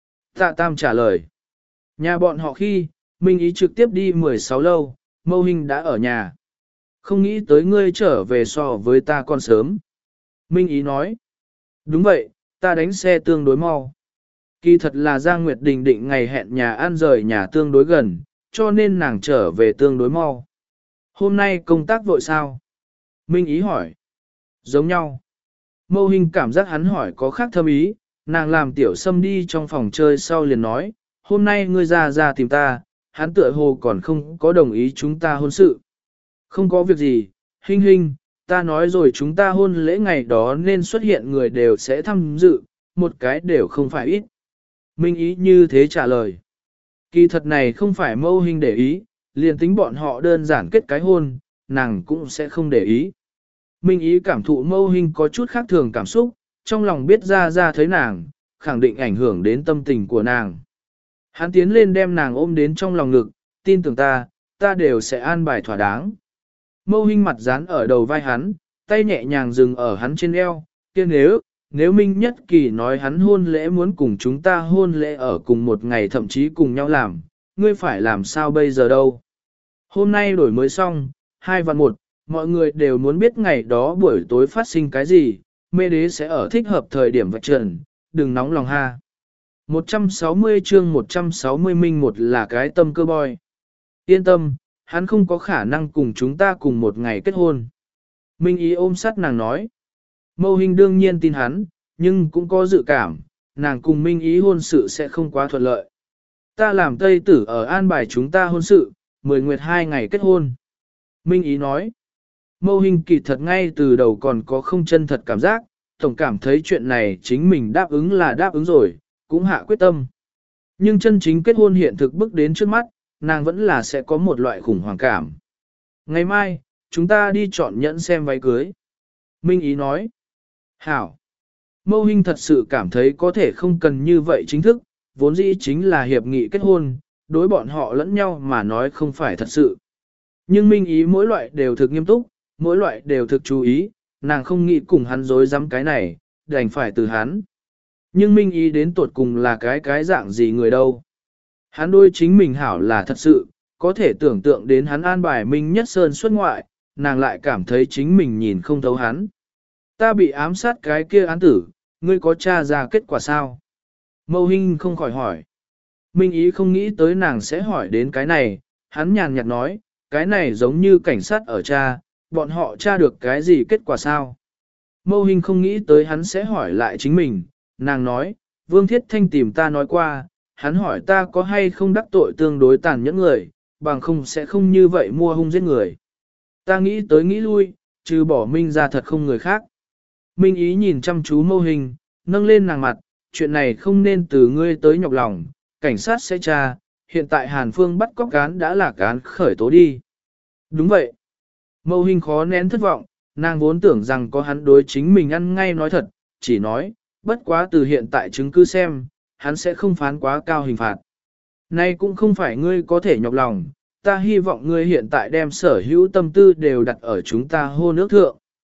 Tạ Tam trả lời, nhà bọn họ khi, Minh Ý trực tiếp đi mười sáu lâu, Mâu Hình đã ở nhà. Không nghĩ tới ngươi trở về so với ta còn sớm. Minh Ý nói, đúng vậy, ta đánh xe tương đối mau. Kỳ thật là Giang Nguyệt Đình định ngày hẹn nhà ăn rời nhà tương đối gần, cho nên nàng trở về tương đối mau. Hôm nay công tác vội sao? Minh Ý hỏi. Giống nhau. Mâu Hình cảm giác hắn hỏi có khác thâm ý, nàng làm Tiểu Sâm đi trong phòng chơi sau liền nói, hôm nay ngươi ra ra tìm ta, hắn tựa hồ còn không có đồng ý chúng ta hôn sự. Không có việc gì, Hình Hình, ta nói rồi chúng ta hôn lễ ngày đó nên xuất hiện người đều sẽ tham dự, một cái đều không phải ít. Minh Ý như thế trả lời. Kỳ thật này không phải Mâu Hình để ý, liền tính bọn họ đơn giản kết cái hôn, nàng cũng sẽ không để ý. Minh Ý cảm thụ Mâu Hình có chút khác thường cảm xúc, trong lòng biết ra ra thấy nàng, khẳng định ảnh hưởng đến tâm tình của nàng. Hắn tiến lên đem nàng ôm đến trong lòng ngực, tin tưởng ta, ta đều sẽ an bài thỏa đáng. Mâu Hình mặt dán ở đầu vai hắn, tay nhẹ nhàng dừng ở hắn trên eo, kia nếu, nếu Minh Nhất Kỳ nói hắn hôn lễ muốn cùng chúng ta hôn lễ ở cùng một ngày thậm chí cùng nhau làm, ngươi phải làm sao bây giờ đâu. Hôm nay đổi mới xong, hai vạn một, mọi người đều muốn biết ngày đó buổi tối phát sinh cái gì, mê đế sẽ ở thích hợp thời điểm vạch trần, đừng nóng lòng ha. một trăm sáu mươi chương một trăm sáu mươi minh một là cái tâm cơ boy. Yên tâm, hắn không có khả năng cùng chúng ta cùng một ngày kết hôn. Minh Ý ôm sát nàng nói. Mâu Hình đương nhiên tin hắn, nhưng cũng có dự cảm, nàng cùng Minh Ý hôn sự sẽ không quá thuận lợi. Ta làm Tây Tử ở an bài chúng ta hôn sự, mười nguyệt hai ngày kết hôn. Minh Ý nói, Mâu Hình kỳ thật ngay từ đầu còn có không chân thật cảm giác, tổng cảm thấy chuyện này chính mình đáp ứng là đáp ứng rồi, cũng hạ quyết tâm. Nhưng chân chính kết hôn hiện thực bước đến trước mắt, nàng vẫn là sẽ có một loại khủng hoảng cảm. Ngày mai, chúng ta đi chọn nhẫn xem váy cưới. Minh Ý nói, hảo. Mâu Hình thật sự cảm thấy có thể không cần như vậy chính thức, vốn dĩ chính là hiệp nghị kết hôn, đối bọn họ lẫn nhau mà nói không phải thật sự. Nhưng Minh Ý mỗi loại đều thực nghiêm túc, mỗi loại đều thực chú ý, nàng không nghĩ cùng hắn dối dám cái này, đành phải từ hắn. Nhưng Minh Ý đến tột cùng là cái cái dạng gì người đâu. Hắn đôi chính mình hảo là thật sự, có thể tưởng tượng đến hắn an bài Minh Nhất Sơn xuất ngoại, nàng lại cảm thấy chính mình nhìn không thấu hắn. Ta bị ám sát cái kia án tử, ngươi có tra ra kết quả sao? Mâu Hình không khỏi hỏi. Minh Ý không nghĩ tới nàng sẽ hỏi đến cái này, hắn nhàn nhạt nói, cái này giống như cảnh sát ở tra, bọn họ tra được cái gì kết quả sao? Mâu Hình không nghĩ tới hắn sẽ hỏi lại chính mình, nàng nói, Vương Thiết Thanh tìm ta nói qua, hắn hỏi ta có hay không đắc tội tương đối tàn nhẫn người, bằng không sẽ không như vậy mua hung giết người. Ta nghĩ tới nghĩ lui, trừ bỏ Minh ra thật không người khác. Minh Ý nhìn chăm chú Mâu Hình, nâng lên nàng mặt, chuyện này không nên từ ngươi tới nhọc lòng, cảnh sát sẽ tra, hiện tại Hàn Phương bắt cóc cán đã là cán khởi tố đi. Đúng vậy. Mâu Hình khó nén thất vọng, nàng vốn tưởng rằng có hắn đối chính mình ăn ngay nói thật, chỉ nói, bất quá từ hiện tại chứng cứ xem, hắn sẽ không phán quá cao hình phạt. Nay cũng không phải ngươi có thể nhọc lòng, ta hy vọng ngươi hiện tại đem sở hữu tâm tư đều đặt ở chúng ta hôn ước thượng.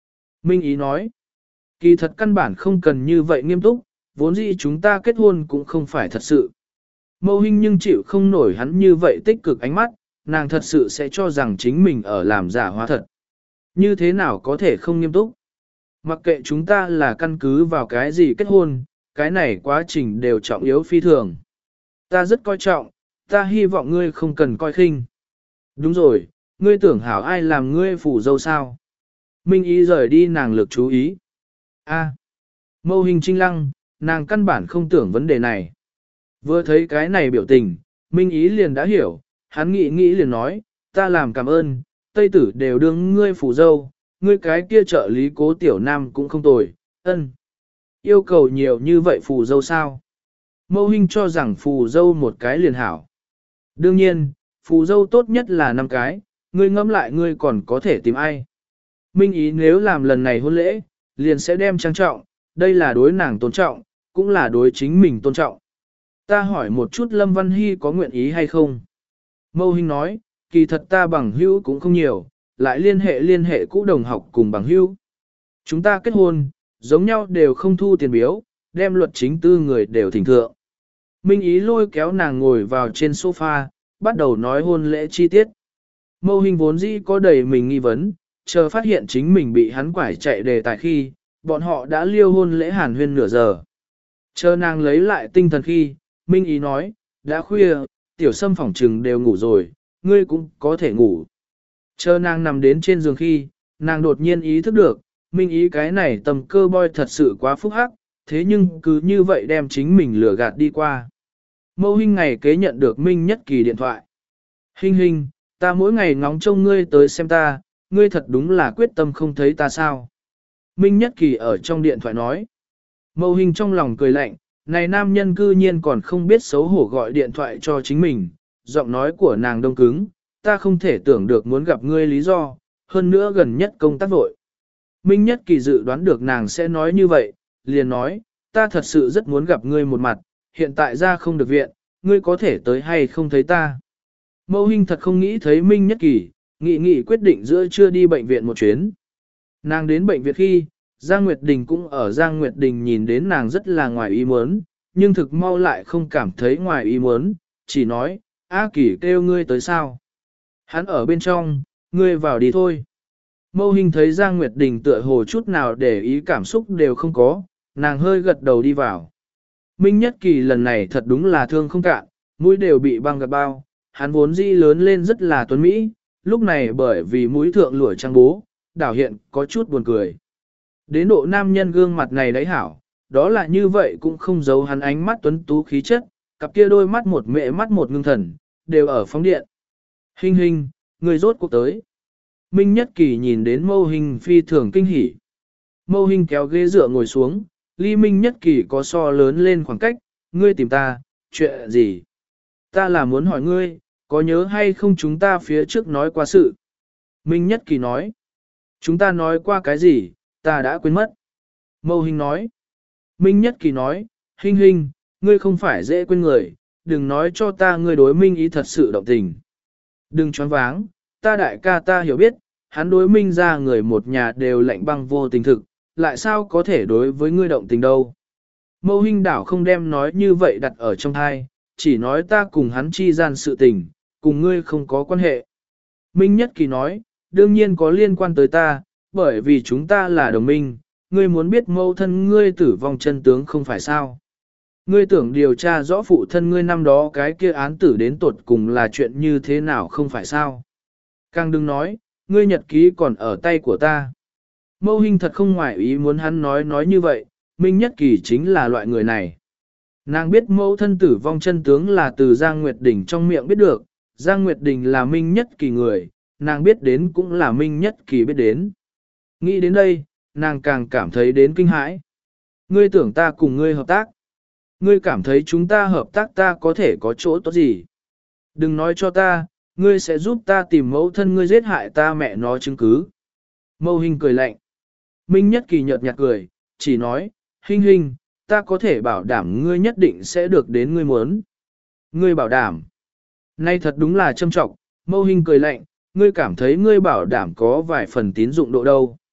Minh Ý nói, kỳ thật căn bản không cần như vậy nghiêm túc, vốn dĩ chúng ta kết hôn cũng không phải thật sự. Mâu Hinh nhưng chịu không nổi hắn như vậy tích cực ánh mắt, nàng thật sự sẽ cho rằng chính mình ở làm giả hóa thật. Như thế nào có thể không nghiêm túc? Mặc kệ chúng ta là căn cứ vào cái gì kết hôn, cái này quá trình đều trọng yếu phi thường. Ta rất coi trọng, ta hy vọng ngươi không cần coi khinh. Đúng rồi, ngươi tưởng hảo ai làm ngươi phủ dâu sao? Minh Ý rời đi nàng lực chú ý. A, Mâu Hinh trinh lăng, nàng căn bản không tưởng vấn đề này. Vừa thấy cái này biểu tình, Minh Ý liền đã hiểu, hắn nghĩ nghĩ liền nói, ta làm cảm ơn, Tây tử đều đương ngươi phủ dâu, ngươi cái kia trợ lý Cố Tiểu Nam cũng không tồi, ân. Yêu cầu nhiều như vậy phù dâu sao? Mâu Hinh cho rằng phù dâu một cái liền hảo. Đương nhiên, phù dâu tốt nhất là năm cái, ngươi ngẫm lại ngươi còn có thể tìm ai. Minh Ý nếu làm lần này hôn lễ, liền sẽ đem trang trọng, đây là đối nàng tôn trọng, cũng là đối chính mình tôn trọng. Ta hỏi một chút Lâm Văn Hy có nguyện ý hay không? Mâu Hinh nói, kỳ thật ta bằng hữu cũng không nhiều, lại liên hệ liên hệ cũ đồng học cùng bằng hữu. Chúng ta kết hôn, giống nhau đều không thu tiền biếu, đem luật chính tư người đều thỉnh thượng. Minh Ý lôi kéo nàng ngồi vào trên sofa, bắt đầu nói hôn lễ chi tiết. Mâu Hinh vốn dĩ có đầy mình nghi vấn, chờ phát hiện chính mình bị hắn quải chạy đề tài khi, bọn họ đã liêu hôn lễ hàn huyên nửa giờ. Chờ nàng lấy lại tinh thần khi, Minh Ý nói, đã khuya, tiểu sâm phỏng trừng đều ngủ rồi, ngươi cũng có thể ngủ. Chờ nàng nằm đến trên giường khi, nàng đột nhiên ý thức được, Minh Ý cái này tầm cơ boy thật sự quá phúc hắc, thế nhưng cứ như vậy đem chính mình lừa gạt đi qua. Mâu Hinh ngày kế nhận được Minh Nhất Kỳ điện thoại. Hinh Hinh, ta mỗi ngày ngóng trông ngươi tới xem ta, ngươi thật đúng là quyết tâm không thấy ta sao. Minh Nhất Kỳ ở trong điện thoại nói. Mâu Hinh trong lòng cười lạnh, này nam nhân cư nhiên còn không biết xấu hổ gọi điện thoại cho chính mình, giọng nói của nàng đông cứng, ta không thể tưởng được muốn gặp ngươi lý do, hơn nữa gần nhất công tác vội. Minh Nhất Kỳ dự đoán được nàng sẽ nói như vậy, liền nói, ta thật sự rất muốn gặp ngươi một mặt, hiện tại ra không được viện, ngươi có thể tới hay không thấy ta. Mâu Hinh thật không nghĩ thấy Minh Nhất Kỳ, nghị nghị quyết định giữa trưa đi bệnh viện một chuyến. Nàng đến bệnh viện khi, Giang Nguyệt Đình cũng ở Giang Nguyệt Đình nhìn đến nàng rất là ngoài ý muốn, nhưng thực mau lại không cảm thấy ngoài ý muốn, chỉ nói, A Kỳ kêu ngươi tới sao. Hắn ở bên trong, ngươi vào đi thôi. Mâu Hinh thấy Giang Nguyệt Đình tựa hồ chút nào để ý cảm xúc đều không có, nàng hơi gật đầu đi vào. Minh Nhất Kỳ lần này thật đúng là thương không cạn, mũi đều bị băng gạt bao, hắn vốn dĩ lớn lên rất là tuấn mỹ, lúc này bởi vì mũi thượng lũa trang bố, đảo hiện có chút buồn cười. Đến độ nam nhân gương mặt này đấy hảo, đó là như vậy cũng không giấu hắn ánh mắt tuấn tú khí chất, cặp kia đôi mắt một mẹ mắt một ngưng thần, đều ở phóng điện. Hinh Hinh, người rốt cuộc tới. Minh Nhất Kỳ nhìn đến Mâu Hinh phi thường kinh hỉ. Mâu Hinh kéo ghế dựa ngồi xuống, ly Minh Nhất Kỳ có so lớn lên khoảng cách, ngươi tìm ta, chuyện gì? Ta là muốn hỏi ngươi, có nhớ hay không chúng ta phía trước nói qua sự? Minh Nhất Kỳ nói, chúng ta nói qua cái gì, ta đã quên mất. Mâu Hinh nói, Minh Nhất Kỳ nói, Hinh Hinh, ngươi không phải dễ quên người, đừng nói cho ta ngươi đối Minh ý thật sự động tình. Đừng choáng váng, ta đại ca ta hiểu biết, hắn đối Minh ra người một nhà đều lạnh băng vô tình thực, lại sao có thể đối với ngươi động tình đâu. Mâu Hinh đảo không đem nói như vậy đặt ở trong thai, chỉ nói ta cùng hắn chi gian sự tình, cùng ngươi không có quan hệ. Minh Nhất Kỳ nói, đương nhiên có liên quan tới ta, bởi vì chúng ta là đồng minh, ngươi muốn biết mâu thân ngươi tử vong chân tướng không phải sao. Ngươi tưởng điều tra rõ phụ thân ngươi năm đó cái kia án tử đến tột cùng là chuyện như thế nào không phải sao. Càng đừng nói, ngươi nhật ký còn ở tay của ta. Mâu Hinh thật không ngoại ý muốn hắn nói nói như vậy, Minh Nhất Kỳ chính là loại người này. Nàng biết mẫu thân tử vong chân tướng là từ Giang Nguyệt Đình trong miệng biết được, Giang Nguyệt Đình là Minh Nhất Kỳ người, nàng biết đến cũng là Minh Nhất Kỳ biết đến. Nghĩ đến đây, nàng càng cảm thấy đến kinh hãi. Ngươi tưởng ta cùng ngươi hợp tác. Ngươi cảm thấy chúng ta hợp tác ta có thể có chỗ tốt gì. Đừng nói cho ta, ngươi sẽ giúp ta tìm mẫu thân ngươi giết hại ta mẹ nó chứng cứ. Mâu Hinh cười lạnh. Minh Nhất Kỳ nhợt nhạt cười, chỉ nói, Hinh Hinh, ta có thể bảo đảm ngươi nhất định sẽ được đến ngươi muốn. Ngươi bảo đảm. Nay thật đúng là châm trọng, Mâu Hinh cười lạnh, ngươi cảm thấy ngươi bảo đảm có vài phần tín dụng độ đâu.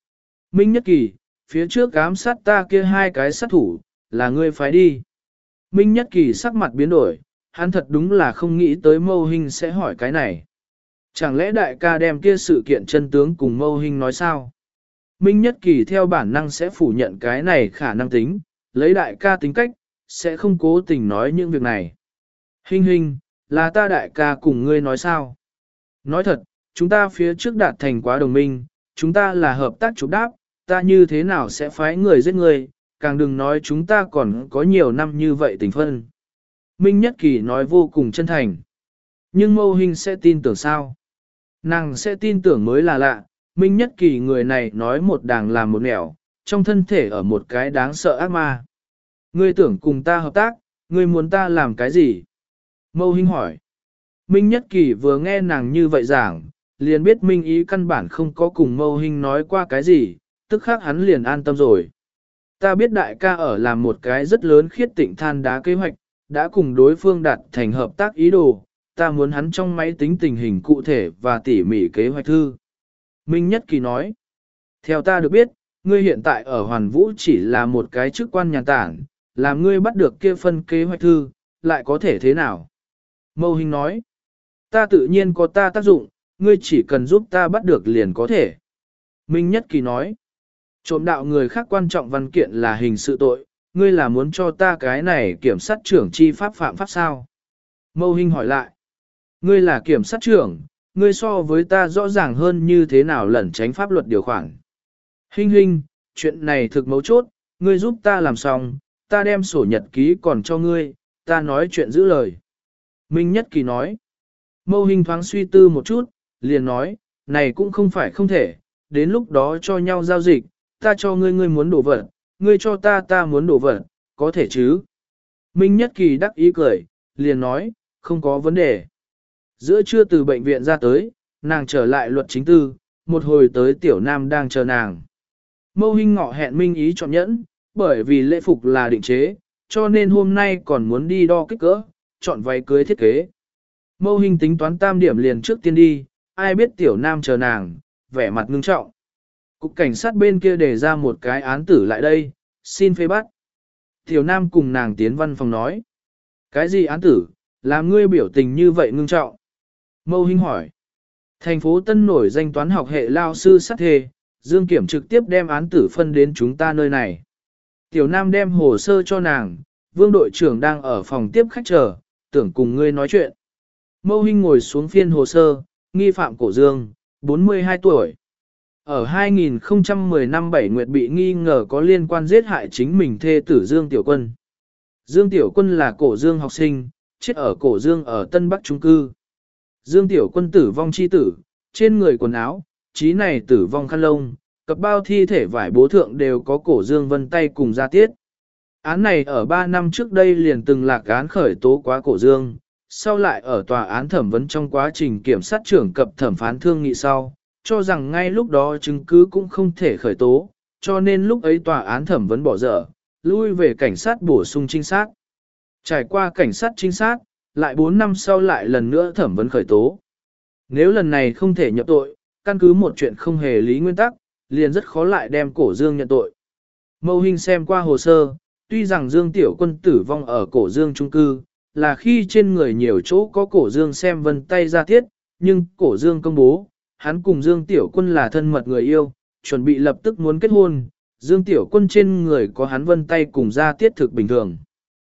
Minh Nhất Kỳ, phía trước ám sát ta kia hai cái sát thủ, là ngươi phái đi. Minh Nhất Kỳ sắc mặt biến đổi, hắn thật đúng là không nghĩ tới Mâu Hinh sẽ hỏi cái này. Chẳng lẽ đại ca đem kia sự kiện chân tướng cùng Mâu Hinh nói sao? Minh Nhất Kỳ theo bản năng sẽ phủ nhận cái này khả năng tính, lấy đại ca tính cách, sẽ không cố tình nói những việc này. Hinh Hinh, là ta đại ca cùng ngươi nói sao? Nói thật, chúng ta phía trước đạt thành quá đồng minh, chúng ta là hợp tác chụp đáp, ta như thế nào sẽ phái người giết người, càng đừng nói chúng ta còn có nhiều năm như vậy tình phân. Minh Nhất Kỳ nói vô cùng chân thành. Nhưng Mâu Hinh sẽ tin tưởng sao? Nàng sẽ tin tưởng mới là lạ, Minh Nhất Kỳ người này nói một đàng làm một nẻo, trong thân thể ở một cái đáng sợ ác ma. Ngươi tưởng cùng ta hợp tác, ngươi muốn ta làm cái gì? Mâu Hinh hỏi. Minh Nhất Kỳ vừa nghe nàng như vậy giảng, liền biết Minh ý căn bản không có cùng Mâu Hinh nói qua cái gì, tức khắc hắn liền an tâm rồi. Ta biết đại ca ở làm một cái rất lớn khiết tịnh than đá kế hoạch, đã cùng đối phương đạt thành hợp tác ý đồ, ta muốn hắn trong máy tính tình hình cụ thể và tỉ mỉ kế hoạch thư. Minh Nhất Kỳ nói, theo ta được biết, ngươi hiện tại ở Hoàn Vũ chỉ là một cái chức quan nhà tản, làm ngươi bắt được kia phân kế hoạch thư, lại có thể thế nào? Mâu Hinh nói, ta tự nhiên có ta tác dụng, ngươi chỉ cần giúp ta bắt được liền có thể. Minh Nhất Kỳ nói, trộm đạo người khác quan trọng văn kiện là hình sự tội, ngươi là muốn cho ta cái này kiểm sát trưởng chi pháp phạm pháp sao? Mâu Hinh hỏi lại, ngươi là kiểm sát trưởng, ngươi so với ta rõ ràng hơn như thế nào lẩn tránh pháp luật điều khoản. Hinh Hinh, chuyện này thực mấu chốt, ngươi giúp ta làm xong, ta đem sổ nhật ký còn cho ngươi, ta nói chuyện giữ lời. Minh Nhất Kỳ nói, Mâu Hinh thoáng suy tư một chút, liền nói, này cũng không phải không thể, đến lúc đó cho nhau giao dịch, ta cho ngươi ngươi muốn đổ vật, ngươi cho ta ta muốn đổ vật, có thể chứ? Minh Nhất Kỳ đắc ý cười, liền nói, không có vấn đề. Giữa trưa từ bệnh viện ra tới, nàng trở lại luật chính tư, một hồi tới Tiểu Nam đang chờ nàng. Mâu Hinh ngọ hẹn Minh ý chọn nhẫn, bởi vì lễ phục là định chế, cho nên hôm nay còn muốn đi đo kích cỡ, chọn váy cưới thiết kế. Mâu Hinh tính toán tam điểm liền trước tiên đi, ai biết Tiểu Nam chờ nàng, vẻ mặt ngưng trọng. Cục cảnh sát bên kia đề ra một cái án tử lại đây, xin phê bắt. Tiểu Nam cùng nàng tiến văn phòng nói. Cái gì án tử, làm ngươi biểu tình như vậy ngưng trọng? Mâu Hinh hỏi. Thành phố Tân nổi danh toán học hệ lao sư sát thề, Dương Kiểm trực tiếp đem án tử phân đến chúng ta nơi này. Tiểu Nam đem hồ sơ cho nàng, Vương đội trưởng đang ở phòng tiếp khách chờ, tưởng cùng ngươi nói chuyện. Mâu Hinh ngồi xuống phiên hồ sơ, nghi phạm Cổ Dương, bốn mươi hai tuổi. Ở hai nghìn không trăm mười năm bảy nguyệt bị nghi ngờ có liên quan giết hại chính mình thê tử Dương Tiểu Quân. Dương Tiểu Quân là Cổ Dương học sinh, chết ở Cổ Dương ở Tân Bắc Trung cư. Dương Tiểu Quân tử vong chi tử, trên người quần áo, trí này tử vong khăn lông, cặp bao thi thể vải bố thượng đều có Cổ Dương vân tay cùng gia tiết. Án này ở ba năm trước đây liền từng lạc án khởi tố quá Cổ Dương, sau lại ở tòa án thẩm vấn trong quá trình kiểm sát trưởng cập thẩm phán thương nghị sau, cho rằng ngay lúc đó chứng cứ cũng không thể khởi tố, cho nên lúc ấy tòa án thẩm vấn bỏ dở, lui về cảnh sát bổ sung trinh sát. Trải qua cảnh sát trinh sát, lại bốn năm sau lại lần nữa thẩm vấn khởi tố. Nếu lần này không thể nhập tội, căn cứ một chuyện không hề lý nguyên tắc, liền rất khó lại đem Cổ Dương nhận tội. Mâu Hinh xem qua hồ sơ, tuy rằng Dương Tiểu Quân tử vong ở Cổ Dương trung cư, là khi trên người nhiều chỗ có Cổ Dương xem vân tay ra tiết, nhưng Cổ Dương công bố, hắn cùng Dương Tiểu Quân là thân mật người yêu, chuẩn bị lập tức muốn kết hôn, Dương Tiểu Quân trên người có hắn vân tay cùng ra tiết thực bình thường.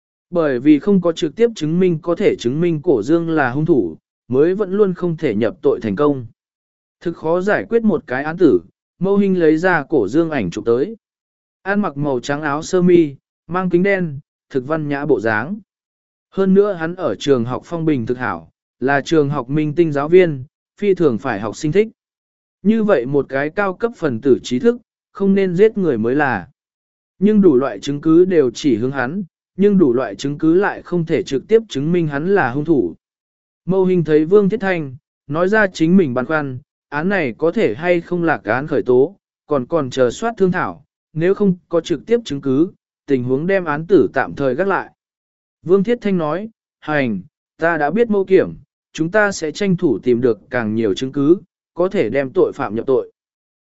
Bởi vì không có trực tiếp chứng minh có thể chứng minh Cổ Dương là hung thủ, mới vẫn luôn không thể nhập tội thành công. Thực khó giải quyết một cái án tử, Mâu Hinh lấy ra Cổ Dương ảnh chụp tới. Ăn mặc màu trắng áo sơ mi, mang kính đen, thực văn nhã bộ dáng. Hơn nữa hắn ở trường học phong bình thực hảo, là trường học minh tinh giáo viên, phi thường phải học sinh thích. Như vậy một cái cao cấp phần tử trí thức, không nên giết người mới là. Nhưng đủ loại chứng cứ đều chỉ hướng hắn, nhưng đủ loại chứng cứ lại không thể trực tiếp chứng minh hắn là hung thủ. Mâu Hinh thấy Vương Thiết Thanh, nói ra chính mình băn khoăn, án này có thể hay không là án khởi tố, còn còn chờ soát thương thảo, nếu không có trực tiếp chứng cứ, tình huống đem án tử tạm thời gác lại. Vương Thiết Thanh nói, hành, ta đã biết Mâu Kiểm, chúng ta sẽ tranh thủ tìm được càng nhiều chứng cứ, có thể đem tội phạm nhập tội.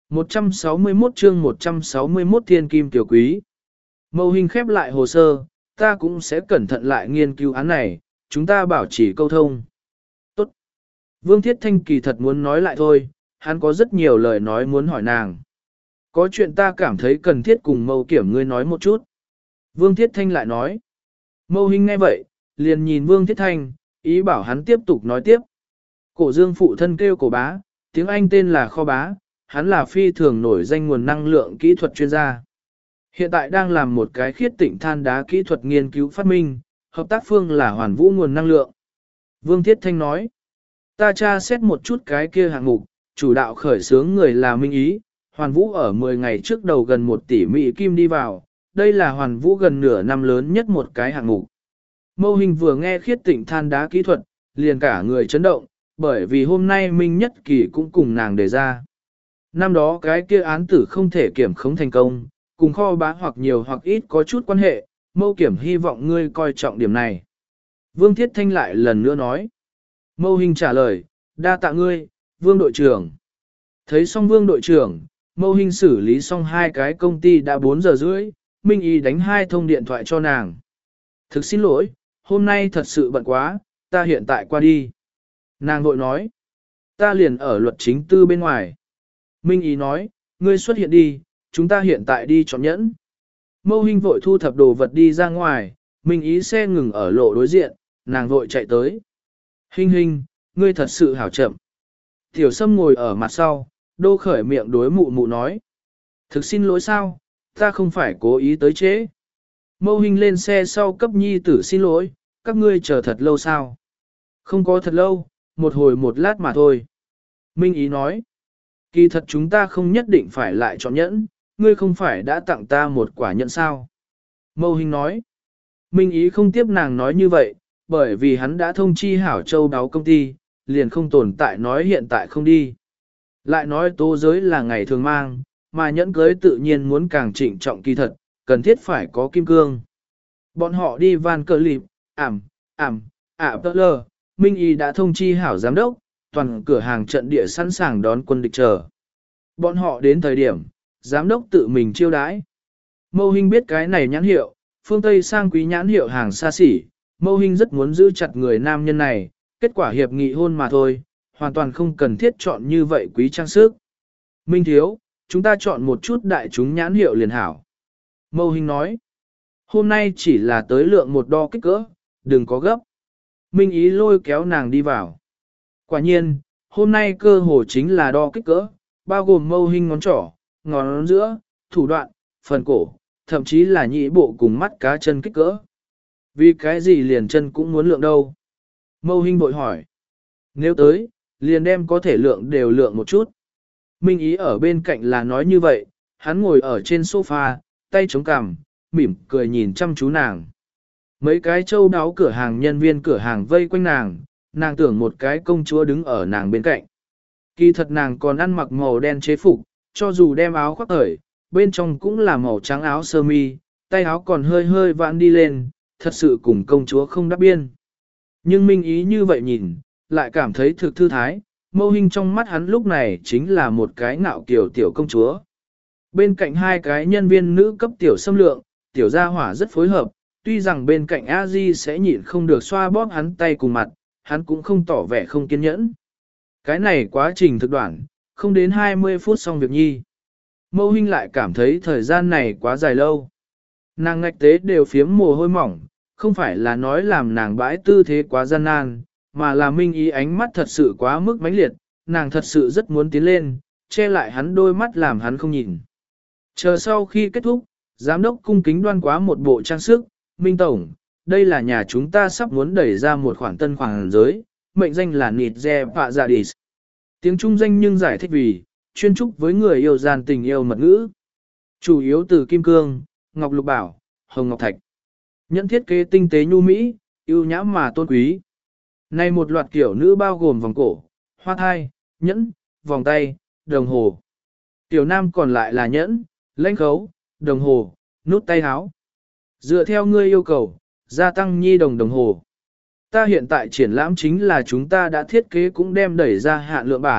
một trăm sáu mươi mốt chương một trăm sáu mươi mốt thiên kim tiểu quý. Mâu Hình khép lại hồ sơ, ta cũng sẽ cẩn thận lại nghiên cứu án này, chúng ta bảo trì câu thông. Tốt. Vương Thiết Thanh kỳ thật muốn nói lại thôi, hắn có rất nhiều lời nói muốn hỏi nàng. Có chuyện ta cảm thấy cần thiết cùng Mâu Kiểm ngươi nói một chút. Vương Thiết Thanh lại nói. Mâu Hình nghe vậy, liền nhìn Vương Thiết Thanh, ý bảo hắn tiếp tục nói tiếp. Cổ Dương phụ thân kêu cổ bá, tiếng Anh tên là Kho Bá, hắn là phi thường nổi danh nguồn năng lượng kỹ thuật chuyên gia. Hiện tại đang làm một cái khiết tịnh than đá kỹ thuật nghiên cứu phát minh, hợp tác phương là Hoàn Vũ nguồn năng lượng. Vương Thiết Thanh nói, ta tra xét một chút cái kia hạng mục, chủ đạo khởi xướng người là Minh Ý, Hoàn Vũ ở mười ngày trước đầu gần một tỷ Mỹ kim đi vào, đây là Hoàn Vũ gần nửa năm lớn nhất một cái hạng mục. Mâu Hình vừa nghe khiết tịnh than đá kỹ thuật, liền cả người chấn động, bởi vì hôm nay Minh Nhất Kỳ cũng cùng nàng đề ra. Năm đó cái kia án tử không thể kiểm khống thành công, cùng Kho Bá hoặc nhiều hoặc ít có chút quan hệ, Mâu Kiểm hy vọng ngươi coi trọng điểm này. Vương Thiết Thanh lại lần nữa nói. Mâu Hình trả lời, đa tạ ngươi, Vương đội trưởng. Thấy xong Vương đội trưởng, Mâu Hình xử lý xong hai cái công ty đã bốn giờ rưỡi, Minh Ý đánh hai thông điện thoại cho nàng. Thực xin lỗi, hôm nay thật sự bận quá, ta hiện tại qua đi. Nàng vội nói, ta liền ở luật chính tư bên ngoài. Minh Ý nói, ngươi xuất hiện đi, chúng ta hiện tại đi chọn nhẫn. Mâu Hình vội thu thập đồ vật đi ra ngoài, Minh Ý xe ngừng ở lộ đối diện, nàng vội chạy tới. Hình Hình, ngươi thật sự hảo chậm. Tiểu Sâm ngồi ở mặt sau, đô khởi miệng đối mụ mụ nói. Thực xin lỗi sao, ta không phải cố ý tới chế. Mâu Hình lên xe sau cấp nhi tử xin lỗi, các ngươi chờ thật lâu sao? Không có thật lâu, một hồi một lát mà thôi. Minh Ý nói, kỳ thật chúng ta không nhất định phải lại chọn nhẫn, ngươi không phải đã tặng ta một quả nhẫn sao? Mâu Hình nói, Minh Ý không tiếp nàng nói như vậy, bởi vì hắn đã thông chi hảo châu đáo công ty, liền không tồn tại nói hiện tại không đi. Lại nói tố giới là ngày thường mang, mà nhẫn cưới tự nhiên muốn càng trịnh trọng kỳ thật, cần thiết phải có kim cương. Bọn họ đi van cờ lịp, ảm, ảm, ảm tơ lơ, Minh Y đã thông chi hảo giám đốc, toàn cửa hàng trận địa sẵn sàng đón quân địch chờ. Bọn họ đến thời điểm, giám đốc tự mình chiêu đãi. Mâu Hình biết cái này nhãn hiệu, phương Tây sang quý nhãn hiệu hàng xa xỉ, Mâu Hình rất muốn giữ chặt người nam nhân này, kết quả hiệp nghị hôn mà thôi, hoàn toàn không cần thiết chọn như vậy quý trang sức. Minh thiếu, chúng ta chọn một chút đại chúng nhãn hiệu liền hảo. Mâu Hình nói, hôm nay chỉ là tới lượng một đo kích cỡ, đừng có gấp. Minh Ý lôi kéo nàng đi vào. Quả nhiên, hôm nay cơ hồ chính là đo kích cỡ, bao gồm Mâu Hình ngón trỏ, ngón giữa, thủ đoạn, phần cổ, thậm chí là nhị bộ cùng mắt cá chân kích cỡ. Vì cái gì liền chân cũng muốn lượng đâu? Mâu Hình bội hỏi. Nếu tới, liền đem có thể lượng đều lượng một chút. Minh Ý ở bên cạnh là nói như vậy, hắn ngồi ở trên sofa, tay chống cằm, mỉm cười nhìn chăm chú nàng. Mấy cái châu đáo cửa hàng nhân viên cửa hàng vây quanh nàng, nàng tưởng một cái công chúa đứng ở nàng bên cạnh. Kỳ thật nàng còn ăn mặc màu đen chế phục, cho dù đem áo khoác khởi, bên trong cũng là màu trắng áo sơ mi, tay áo còn hơi hơi vãn đi lên, thật sự cùng công chúa không đáp biên. Nhưng Minh Ý như vậy nhìn, lại cảm thấy thực thư thái, Mâu Hình trong mắt hắn lúc này chính là một cái ngạo kiều tiểu công chúa. Bên cạnh hai cái nhân viên nữ cấp tiểu xâm lượng, tiểu gia hỏa rất phối hợp, tuy rằng bên cạnh A Di sẽ nhịn không được xoa bóp hắn tay cùng mặt, hắn cũng không tỏ vẻ không kiên nhẫn. Cái này quá trình thực đoạn, không đến hai mươi phút xong việc nhi. Mâu Hình lại cảm thấy thời gian này quá dài lâu. Nàng ngạch tế đều phiếm mồ hôi mỏng, không phải là nói làm nàng bãi tư thế quá gian nan, mà là Minh Ý ánh mắt thật sự quá mức mãnh liệt, nàng thật sự rất muốn tiến lên, che lại hắn đôi mắt làm hắn không nhìn. Chờ sau khi kết thúc, giám đốc cung kính đoan quá một bộ trang sức, Minh Tổng, đây là nhà chúng ta sắp muốn đẩy ra một khoản tân khoản giới, mệnh danh là Nịt Dè Phạ Dạ Đì. Tiếng Trung danh nhưng giải thích vì, chuyên trúc với người yêu gian tình yêu mật ngữ. Chủ yếu từ kim cương, ngọc lục bảo, hồng ngọc thạch. Nhẫn thiết kế tinh tế nhu mỹ, yêu nhã mà tôn quý. Này một loạt kiểu nữ bao gồm vòng cổ, hoa thai, nhẫn, vòng tay, đồng hồ. Tiểu nam còn lại là nhẫn, lãnh khấu, đồng hồ, nút tay áo. Dựa theo ngươi yêu cầu, gia tăng nhi đồng đồng hồ. Ta hiện tại triển lãm chính là chúng ta đã thiết kế cũng đem đẩy ra hạn lượng bản,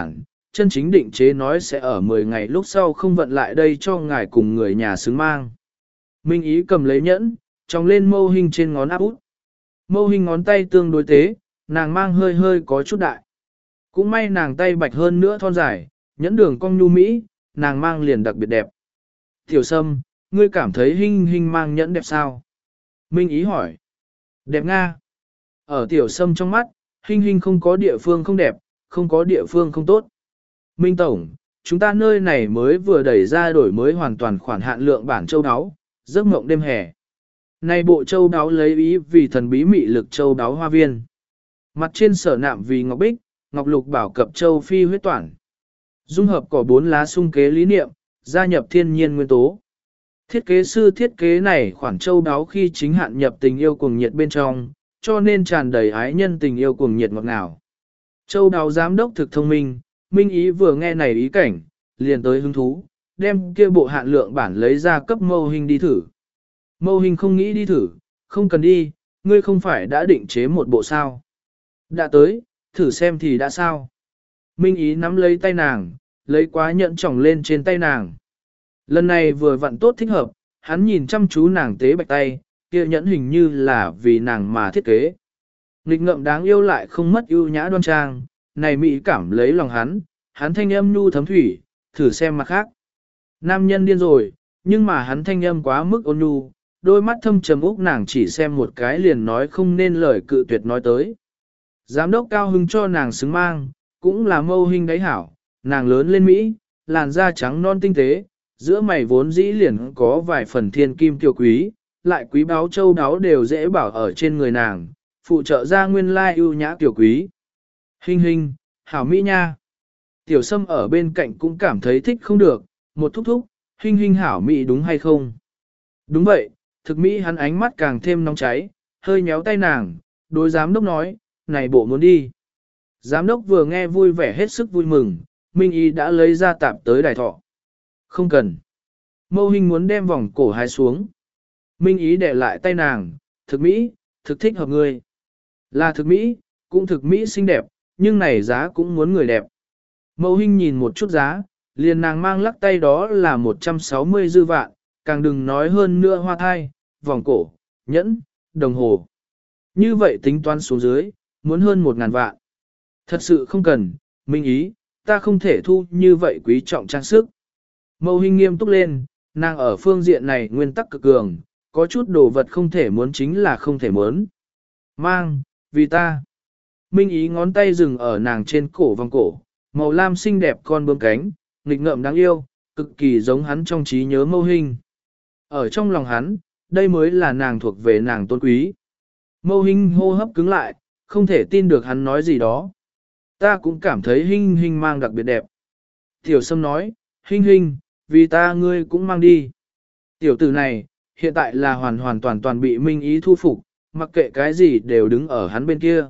chân chính định chế nói sẽ ở mười ngày lúc sau không vận lại đây cho ngài cùng người nhà xứng mang. Minh Ý cầm lấy nhẫn, tròng lên mâu hình trên ngón áp út. Mâu hình ngón tay tương đối tế, nàng mang hơi hơi có chút đại. Cũng may nàng tay bạch hơn nữa thon dài, nhẫn đường cong nhu mỹ, nàng mang liền đặc biệt đẹp. Tiểu Sâm, ngươi cảm thấy Hinh Hinh mang nhẫn đẹp sao? Minh Ý hỏi. Đẹp nga. Ở Tiểu Sâm trong mắt, Hinh Hinh không có địa phương không đẹp, không có địa phương không tốt. Minh Tổng, chúng ta nơi này mới vừa đẩy ra đổi mới hoàn toàn khoản hạn lượng bản châu áo, giấc mộng đêm hè. Này bộ châu áo lấy ý vì thần bí mị lực châu áo hoa viên. Mặt trên sở nạm vì ngọc bích, ngọc lục bảo cập châu phi huyết toản. Dung hợp cỏ bốn lá sung kế lý niệm, gia nhập thiên nhiên nguyên tố. Thiết kế sư thiết kế này khoản châu áo khi chính hạn nhập tình yêu cuồng nhiệt bên trong, cho nên tràn đầy ái nhân tình yêu cuồng nhiệt ngọt ngào. Châu áo giám đốc thực thông minh, Minh Ý vừa nghe này ý cảnh, liền tới hứng thú, đem kia bộ hạn lượng bản lấy ra cấp mâu hình đi thử. Mâu hình không nghĩ đi thử, không cần đi, ngươi không phải đã định chế một bộ sao. Đã tới, thử xem thì đã sao. Minh Ý nắm lấy tay nàng, lấy quá nhẫn tròng lên trên tay nàng. Lần này vừa vặn tốt thích hợp, hắn nhìn chăm chú nàng tế bạch tay, kia nhẫn hình như là vì nàng mà thiết kế. Nghịch ngợm đáng yêu lại không mất ưu nhã đoan trang, này mỹ cảm lấy lòng hắn, hắn thanh âm nhu thấm thủy, thử xem mặt khác. Nam nhân điên rồi, nhưng mà hắn thanh âm quá mức ôn nhu, đôi mắt thâm trầm úc nàng chỉ xem một cái liền nói không nên lời cự tuyệt nói tới. Giám đốc cao hưng cho nàng xứng mang, cũng là mâu hình đáy hảo, nàng lớn lên Mỹ, làn da trắng non tinh tế, giữa mày vốn dĩ liền có vài phần thiên kim kiều quý, lại quý báu châu đáo đều dễ bảo ở trên người nàng, phụ trợ ra nguyên lai ưu nhã kiều quý. Hình hình, hảo Mỹ nha. Tiểu Sâm ở bên cạnh cũng cảm thấy thích không được, một thúc thúc, hình hình hảo Mỹ đúng hay không? Đúng vậy, thực Mỹ hắn ánh mắt càng thêm nóng cháy, hơi nhéo tay nàng, đối giám đốc nói, này bộ muốn đi. Giám đốc vừa nghe vui vẻ hết sức vui mừng, Minh Ý đã lấy ra tạp tới đài thọ. Không cần. Mâu hình muốn đem vòng cổ hai xuống. Minh Ý để lại tay nàng, thực Mỹ, thực thích hợp người. Là thực Mỹ, cũng thực Mỹ xinh đẹp, nhưng này giá cũng muốn người đẹp. Mâu hình nhìn một chút giá, liền nàng mang lắc tay đó là một trăm sáu mươi dư vạn, càng đừng nói hơn nữa hoa thai, vòng cổ, nhẫn, đồng hồ. Như vậy tính toán xuống dưới, muốn hơn một ngàn vạn. Thật sự không cần, Minh Ý, ta không thể thu như vậy quý trọng trang sức. Mâu hình nghiêm túc lên, nàng ở phương diện này nguyên tắc cực cường, có chút đồ vật không thể muốn chính là không thể muốn. Mang, vì ta. Minh Ý ngón tay dừng ở nàng trên cổ vòng cổ, màu lam xinh đẹp con bướm cánh, nghịch ngợm đáng yêu, cực kỳ giống hắn trong trí nhớ mâu hình. Ở trong lòng hắn, đây mới là nàng thuộc về nàng tôn quý. Mâu hình hô hấp cứng lại, không thể tin được hắn nói gì đó. Ta cũng cảm thấy Hinh Hinh mang đặc biệt đẹp. Tiểu Sâm nói, Hinh Hinh, vì ta ngươi cũng mang đi. Tiểu tử này, hiện tại là hoàn hoàn toàn toàn bị Minh Ý thu phục, mặc kệ cái gì đều đứng ở hắn bên kia.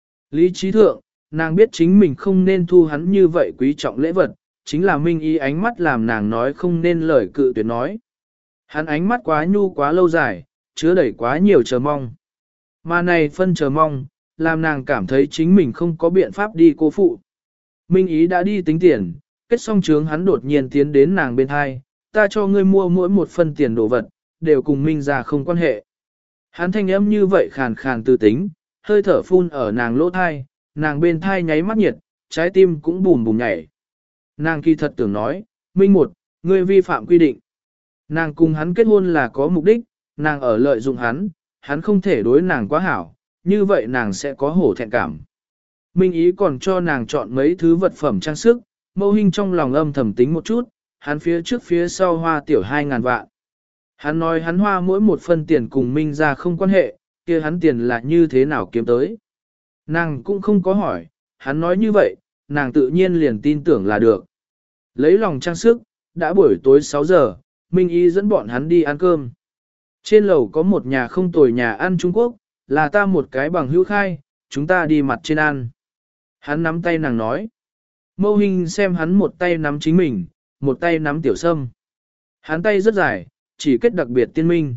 Lý trí thượng, nàng biết chính mình không nên thu hắn như vậy quý trọng lễ vật, chính là Minh Ý ánh mắt làm nàng nói không nên lời cự tuyệt nói. Hắn ánh mắt quá nhu quá lâu dài, chứa đầy quá nhiều chờ mong. Mà này phân chờ mong, làm nàng cảm thấy chính mình không có biện pháp đi cô phụ. Minh Ý đã đi tính tiền, kết xong chướng hắn đột nhiên tiến đến nàng bên hai, ta cho ngươi mua mỗi một phân tiền đồ vật, đều cùng Minh ra không quan hệ. Hắn thanh âm như vậy khàn khàn tư tính, hơi thở phun ở nàng lỗ thai, nàng bên thai nháy mắt nhiệt, trái tim cũng bùm bùm nhảy. Nàng kỳ thật tưởng nói, Minh một, ngươi vi phạm quy định. Nàng cùng hắn kết hôn là có mục đích, nàng ở lợi dụng hắn, hắn không thể đối nàng quá hảo, như vậy nàng sẽ có hổ thẹn cảm. Minh Ý còn cho nàng chọn mấy thứ vật phẩm trang sức, mâu hình trong lòng âm thầm tính một chút, hắn phía trước phía sau hoa tiểu hai ngàn vạn. Hắn nói hắn hoa mỗi một phân tiền cùng Minh ra không quan hệ, kia hắn tiền là như thế nào kiếm tới. Nàng cũng không có hỏi, hắn nói như vậy, nàng tự nhiên liền tin tưởng là được. Lấy lòng trang sức, đã buổi tối sáu giờ, Minh Ý dẫn bọn hắn đi ăn cơm. Trên lầu có một nhà không tồi nhà ăn Trung Quốc, là ta một cái bằng hữu khai, chúng ta đi mặt trên ăn. Hắn nắm tay nàng nói. Mâu hình xem hắn một tay nắm chính mình, một tay nắm Tiểu Sâm. Hắn tay rất dài, chỉ kết đặc biệt tiên minh.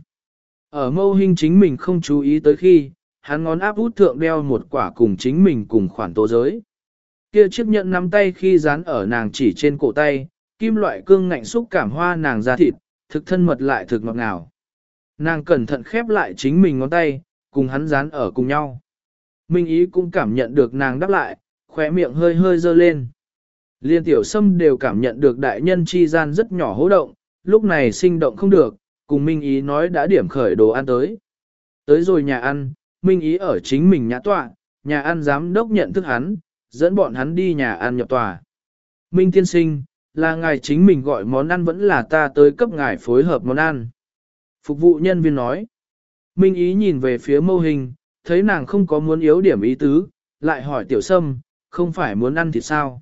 Ở mâu hình chính mình không chú ý tới khi, hắn ngón áp út thượng đeo một quả cùng chính mình cùng khoản tố giới. Kia chiếc nhẫn nắm tay khi dán ở nàng chỉ trên cổ tay, kim loại cương ngạnh xúc cảm hoa nàng da thịt, thực thân mật lại thực ngọt ngào. Nàng cẩn thận khép lại chính mình ngón tay, cùng hắn dán ở cùng nhau. Minh Ý cũng cảm nhận được nàng đáp lại, khóe miệng hơi hơi dơ lên. Liên tiểu sâm đều cảm nhận được đại nhân chi gian rất nhỏ hố động, lúc này sinh động không được, cùng Minh Ý nói đã điểm khởi đồ ăn tới. Tới rồi nhà ăn, Minh Ý ở chính mình nhã tọa, nhà ăn giám đốc nhận thức hắn, dẫn bọn hắn đi nhà ăn nhập tòa. Minh tiên sinh, là ngài chính mình gọi món ăn vẫn là ta tới cấp ngài phối hợp món ăn. Phục vụ nhân viên nói. Minh Ý nhìn về phía Mâu Hình, thấy nàng không có muốn yếu điểm ý tứ, lại hỏi tiểu sâm, không phải muốn ăn thịt sao?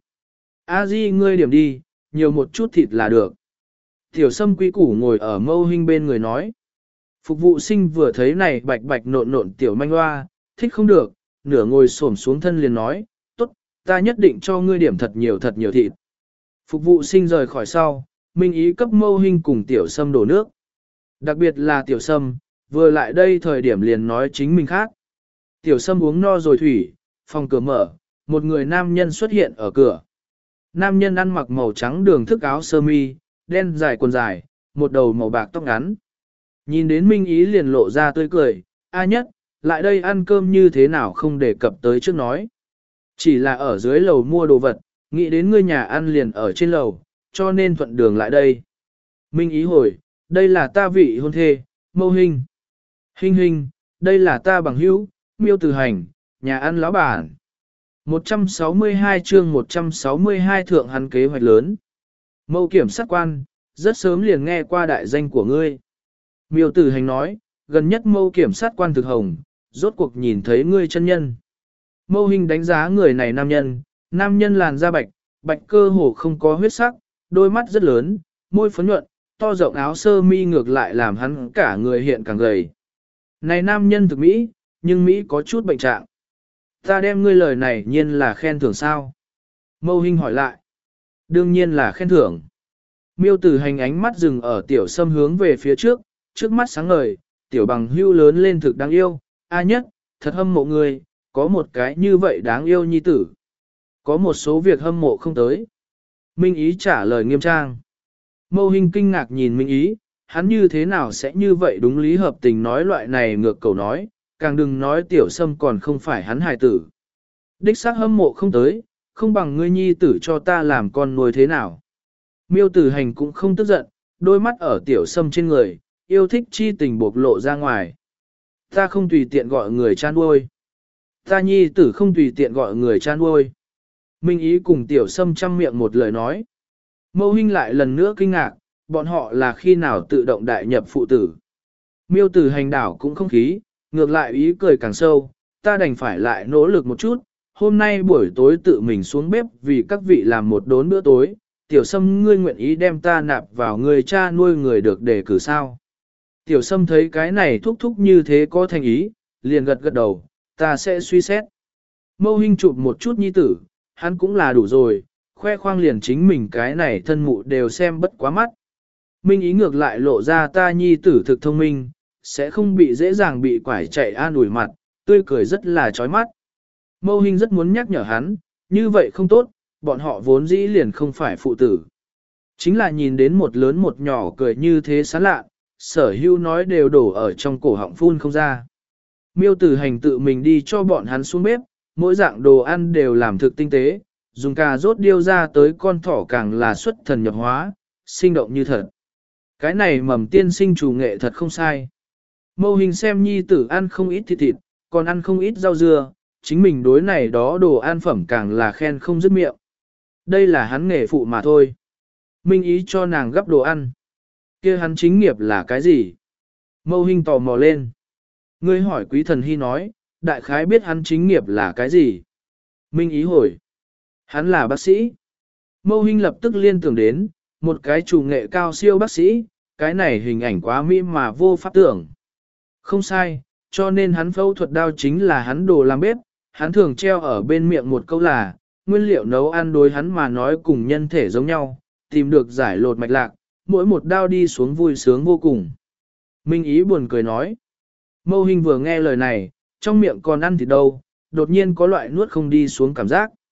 A Di ngươi điểm đi, nhiều một chút thịt là được. Tiểu sâm quý củ ngồi ở Mâu Hình bên người nói. Phục vụ sinh vừa thấy này bạch bạch nộn nộn tiểu manh hoa, thích không được, nửa ngồi xổm xuống thân liền nói, tốt, ta nhất định cho ngươi điểm thật nhiều thật nhiều thịt. Phục vụ sinh rời khỏi sau, Minh Ý cấp Mâu Hình cùng tiểu sâm đổ nước. Đặc biệt là tiểu sâm, vừa lại đây thời điểm liền nói chính mình khác. Tiểu sâm uống no rồi thủy, phòng cửa mở, một người nam nhân xuất hiện ở cửa. Nam nhân ăn mặc màu trắng đường thức áo sơ mi, đen dài quần dài, một đầu màu bạc tóc ngắn. Nhìn đến Minh Ý liền lộ ra tươi cười, A Nhất, lại đây ăn cơm như thế nào không đề cập tới trước nói. Chỉ là ở dưới lầu mua đồ vật, nghĩ đến ngươi nhà ăn liền ở trên lầu, cho nên thuận đường lại đây. Minh Ý hồi, đây là ta vị hôn thê, Mâu Hình. Hình hình, đây là ta bằng hữu, Miêu Từ Hành, nhà ăn lão bản. một trăm sáu mươi hai chương một trăm sáu mươi hai thượng hắn kế hoạch lớn. Mâu kiểm sát quan, rất sớm liền nghe qua đại danh của ngươi. Miêu Từ Hành nói, gần nhất Mâu kiểm sát quan thực hồng, rốt cuộc nhìn thấy ngươi chân nhân. Mâu Hình đánh giá người này nam nhân, nam nhân làn da bạch, bạch cơ hồ không có huyết sắc, đôi mắt rất lớn, môi phấn nhuận, to rộng áo sơ mi ngược lại làm hắn cả người hiện càng gầy. Này nam nhân thực Mỹ, nhưng Mỹ có chút bệnh trạng. Ta đem ngươi lời này nhiên là khen thưởng sao? Mâu Hình hỏi lại. Đương nhiên là khen thưởng. Miêu Tử Hành ánh mắt dừng ở tiểu sâm hướng về phía trước, trước mắt sáng ngời, tiểu bằng hưu lớn lên thực đáng yêu. A Nhất, thật hâm mộ ngươi, có một cái như vậy đáng yêu nhi tử. Có một số việc hâm mộ không tới. Minh Ý trả lời nghiêm trang. Mâu Hình kinh ngạc nhìn Minh Ý, hắn như thế nào sẽ như vậy đúng lý hợp tình nói loại này ngược cầu nói, càng đừng nói tiểu sâm còn không phải hắn hài tử. Đích xác hâm mộ không tới, không bằng ngươi nhi tử cho ta làm con nuôi thế nào. Miêu Tử Hành cũng không tức giận, đôi mắt ở tiểu sâm trên người, yêu thích chi tình bộc lộ ra ngoài. Ta không tùy tiện gọi người cha nuôi. Ta nhi tử không tùy tiện gọi người cha nuôi. Minh Ý cùng tiểu sâm chăm miệng một lời nói. Mâu Hình lại lần nữa kinh ngạc, bọn họ là khi nào tự động đại nhập phụ tử. Miêu Tử Hành đảo cũng không khí, ngược lại ý cười càng sâu, ta đành phải lại nỗ lực một chút, hôm nay buổi tối tự mình xuống bếp vì các vị làm một đốn bữa tối, tiểu sâm ngươi nguyện ý đem ta nạp vào người cha nuôi người được đề cử sao. Tiểu sâm thấy cái này thúc thúc như thế có thành ý, liền gật gật đầu, ta sẽ suy xét. Mâu Hình chụp một chút nhi tử, hắn cũng là đủ rồi, khoe khoang liền chính mình cái này thân mụ đều xem bất quá mắt. Minh Ý ngược lại lộ ra ta nhi tử thực thông minh, sẽ không bị dễ dàng bị quải chạy an ủi mặt, tươi cười rất là chói mắt. Mâu Hình rất muốn nhắc nhở hắn, như vậy không tốt, bọn họ vốn dĩ liền không phải phụ tử. Chính là nhìn đến một lớn một nhỏ cười như thế sán lạ, sở hữu nói đều đổ ở trong cổ họng phun không ra. Miêu Tử Hành tự mình đi cho bọn hắn xuống bếp, mỗi dạng đồ ăn đều làm thực tinh tế, dùng cà rốt điêu ra tới con thỏ càng là xuất thần nhập hóa, sinh động như thật. Cái này mầm tiên sinh chủ nghệ thật không sai. Mâu Hình xem nhi tử ăn không ít thịt thịt, còn ăn không ít rau dưa, chính mình đối này đó đồ ăn phẩm càng là khen không dứt miệng. Đây là hắn nghề phụ mà thôi. Minh Ý cho nàng gấp đồ ăn. Kia hắn chính nghiệp là cái gì? Mâu Hình tò mò lên. Ngươi hỏi Quý Thần Hy nói, đại khái biết hắn chính nghiệp là cái gì? Minh Ý hồi. Hắn là bác sĩ. Mâu Hình lập tức liên tưởng đến, một cái chủ nghệ cao siêu bác sĩ, cái này hình ảnh quá mỹ mà vô pháp tưởng. Không sai, cho nên hắn phẫu thuật đao chính là hắn đồ làm bếp, hắn thường treo ở bên miệng một câu là, nguyên liệu nấu ăn đối hắn mà nói cùng nhân thể giống nhau, tìm được giải lột mạch lạc, mỗi một đao đi xuống vui sướng vô cùng. Minh Ý buồn cười nói. Mâu Hình vừa nghe lời này, trong miệng còn ăn thịt đâu, đột nhiên có loại nuốt không đi xuống cảm giác.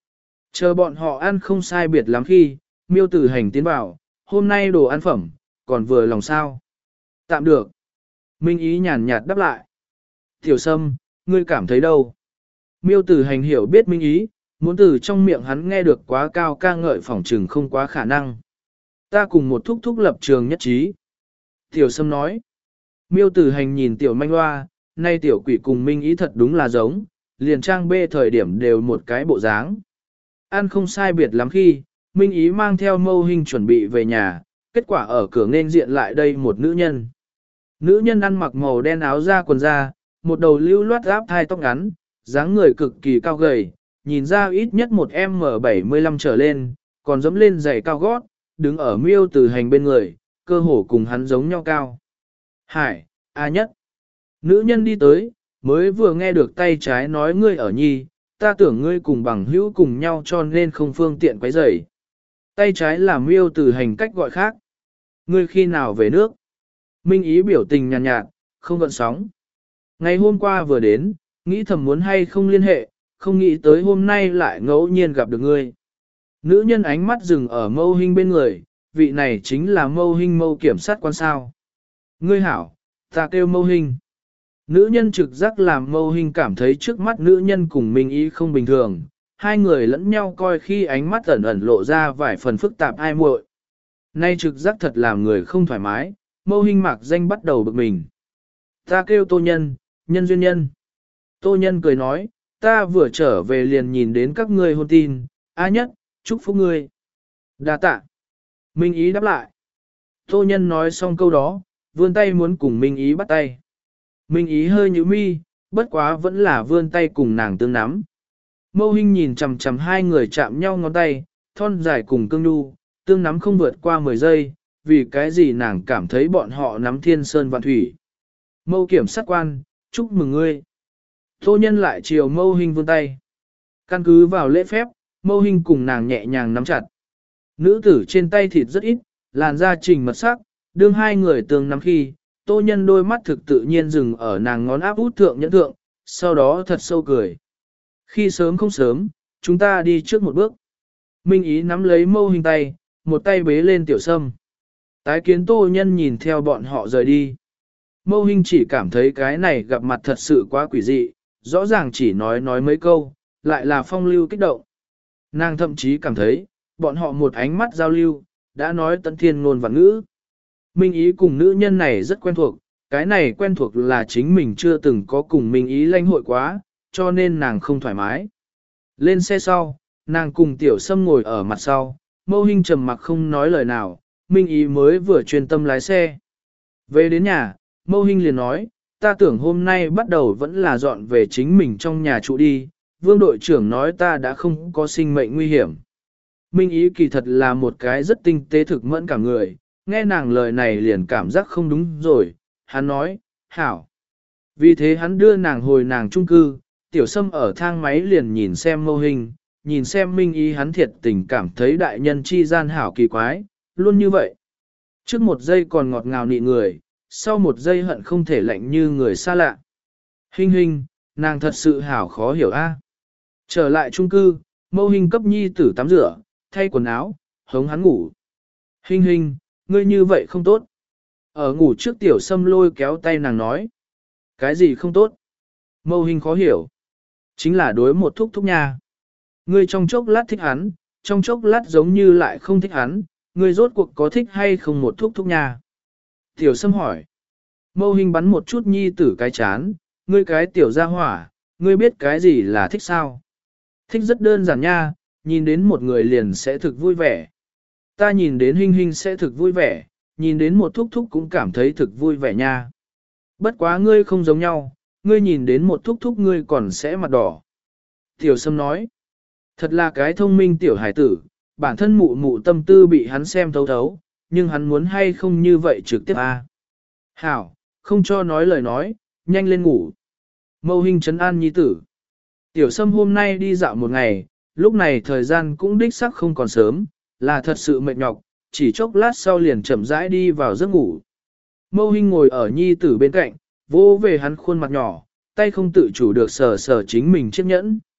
Chờ bọn họ ăn không sai biệt lắm khi, miêu tử hành tiến vào, hôm nay đồ ăn phẩm, còn vừa lòng sao. Tạm được. Minh ý nhàn nhạt đáp lại. Tiểu Sâm, ngươi cảm thấy đâu? Miêu tử hành hiểu biết Minh ý, muốn từ trong miệng hắn nghe được quá cao ca ngợi phỏng trừng không quá khả năng. Ta cùng một thúc thúc lập trường nhất trí. Tiểu Sâm nói. Miêu tử hành nhìn tiểu manh hoa, nay tiểu quỷ cùng Minh ý thật đúng là giống, liền trang bê thời điểm đều một cái bộ dáng. Ăn không sai biệt lắm khi, Minh ý mang theo mâu hình chuẩn bị về nhà, kết quả ở cửa nên diện lại đây một nữ nhân. Nữ nhân ăn mặc màu đen áo da quần da, một đầu lưu loát áp thai tóc ngắn, dáng người cực kỳ cao gầy, nhìn ra ít nhất một em bảy mươi lăm trở lên, còn dẫm lên giày cao gót, đứng ở miêu tử hành bên người, cơ hồ cùng hắn giống nhau cao. Hải, A nhất. Nữ nhân đi tới, mới vừa nghe được tay trái nói ngươi ở nhi, ta tưởng ngươi cùng bằng hữu cùng nhau cho nên không phương tiện quấy rầy. Tay trái là miêu tử hành cách gọi khác. Ngươi khi nào về nước? Minh ý biểu tình nhàn nhạt, nhạt, không gợn sóng. Ngày hôm qua vừa đến, nghĩ thầm muốn hay không liên hệ, không nghĩ tới hôm nay lại ngẫu nhiên gặp được ngươi. Nữ nhân ánh mắt dừng ở mâu hình bên người, vị này chính là mâu hình mâu kiểm sát quan sao. Ngươi hảo, ta kêu mâu hình. Nữ nhân trực giác làm mâu hình cảm thấy trước mắt nữ nhân cùng Minh ý không bình thường, hai người lẫn nhau coi khi ánh mắt ẩn ẩn lộ ra vài phần phức tạp ai muội. Nay trực giác thật làm người không thoải mái, mâu hình mạc danh bắt đầu bực mình. Ta kêu Tô Nhân, Nhân duyên nhân. Tô Nhân cười nói, ta vừa trở về liền nhìn đến các ngươi hôn tin, A nhất, chúc phúc ngươi. Đa tạ. Minh ý đáp lại. Tô Nhân nói xong câu đó, vươn tay muốn cùng Minh ý bắt tay. Minh ý hơi nhíu mi, bất quá vẫn là vươn tay cùng nàng tương nắm. Mâu Hinh nhìn chằm chằm hai người chạm nhau ngón tay, thon dài cùng cương nhu, tương nắm không vượt qua mười giây, vì cái gì nàng cảm thấy bọn họ nắm thiên sơn vạn thủy. Mâu kiểm sát quan, chúc mừng ngươi. Tô Nhân lại chiều Mâu Hinh vươn tay. Căn cứ vào lễ phép, Mâu Hinh cùng nàng nhẹ nhàng nắm chặt. Nữ tử trên tay thịt rất ít, làn da trình mật sắc, đương hai người tương nắm khi, Tô Nhân đôi mắt thực tự nhiên dừng ở nàng ngón áp út thượng nhẫn thượng, sau đó thật sâu cười. Khi sớm không sớm, chúng ta đi trước một bước. Minh ý nắm lấy Mâu Hinh tay, một tay bế lên Tiểu Sâm. Tái kiến Tô Nhân nhìn theo bọn họ rời đi. Mâu Hinh chỉ cảm thấy cái này gặp mặt thật sự quá quỷ dị, rõ ràng chỉ nói nói mấy câu, lại là phong lưu kích động. Nàng thậm chí cảm thấy, bọn họ một ánh mắt giao lưu, đã nói tận thiên ngôn và ngữ. Minh ý cùng nữ nhân này rất quen thuộc, cái này quen thuộc là chính mình chưa từng có cùng Minh ý lãnh hội quá, cho nên nàng không thoải mái. Lên xe sau, nàng cùng Tiểu Sâm ngồi ở mặt sau, Mâu Hinh trầm mặc không nói lời nào, Minh ý mới vừa chuyên tâm lái xe. Về đến nhà, Mâu Hinh liền nói, ta tưởng hôm nay bắt đầu vẫn là dọn về chính mình trong nhà trụ đi, Vương đội trưởng nói ta đã không có sinh mệnh nguy hiểm. Minh ý kỳ thật là một cái rất tinh tế thực mẫn cả người, nghe nàng lời này liền cảm giác không đúng rồi, hắn nói, hảo. Vì thế hắn đưa nàng hồi nàng chung cư, Tiểu Sâm ở thang máy liền nhìn xem Mâu Hinh, nhìn xem Minh ý hắn thiệt tình cảm thấy đại nhân chi gian hảo kỳ quái, luôn như vậy. Trước một giây còn ngọt ngào nị người, sau một giây hận không thể lạnh như người xa lạ. Hinh Hinh, nàng thật sự hảo khó hiểu a. Trở lại chung cư, Mâu Hinh cấp nhi tử tắm rửa, thay quần áo, hống hắn ngủ. Hinh Hinh, ngươi như vậy không tốt. Ở ngủ trước Tiểu Sâm lôi kéo tay nàng nói. Cái gì không tốt? Mâu Hinh khó hiểu. Chính là đối một thúc thúc nha. Ngươi trong chốc lát thích hắn, trong chốc lát giống như lại không thích hắn, ngươi rốt cuộc có thích hay không một thúc thúc nha. Tiểu Sâm hỏi. Mâu Hinh bắn một chút nhi tử cái chán, ngươi cái tiểu gia hỏa, ngươi biết cái gì là thích sao? Thích rất đơn giản nha, nhìn đến một người liền sẽ thực vui vẻ. Ta nhìn đến Hinh Hinh sẽ thực vui vẻ, nhìn đến một thúc thúc cũng cảm thấy thực vui vẻ nha. Bất quá ngươi không giống nhau, ngươi nhìn đến một thúc thúc ngươi còn sẽ mặt đỏ. Tiểu Sâm nói, thật là cái thông minh tiểu hải tử, bản thân mụ mụ tâm tư bị hắn xem thấu thấu, nhưng hắn muốn hay không như vậy trực tiếp à. Hảo, không cho nói lời nói, nhanh lên ngủ. Mâu Hinh trấn an nhi tử. Tiểu Sâm hôm nay đi dạo một ngày, lúc này thời gian cũng đích sắc không còn sớm, là thật sự mệt nhọc, chỉ chốc lát sau liền chậm rãi đi vào giấc ngủ. Mâu Hinh ngồi ở nhi tử bên cạnh, vô về hắn khuôn mặt nhỏ, tay không tự chủ được sờ sờ chính mình chiếc nhẫn.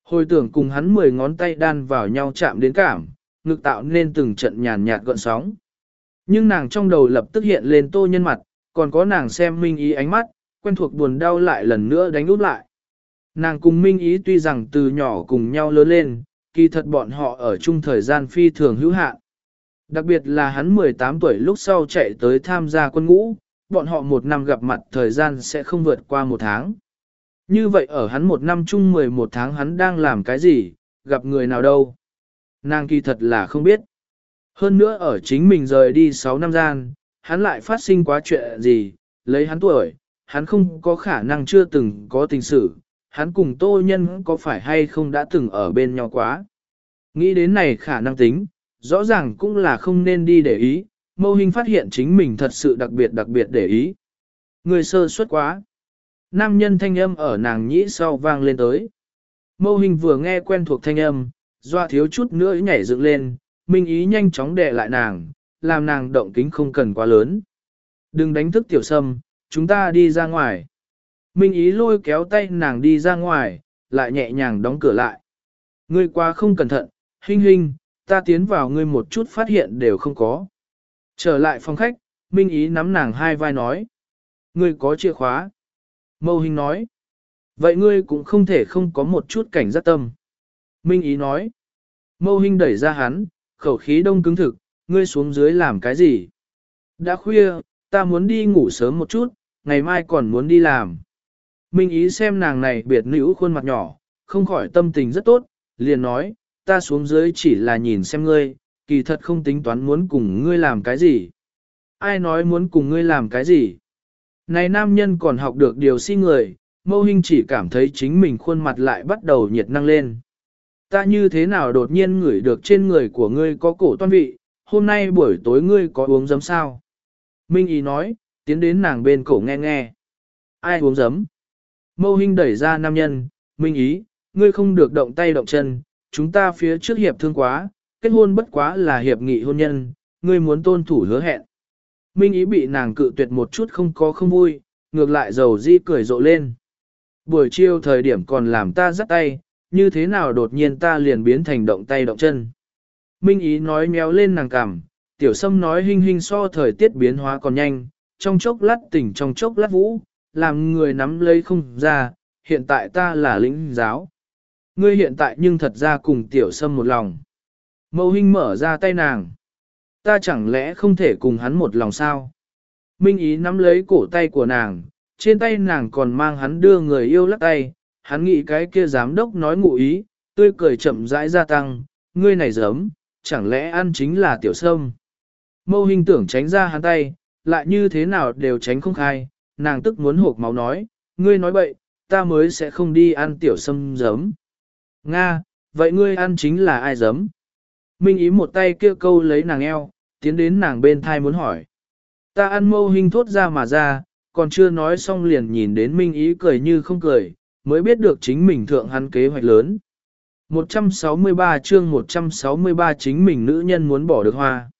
Hồi tưởng cùng hắn mười ngón tay đan vào nhau chạm đến cảm, ngực tạo nên từng trận nhàn nhạt gợn sóng. Nhưng nàng trong đầu lập tức hiện lên Tô Nhân mặt, còn có nàng xem Minh Ý ánh mắt, quen thuộc buồn đau lại lần nữa đánh úp lại. Nàng cùng Minh Ý tuy rằng từ nhỏ cùng nhau lớn lên, kỳ thật bọn họ ở chung thời gian phi thường hữu hạn. Đặc biệt là hắn mười tám tuổi lúc sau chạy tới tham gia quân ngũ, bọn họ một năm gặp mặt thời gian sẽ không vượt qua một tháng. Như vậy ở hắn một năm chung mười một tháng hắn đang làm cái gì, gặp người nào đâu. Nàng kỳ thật là không biết. Hơn nữa ở chính mình rời đi sáu năm gian, hắn lại phát sinh quá chuyện gì, lấy hắn tuổi, hắn không có khả năng chưa từng có tình sự, hắn cùng Tô Nhân có phải hay không đã từng ở bên nhau quá. Nghĩ đến này khả năng tính, rõ ràng cũng là không nên đi để ý, Mâu Hinh phát hiện chính mình thật sự đặc biệt đặc biệt để ý. Người sơ suất quá. Nam nhân thanh âm ở nàng nhĩ sau vang lên tới. Mâu Hinh vừa nghe quen thuộc thanh âm, doa thiếu chút nữa nhảy dựng lên, Minh Ý nhanh chóng đè lại nàng, làm nàng động kính không cần quá lớn. Đừng đánh thức Tiểu Sâm, chúng ta đi ra ngoài. Minh Ý lôi kéo tay nàng đi ra ngoài, lại nhẹ nhàng đóng cửa lại. Ngươi quá không cẩn thận, Hinh Hinh, ta tiến vào ngươi một chút phát hiện đều không có. Trở lại phòng khách, Minh Ý nắm nàng hai vai nói. Ngươi có chìa khóa. Mâu Hinh nói. Vậy ngươi cũng không thể không có một chút cảnh giác tâm. Minh Ý nói. Mâu Hinh đẩy ra hắn, khẩu khí đông cứng thực, ngươi xuống dưới làm cái gì? Đã khuya, ta muốn đi ngủ sớm một chút, ngày mai còn muốn đi làm. Minh Ý xem nàng này biệt nữ khuôn mặt nhỏ, không khỏi tâm tình rất tốt, liền nói, ta xuống dưới chỉ là nhìn xem ngươi, kỳ thật không tính toán muốn cùng ngươi làm cái gì. Ai nói muốn cùng ngươi làm cái gì? Này nam nhân còn học được điều si người, Mâu Hinh chỉ cảm thấy chính mình khuôn mặt lại bắt đầu nhiệt năng lên. Ta như thế nào đột nhiên ngửi được trên người của ngươi có cổ toan vị, hôm nay buổi tối ngươi có uống giấm sao? Minh Ý nói, tiến đến nàng bên cổ nghe nghe. Ai uống giấm? Mâu Hinh đẩy ra nam nhân, Minh Ý, ngươi không được động tay động chân, chúng ta phía trước hiệp thương quá, kết hôn bất quá là hiệp nghị hôn nhân, ngươi muốn tôn thủ hứa hẹn. Minh Ý bị nàng cự tuyệt một chút không có không vui, ngược lại dầu di cười rộ lên. Buổi chiều thời điểm còn làm ta dắt tay, như thế nào đột nhiên ta liền biến thành động tay động chân. Minh Ý nói méo lên nàng cằm, Tiểu Sâm nói Hinh Hinh so thời tiết biến hóa còn nhanh, trong chốc lát tỉnh trong chốc lát vũ, làm người nắm lấy không ra, hiện tại ta là lĩnh giáo. Ngươi hiện tại nhưng thật ra cùng Tiểu Sâm một lòng. Mâu Hinh mở ra tay nàng. Ta chẳng lẽ không thể cùng hắn một lòng sao? Minh Ý nắm lấy cổ tay của nàng, trên tay nàng còn mang hắn đưa người yêu lắc tay, hắn nghĩ cái kia giám đốc nói ngụ ý, tươi cười chậm rãi gia tăng, ngươi này giấm, chẳng lẽ ăn chính là Tiểu Sâm? Mâu Hinh tưởng tránh ra hắn tay, lại như thế nào đều tránh không khai, nàng tức muốn hộp máu nói, ngươi nói bậy, ta mới sẽ không đi ăn Tiểu Sâm giấm. Nga, vậy ngươi ăn chính là ai giấm? Minh Ý một tay kia câu lấy nàng eo, tiến đến nàng bên thai muốn hỏi. Ta ăn. Mâu Hinh thốt ra mà ra, còn chưa nói xong liền nhìn đến Minh Ý cười như không cười, mới biết được chính mình thượng hắn kế hoạch lớn. một trăm sáu mươi ba chương một trăm sáu mươi ba chính mình nữ nhân muốn bỏ được hoa.